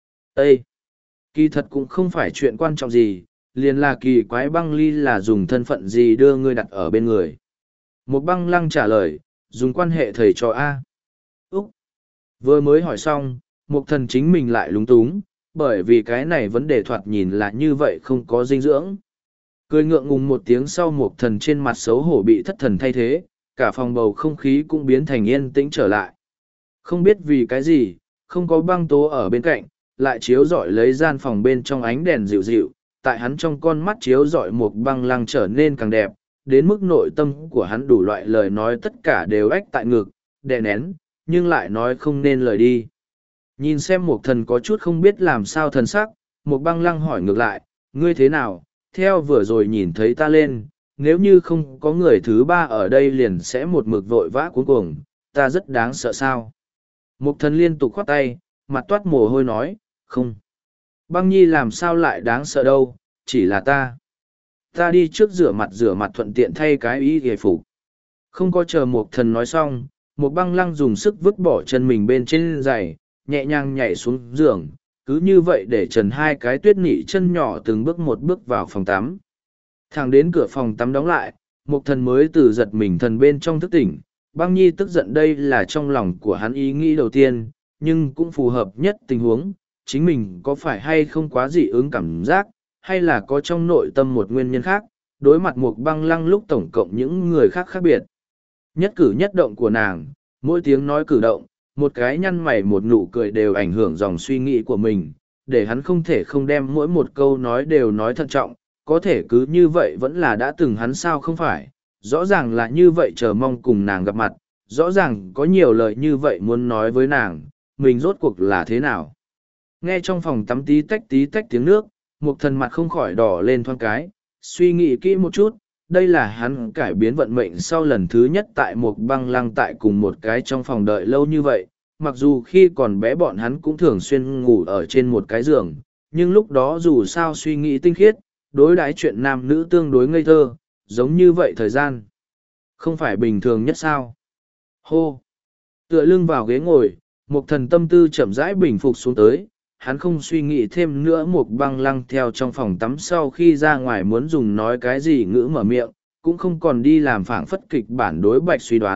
A: Ê! Kỳ thật cũng không phải chuyện quan trọng gì, liền là kỳ quái băng ly là dùng thân phận gì đưa ngươi đặt ở bên người. Một băng lăng trả lời, dùng quan hệ thầy trò A. Úc! Vừa mới hỏi xong, một thần chính mình lại lúng túng, bởi vì cái này vấn đề thoạt nhìn là như vậy không có dinh dưỡng. Cười ngượng ngùng một tiếng sau một thần trên mặt xấu hổ bị thất thần thay thế, cả phòng bầu không khí cũng biến thành yên tĩnh trở lại. Không biết vì cái gì, không có băng tố ở bên cạnh, lại chiếu rọi lấy gian phòng bên trong ánh đèn dịu dịu, tại hắn trong con mắt chiếu rọi một băng lăng trở nên càng đẹp, đến mức nội tâm của hắn đủ loại lời nói tất cả đều ách tại ngực, đè nén, nhưng lại nói không nên lời đi. Nhìn xem một thần có chút không biết làm sao thần sắc, một băng lăng hỏi ngược lại, ngươi thế nào, theo vừa rồi nhìn thấy ta lên, nếu như không có người thứ ba ở đây liền sẽ một mực vội vã cuống cuồng, ta rất đáng sợ sao. Một thần liên tục khoát tay, mặt toát mồ hôi nói, không. Băng nhi làm sao lại đáng sợ đâu, chỉ là ta. Ta đi trước rửa mặt rửa mặt thuận tiện thay cái ý ghề phục. Không có chờ một thần nói xong, một băng lăng dùng sức vứt bỏ chân mình bên trên giày, nhẹ nhàng nhảy xuống giường, cứ như vậy để trần hai cái tuyết nị chân nhỏ từng bước một bước vào phòng tắm. Thẳng đến cửa phòng tắm đóng lại, một thần mới từ giật mình thần bên trong thức tỉnh. Băng nhi tức giận đây là trong lòng của hắn ý nghĩ đầu tiên, nhưng cũng phù hợp nhất tình huống, chính mình có phải hay không quá dị ứng cảm giác, hay là có trong nội tâm một nguyên nhân khác, đối mặt một băng lăng lúc tổng cộng những người khác khác biệt. Nhất cử nhất động của nàng, mỗi tiếng nói cử động, một cái nhăn mày một nụ cười đều ảnh hưởng dòng suy nghĩ của mình, để hắn không thể không đem mỗi một câu nói đều nói thận trọng, có thể cứ như vậy vẫn là đã từng hắn sao không phải, rõ ràng là như vậy chờ mong cùng nàng gặp mặt, rõ ràng có nhiều lời như vậy muốn nói với nàng, mình rốt cuộc là thế nào. Nghe trong phòng tắm tí tách tí tách tiếng nước, một thần mặt không khỏi đỏ lên thoáng cái, suy nghĩ kỹ một chút, đây là hắn cải biến vận mệnh sau lần thứ nhất tại một băng lăng tại cùng một cái trong phòng đợi lâu như vậy, mặc dù khi còn bé bọn hắn cũng thường xuyên ngủ ở trên một cái giường, nhưng lúc đó dù sao suy nghĩ tinh khiết, đối đãi chuyện nam nữ tương đối ngây thơ, giống như vậy thời gian. Không phải bình thường nhất sao? Hô! Tựa lưng vào ghế ngồi, một thần tâm tư chậm rãi bình phục xuống tới, hắn không suy nghĩ thêm nữa một băng lăng theo trong phòng tắm sau khi ra ngoài muốn dùng nói cái gì ngữ mở miệng, cũng không còn đi làm phảng phất kịch bản đối bạch suy đoán,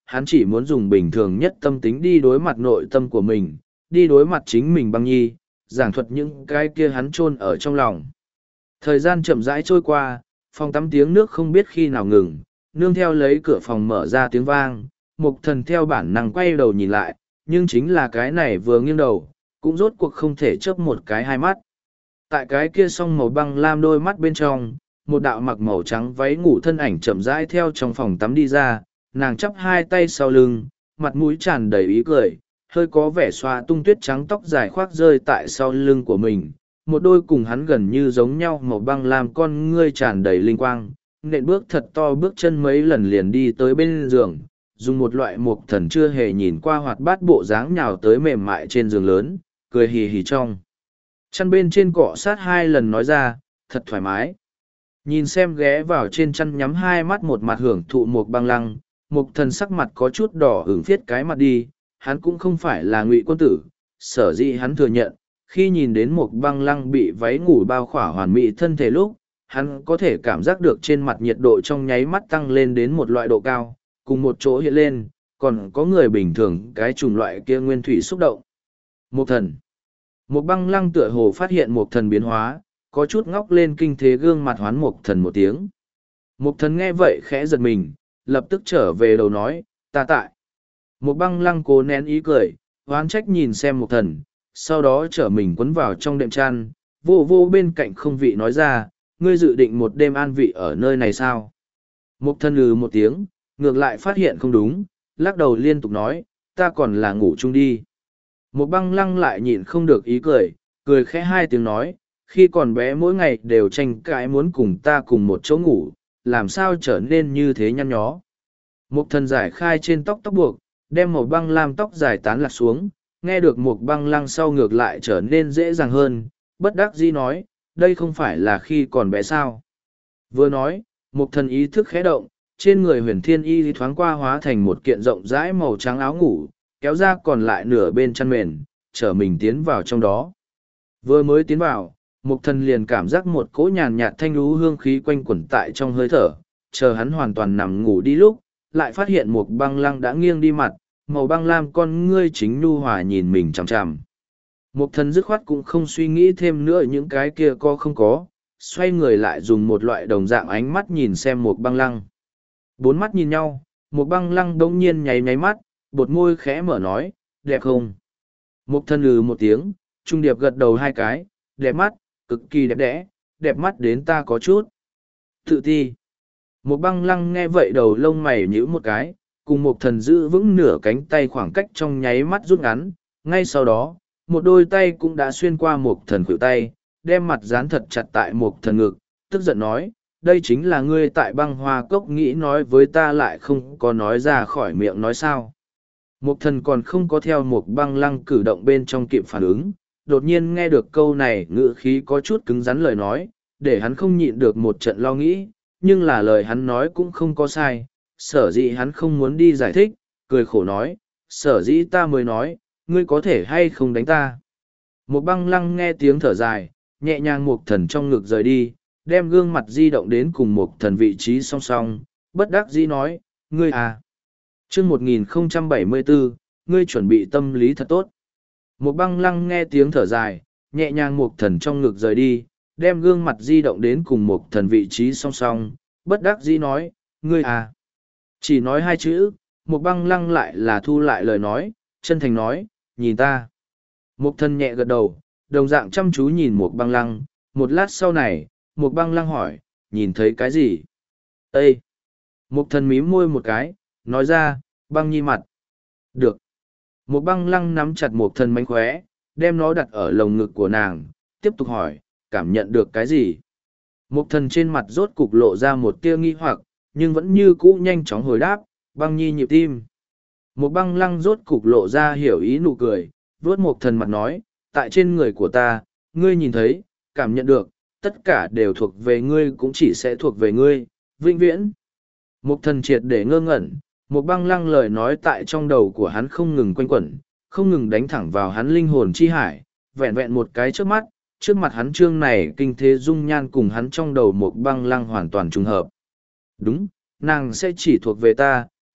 A: hắn chỉ muốn dùng bình thường nhất tâm tính đi đối mặt nội tâm của mình, đi đối mặt chính mình băng nhi, giảng thuật những cái kia hắn chôn ở trong lòng. Thời gian chậm rãi trôi qua, phòng tắm tiếng nước không biết khi nào ngừng, nương theo lấy cửa phòng mở ra tiếng vang, Mục Thần theo bản năng quay đầu nhìn lại, nhưng chính là cái này vừa nghiêng đầu, cũng rốt cuộc không thể chớp một cái hai mắt. Tại cái kia song màu băng lam đôi mắt bên trong, một đạo mặc màu trắng váy ngủ thân ảnh chậm rãi theo trong phòng tắm đi ra, nàng chắp hai tay sau lưng, mặt mũi tràn đầy ý cười, hơi có vẻ xoa tung tuyết trắng tóc dài khoác rơi tại sau lưng của mình, một đôi cùng hắn gần như giống nhau màu băng lam con ngươi tràn đầy linh quang, nện bước thật to bước chân mấy lần liền đi tới bên giường, dùng một loại Mục Thần chưa hề nhìn qua hoạt bát bộ dáng nhào tới mềm mại trên giường lớn, cười hì hì trong. Chăn bên trên cọ sát hai lần nói ra, thật thoải mái. Nhìn xem ghé vào trên chăn nhắm hai mắt một mặt hưởng thụ một băng lăng, Mục Thần sắc mặt có chút đỏ ửng phiết cái mặt đi, hắn cũng không phải là ngụy quân tử, sở dĩ hắn thừa nhận, khi nhìn đến một băng lăng bị váy ngủ bao khỏa hoàn mỹ thân thể lúc, hắn có thể cảm giác được trên mặt nhiệt độ trong nháy mắt tăng lên đến một loại độ cao, cùng một chỗ hiện lên, còn có người bình thường cái chủng loại kia nguyên thủy xúc động. Mục Thần. Một băng lăng tựa hồ phát hiện Mục Thần biến hóa, có chút ngóc lên kinh thế gương mặt hoán Mục Thần một tiếng. Mục Thần nghe vậy khẽ giật mình, lập tức trở về đầu nói, ta tại. Một băng lăng cố nén ý cười, hoán trách nhìn xem Mục Thần, sau đó trở mình quấn vào trong đệm chăn, vô vô bên cạnh không vị nói ra, ngươi dự định một đêm an vị ở nơi này sao? Mục Thần lừ một tiếng, ngược lại phát hiện không đúng, lắc đầu liên tục nói, ta còn là ngủ chung đi. Một băng lăng lại nhịn không được ý cười, cười khẽ hai tiếng nói, khi còn bé mỗi ngày đều tranh cãi muốn cùng ta cùng một chỗ ngủ, làm sao trở nên như thế nhăn nhó. Mục Thần giải khai trên tóc tóc buộc, đem một băng lam tóc dài tán lạc xuống, nghe được một băng lăng sau ngược lại trở nên dễ dàng hơn, bất đắc dĩ nói, đây không phải là khi còn bé sao. Vừa nói, Mục Thần ý thức khẽ động, trên người huyền thiên y thoáng qua hóa thành một kiện rộng rãi màu trắng áo ngủ, kéo ra còn lại nửa bên chăn mền, chở mình tiến vào trong đó. Vừa mới tiến vào, Mục Thần liền cảm giác một cỗ nhàn nhạt thanh lú hương khí quanh quẩn tại trong hơi thở, chờ hắn hoàn toàn nằm ngủ đi lúc, lại phát hiện một băng lăng đã nghiêng đi mặt, màu băng lam con ngươi chính nhu hòa nhìn mình chằm chằm. Mục Thần dứt khoát cũng không suy nghĩ thêm nữa những cái kia có không có, xoay người lại dùng một loại đồng dạng ánh mắt nhìn xem một băng lăng. Bốn mắt nhìn nhau, một băng lăng đông nhiên nháy nháy mắt, bột môi khẽ mở nói, đẹp không? Mục Thần lừ một tiếng, trung điệp gật đầu hai cái, đẹp mắt, cực kỳ đẹp đẽ, đẹp mắt đến ta có chút tự ti. Một băng lăng nghe vậy đầu lông mày nhíu một cái, cùng Mục Thần giữ vững nửa cánh tay khoảng cách trong nháy mắt rút ngắn, ngay sau đó, một đôi tay cũng đã xuyên qua Mục Thần khuỷu tay, đem mặt dán thật chặt tại Mục Thần ngực, tức giận nói, đây chính là ngươi tại băng hoa cốc nghĩ nói với ta lại không có nói ra khỏi miệng nói sao. Mục Thần còn không có theo một băng lăng cử động bên trong kịp phản ứng, đột nhiên nghe được câu này ngữ khí có chút cứng rắn lời nói, để hắn không nhịn được một trận lo nghĩ, nhưng là lời hắn nói cũng không có sai, sở dĩ hắn không muốn đi giải thích, cười khổ nói, sở dĩ ta mới nói, ngươi có thể hay không đánh ta. Một băng lăng nghe tiếng thở dài, nhẹ nhàng Mục Thần trong ngực rời đi, đem gương mặt di động đến cùng Mục Thần vị trí song song, bất đắc dĩ nói, ngươi à. Chương một nghìn không trăm bảy mươi bốn, ngươi chuẩn bị tâm lý thật tốt. Một băng lăng nghe tiếng thở dài, nhẹ nhàng Mục Thần trong ngực rời đi, đem gương mặt di động đến cùng Mục Thần vị trí song song, bất đắc dĩ nói, ngươi à. Chỉ nói hai chữ, một băng lăng lại là thu lại lời nói, chân thành nói, nhìn ta. Mục Thần nhẹ gật đầu, đồng dạng chăm chú nhìn một băng lăng, một lát sau này, một băng lăng hỏi, nhìn thấy cái gì? Ê! Mục Thần mím môi một cái, nói ra, băng nhi mặt. Được. Một băng lăng nắm chặt Mục Thần mánh khóe, đem nó đặt ở lồng ngực của nàng, tiếp tục hỏi, cảm nhận được cái gì? Mục Thần trên mặt rốt cục lộ ra một tia nghi hoặc, nhưng vẫn như cũ nhanh chóng hồi đáp, băng nhi nhịp tim. Một băng lăng rốt cục lộ ra hiểu ý nụ cười, vuốt Mục Thần mặt nói, tại trên người của ta, ngươi nhìn thấy, cảm nhận được, tất cả đều thuộc về ngươi cũng chỉ sẽ thuộc về ngươi, vĩnh viễn. Mục Thần triệt để ngơ ngẩn, một băng lăng lời nói tại trong đầu của hắn không ngừng quanh quẩn, không ngừng đánh thẳng vào hắn linh hồn chi hải, vẹn vẹn một cái trước mắt, trước mặt hắn trương này kinh thế dung nhan cùng hắn trong đầu một băng lăng hoàn toàn trùng hợp. Đúng, nàng sẽ chỉ thuộc về ta,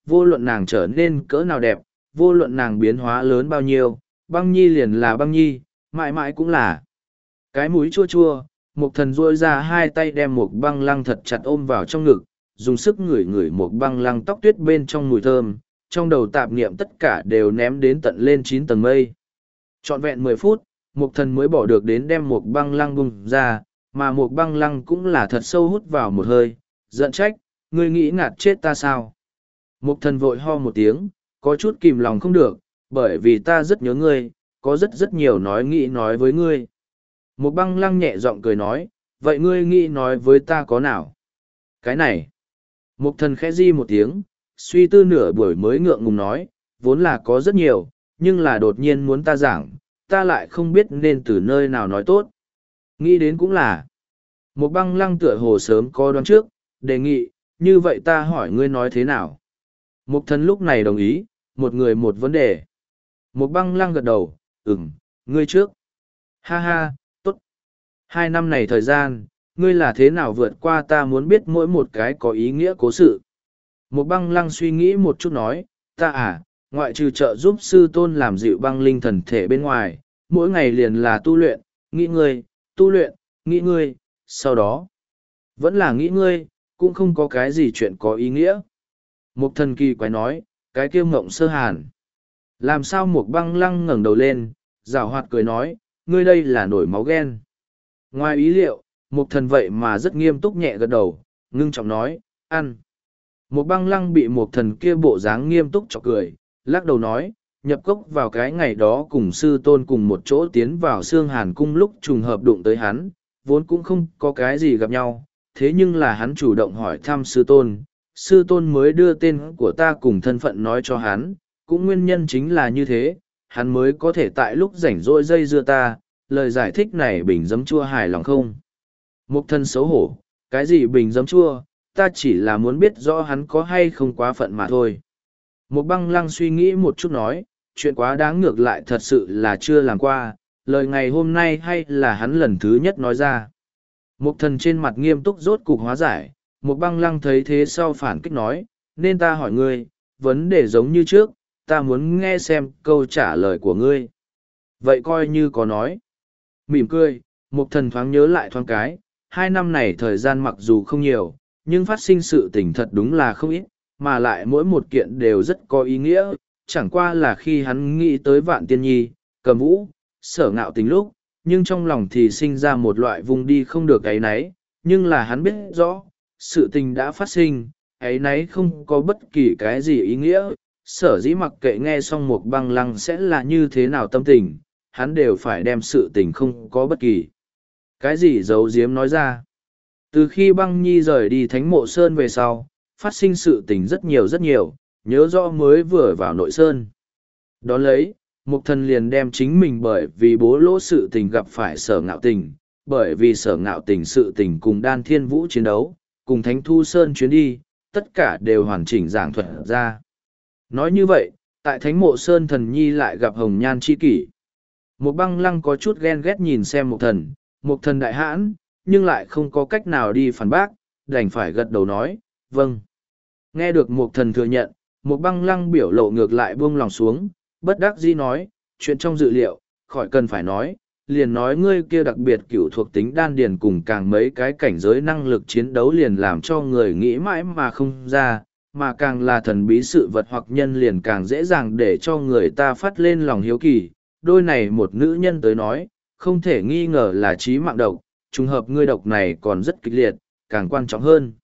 A: vô luận nàng trở nên cỡ nào đẹp, vô luận nàng biến hóa lớn bao nhiêu, băng nhi liền là băng nhi, mãi mãi cũng là. Cái mũi chua chua, Mục Thần duỗi ra hai tay đem một băng lăng thật chặt ôm vào trong ngực, dùng sức ngửi ngửi một băng lăng tóc tuyết bên trong mùi thơm, trong đầu tạp niệm tất cả đều ném đến tận lên chín tầng mây. Trọn vẹn mười phút, Mục Thần mới bỏ được đến đem một băng lăng bung ra, mà một băng lăng cũng là thật sâu hút vào một hơi, giận trách, ngươi nghĩ ngạt chết ta sao? Mục Thần vội ho một tiếng, có chút kìm lòng không được, bởi vì ta rất nhớ ngươi, có rất rất nhiều nói nghĩ nói với ngươi. Một băng lăng nhẹ giọng cười nói, vậy ngươi nghĩ nói với ta có nào? Cái này. Mục Thần khẽ di một tiếng, suy tư nửa buổi mới ngượng ngùng nói, vốn là có rất nhiều, nhưng là đột nhiên muốn ta giảng, ta lại không biết nên từ nơi nào nói tốt. Nghĩ đến cũng là. Một băng lăng tựa hồ sớm có đoán trước, đề nghị, như vậy ta hỏi ngươi nói thế nào? Mục Thần lúc này đồng ý, một người một vấn đề. Một băng lăng gật đầu, ừm, ngươi trước. Ha ha, tốt. Hai năm này thời gian, ngươi là thế nào vượt qua ta muốn biết mỗi một cái có ý nghĩa cố sự. Một băng lăng suy nghĩ một chút nói, ta à, ngoại trừ trợ giúp sư tôn làm dịu băng linh thần thể bên ngoài, mỗi ngày liền là tu luyện, nghĩ ngươi, tu luyện, nghĩ ngươi, sau đó. Vẫn là nghĩ ngươi, cũng không có cái gì chuyện có ý nghĩa. Một thần kỳ quái nói, cái kiêu ngộng sơ hàn. Làm sao một băng lăng ngẩng đầu lên, rào hoạt cười nói, ngươi đây là nổi máu ghen. Ngoài ý liệu, một thần vậy mà rất nghiêm túc nhẹ gật đầu, ngưng trọng nói, ăn. Một băng lăng bị một thần kia bộ dáng nghiêm túc chọc cười, lắc đầu nói, nhập cốc vào cái ngày đó cùng sư tôn cùng một chỗ tiến vào xương hàn cung lúc trùng hợp đụng tới hắn, vốn cũng không có cái gì gặp nhau, thế nhưng là hắn chủ động hỏi thăm sư tôn, sư tôn mới đưa tên của ta cùng thân phận nói cho hắn, cũng nguyên nhân chính là như thế, hắn mới có thể tại lúc rảnh rỗi dây dưa ta, lời giải thích này bình giấm chua hài lòng không? Mục thân xấu hổ, cái gì bình giấm chua, ta chỉ là muốn biết rõ hắn có hay không quá phận mà thôi. Một băng lăng suy nghĩ một chút nói, chuyện quá đáng ngược lại thật sự là chưa làm qua, lời ngày hôm nay hay là hắn lần thứ nhất nói ra. Một thần trên mặt nghiêm túc rốt cục hóa giải, một băng lăng thấy thế sau phản kích nói, nên ta hỏi ngươi, vấn đề giống như trước, ta muốn nghe xem câu trả lời của ngươi. Vậy coi như có nói. Mỉm cười, một thần thoáng nhớ lại thoáng cái, hai năm này thời gian mặc dù không nhiều, nhưng phát sinh sự tình thật đúng là không ít, mà lại mỗi một kiện đều rất có ý nghĩa, chẳng qua là khi hắn nghĩ tới vạn tiên nhi, cầm vũ, sở ngạo tình lúc, nhưng trong lòng thì sinh ra một loại vùng đi không được ấy nấy, nhưng là hắn biết rõ, sự tình đã phát sinh, ấy nấy không có bất kỳ cái gì ý nghĩa, sở dĩ mặc kệ nghe xong một băng lăng sẽ là như thế nào tâm tình, hắn đều phải đem sự tình không có bất kỳ cái gì giấu giếm nói ra. Từ khi băng nhi rời đi thánh mộ sơn về sau, phát sinh sự tình rất nhiều rất nhiều, nhớ rõ mới vừa vào nội sơn. Đón lấy, mục thần liền đem chính mình bởi vì bố lỗ sự tình gặp phải sở ngạo tình, bởi vì sở ngạo tình sự tình cùng đan thiên vũ chiến đấu, cùng thánh thu sơn chuyến đi, tất cả đều hoàn chỉnh giảng thuật ra. Nói như vậy, tại thánh mộ sơn thần nhi lại gặp hồng nhan chi kỷ. Một băng lăng có chút ghen ghét nhìn xem mục thần, mục thần đại hãn, nhưng lại không có cách nào đi phản bác, đành phải gật đầu nói, vâng. Nghe được mục thần thừa nhận, một băng lăng biểu lộ ngược lại buông lòng xuống, bất đắc dĩ nói, chuyện trong dự liệu, khỏi cần phải nói, liền nói ngươi kia đặc biệt cửu thuộc tính đan điền cùng càng mấy cái cảnh giới năng lực chiến đấu liền làm cho người nghĩ mãi mà không ra, mà càng là thần bí sự vật hoặc nhân liền càng dễ dàng để cho người ta phát lên lòng hiếu kỳ. Đôi này một nữ nhân tới nói, không thể nghi ngờ là trí mạng độc, trùng hợp ngươi độc này còn rất kịch liệt, càng quan trọng hơn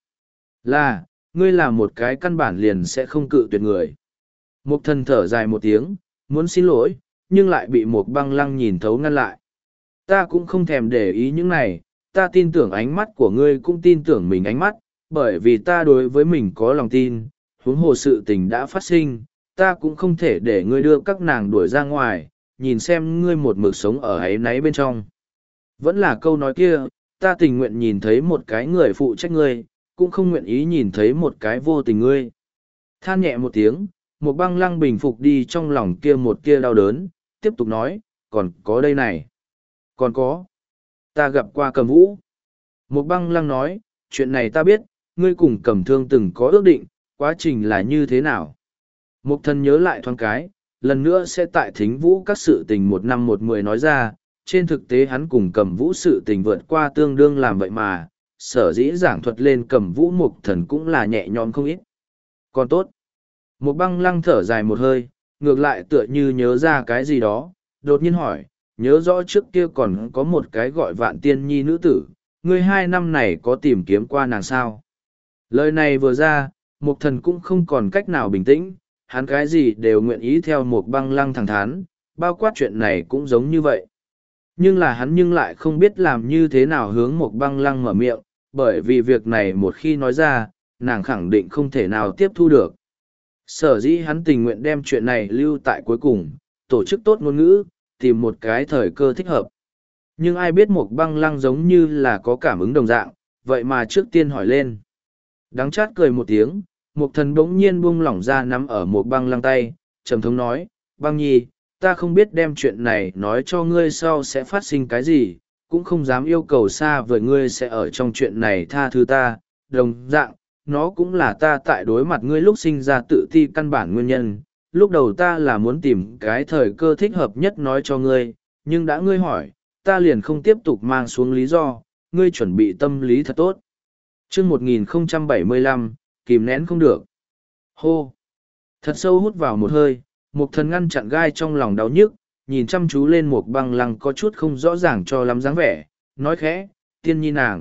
A: là, ngươi là một cái căn bản liền sẽ không cự tuyệt người. Một thần thở dài một tiếng, muốn xin lỗi, nhưng lại bị một băng lăng nhìn thấu ngăn lại. Ta cũng không thèm để ý những này, ta tin tưởng ánh mắt của ngươi cũng tin tưởng mình ánh mắt, bởi vì ta đối với mình có lòng tin, huống hồ sự tình đã phát sinh, ta cũng không thể để ngươi đưa các nàng đuổi ra ngoài, nhìn xem ngươi một mực sống ở ấy náy bên trong. Vẫn là câu nói kia, ta tình nguyện nhìn thấy một cái người phụ trách ngươi, cũng không nguyện ý nhìn thấy một cái vô tình ngươi. Than nhẹ một tiếng, một băng lăng bình phục đi trong lòng kia một kia đau đớn, tiếp tục nói, còn có đây này. Còn có. Ta gặp qua Cầm Vũ. Một băng lăng nói, chuyện này ta biết, ngươi cùng Cầm Thương từng có ước định, quá trình là như thế nào? Mục thần nhớ lại thoáng cái, lần nữa sẽ tại thính vũ các sự tình một năm một mười nói ra, trên thực tế hắn cùng cầm vũ sự tình vượt qua tương đương làm vậy mà, sở dĩ giảng thuật lên cầm vũ mục thần cũng là nhẹ nhõm không ít. Còn tốt. Một băng lăng thở dài một hơi, ngược lại tựa như nhớ ra cái gì đó, đột nhiên hỏi, nhớ rõ trước kia còn có một cái gọi vạn tiên nhi nữ tử, ngươi hai năm này có tìm kiếm qua nàng sao? Lời này vừa ra, mục thần cũng không còn cách nào bình tĩnh, hắn cái gì đều nguyện ý theo một băng lăng thẳng thắn, bao quát chuyện này cũng giống như vậy. Nhưng là hắn nhưng lại không biết làm như thế nào hướng một băng lăng mở miệng, bởi vì việc này một khi nói ra, nàng khẳng định không thể nào tiếp thu được. Sở dĩ hắn tình nguyện đem chuyện này lưu tại cuối cùng, tổ chức tốt ngôn ngữ, tìm một cái thời cơ thích hợp. Nhưng ai biết một băng lăng giống như là có cảm ứng đồng dạng, vậy mà trước tiên hỏi lên. Đắng chát cười một tiếng, một thần bỗng nhiên buông lỏng ra nắm ở một băng lăng tay, trầm thống nói, băng nhi, ta không biết đem chuyện này nói cho ngươi sau sẽ phát sinh cái gì, cũng không dám yêu cầu xa với ngươi sẽ ở trong chuyện này tha thứ ta, đồng dạng, nó cũng là ta tại đối mặt ngươi lúc sinh ra tự ti căn bản nguyên nhân. Lúc đầu ta là muốn tìm cái thời cơ thích hợp nhất nói cho ngươi, nhưng đã ngươi hỏi, ta liền không tiếp tục mang xuống lý do, ngươi chuẩn bị tâm lý thật tốt. chương một nghìn không trăm bảy mươi lăm, kìm nén không được. Hô! Thật sâu hút vào một hơi, một thần ngăn chặn gai trong lòng đau nhức, nhìn chăm chú lên một băng lăng có chút không rõ ràng cho lắm dáng vẻ, nói khẽ, tiên nhi nàng.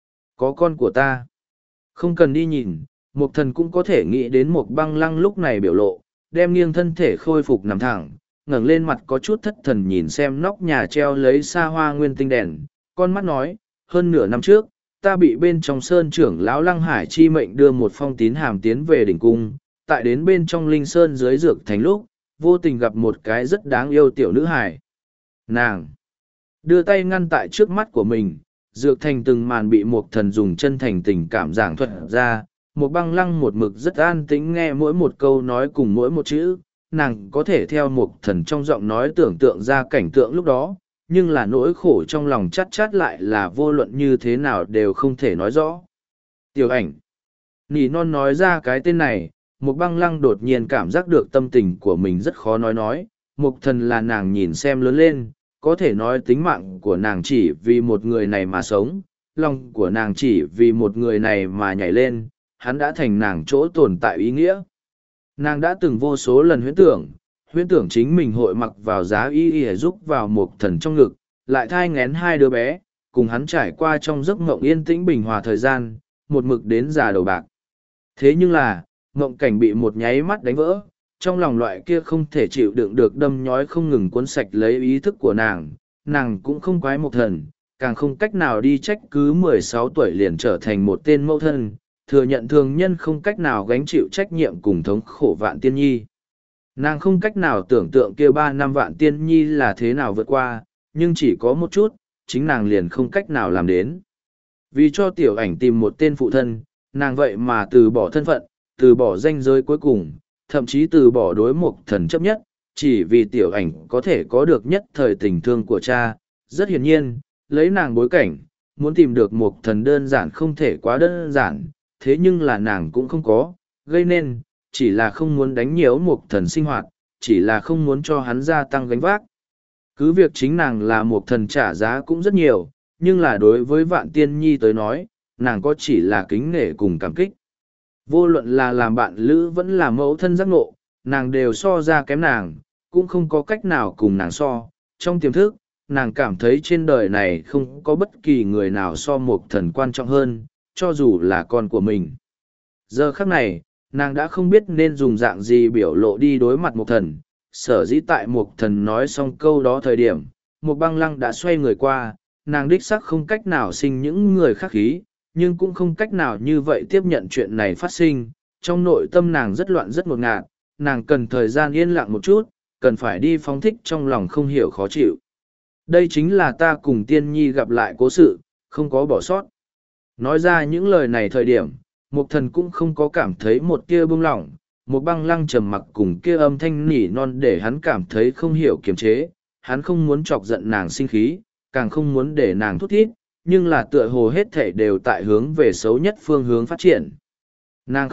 A: Có con của ta. Không cần đi nhìn, một thần cũng có thể nghĩ đến một băng lăng lúc này biểu lộ, đem nghiêng thân thể khôi phục nằm thẳng, ngẩng lên mặt có chút thất thần nhìn xem nóc nhà treo lấy xa hoa nguyên tinh đèn, con mắt nói, hơn nửa năm trước, ta bị bên trong sơn trưởng lão Lăng Hải chi mệnh đưa một phong tín hàm tiến về đỉnh cung, tại đến bên trong linh sơn dưới dược thành lúc, vô tình gặp một cái rất đáng yêu tiểu nữ hải. Nàng đưa tay ngăn tại trước mắt của mình, dược thành từng màn bị một thần dùng chân thành tình cảm giảng thuật ra, một băng lăng một mực rất an tĩnh nghe mỗi một câu nói cùng mỗi một chữ, nàng có thể theo một thần trong giọng nói tưởng tượng ra cảnh tượng lúc đó, nhưng là nỗi khổ trong lòng chát chát lại là vô luận như thế nào đều không thể nói rõ. Tiểu ảnh. Nỉ non nói ra cái tên này, một băng lăng đột nhiên cảm giác được tâm tình của mình rất khó nói nói, một thần là nàng nhìn xem lớn lên, có thể nói tính mạng của nàng chỉ vì một người này mà sống, lòng của nàng chỉ vì một người này mà nhảy lên, hắn đã thành nàng chỗ tồn tại ý nghĩa. Nàng đã từng vô số lần huyễn tưởng, huyễn tưởng chính mình hội mặc vào giá y y giúp vào một thần trong ngực, lại thai ngén hai đứa bé, cùng hắn trải qua trong giấc mộng yên tĩnh bình hòa thời gian, một mực đến già đầu bạc. Thế nhưng là, mộng cảnh bị một nháy mắt đánh vỡ, trong lòng loại kia không thể chịu đựng được đâm nhói không ngừng cuốn sạch lấy ý thức của nàng, nàng cũng không quái một thần, càng không cách nào đi trách cứ mười sáu tuổi liền trở thành một tên mẫu thân, thừa nhận thường nhân không cách nào gánh chịu trách nhiệm cùng thống khổ vạn tiên nhi. Nàng không cách nào tưởng tượng kia ba năm vạn tiên nhi là thế nào vượt qua, nhưng chỉ có một chút, chính nàng liền không cách nào làm đến. Vì cho tiểu ảnh tìm một tên phụ thân, nàng vậy mà từ bỏ thân phận, từ bỏ danh giới cuối cùng, thậm chí từ bỏ đối mục thần chấp nhất, chỉ vì tiểu ảnh có thể có được nhất thời tình thương của cha. Rất hiển nhiên, lấy nàng bối cảnh, muốn tìm được mục thần đơn giản không thể quá đơn giản, thế nhưng là nàng cũng không có, gây nên, chỉ là không muốn đánh nhiễu mục thần sinh hoạt, chỉ là không muốn cho hắn gia tăng gánh vác. Cứ việc chính nàng là mục thần trả giá cũng rất nhiều, nhưng là đối với vạn tiên nhi tới nói, nàng có chỉ là kính nể cùng cảm kích. Vô luận là làm bạn lữ vẫn là mẫu thân giác ngộ, nàng đều so ra kém nàng, cũng không có cách nào cùng nàng so. Trong tiềm thức, nàng cảm thấy trên đời này không có bất kỳ người nào so một thần quan trọng hơn, cho dù là con của mình. Giờ khắc này, nàng đã không biết nên dùng dạng gì biểu lộ đi đối mặt một thần. Sở dĩ tại một thần nói xong câu đó thời điểm, một băng lăng đã xoay người qua, nàng đích sắc không cách nào sinh những người khác khí, nhưng cũng không cách nào như vậy tiếp nhận chuyện này phát sinh. Trong nội tâm nàng rất loạn rất ngột ngạt, nàng cần thời gian yên lặng một chút, cần phải đi phóng thích trong lòng không hiểu khó chịu. Đây chính là ta cùng tiên nhi gặp lại cố sự, không có bỏ sót. Nói ra những lời này thời điểm, Mục thần cũng không có cảm thấy một kia bưng lỏng, một băng lăng trầm mặc cùng kia âm thanh nỉ non để hắn cảm thấy không hiểu kiềm chế, hắn không muốn chọc giận nàng sinh khí, càng không muốn để nàng thút thít, nhưng là tựa hồ hết thể đều tại hướng về xấu nhất phương hướng phát triển. Nàng khóc,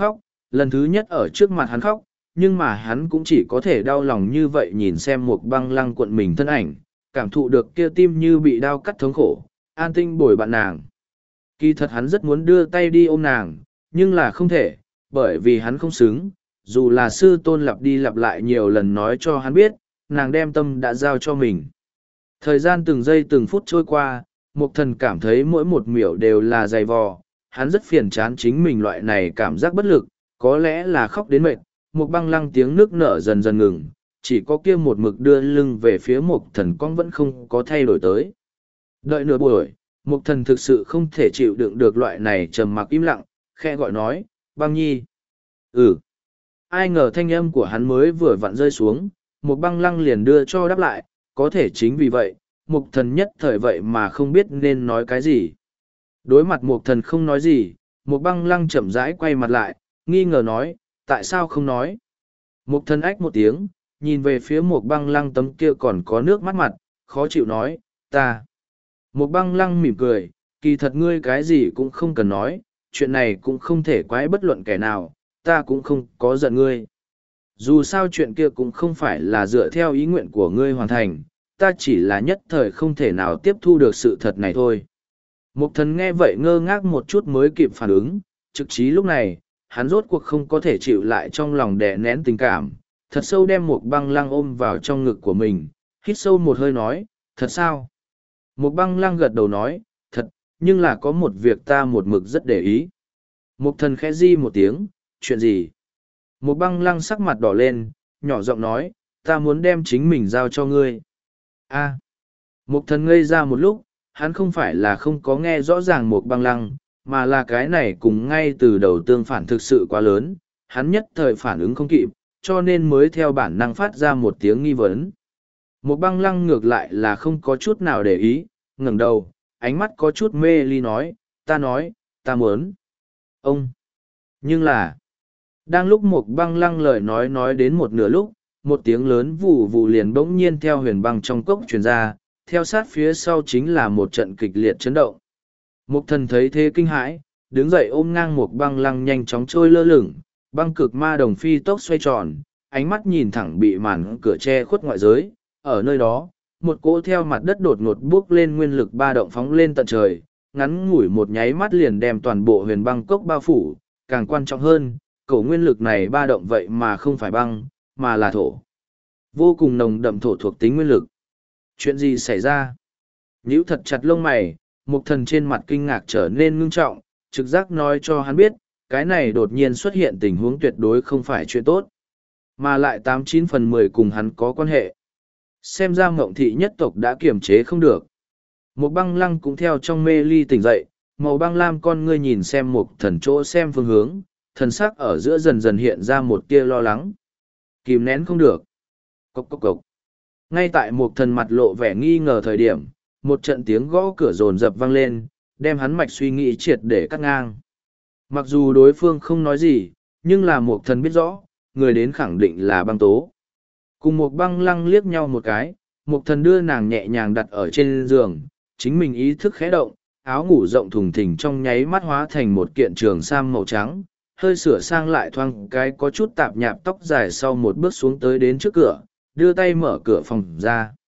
A: lần thứ nhất ở trước mặt hắn khóc, nhưng mà hắn cũng chỉ có thể đau lòng như vậy nhìn xem một băng lăng cuộn mình thân ảnh, cảm thụ được kia tim như bị đau cắt thống khổ, an tinh bồi bạn nàng. Kỳ thật hắn rất muốn đưa tay đi ôm nàng, nhưng là không thể, bởi vì hắn không xứng, dù là sư tôn lặp đi lặp lại nhiều lần nói cho hắn biết, nàng đem tâm đã giao cho mình. Thời gian từng giây từng phút trôi qua, Mục Thần cảm thấy mỗi một miểu đều là dày vò, hắn rất phiền chán chính mình loại này cảm giác bất lực, có lẽ là khóc đến mệt, Mục Băng Lăng tiếng nước nở dần dần ngừng, chỉ có kia một mực đưa lưng về phía Mục Thần con vẫn không có thay đổi tới. Đợi nửa buổi, Mục Thần thực sự không thể chịu đựng được loại này trầm mặc im lặng, khẽ gọi nói, Băng Nhi. Ừ. Ai ngờ thanh âm của hắn mới vừa vặn rơi xuống, Mục Băng Lăng liền đưa cho đáp lại, có thể chính vì vậy, Mục Thần nhất thời vậy mà không biết nên nói cái gì. Đối mặt Mục Thần không nói gì, Mục Băng Lăng chậm rãi quay mặt lại, nghi ngờ nói, tại sao không nói? Mục Thần ách một tiếng, nhìn về phía Mục Băng Lăng tấm kia còn có nước mắt mặt, khó chịu nói, ta. Mục Băng Lăng mỉm cười, kỳ thật ngươi cái gì cũng không cần nói, chuyện này cũng không thể quái bất luận kẻ nào, ta cũng không có giận ngươi. Dù sao chuyện kia cũng không phải là dựa theo ý nguyện của ngươi hoàn thành, ta chỉ là nhất thời không thể nào tiếp thu được sự thật này thôi. Mục Thần nghe vậy ngơ ngác một chút mới kịp phản ứng, trực chí lúc này, hắn rốt cuộc không có thể chịu lại trong lòng đè nén tình cảm, thật sâu đem Mục Băng Lăng ôm vào trong ngực của mình, hít sâu một hơi nói, thật sao? Mục Băng Lăng gật đầu nói, thật, nhưng là có một việc ta một mực rất để ý. Mục Thần khẽ di một tiếng, chuyện gì? Mục Băng Lăng sắc mặt đỏ lên, nhỏ giọng nói, ta muốn đem chính mình giao cho ngươi. A. À. Mục Thần ngây ra một lúc, hắn không phải là không có nghe rõ ràng Mục Băng Lăng, mà là cái này cùng ngay từ đầu tương phản thực sự quá lớn, hắn nhất thời phản ứng không kịp, cho nên mới theo bản năng phát ra một tiếng nghi vấn. Mục Băng Lăng ngược lại là không có chút nào để ý, ngẩng đầu, ánh mắt có chút mê ly nói, ta nói, ta muốn. Ông. Nhưng là, đang lúc Mục Băng Lăng lời nói nói đến một nửa lúc, một tiếng lớn vù vù liền bỗng nhiên theo huyền băng trong cốc truyền ra, theo sát phía sau chính là một trận kịch liệt chấn động. Mục Thần thấy thế kinh hãi, đứng dậy ôm ngang Mục Băng Lăng nhanh chóng trôi lơ lửng, băng cực ma đồng phi tốc xoay tròn, ánh mắt nhìn thẳng bị màn cửa che khuất ngoại giới, ở nơi đó, một cỗ theo mặt đất đột ngột bước lên nguyên lực ba động phóng lên tận trời, ngắn ngủi một nháy mắt liền đem toàn bộ huyền băng cốc bao phủ, càng quan trọng hơn, cổ nguyên lực này ba động vậy mà không phải băng, mà là thổ. Vô cùng nồng đậm thổ thuộc tính nguyên lực. Chuyện gì xảy ra? Nhíu thật chặt lông mày, Mục Thần trên mặt kinh ngạc trở nên ngưng trọng, trực giác nói cho hắn biết, cái này đột nhiên xuất hiện tình huống tuyệt đối không phải chuyện tốt, mà lại tám chín phần mười cùng hắn có quan hệ. Xem ra Mộng Thị nhất tộc đã kiềm chế không được. Mục Băng Lăng cũng theo trong mê ly tỉnh dậy, màu băng lam con ngươi nhìn xem Mục Thần chỗ xem phương hướng, thần sắc ở giữa dần dần hiện ra một tia lo lắng. Kìm nén không được. Cốc cốc cốc. Ngay tại Mục Thần mặt lộ vẻ nghi ngờ thời điểm, một trận tiếng gõ cửa rồn rập vang lên, đem hắn mạch suy nghĩ triệt để cắt ngang. Mặc dù đối phương không nói gì, nhưng là Mục Thần biết rõ, người đến khẳng định là Băng Tố. Cùng Mục Băng Lăng liếc nhau một cái, Mục Thần đưa nàng nhẹ nhàng đặt ở trên giường, chính mình ý thức khẽ động, áo ngủ rộng thùng thình trong nháy mắt hóa thành một kiện trường sam màu trắng, hơi sửa sang lại thoáng cái có chút tạp nhạp tóc dài sau một bước xuống tới đến trước cửa, đưa tay mở cửa phòng ra.